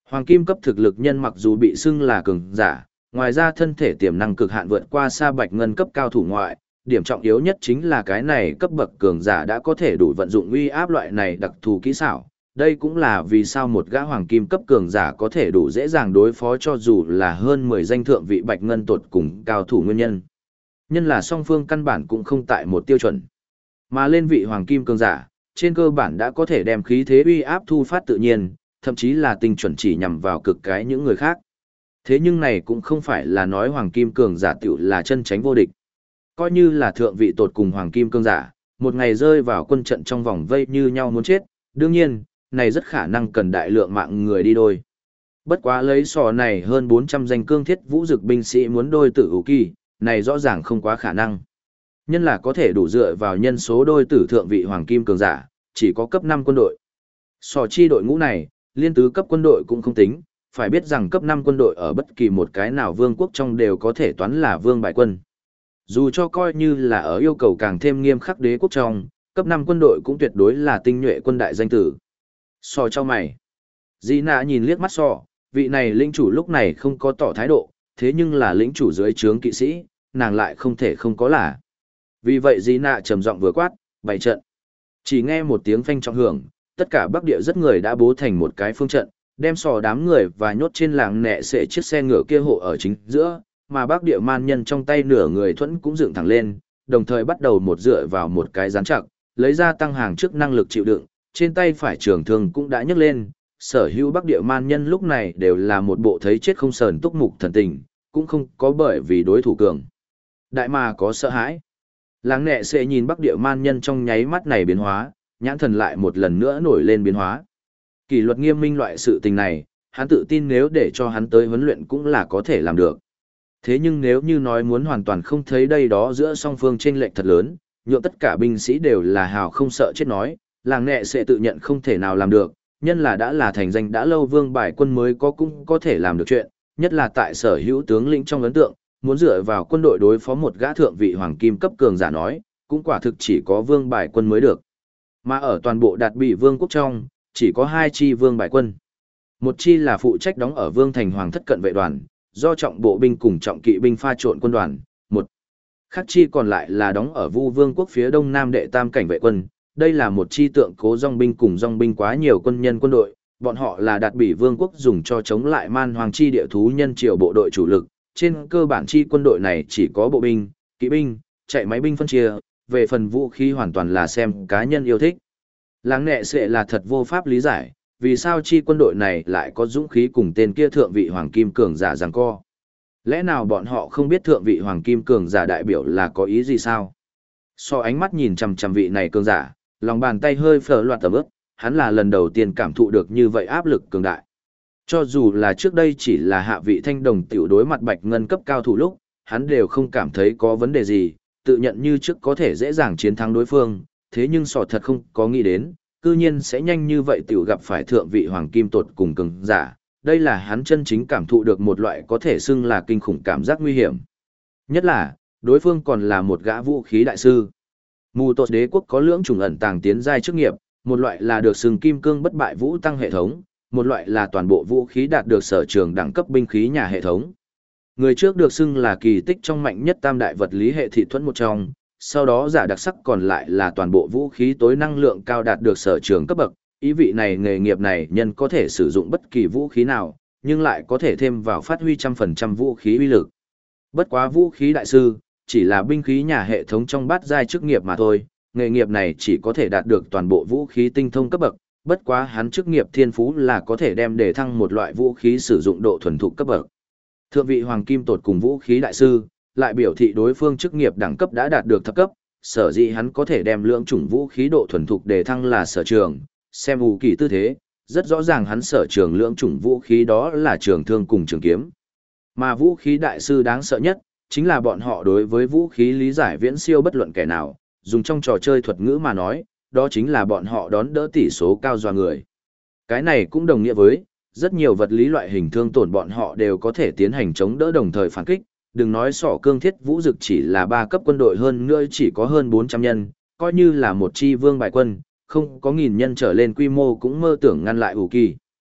Hoàng kim cấp thực lực nhân mặc dù bị xưng là cường giả, ngoài ra thân thể tiềm năng cực hạn vượt qua xa bạch ngân cấp cao thủ ngoại, điểm trọng yếu nhất chính là cái này cấp bậc cường giả đã có thể đủ vận dụng uy áp loại này đặc thù kỹ xảo. Đây cũng là vì sao một gã hoàng kim cấp cường giả có thể đủ dễ dàng đối phó cho dù là hơn 10 danh thượng vị bạch ngân tột cùng cao thủ nguyên nhân. Nhân là song phương căn bản cũng không tại một tiêu chuẩn. Mà lên vị hoàng kim cường giả, trên cơ bản đã có thể đem khí thế uy áp thu phát tự nhiên, thậm chí là tinh chuẩn chỉ nhằm vào cực cái những người khác. Thế nhưng này cũng không phải là nói hoàng kim cường giả tiểu là chân tránh vô địch. Coi như là thượng vị tột cùng hoàng kim cường giả, một ngày rơi vào quân trận trong vòng vây như nhau muốn chết, đương nhiên, này rất khả năng cần đại lượng mạng người đi đôi. Bất quá lấy sò này hơn 400 danh cương thiết vũ dực binh sĩ muốn đôi tử ủ kỳ, này rõ ràng không quá khả năng. Nhân là có thể đủ dựa vào nhân số đôi tử thượng vị hoàng kim cường giả, chỉ có cấp 5 quân đội. Sò chi đội ngũ này, liên tứ cấp quân đội cũng không tính, phải biết rằng cấp 5 quân đội ở bất kỳ một cái nào vương quốc trong đều có thể toán là vương bại quân. Dù cho coi như là ở yêu cầu càng thêm nghiêm khắc đế quốc trong, cấp 5 quân đội cũng tuyệt đối là tinh nhuệ quân đại danh tử. Sò cho mày. Di nạ nhìn liếc mắt sò, vị này lĩnh chủ lúc này không có tỏ thái độ, thế nhưng là lĩnh chủ dưới trướng kỵ sĩ, nàng lại không thể không có là. Vì vậy Di nạ trầm giọng vừa quát, bày trận. Chỉ nghe một tiếng phanh trọng hưởng, tất cả bắc địa rất người đã bố thành một cái phương trận, đem sò đám người và nhốt trên làng nẹ sệ chiếc xe ngựa kia hộ ở chính giữa, mà bắc địa man nhân trong tay nửa người thuẫn cũng dựng thẳng lên, đồng thời bắt đầu một dựa vào một cái gián chặt, lấy ra tăng hàng trước năng lực chịu đựng, trên tay phải trường thương cũng đã nhấc lên, sở hữu bắc địa man nhân lúc này đều là một bộ thấy chết không sờn túc mục thần tình, cũng không có bởi vì đối thủ cường đại mà có sợ hãi. Làng nẹ sẽ nhìn bắc địa man nhân trong nháy mắt này biến hóa, nhãn thần lại một lần nữa nổi lên biến hóa. Kỷ luật nghiêm minh loại sự tình này, hắn tự tin nếu để cho hắn tới huấn luyện cũng là có thể làm được. Thế nhưng nếu như nói muốn hoàn toàn không thấy đây đó giữa song phương chênh lệch thật lớn, nhượng tất cả binh sĩ đều là hào không sợ chết nói, làng nẹ sẽ tự nhận không thể nào làm được, nhân là đã là thành danh đã lâu vương bài quân mới cũng có thể làm được chuyện, nhất là tại sở hữu tướng lĩnh trong ấn tượng, muốn dựa vào quân đội đối phó một gã thượng vị hoàng kim cấp cường giả nói, cũng quả thực chỉ có vương bài quân mới được. Mà ở toàn bộ đạt bị vương quốc trong, chỉ có 2 chi vương bài quân. Một chi là phụ trách đóng ở vương thành hoàng thất cận vệ đoàn, do trọng bộ binh cùng trọng kỵ binh pha trộn quân đoàn, một khác chi còn lại là đóng ở Vu Vương quốc phía đông nam đệ tam cảnh vệ quân. Đây là một chi tượng cố dòng binh cùng dòng binh quá nhiều quân nhân quân đội, bọn họ là đạt bị vương quốc dùng cho chống lại man hoàng chi địa thú nhân triều bộ đội chủ lực. Trên cơ bản chi quân đội này chỉ có bộ binh, kỵ binh, chạy máy binh phân chia, về phần vũ khí hoàn toàn là xem cá nhân yêu thích. Làng nẹ sẽ là thật vô pháp lý giải, vì sao chi quân đội này lại có dũng khí cùng tên kia thượng vị hoàng kim cường giả giằng co. Lẽ nào bọn họ không biết thượng vị hoàng kim cường giả đại biểu là có ý gì sao? So ánh mắt nhìn chằm chằm vị này cường giả, lòng bàn tay hơi phở loạt tầm ướp, hắn là lần đầu tiên cảm thụ được như vậy áp lực cường đại. Cho dù là trước đây chỉ là hạ vị thanh đồng tiểu đối mặt bạch ngân cấp cao thủ lúc, hắn đều không cảm thấy có vấn đề gì, tự nhận như trước có thể dễ dàng chiến thắng đối phương, thế nhưng sọ thật không có nghĩ đến, cư nhiên sẽ nhanh như vậy tiểu gặp phải thượng vị hoàng kim tột cùng cường giả, đây là hắn chân chính cảm thụ được một loại có thể xưng là kinh khủng cảm giác nguy hiểm. Nhất là, đối phương còn là một gã vũ khí đại sư. Mù tột đế quốc có lưỡng chủng ẩn tàng tiến giai chức nghiệp, một loại là được xưng kim cương bất bại vũ tăng hệ thống, một loại là toàn bộ vũ khí đạt được sở trường đẳng cấp binh khí nhà hệ thống. Người trước được xưng là kỳ tích trong mạnh nhất tam đại vật lý hệ thị thuẫn một trong, sau đó giả đặc sắc còn lại là toàn bộ vũ khí tối năng lượng cao đạt được sở trường cấp bậc, ý vị này nghề nghiệp này nhân có thể sử dụng bất kỳ vũ khí nào, nhưng lại có thể thêm vào phát huy 100% vũ khí uy lực. Bất quá vũ khí đại sư, chỉ là binh khí nhà hệ thống trong bát giai chức nghiệp mà thôi, nghề nghiệp này chỉ có thể đạt được toàn bộ vũ khí tinh thông cấp bậc, bất quá hắn chức nghiệp thiên phú là có thể đem để thăng một loại vũ khí sử dụng độ thuần thục cấp bậc. Thượng vị hoàng kim tột cùng vũ khí đại sư, lại biểu thị đối phương chức nghiệp đẳng cấp đã đạt được thập cấp, sở dĩ hắn có thể đem lượng chủng vũ khí độ thuần thục để thăng là sở trường, xem ủ kỳ tư thế, rất rõ ràng hắn sở trường lượng chủng vũ khí đó là trường thương cùng trường kiếm. Mà vũ khí đại sư đáng sợ nhất, chính là bọn họ đối với vũ khí lý giải viễn siêu bất luận kẻ nào, dùng trong trò chơi thuật ngữ mà nói, đó chính là bọn họ đón đỡ tỷ số cao doa người. Cái này cũng đồng nghĩa với, rất nhiều vật lý loại hình thương tổn bọn họ đều có thể tiến hành chống đỡ đồng thời phản kích, đừng nói sỏ cương thiết vũ dực chỉ là 3 cấp quân đội hơn nữa chỉ có hơn 400 nhân, coi như là một chi vương bài quân, không có nghìn nhân trở lên quy mô cũng mơ tưởng ngăn lại ủ kỳ.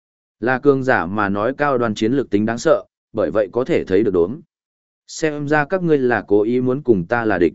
Là cường giả mà nói cao đoan chiến lược tính đáng sợ, bởi vậy có thể thấy được đốm. Xem ra các ngươi là cố ý muốn cùng ta là địch.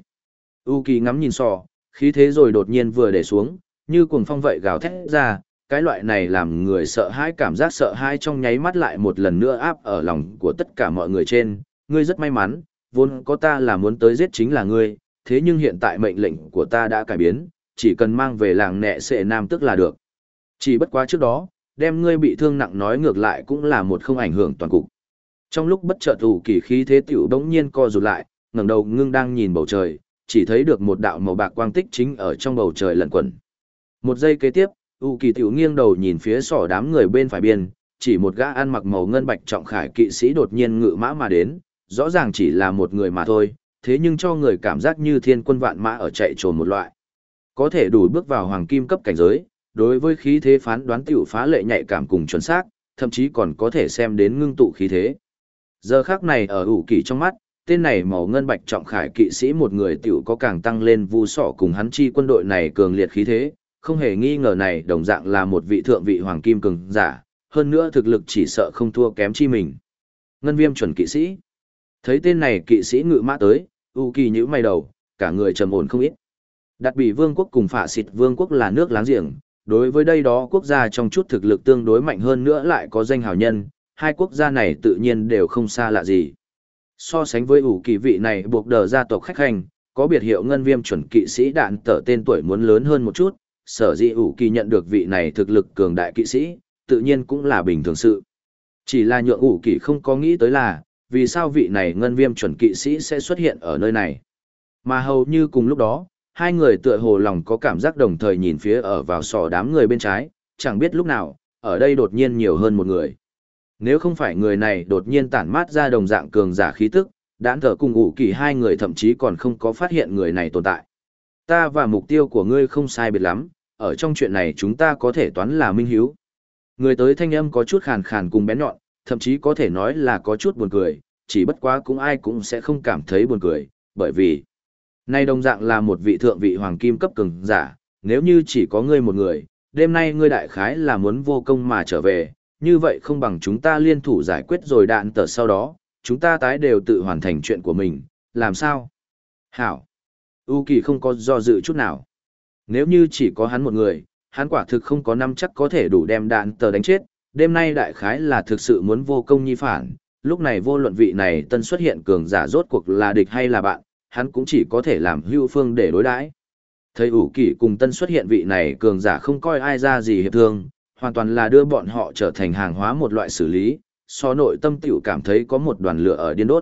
U Kỳ ngắm nhìn sò, khí thế rồi đột nhiên vừa để xuống, như cuồng phong vậy gào thét ra, cái loại này làm người sợ hãi, cảm giác sợ hãi trong nháy mắt lại một lần nữa áp ở lòng của tất cả mọi người trên. Ngươi rất may mắn, vốn có ta là muốn tới giết chính là ngươi, thế nhưng hiện tại mệnh lệnh của ta đã cải biến, chỉ cần mang về làng nẹ sệ nam tức là được. Chỉ bất quá trước đó, đem ngươi bị thương nặng nói ngược lại cũng là một không ảnh hưởng toàn cục. Trong lúc bất chợt U Kỳ khí thế tiểu bỗng nhiên co rụt lại, ngẩng đầu ngưng đang nhìn bầu trời, chỉ thấy được một đạo màu bạc quang tích chính ở trong bầu trời lẩn quẩn. Một giây kế tiếp, U Kỳ tiểu nghiêng đầu nhìn phía sỏ đám người bên phải biên, chỉ một gã ăn mặc màu ngân bạch trọng khải kỵ sĩ đột nhiên ngự mã mà đến, rõ ràng chỉ là một người mà thôi, thế nhưng cho người cảm giác như thiên quân vạn mã ở chạy trồm một loại. Có thể đủ bước vào hoàng kim cấp cảnh giới, đối với khí thế phán đoán tiểu phá lệ nhạy cảm cùng chuẩn xác, thậm chí còn có thể xem đến ngưng tụ khí thế. Giờ khắc này ở U Kỳ trong mắt, tên này màu ngân bạch trọng khải kỵ sĩ một người tiểu có càng tăng lên vu sọ cùng hắn chi quân đội này cường liệt khí thế, không hề nghi ngờ này đồng dạng là một vị thượng vị hoàng kim cường giả, hơn nữa thực lực chỉ sợ không thua kém chi mình. Ngân Viêm chuẩn kỵ sĩ. Thấy tên này kỵ sĩ ngự mã tới, U Kỳ nhíu mày đầu, cả người trầm ổn không ít. Đặt Bỉ Vương quốc cùng Phạ Xịt Vương quốc là nước láng giềng, đối với đây đó quốc gia trong chút thực lực tương đối mạnh hơn nữa lại có danh hào nhân, hai quốc gia này tự nhiên đều không xa lạ gì. So sánh với U Kỳ vị này buộc đờ gia tộc khách hành, có biệt hiệu Ngân Viêm chuẩn kỵ sĩ đạn tở tên tuổi muốn lớn hơn một chút, sở dĩ U Kỳ nhận được vị này thực lực cường đại kỵ sĩ, tự nhiên cũng là bình thường sự. Chỉ là nhượng U Kỳ không có nghĩ tới là, vì sao vị này Ngân Viêm chuẩn kỵ sĩ sẽ xuất hiện ở nơi này. Mà hầu như cùng lúc đó, hai người tựa hồ lòng có cảm giác đồng thời nhìn phía ở vào sò đám người bên trái, chẳng biết lúc nào, ở đây đột nhiên nhiều hơn một người. Nếu không phải người này đột nhiên tản mát ra đồng dạng cường giả khí tức, đãn thở cùng U Kỳ hai người thậm chí còn không có phát hiện người này tồn tại. Ta và mục tiêu của ngươi không sai biệt lắm, ở trong chuyện này chúng ta có thể toán là minh hiếu. Người tới thanh âm có chút khàn khàn cùng bén nhọn, thậm chí có thể nói là có chút buồn cười, chỉ bất quá cũng ai cũng sẽ không cảm thấy buồn cười, bởi vì nay đồng dạng là một vị thượng vị hoàng kim cấp cường giả, nếu như chỉ có ngươi một người, đêm nay ngươi đại khái là muốn vô công mà trở về, như vậy không bằng chúng ta liên thủ giải quyết rồi đạn tờ sau đó, chúng ta tái đều tự hoàn thành chuyện của mình, làm sao? Hảo! U Kỳ không có do dự chút nào. Nếu như chỉ có hắn một người, hắn quả thực không có năm chắc có thể đủ đem đạn tờ đánh chết, đêm nay đại khái là thực sự muốn vô công nhi phản, lúc này vô luận vị này tân xuất hiện cường giả rốt cuộc là địch hay là bạn, hắn cũng chỉ có thể làm hữu phương để đối đãi. Thấy ủ kỷ cùng tân xuất hiện vị này cường giả không coi ai ra gì hiệp thương, hoàn toàn là đưa bọn họ trở thành hàng hóa một loại xử lý, so nội tâm tiểu cảm thấy có một đoàn lửa ở điên đốt.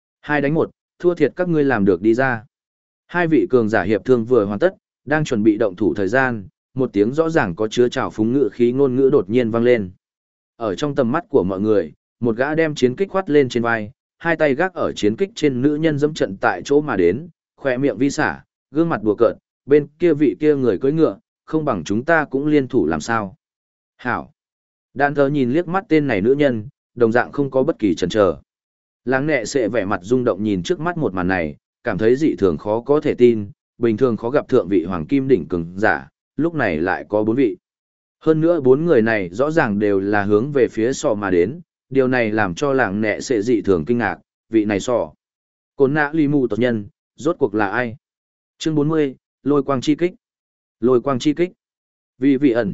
2 đánh 1, thua thiệt các ngươi làm được đi ra. Hai vị cường giả hiệp thương vừa hoàn tất, đang chuẩn bị động thủ thời gian, một tiếng rõ ràng có chứa trào phúng ngữ khí ngôn ngữ đột nhiên vang lên. Ở trong tầm mắt của mọi người, một gã đem chiến kích khoát lên trên vai, hai tay gác ở chiến kích trên nữ nhân dẫm trận tại chỗ mà đến, khỏe miệng vi xả, gương mặt đùa cợt, bên kia vị kia người cưỡi ngựa, không bằng chúng ta cũng liên thủ làm sao. Hảo. Đan thờ nhìn liếc mắt tên này nữ nhân, đồng dạng không có bất kỳ chần chờ. Láng nẹ sẽ vẻ mặt rung động nhìn trước mắt một màn này, cảm thấy dị thường khó có thể tin, bình thường khó gặp thượng vị hoàng kim đỉnh cường giả, lúc này lại có 4 vị. Hơn nữa 4 người này rõ ràng đều là hướng về phía sọ mà đến, điều này làm cho làng nẹ sẽ dị thường kinh ngạc, vị này sọ. Cốn nã ly mù tộc nhân, rốt cuộc là ai? Chương 40, Lôi quang chi kích. Lôi quang chi kích. Vị ẩn.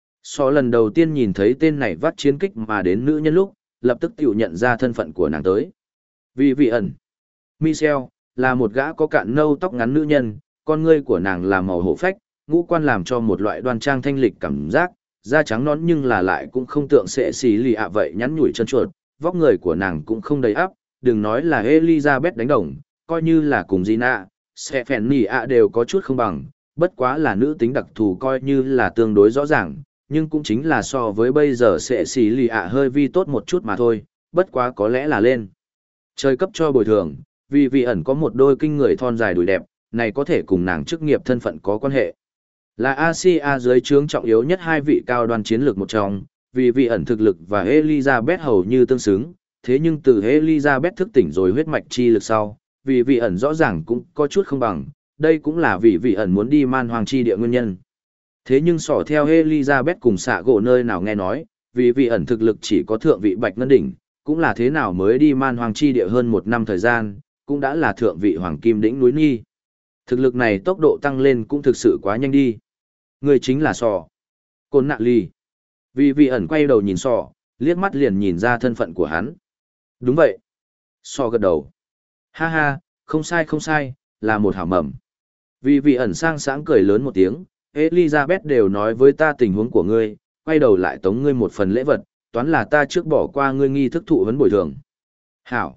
Sọ lần đầu tiên nhìn thấy tên này vắt chiến kích mà đến nữ nhân lúc, lập tức tiểu nhận ra thân phận của nàng tới. Vị ẩn. Michelle, là một gã có cạn nâu tóc ngắn nữ nhân, con ngươi của nàng là màu hổ phách, ngũ quan làm cho một loại đoan trang thanh lịch cảm giác, da trắng nõn nhưng là lại cũng không tượng sệ xì lì ạ vậy nhắn nhủi chân chuột, vóc người của nàng cũng không đầy áp, đừng nói là Elizabeth đánh đồng, coi như là cùng Gina, sẽ phèn nỉ ạ đều có chút không bằng, bất quá là nữ tính đặc thù coi như là tương đối rõ ràng, nhưng cũng chính là so với bây giờ sệ xì lì ạ hơi vi tốt một chút mà thôi, bất quá có lẽ là lên. Trời cấp cho bồi thường, vì vị ẩn có một đôi kinh người thon dài đùi đẹp, này có thể cùng nàng chức nghiệp thân phận có quan hệ. Là Asia dưới trướng trọng yếu nhất hai vị cao đoan chiến lược một trong, vì vị ẩn thực lực và Elizabeth hầu như tương xứng, thế nhưng từ Elizabeth thức tỉnh rồi huyết mạch chi lực sau, vì vị ẩn rõ ràng cũng có chút không bằng, đây cũng là vì vị ẩn muốn đi man hoàng chi địa nguyên nhân. Thế nhưng sỏ theo Elizabeth cùng xạ gỗ nơi nào nghe nói, vì vị ẩn thực lực chỉ có thượng vị Bạch Ngân Đỉnh, cũng là thế nào mới đi man hoàng chi địa hơn 1 năm thời gian, cũng đã là thượng vị Hoàng Kim Đỉnh núi Nhi. Thực lực này tốc độ tăng lên cũng thực sự quá nhanh đi. Người chính là Sò. Côn Nạ Ly. Vì vị ẩn quay đầu nhìn Sò, liếc mắt liền nhìn ra thân phận của hắn. Đúng vậy. Sò gật đầu. Ha ha, không sai không sai, là một hảo mầm. Vì vị ẩn sang sáng cười lớn một tiếng, Elizabeth đều nói với ta tình huống của ngươi, quay đầu lại tống ngươi một phần lễ vật, toán là ta trước bỏ qua ngươi nghi thức thụ vấn bồi thường. Hảo.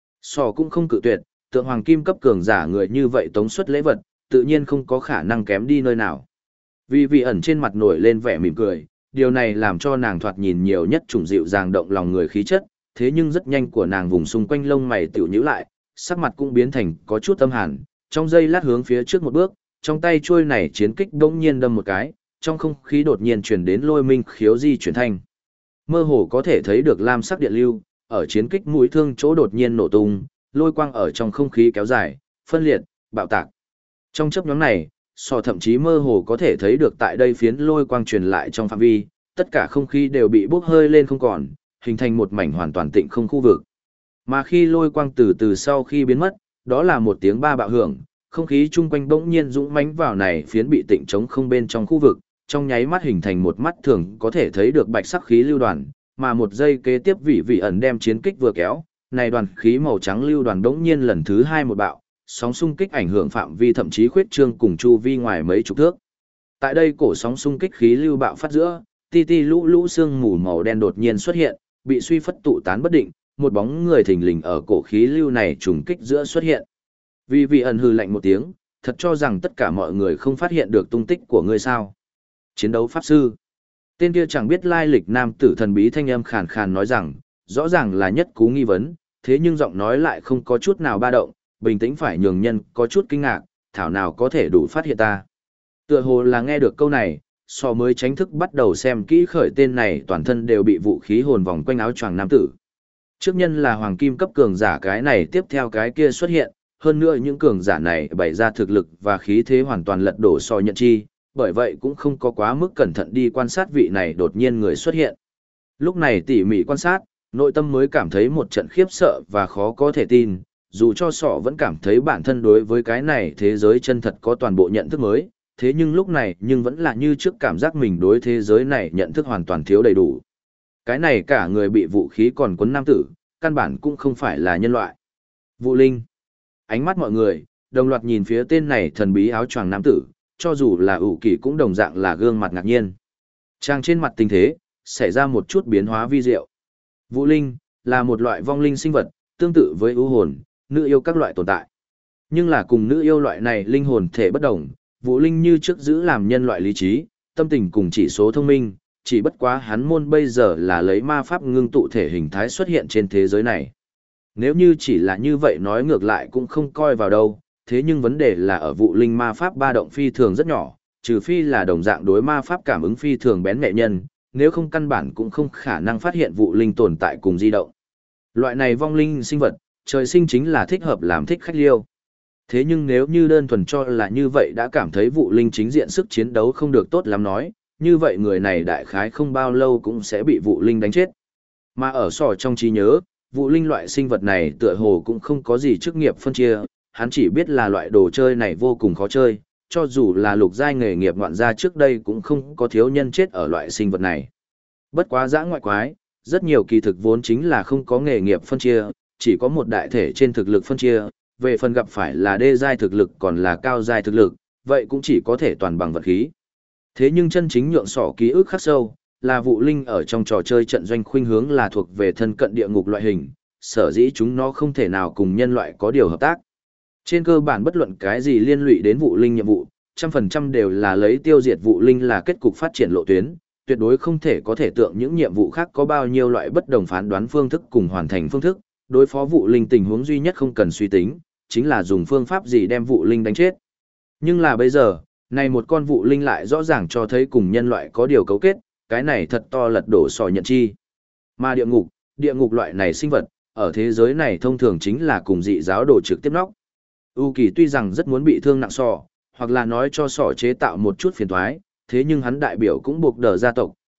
Sò cũng không cự tuyệt, tượng hoàng kim cấp cường giả người như vậy tống suất lễ vật, tự nhiên không có khả năng kém đi nơi nào. Vì vị ẩn trên mặt nổi lên vẻ mỉm cười, điều này làm cho nàng thoạt nhìn nhiều nhất trùng dịu dàng động lòng người khí chất, thế nhưng rất nhanh của nàng vùng xung quanh lông mày tiểu nhíu lại, sắc mặt cũng biến thành có chút âm hàn, trong giây lát hướng phía trước một bước, trong tay chuôi này chiến kích bỗng nhiên đâm một cái, trong không khí đột nhiên truyền đến lôi minh khiếu di chuyển thanh. Mơ hồ có thể thấy được lam sắc điện lưu, ở chiến kích mũi thương chỗ đột nhiên nổ tung, lôi quang ở trong không khí kéo dài, phân liệt, bạo tạc. Trong chớp nhoáng này, Sò thậm chí mơ hồ có thể thấy được tại đây phiến lôi quang truyền lại trong phạm vi, tất cả không khí đều bị bốc hơi lên không còn, hình thành một mảnh hoàn toàn tịnh không khu vực. Mà khi lôi quang từ từ sau khi biến mất, đó là một tiếng ba bạo hưởng, không khí chung quanh bỗng nhiên dũng mãnh vào này phiến bị tịnh trống không bên trong khu vực, trong nháy mắt hình thành một mắt thường có thể thấy được bạch sắc khí lưu đoàn, mà một giây kế tiếp vị vị ẩn đem chiến kích vừa kéo, này đoàn khí màu trắng lưu đoàn bỗng nhiên lần thứ hai một bạo, sóng xung kích ảnh hưởng phạm vi thậm chí khuyết trương cùng chu vi ngoài mấy chục thước. Tại đây cổ sóng xung kích khí lưu bạo phát giữa, ti ti lũ lũ sương mù màu đen đột nhiên xuất hiện, bị suy phất tụ tán bất định, một bóng người thình lình ở cổ khí lưu này trùng kích giữa xuất hiện. Vì vị ẩn hừ lạnh một tiếng, thật cho rằng tất cả mọi người không phát hiện được tung tích của ngươi sao? Chiến đấu pháp sư. Tên kia chẳng biết lai lịch nam tử thần bí thanh âm khàn khàn nói rằng, rõ ràng là nhất cú nghi vấn, thế nhưng giọng nói lại không có chút nào ba động, bình tĩnh phải nhường nhân có chút kinh ngạc, thảo nào có thể đủ phát hiện ta. Tựa hồ là nghe được câu này, Sò mới tránh thức bắt đầu xem kỹ khởi tên này toàn thân đều bị vũ khí hồn vòng quanh áo choàng nam tử. Trước nhân là hoàng kim cấp cường giả cái này tiếp theo cái kia xuất hiện, hơn nữa những cường giả này bày ra thực lực và khí thế hoàn toàn lật đổ Sò nhận chi, bởi vậy cũng không có quá mức cẩn thận đi quan sát vị này đột nhiên người xuất hiện. Lúc này tỉ mỉ quan sát, nội tâm mới cảm thấy một trận khiếp sợ và khó có thể tin, dù cho Sọ vẫn cảm thấy bản thân đối với cái này thế giới chân thật có toàn bộ nhận thức mới, thế nhưng lúc này nhưng vẫn là như trước cảm giác mình đối thế giới này nhận thức hoàn toàn thiếu đầy đủ. Cái này cả người bị vũ khí còn quấn nam tử, căn bản cũng không phải là nhân loại. Vũ Linh. Ánh mắt mọi người, đồng loạt nhìn phía tên này thần bí áo choàng nam tử, cho dù là ủ kỳ cũng đồng dạng là gương mặt ngạc nhiên. Trang trên mặt tình thế, xảy ra một chút biến hóa vi diệu. Vũ Linh, là một loại vong linh sinh vật, tương tự với ưu hồn, nữ yêu các loại tồn tại. Nhưng là cùng nữ yêu loại này linh hồn thể bất đồng, Vũ Linh như trước giữ làm nhân loại lý trí, tâm tình cùng chỉ số thông minh, chỉ bất quá hắn môn bây giờ là lấy ma pháp ngưng tụ thể hình thái xuất hiện trên thế giới này. Nếu như chỉ là như vậy nói ngược lại cũng không coi vào đâu, thế nhưng vấn đề là ở Vũ Linh ma pháp ba động phi thường rất nhỏ, trừ phi là đồng dạng đối ma pháp cảm ứng phi thường bén nhạy nhân, nếu không căn bản cũng không khả năng phát hiện Vũ Linh tồn tại cùng di động. Loại này vong linh sinh vật, trời sinh chính là thích hợp làm thích khách liêu. Thế nhưng nếu như đơn thuần cho là như vậy đã cảm thấy Vũ Linh chính diện sức chiến đấu không được tốt lắm nói, như vậy người này đại khái không bao lâu cũng sẽ bị Vũ Linh đánh chết. Mà ở Sò trong trí nhớ, Vũ Linh loại sinh vật này tựa hồ cũng không có gì chức nghiệp phân chia, hắn chỉ biết là loại đồ chơi này vô cùng khó chơi, cho dù là lục giai nghề nghiệp ngoạn gia trước đây cũng không có thiếu nhân chết ở loại sinh vật này. Bất quá dã ngoại quái, rất nhiều kỳ thực vốn chính là không có nghề nghiệp phân chia, chỉ có một đại thể trên thực lực phân chia, về phần gặp phải là đê giai thực lực còn là cao giai thực lực, vậy cũng chỉ có thể toàn bằng vật khí. Thế nhưng chân chính nhượng Sỏ ký ức khắc sâu, là Vũ Linh ở trong trò chơi trận doanh khuynh hướng là thuộc về thân cận địa ngục loại hình, sở dĩ chúng nó không thể nào cùng nhân loại có điều hợp tác. Trên cơ bản bất luận cái gì liên lụy đến Vũ Linh nhiệm vụ, 100% đều là lấy tiêu diệt Vũ Linh là kết cục phát triển lộ tuyến, tuyệt đối không thể có thể tượng những nhiệm vụ khác có bao nhiêu loại bất đồng phán đoán phương thức cùng hoàn thành phương thức, đối phó Vũ Linh tình huống duy nhất không cần suy tính, chính là dùng phương pháp gì đem Vũ Linh đánh chết. Nhưng là bây giờ, này một con Vũ Linh lại rõ ràng cho thấy cùng nhân loại có điều cấu kết, cái này thật to lật đổ Sò nhận chi. Mà địa ngục loại này sinh vật, ở thế giới này thông thường chính là cùng dị giáo đồ trực tiếp nóc. U Kỳ tuy rằng rất muốn bị thương nặng Sò, hoặc là nói cho Sò chế tạo một chút phiền toái, thế nhưng hắn đại biểu cũng buộc đờ gia tộc,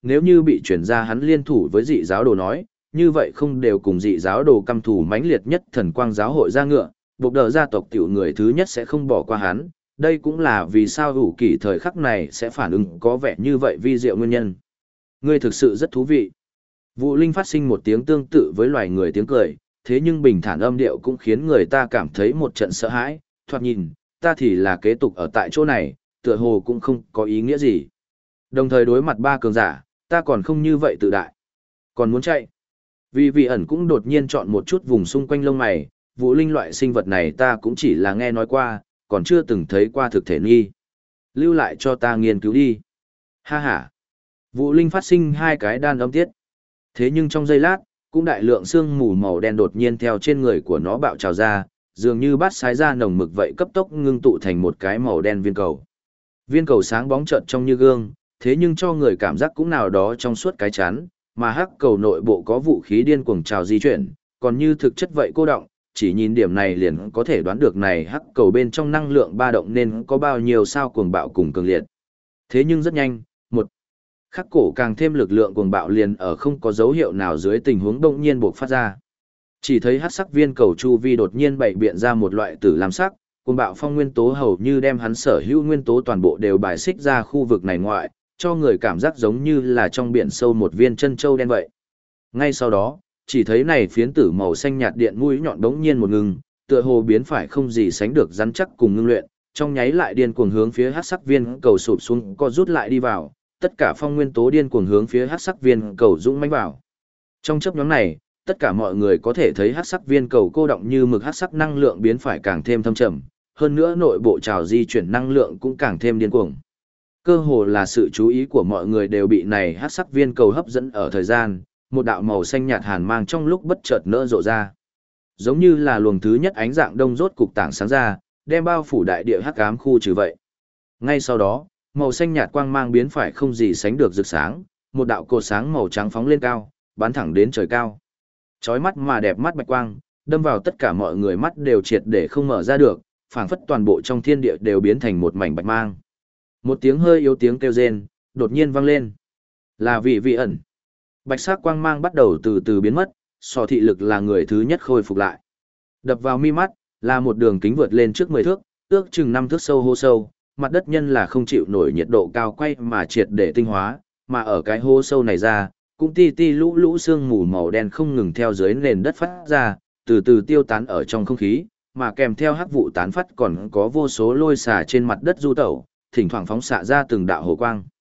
nếu như bị chuyển ra hắn liên thủ với dị giáo đồ nói, như vậy không đều cùng dị giáo đồ căm thù mãnh liệt nhất thần quang giáo hội ra ngựa, buộc đỡ gia tộc tiểu người thứ nhất sẽ không bỏ qua hắn, đây cũng là vì sao ủ kỳ thời khắc này sẽ phản ứng có vẻ như vậy vi diệu nguyên nhân. Ngươi thực sự rất thú vị. Vũ Linh phát sinh một tiếng tương tự với loài người tiếng cười, thế nhưng bình thản âm điệu cũng khiến người ta cảm thấy một trận sợ hãi, thoạt nhìn, ta thì là kế tục ở tại chỗ này, tựa hồ cũng không có ý nghĩa gì. Đồng thời đối mặt ba cường giả, ta còn không như vậy tự đại. Còn muốn chạy. Vì vị ẩn cũng đột nhiên chọn một chút vùng xung quanh lông mày, Vũ Linh loại sinh vật này ta cũng chỉ là nghe nói qua, còn chưa từng thấy qua thực thể nghi. Lưu lại cho ta nghiên cứu đi. Ha ha. Vũ Linh phát sinh hai cái đan âm tiết. Thế nhưng trong giây lát, cũng đại lượng sương mù màu đen đột nhiên theo trên người của nó bạo trào ra, dường như bát sái ra nồng mực vậy cấp tốc ngưng tụ thành một cái màu đen viên cầu. Viên cầu sáng bóng trợn trong như gương, thế nhưng cho người cảm giác cũng nào đó trong suốt cái chắn, mà hắc cầu nội bộ có vũ khí điên cuồng trào di chuyển, còn như thực chất vậy cô động, chỉ nhìn điểm này liền có thể đoán được này hắc cầu bên trong năng lượng ba động nên có bao nhiêu sao cuồng bạo cùng cường liệt. Thế nhưng rất nhanh, một khắc cổ càng thêm lực lượng cuồng bạo liền ở không có dấu hiệu nào dưới tình huống động nhiên bộc phát ra. Chỉ thấy hắc sắc viên cầu chu vi đột nhiên bày biện ra một loại tử lam sắc, cuồng bạo phong nguyên tố hầu như đem hắn sở hữu nguyên tố toàn bộ đều bài xích ra khu vực này ngoại, cho người cảm giác giống như là trong biển sâu một viên chân châu đen vậy. Ngay sau đó, chỉ thấy này phiến tử màu xanh nhạt điện mũi nhọn đống nhiên một ngừng, tựa hồ biến phải không gì sánh được rắn chắc cùng ngưng luyện, trong nháy lại điên cuồng hướng phía hắc sắc viên cầu sụp xuống, co rút lại đi vào, tất cả phong nguyên tố điên cuồng hướng phía hắc sắc viên cầu dũng mãnh vào. Trong chớp nhoáng này, tất cả mọi người có thể thấy hắc sắc viên cầu cô động như mực hắc sắc năng lượng biến phải càng thêm thâm trầm, hơn nữa nội bộ trào di chuyển năng lượng cũng càng thêm điên cuồng. Cơ hồ là sự chú ý của mọi người đều bị này hắc sắc viên cầu hấp dẫn ở thời gian, một đạo màu xanh nhạt hàn mang trong lúc bất chợt nở rộ ra. Giống như là luồng thứ nhất ánh dạng đông rốt cục tảng sáng ra, đem bao phủ đại địa hắc ám khu trừ vậy. Ngay sau đó, màu xanh nhạt quang mang biến phải không gì sánh được rực sáng, một đạo cột sáng màu trắng phóng lên cao, bắn thẳng đến trời cao. Chói mắt mà đẹp mắt bạch quang, đâm vào tất cả mọi người mắt đều triệt để không mở ra được, phảng phất toàn bộ trong thiên địa đều biến thành một mảnh bạch mang. Một tiếng hơi yếu tiếng kêu rên, đột nhiên vang lên. Là vị ẩn. Bạch sắc quang mang bắt đầu từ từ biến mất, sò thị lực là người thứ nhất khôi phục lại. Đập vào mi mắt, là một đường kính vượt lên trước 10 thước, ước chừng 5 thước sâu hô sâu, mặt đất nhân là không chịu nổi nhiệt độ cao quay mà triệt để tinh hóa, mà ở cái hô sâu này ra, cũng ti ti lũ lũ sương mù màu đen không ngừng theo dưới nền đất phát ra, từ từ tiêu tán ở trong không khí, mà kèm theo hắc vụ tán phát còn có vô số lôi xả trên mặt đất du tẩu, thỉnh thoảng phóng xạ ra từng đạo hồ quang.